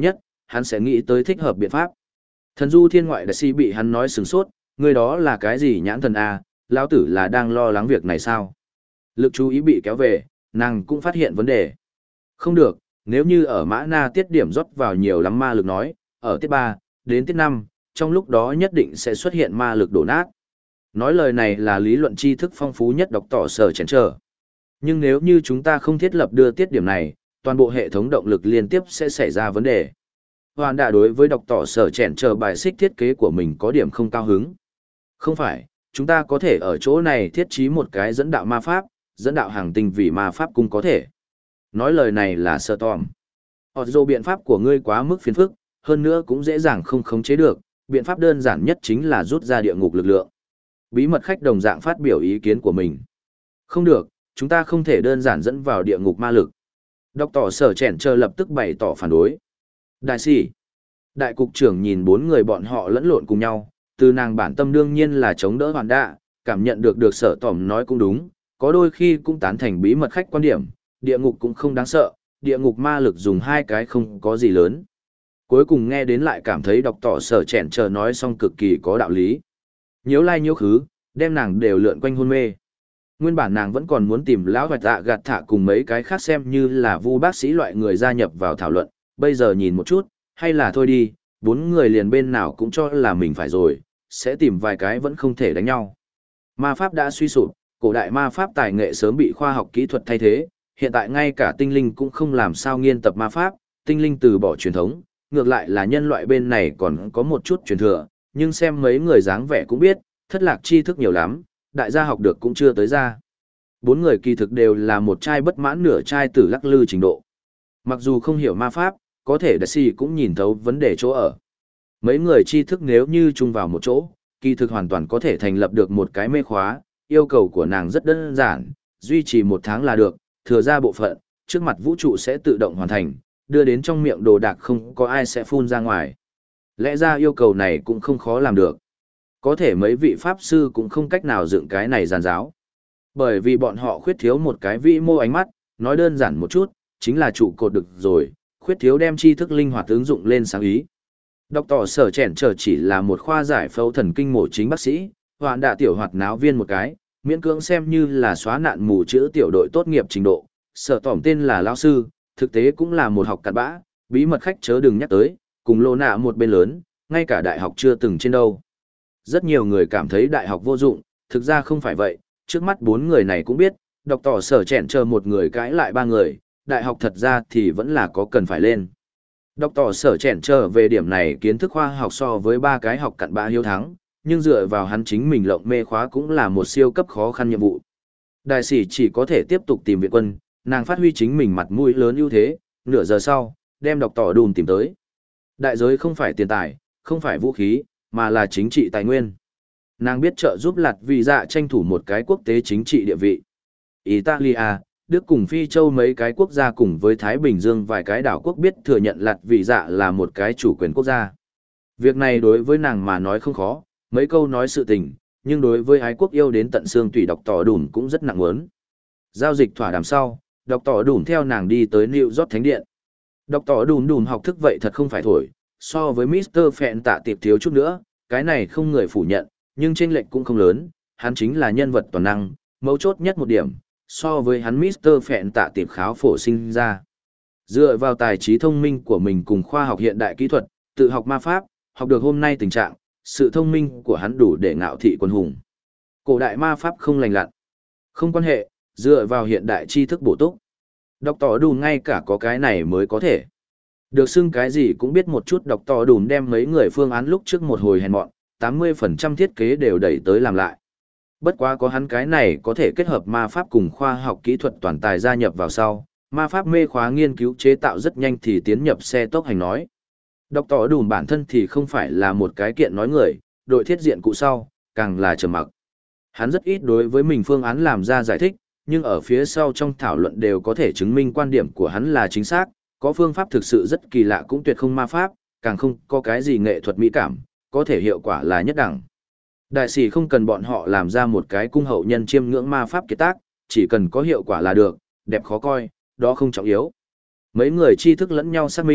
hắn sẽ nghĩ tới thích hợp biện pháp. Thần du thiên ngoại đại sĩ bị hắn nói sừng sốt, người đó là cái gì nhãn thần a, lão tử là đang lo lắng việc này sao? Lực chú ý bị kéo về, nàng cũng phát hiện vấn đề. Không được, nếu như ở mã na tiết điểm rót vào nhiều lắm ma lực nói, ở tiết ba đến tiết năm, trong lúc đó nhất định sẽ xuất hiện ma lực đổ nát. Nói lời này là lý luận tri thức phong phú nhất đọc tỏ sở chén trở. Nhưng nếu như chúng ta không thiết lập đưa tiết điểm này, toàn bộ hệ thống động lực liên tiếp sẽ xảy ra vấn đề. Hoàn đã đối với đọc tỏ sở chèn chờ bài xích thiết kế của mình có điểm không cao hứng. Không phải, chúng ta có thể ở chỗ này thiết trí một cái dẫn đạo ma pháp, dẫn đạo hàng tinh vì ma pháp cũng có thể. Nói lời này là sơ tòm. Hoặc dù biện pháp của ngươi quá mức phiền phức, hơn nữa cũng dễ dàng không khống chế được, biện pháp đơn giản nhất chính là rút ra địa ngục lực lượng. Bí mật khách đồng dạng phát biểu ý kiến của mình. Không được, chúng ta không thể đơn giản dẫn vào địa ngục ma lực. Đọc tỏ sở chèn chờ lập tức bày tỏ phản đối. Đại sĩ, đại cục trưởng nhìn bốn người bọn họ lẫn lộn cùng nhau, từ nàng bản tâm đương nhiên là chống đỡ hoàn đạ, cảm nhận được được sở tỏm nói cũng đúng, có đôi khi cũng tán thành bí mật khách quan điểm, địa ngục cũng không đáng sợ, địa ngục ma lực dùng hai cái không có gì lớn. Cuối cùng nghe đến lại cảm thấy đọc tỏ sở chèn chờ nói xong cực kỳ có đạo lý. Nhiễu lai nhiễu khứ, đem nàng đều lượn quanh hôn mê. Nguyên bản nàng vẫn còn muốn tìm lão hoạch dạ gạt thả cùng mấy cái khác xem như là vu bác sĩ loại người gia nhập vào thảo luận, bây giờ nhìn một chút, hay là thôi đi, bốn người liền bên nào cũng cho là mình phải rồi, sẽ tìm vài cái vẫn không thể đánh nhau. Ma pháp đã suy sụp, cổ đại ma pháp tài nghệ sớm bị khoa học kỹ thuật thay thế, hiện tại ngay cả tinh linh cũng không làm sao nghiên tập ma pháp, tinh linh từ bỏ truyền thống, ngược lại là nhân loại bên này còn có một chút truyền thừa, nhưng xem mấy người dáng vẻ cũng biết, thất lạc tri thức nhiều lắm, đại gia học được cũng chưa tới ra. Bốn người kỳ thực đều là một trai bất mãn nửa trai tử lắc lư trình độ. Mặc dù không hiểu ma pháp, có thể đại sĩ cũng nhìn thấu vấn đề chỗ ở. Mấy người tri thức nếu như chung vào một chỗ, kỳ thực hoàn toàn có thể thành lập được một cái mê khóa, yêu cầu của nàng rất đơn giản, duy trì một tháng là được, thừa ra bộ phận, trước mặt vũ trụ sẽ tự động hoàn thành, đưa đến trong miệng đồ đạc không có ai sẽ phun ra ngoài. Lẽ ra yêu cầu này cũng không khó làm được. Có thể mấy vị pháp sư cũng không cách nào dựng cái này giàn giáo. Bởi vì bọn họ khuyết thiếu một cái vĩ mô ánh mắt, nói đơn giản một chút, chính là trụ cột được rồi, khuyết thiếu đem tri thức linh hoạt ứng dụng lên sáng ý. Đọc tỏ sở chèn trở chỉ là một khoa giải phẫu thần kinh mổ chính bác sĩ, hoạn đạ tiểu hoạt náo viên một cái, miễn cưỡng xem như là xóa nạn mù chữ tiểu đội tốt nghiệp trình độ, sở tỏm tên là lao sư, thực tế cũng là một học cặn bã, bí mật khách chớ đừng nhắc tới, cùng lô nạ một bên lớn, ngay cả đại học chưa từng trên đâu. Rất nhiều người cảm thấy đại học vô dụng, thực ra không phải vậy, trước mắt bốn người này cũng biết, đọc tỏ sở chèn chờ một người cãi lại ba người, đại học thật ra thì vẫn là có cần phải lên. Đọc tỏ sở chèn chờ về điểm này kiến thức khoa học so với ba cái học cặn bã hiếu thắng, nhưng dựa vào hắn chính mình lộng mê khóa cũng là một siêu cấp khó khăn nhiệm vụ. Đại sĩ chỉ có thể tiếp tục tìm viện quân, nàng phát huy chính mình mặt mũi lớn ưu thế, nửa giờ sau, đem đọc tỏ đùn tìm tới. Đại giới không phải tiền tài, không phải vũ khí, mà là chính trị tài nguyên. Nàng biết trợ giúp Lạt Vị Dạ tranh thủ một cái quốc tế chính trị địa vị. Italia, Đức cùng Phi Châu mấy cái quốc gia cùng với Thái Bình Dương vài cái đảo quốc biết thừa nhận Lạt Vị Dạ là một cái chủ quyền quốc gia. Việc này đối với nàng mà nói không khó, mấy câu nói sự tình, nhưng đối với ái quốc yêu đến tận xương tủy đọc tỏ đùn cũng rất nặng muốn. Giao dịch thỏa đàm sau, đọc tỏ đùn theo nàng đi tới New York Thánh Điện. Đọc tỏ đùn đùn học thức vậy thật không phải thổi, so với mít tơ Phẹn tạ tiệp thiếu chút nữa, cái này không người phủ nhận, nhưng chênh lệch cũng không lớn, hắn chính là nhân vật toàn năng, mấu chốt nhất một điểm, so với hắn mít tơ Phẹn tạ tiệp kháo phổ sinh ra. Dựa vào tài trí thông minh của mình cùng khoa học hiện đại kỹ thuật, tự học ma pháp, học được hôm nay tình trạng, sự thông minh của hắn đủ để ngạo thị quân hùng. Cổ đại ma pháp không lành lặn. Không quan hệ, dựa vào hiện đại tri thức bổ túc. Đọc tỏ đủ ngay cả có cái này mới có thể. Được xưng cái gì cũng biết một chút đọc tỏ đủ đem mấy người phương án lúc trước một hồi hèn mọn, tám mươi phần trăm thiết kế đều đẩy tới làm lại. Bất quá có hắn cái này có thể kết hợp ma pháp cùng khoa học kỹ thuật toàn tài gia nhập vào sau, ma pháp mê khóa nghiên cứu chế tạo rất nhanh thì tiến nhập xe tốc hành nói. Đọc tỏ đủ bản thân thì không phải là một cái kiện nói người, đội thiết diện cụ sau, càng là trầm mặc. Hắn rất ít đối với mình phương án làm ra giải thích, nhưng ở phía sau trong thảo luận đều có thể chứng minh quan điểm của hắn là chính xác, có phương pháp thực sự rất kỳ lạ cũng tuyệt không ma pháp, càng không có cái gì nghệ thuật mỹ cảm, có thể hiệu quả là nhất đẳng. Đại sĩ không cần bọn họ làm ra một cái cung hậu nhân chiêm ngưỡng ma pháp kiệt tác, chỉ cần có hiệu quả là được, đẹp khó coi, đó không trọng yếu. Mấy người tri thức lẫn nhau xác minh,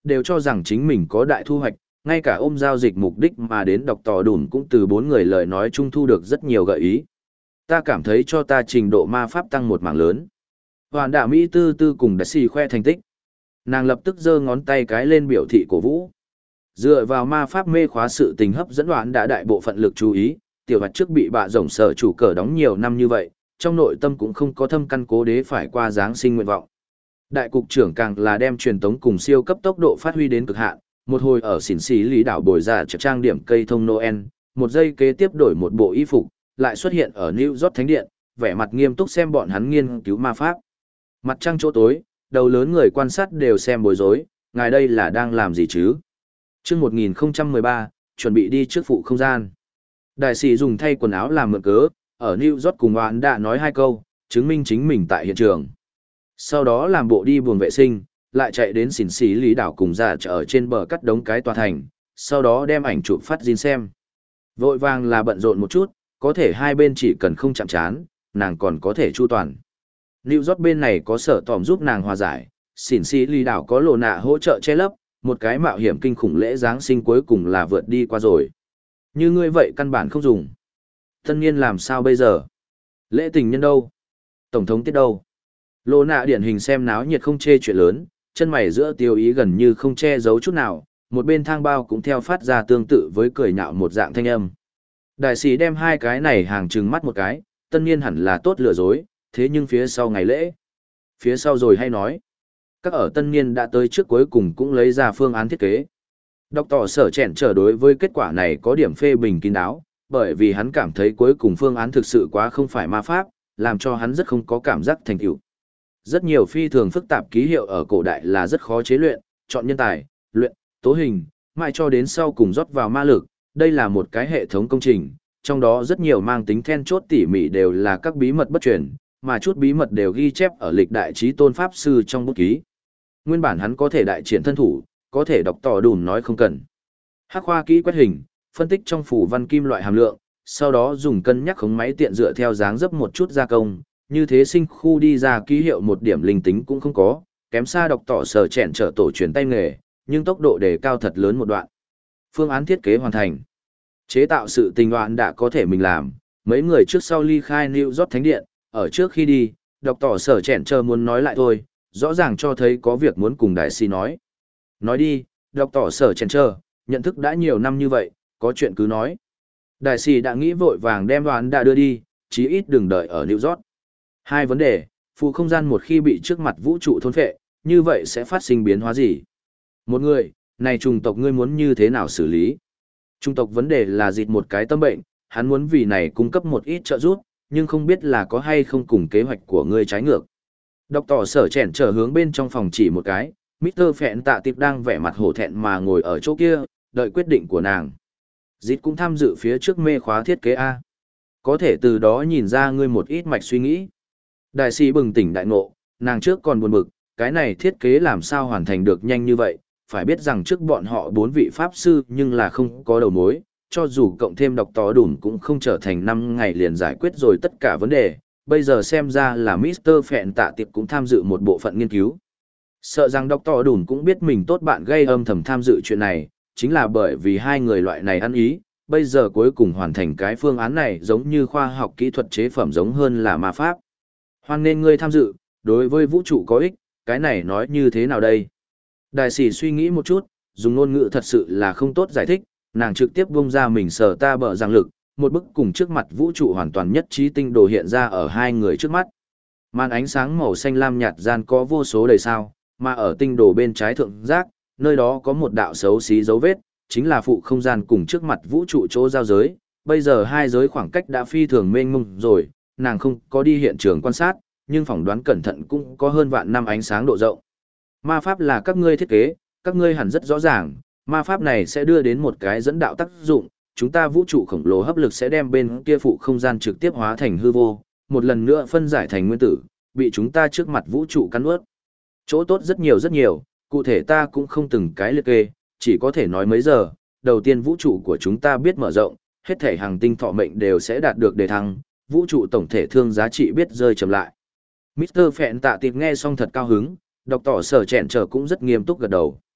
đều cho rằng chính mình có đại thu hoạch, ngay cả ôm giao dịch mục đích mà đến đọc tỏ đùn cũng từ bốn người lời nói chung thu được rất nhiều gợi ý. Ta cảm thấy cho ta trình độ ma pháp tăng một mảng lớn. Hoàn đả Mỹ tư tư cùng đại sĩ khoe thành tích. Nàng lập tức giơ ngón tay cái lên biểu thị cổ vũ. Dựa vào ma pháp mê khóa sự tình hấp dẫn đoạn đã đại bộ phận lực chú ý, tiểu hoạt trước bị bạ rồng sở chủ cờ đóng nhiều năm như vậy, trong nội tâm cũng không có thâm căn cố đế phải qua Giáng sinh nguyện vọng. Đại cục trưởng càng là đem truyền tống cùng siêu cấp tốc độ phát huy đến cực hạn, một hồi ở xỉn xí lý đảo bồi ra trở trang điểm cây thông Noel, một giây kế tiếp đổi một bộ y phục, lại xuất hiện ở New York Thánh Điện, vẻ mặt nghiêm túc xem bọn hắn nghiên cứu ma pháp. Mặt trăng chỗ tối, đầu lớn người quan sát đều xem bối rối, ngài đây là đang làm gì chứ? Trước một nghìn không trăm mười ba, chuẩn bị đi trước phụ không gian. Đại sĩ dùng thay quần áo làm mượn cớ, ở New York cùng bạn đã nói hai câu, chứng minh chính mình tại hiện trường. Sau đó làm bộ đi buồng vệ sinh, lại chạy đến xỉn xí lý đảo cùng ra chợ ở trên bờ cắt đống cái tòa thành, sau đó đem ảnh chụp phát Jin xem. Vội vàng là bận rộn một chút, có thể hai bên chỉ cần không chạm chán, nàng còn có thể chu toàn. New York bên này có sở tòm giúp nàng hòa giải, xỉn xí lý đảo có lộ nạ hỗ trợ che lấp, một cái mạo hiểm kinh khủng lễ Giáng sinh cuối cùng là vượt đi qua rồi. Như ngươi vậy căn bản không dùng. Tân niên làm sao bây giờ? Lễ tình nhân đâu? Tổng thống tiết đâu? Lô nạ điển hình xem náo nhiệt không chê chuyện lớn, chân mày giữa tiêu ý gần như không che giấu chút nào, một bên thang bao cũng theo phát ra tương tự với cười nhạo một dạng thanh âm. Đại sĩ đem hai cái này hàng trừng mắt một cái, tân niên hẳn là tốt lừa dối, thế nhưng phía sau ngày lễ. Phía sau rồi hay nói. Các ở tân niên đã tới trước cuối cùng cũng lấy ra phương án thiết kế. Đọc tỏ sở chèn trở đối với kết quả này có điểm phê bình kín đáo, bởi vì hắn cảm thấy cuối cùng phương án thực sự quá không phải ma pháp, làm cho hắn rất không có cảm giác thành tựu. Rất nhiều phi thường phức tạp ký hiệu ở cổ đại là rất khó chế luyện, chọn nhân tài, luyện, tố hình, mãi cho đến sau cùng rót vào ma lực, đây là một cái hệ thống công trình, trong đó rất nhiều mang tính then chốt tỉ mỉ đều là các bí mật bất truyền, mà chút bí mật đều ghi chép ở lịch đại trí tôn pháp sư trong bút ký. Nguyên bản hắn có thể đại triển thân thủ, có thể đọc tỏ đùn nói không cần. Hắc khoa kỹ quét hình, phân tích trong phủ văn kim loại hàm lượng, sau đó dùng cân nhắc khống máy tiện dựa theo dáng dấp một chút gia công, như thế sinh khu đi ra ký hiệu một điểm linh tính cũng không có, kém xa đọc tỏ sở chèn trở tổ truyền tay nghề, nhưng tốc độ đề cao thật lớn một đoạn. Phương án thiết kế hoàn thành. Chế tạo sự tình đoạn đã có thể mình làm, mấy người trước sau ly khai New York Thánh Điện, ở trước khi đi, đọc tỏ sở chèn chờ muốn nói lại thôi, rõ ràng cho thấy có việc muốn cùng đại sĩ nói. Nói đi, đọc tỏ sở chèn chờ, nhận thức đã nhiều năm như vậy, có chuyện cứ nói. Đại sĩ đã nghĩ vội vàng đem đoạn đã đưa đi, chí ít đừng đợi ở New York. Hai vấn đề, phụ không gian một khi bị trước mặt vũ trụ thôn phệ, như vậy sẽ phát sinh biến hóa gì? Một người, này trùng tộc ngươi muốn như thế nào xử lý? Trùng tộc vấn đề là dịt một cái tâm bệnh, hắn muốn vì này cung cấp một ít trợ giúp, nhưng không biết là có hay không cùng kế hoạch của ngươi trái ngược. Đọc tỏ sở chèn trở hướng bên trong phòng chỉ một cái, mít tơ Phẹn Tạ Tiệp đang vẻ mặt hổ thẹn mà ngồi ở chỗ kia, đợi quyết định của nàng. Dịt cũng tham dự phía trước mê khóa thiết kế A. Có thể từ đó nhìn ra ngươi một ít mạch suy nghĩ. Đại sĩ bừng tỉnh đại ngộ, nàng trước còn buồn bực, cái này thiết kế làm sao hoàn thành được nhanh như vậy, phải biết rằng trước bọn họ bốn vị pháp sư nhưng là không có đầu mối, cho dù cộng thêm đọc tỏ đùn cũng không trở thành năm ngày liền giải quyết rồi tất cả vấn đề, bây giờ xem ra là mít tơ Phẹn Tạ Tiệp cũng tham dự một bộ phận nghiên cứu. Sợ rằng đọc tỏ đùn cũng biết mình tốt bạn gây âm thầm tham dự chuyện này, chính là bởi vì hai người loại này ăn ý, bây giờ cuối cùng hoàn thành cái phương án này giống như khoa học kỹ thuật chế phẩm giống hơn là ma pháp. Hoan nên ngươi tham dự, đối với vũ trụ có ích, cái này nói như thế nào đây? Đại sĩ suy nghĩ một chút, dùng ngôn ngữ thật sự là không tốt giải thích, nàng trực tiếp bung ra mình sở ta bở giang lực, một bức cùng trước mặt vũ trụ hoàn toàn nhất trí tinh đồ hiện ra ở hai người trước mắt. Màn ánh sáng màu xanh lam nhạt gian có vô số đầy sao, mà ở tinh đồ bên trái thượng giác, nơi đó có một đạo xấu xí dấu vết, chính là phụ không gian cùng trước mặt vũ trụ chỗ giao giới. Bây giờ hai giới khoảng cách đã phi thường mênh mông rồi, nàng không có đi hiện trường quan sát, nhưng phỏng đoán cẩn thận cũng có hơn vạn năm ánh sáng độ rộng. Ma pháp là các ngươi thiết kế, các ngươi hẳn rất rõ ràng, ma pháp này sẽ đưa đến một cái dẫn đạo tác dụng, chúng ta vũ trụ khổng lồ hấp lực sẽ đem bên kia phụ không gian trực tiếp hóa thành hư vô, một lần nữa phân giải thành nguyên tử, bị chúng ta trước mặt vũ trụ cắn nuốt. Chỗ tốt rất nhiều rất nhiều, cụ thể ta cũng không từng cái liệt kê, chỉ có thể nói mấy giờ, đầu tiên vũ trụ của chúng ta biết mở rộng, hết thể hàng tinh thọ mệnh đều sẽ đạt được đề thăng, vũ trụ tổng thể thương giá trị biết rơi chậm lại. mít tơ Phẹn Tạ Tiệp nghe xong thật cao hứng, đọc tỏ sở chèn trở cũng rất nghiêm túc gật đầu.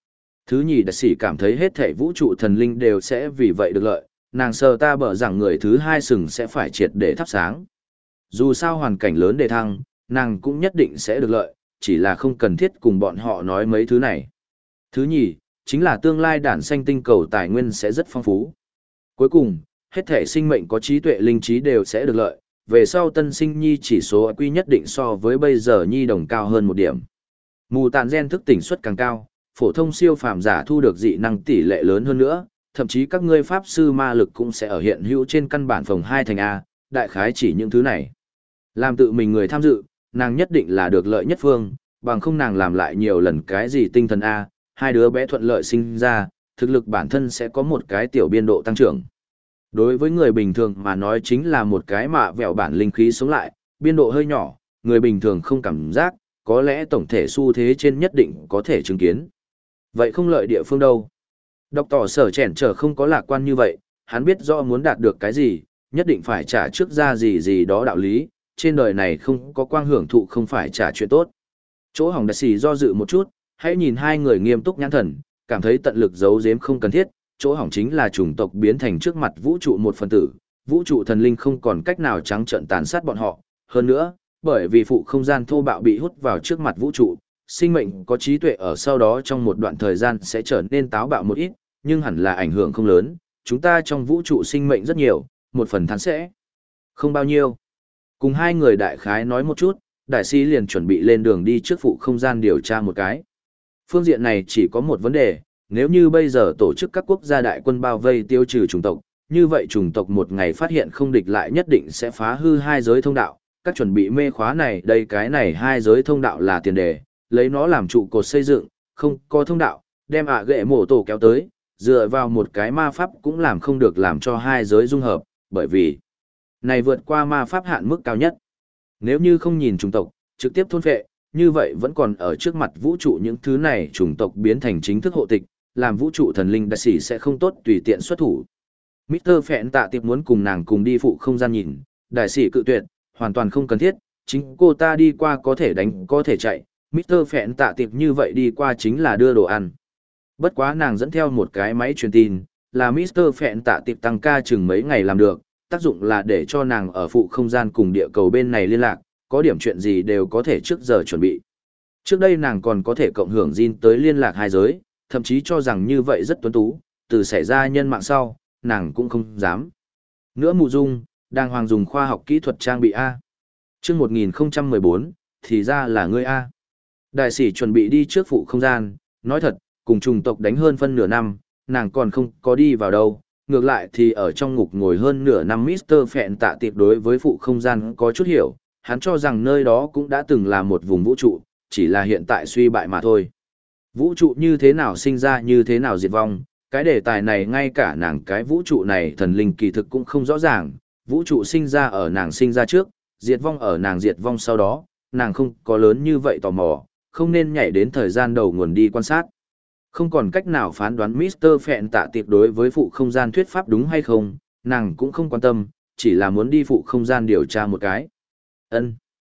Thứ nhì đại sĩ cảm thấy hết thảy vũ trụ thần linh đều sẽ vì vậy được lợi, nàng sờ ta bở rằng người thứ hai sừng sẽ phải triệt để thắp sáng. Dù sao hoàn cảnh lớn đề thăng, nàng cũng nhất định sẽ được lợi, chỉ là không cần thiết cùng bọn họ nói mấy thứ này. Thứ nhì, chính là tương lai đản xanh tinh cầu tài nguyên sẽ rất phong phú. Cuối cùng, hết thể sinh mệnh có trí tuệ linh trí đều sẽ được lợi, về sau tân sinh nhi chỉ số i kiu nhất định so với bây giờ nhi đồng cao hơn một điểm. Mù tàn gen thức tỉnh suất càng cao, phổ thông siêu phàm giả thu được dị năng tỷ lệ lớn hơn nữa, thậm chí các ngươi pháp sư ma lực cũng sẽ ở hiện hữu trên căn bản phòng hai thành A, đại khái chỉ những thứ này. Làm tự mình người tham dự, nàng nhất định là được lợi nhất phương, bằng không nàng làm lại nhiều lần cái gì tinh thần A, hai đứa bé thuận lợi sinh ra, thực lực bản thân sẽ có một cái tiểu biên độ tăng trưởng. Đối với người bình thường mà nói chính là một cái mạ vẹo bản linh khí sống lại, biên độ hơi nhỏ, người bình thường không cảm giác, có lẽ tổng thể xu thế trên nhất định có thể chứng kiến. Vậy không lợi địa phương đâu? Đọc tỏ sở chèn trở không có lạc quan như vậy, hắn biết rõ muốn đạt được cái gì, nhất định phải trả trước ra gì gì đó đạo lý, trên đời này không có quang hưởng thụ không phải trả chuyện tốt. Chỗ hỏng đại sĩ do dự một chút, hãy nhìn hai người nghiêm túc nhãn thần, cảm thấy tận lực giấu giếm không cần thiết, chỗ hỏng chính là chủng tộc biến thành trước mặt vũ trụ một phần tử, vũ trụ thần linh không còn cách nào trắng trợn tàn sát bọn họ, hơn nữa, bởi vì phụ không gian thô bạo bị hút vào trước mặt vũ trụ, sinh mệnh có trí tuệ ở sau đó trong một đoạn thời gian sẽ trở nên táo bạo một ít, nhưng hẳn là ảnh hưởng không lớn, chúng ta trong vũ trụ sinh mệnh rất nhiều, một phần thán sẽ không bao nhiêu. Cùng hai người đại khái nói một chút, đại sĩ liền chuẩn bị lên đường đi trước phụ không gian điều tra một cái. Phương diện này chỉ có một vấn đề, nếu như bây giờ tổ chức các quốc gia đại quân bao vây tiêu trừ chủng tộc, như vậy chủng tộc một ngày phát hiện không địch lại nhất định sẽ phá hư hai giới thông đạo, các chuẩn bị mê khóa này đây cái này hai giới thông đạo là tiền đề, lấy nó làm trụ cột xây dựng, không có thông đạo, đem ạ ghệ mổ tổ kéo tới, dựa vào một cái ma pháp cũng làm không được làm cho hai giới dung hợp, bởi vì này vượt qua ma pháp hạn mức cao nhất. Nếu như không nhìn chủng tộc, trực tiếp thôn phệ, như vậy vẫn còn ở trước mặt vũ trụ những thứ này chủng tộc biến thành chính thức hộ tịch, làm vũ trụ thần linh đại sĩ sẽ không tốt tùy tiện xuất thủ. mít tơ Phẹn tạ tiệp muốn cùng nàng cùng đi phụ không gian nhìn, đại sĩ cự tuyệt, hoàn toàn không cần thiết, chính cô ta đi qua có thể đánh, có thể chạy, mít tơ Phẹn tạ tiệp như vậy đi qua chính là đưa đồ ăn. Bất quá nàng dẫn theo một cái máy truyền tin, là mít tơ Phẹn tạ tiệp tăng ca chừng mấy ngày làm được, tác dụng là để cho nàng ở phụ không gian cùng địa cầu bên này liên lạc, có điểm chuyện gì đều có thể trước giờ chuẩn bị. Trước đây nàng còn có thể cộng hưởng Jin tới liên lạc hai giới, thậm chí cho rằng như vậy rất tuấn tú, từ xảy ra nhân mạng sau, nàng cũng không dám. Nữa mụ dung, đang hoàng dùng khoa học kỹ thuật trang bị A. chương một nghìn không trăm mười bốn, thì ra là ngươi A. Đại sĩ chuẩn bị đi trước phụ không gian, nói thật, cùng trùng tộc đánh hơn phân nửa năm, nàng còn không có đi vào đâu. Ngược lại thì ở trong ngục ngồi hơn nửa năm mít tơ Phẹn tạ tiệp đối với phụ không gian có chút hiểu, hắn cho rằng nơi đó cũng đã từng là một vùng vũ trụ, chỉ là hiện tại suy bại mà thôi. Vũ trụ như thế nào sinh ra như thế nào diệt vong, cái đề tài này ngay cả nàng cái vũ trụ này thần linh kỳ thực cũng không rõ ràng, vũ trụ sinh ra ở nàng sinh ra trước, diệt vong ở nàng diệt vong sau đó, nàng không có lớn như vậy tò mò, không nên nhảy đến thời gian đầu nguồn đi quan sát. Không còn cách nào phán đoán mít tơ Phẹn tạ tiệp đối với phụ không gian thuyết pháp đúng hay không, nàng cũng không quan tâm, chỉ là muốn đi phụ không gian điều tra một cái. Ân.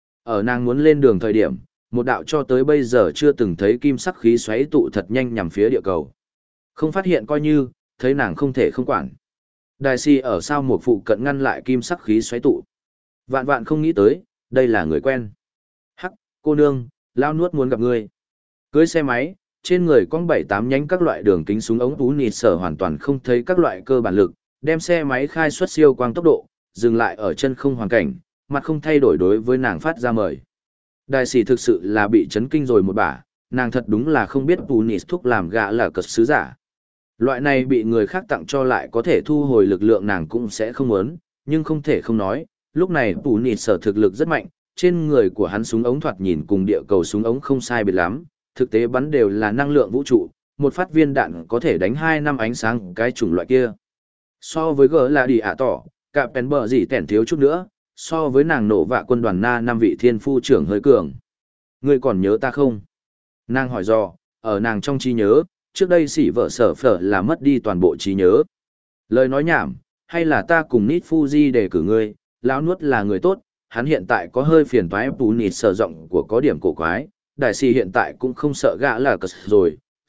Ở nàng muốn lên đường thời điểm, một đạo cho tới bây giờ chưa từng thấy kim sắc khí xoáy tụ thật nhanh nhằm phía địa cầu. Không phát hiện coi như, thấy nàng không thể không quản. Đại si ở sao một phụ cận ngăn lại kim sắc khí xoáy tụ. Vạn vạn không nghĩ tới, đây là người quen. Hắc, cô nương, lao nuốt muốn gặp ngươi. Cưới xe máy, trên người con bảy tám nhánh các loại đường kính súng ống tú nịt sở hoàn toàn không thấy các loại cơ bản lực, đem xe máy khai xuất siêu quang tốc độ, dừng lại ở chân không hoàn cảnh, mặt không thay đổi đối với nàng phát ra mời. Đại sĩ thực sự là bị chấn kinh rồi một bả, nàng thật đúng là không biết tú nịt thúc làm gã là cật sứ giả. Loại này bị người khác tặng cho lại có thể thu hồi lực lượng nàng cũng sẽ không muốn, nhưng không thể không nói, lúc này tú nịt sở thực lực rất mạnh, trên người của hắn súng ống thoạt nhìn cùng địa cầu súng ống không sai biệt lắm, thực tế bắn đều là năng lượng vũ trụ, một phát viên đạn có thể đánh hai năm ánh sáng cái chủng loại kia. So với gỡ là đi ạ tỏ, cả pèn bờ gì tẻn thiếu chút nữa, so với nàng nổ vạ quân đoàn na năm vị thiên phu trưởng hơi cường. Ngươi còn nhớ ta không? Nàng hỏi dò, ở nàng trong trí nhớ, trước đây xỉ vợ sở phở là mất đi toàn bộ trí nhớ. Lời nói nhảm, hay là ta cùng Nít Fuji để cử ngươi, lão nuốt là người tốt, hắn hiện tại có hơi phiền toái bù nịt sở rộng của có điểm cổ quái, đại sĩ hiện tại cũng không sợ gã là cờ rồi,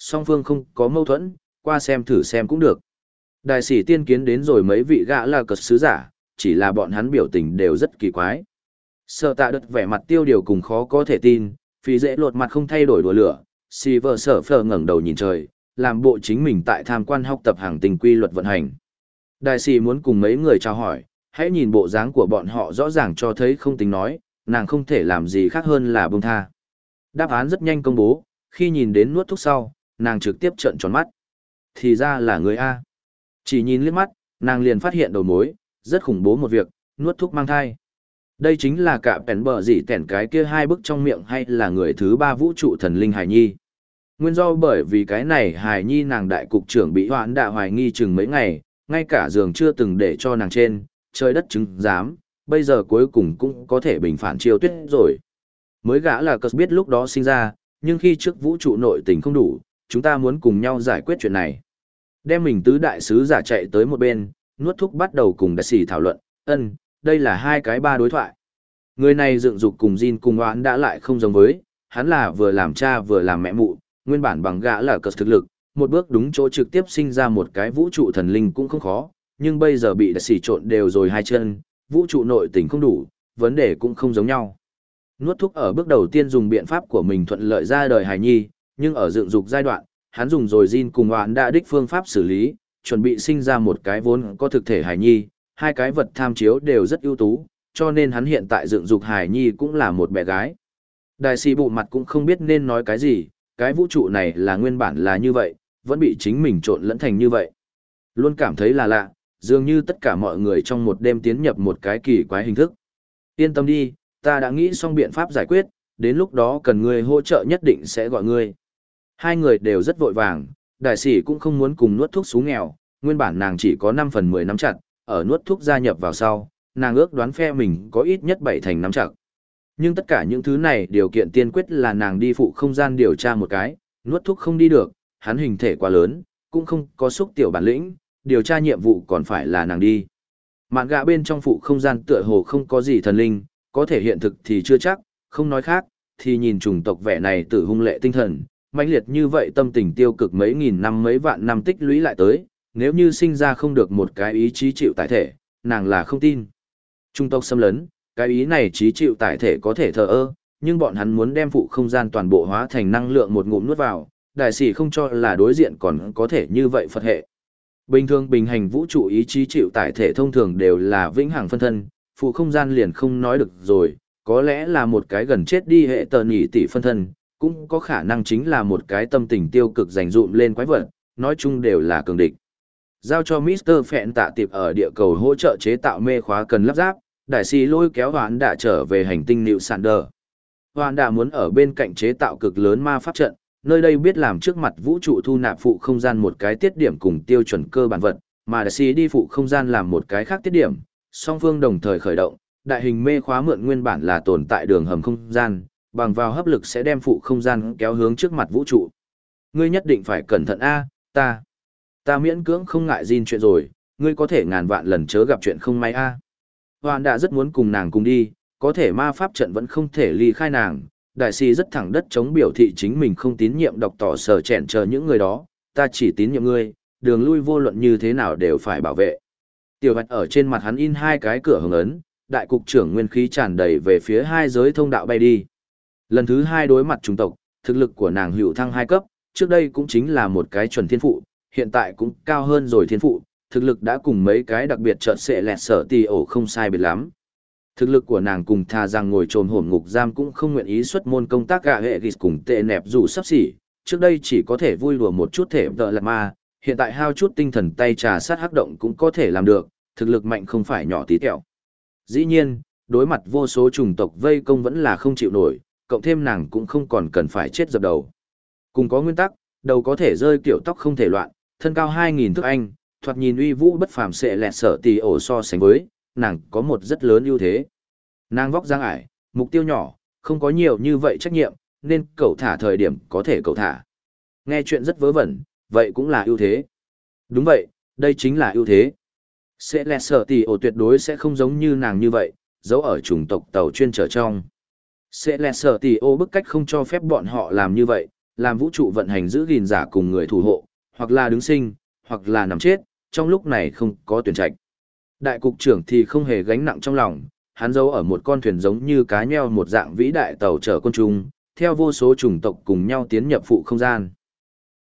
song phương không có mâu thuẫn, qua xem thử xem cũng được. Đại sĩ tiên kiến đến rồi mấy vị gã là cật sứ giả, chỉ là bọn hắn biểu tình đều rất kỳ quái. Sở tạ đất vẻ mặt tiêu điều cùng khó có thể tin, phí dễ lột mặt không thay đổi đùa lửa, si vợ sở phờ ngẩng đầu nhìn trời, làm bộ chính mình tại tham quan học tập hàng tình quy luật vận hành. Đại sĩ muốn cùng mấy người chào hỏi, hãy nhìn bộ dáng của bọn họ rõ ràng cho thấy không tính nói, nàng không thể làm gì khác hơn là buông tha. Đáp án rất nhanh công bố, khi nhìn đến nuốt thuốc sau, nàng trực tiếp trợn tròn mắt. Thì ra là người A. Chỉ nhìn liếc mắt, nàng liền phát hiện đầu mối, rất khủng bố một việc, nuốt thuốc mang thai. Đây chính là cả bèn bờ gì tẻn cái kia hai bức trong miệng hay là người thứ ba vũ trụ thần linh hài nhi. Nguyên do bởi vì cái này hài nhi nàng đại cục trưởng bị hoãn đạ hoài nghi chừng mấy ngày, ngay cả giường chưa từng để cho nàng trên, trời đất chứng giám, bây giờ cuối cùng cũng có thể bình phản chiêu tuyết rồi. Mới gã là cờ biết lúc đó sinh ra, nhưng khi trước vũ trụ nội tình không đủ, chúng ta muốn cùng nhau giải quyết chuyện này. Đem mình tứ đại sứ giả chạy tới một bên, nuốt thúc bắt đầu cùng đại sĩ thảo luận, ân, đây là hai cái ba đối thoại. Người này dựng dục cùng Jin cùng oán đã lại không giống với, hắn là vừa làm cha vừa làm mẹ mụ, nguyên bản bằng gã là cờ thực lực, một bước đúng chỗ trực tiếp sinh ra một cái vũ trụ thần linh cũng không khó, nhưng bây giờ bị đại sĩ trộn đều rồi hai chân, vũ trụ nội tình không đủ, vấn đề cũng không giống nhau. Nuốt thúc ở bước đầu tiên dùng biện pháp của mình thuận lợi ra đời hài nhi, nhưng ở dựng dục giai đoạn, hắn dùng rồi Jin cùng oán đã đích phương pháp xử lý, chuẩn bị sinh ra một cái vốn có thực thể hài nhi, hai cái vật tham chiếu đều rất ưu tú, cho nên hắn hiện tại dựng dục hài nhi cũng là một bé gái. Đại sĩ bụ mặt cũng không biết nên nói cái gì, cái vũ trụ này là nguyên bản là như vậy, vẫn bị chính mình trộn lẫn thành như vậy. Luôn cảm thấy là lạ, dường như tất cả mọi người trong một đêm tiến nhập một cái kỳ quái hình thức. Yên tâm đi, ta đã nghĩ xong biện pháp giải quyết, đến lúc đó cần ngươi hỗ trợ nhất định sẽ gọi ngươi. Hai người đều rất vội vàng, đại sĩ cũng không muốn cùng nuốt thuốc xuống nghèo, nguyên bản nàng chỉ có năm phần mười nắm chặt, ở nuốt thuốc gia nhập vào sau, nàng ước đoán phe mình có ít nhất bảy thành nắm chặt. Nhưng tất cả những thứ này điều kiện tiên quyết là nàng đi phụ không gian điều tra một cái, nuốt thuốc không đi được, hắn hình thể quá lớn, cũng không có xúc tiểu bản lĩnh, điều tra nhiệm vụ còn phải là nàng đi. Mạn gạ bên trong phụ không gian tựa hồ không có gì thần linh, có thể hiện thực thì chưa chắc, không nói khác, thì nhìn chủng tộc vẻ này tự hung lệ tinh thần, mãnh liệt như vậy tâm tình tiêu cực mấy nghìn năm mấy vạn năm tích lũy lại tới, nếu như sinh ra không được một cái ý chí chịu tại thể, nàng là không tin. Trung tộc xâm lấn, cái ý này trí chịu tại thể có thể thờ ơ, nhưng bọn hắn muốn đem phụ không gian toàn bộ hóa thành năng lượng một ngụm nuốt vào, đại sĩ không cho là đối diện còn có thể như vậy Phật hệ. Bình thường bình hành vũ trụ ý chí chịu tại thể thông thường đều là vĩnh hằng phân thân, phụ không gian liền không nói được rồi, có lẽ là một cái gần chết đi hệ tờ nhị tỷ phân thân, cũng có khả năng chính là một cái tâm tình tiêu cực dành dụm lên quái vật, nói chung đều là cường địch. Giao cho mít tơ Phẹn tạ tiệp ở địa cầu hỗ trợ chế tạo mê khóa cần lắp ráp, đại sĩ lôi kéo Hoán Đạ trở về hành tinh Nịu Sàn Đờ. Hoán Đạ muốn ở bên cạnh chế tạo cực lớn ma pháp trận, nơi đây biết làm trước mặt vũ trụ thu nạp phụ không gian một cái tiết điểm cùng tiêu chuẩn cơ bản vật, mà đại sĩ đi phụ không gian làm một cái khác tiết điểm, song phương đồng thời khởi động, đại hình mê khóa mượn nguyên bản là tồn tại đường hầm không gian, bằng vào hấp lực sẽ đem phụ không gian kéo hướng trước mặt vũ trụ. Ngươi nhất định phải cẩn thận a, ta. Ta miễn cưỡng không ngại Jin chuyện rồi, ngươi có thể ngàn vạn lần chớ gặp chuyện không may a. Hoan đã rất muốn cùng nàng cùng đi, có thể ma pháp trận vẫn không thể ly khai nàng. Đại sĩ rất thẳng đất chống biểu thị chính mình không tín nhiệm độc tỏ sở chèn chờ những người đó, ta chỉ tín nhiệm ngươi, đường lui vô luận như thế nào đều phải bảo vệ. Tiểu Bạch ở trên mặt hắn in hai cái cửa hồng ấn, đại cục trưởng nguyên khí tràn đầy về phía hai giới thông đạo bay đi. Lần thứ hai đối mặt chủng tộc, thực lực của nàng hữu thăng hai cấp, trước đây cũng chính là một cái chuẩn thiên phụ, hiện tại cũng cao hơn rồi thiên phụ, thực lực đã cùng mấy cái đặc biệt chợt sẽ lẹt sở tì ổ không sai biệt lắm. Thực lực của nàng cùng thà rằng ngồi trồm hổm ngục giam cũng không nguyện ý xuất môn công tác gạ hệ ghis cùng tệ nẹp dù sắp xỉ, trước đây chỉ có thể vui đùa một chút thể vợ lạt ma, hiện tại hao chút tinh thần tay trà sát hắc động cũng có thể làm được, thực lực mạnh không phải nhỏ tí tẹo. Dĩ nhiên, đối mặt vô số chủng tộc vây công vẫn là không chịu nổi, cộng thêm nàng cũng không còn cần phải chết dập đầu. Cùng có nguyên tắc, đầu có thể rơi kiểu tóc không thể loạn, thân cao hai nghìn thước anh, thoạt nhìn uy vũ bất phàm sẽ lẹt sở tì ổ so sánh với, nàng có một rất lớn ưu thế. Nàng vóc dáng ải, mục tiêu nhỏ, không có nhiều như vậy trách nhiệm, nên cậu thả thời điểm có thể cậu thả. Nghe chuyện rất vớ vẩn, vậy cũng là ưu thế. Đúng vậy, đây chính là ưu thế. Sẽ lẹt sở tì ổ tuyệt đối sẽ không giống như nàng như vậy, giấu ở chủng tộc tàu chuyên trở trong. Sẽ lẹt sở tì ổ bức cách không cho phép bọn họ làm như vậy, làm vũ trụ vận hành giữ gìn giả cùng người thủ hộ, hoặc là đứng sinh, hoặc là nằm chết, trong lúc này không có tuyển trạch. Đại cục trưởng thì không hề gánh nặng trong lòng, hắn giấu ở một con thuyền giống như cá nheo một dạng vĩ đại tàu chở quân trung, theo vô số chủng tộc cùng nhau tiến nhập phụ không gian.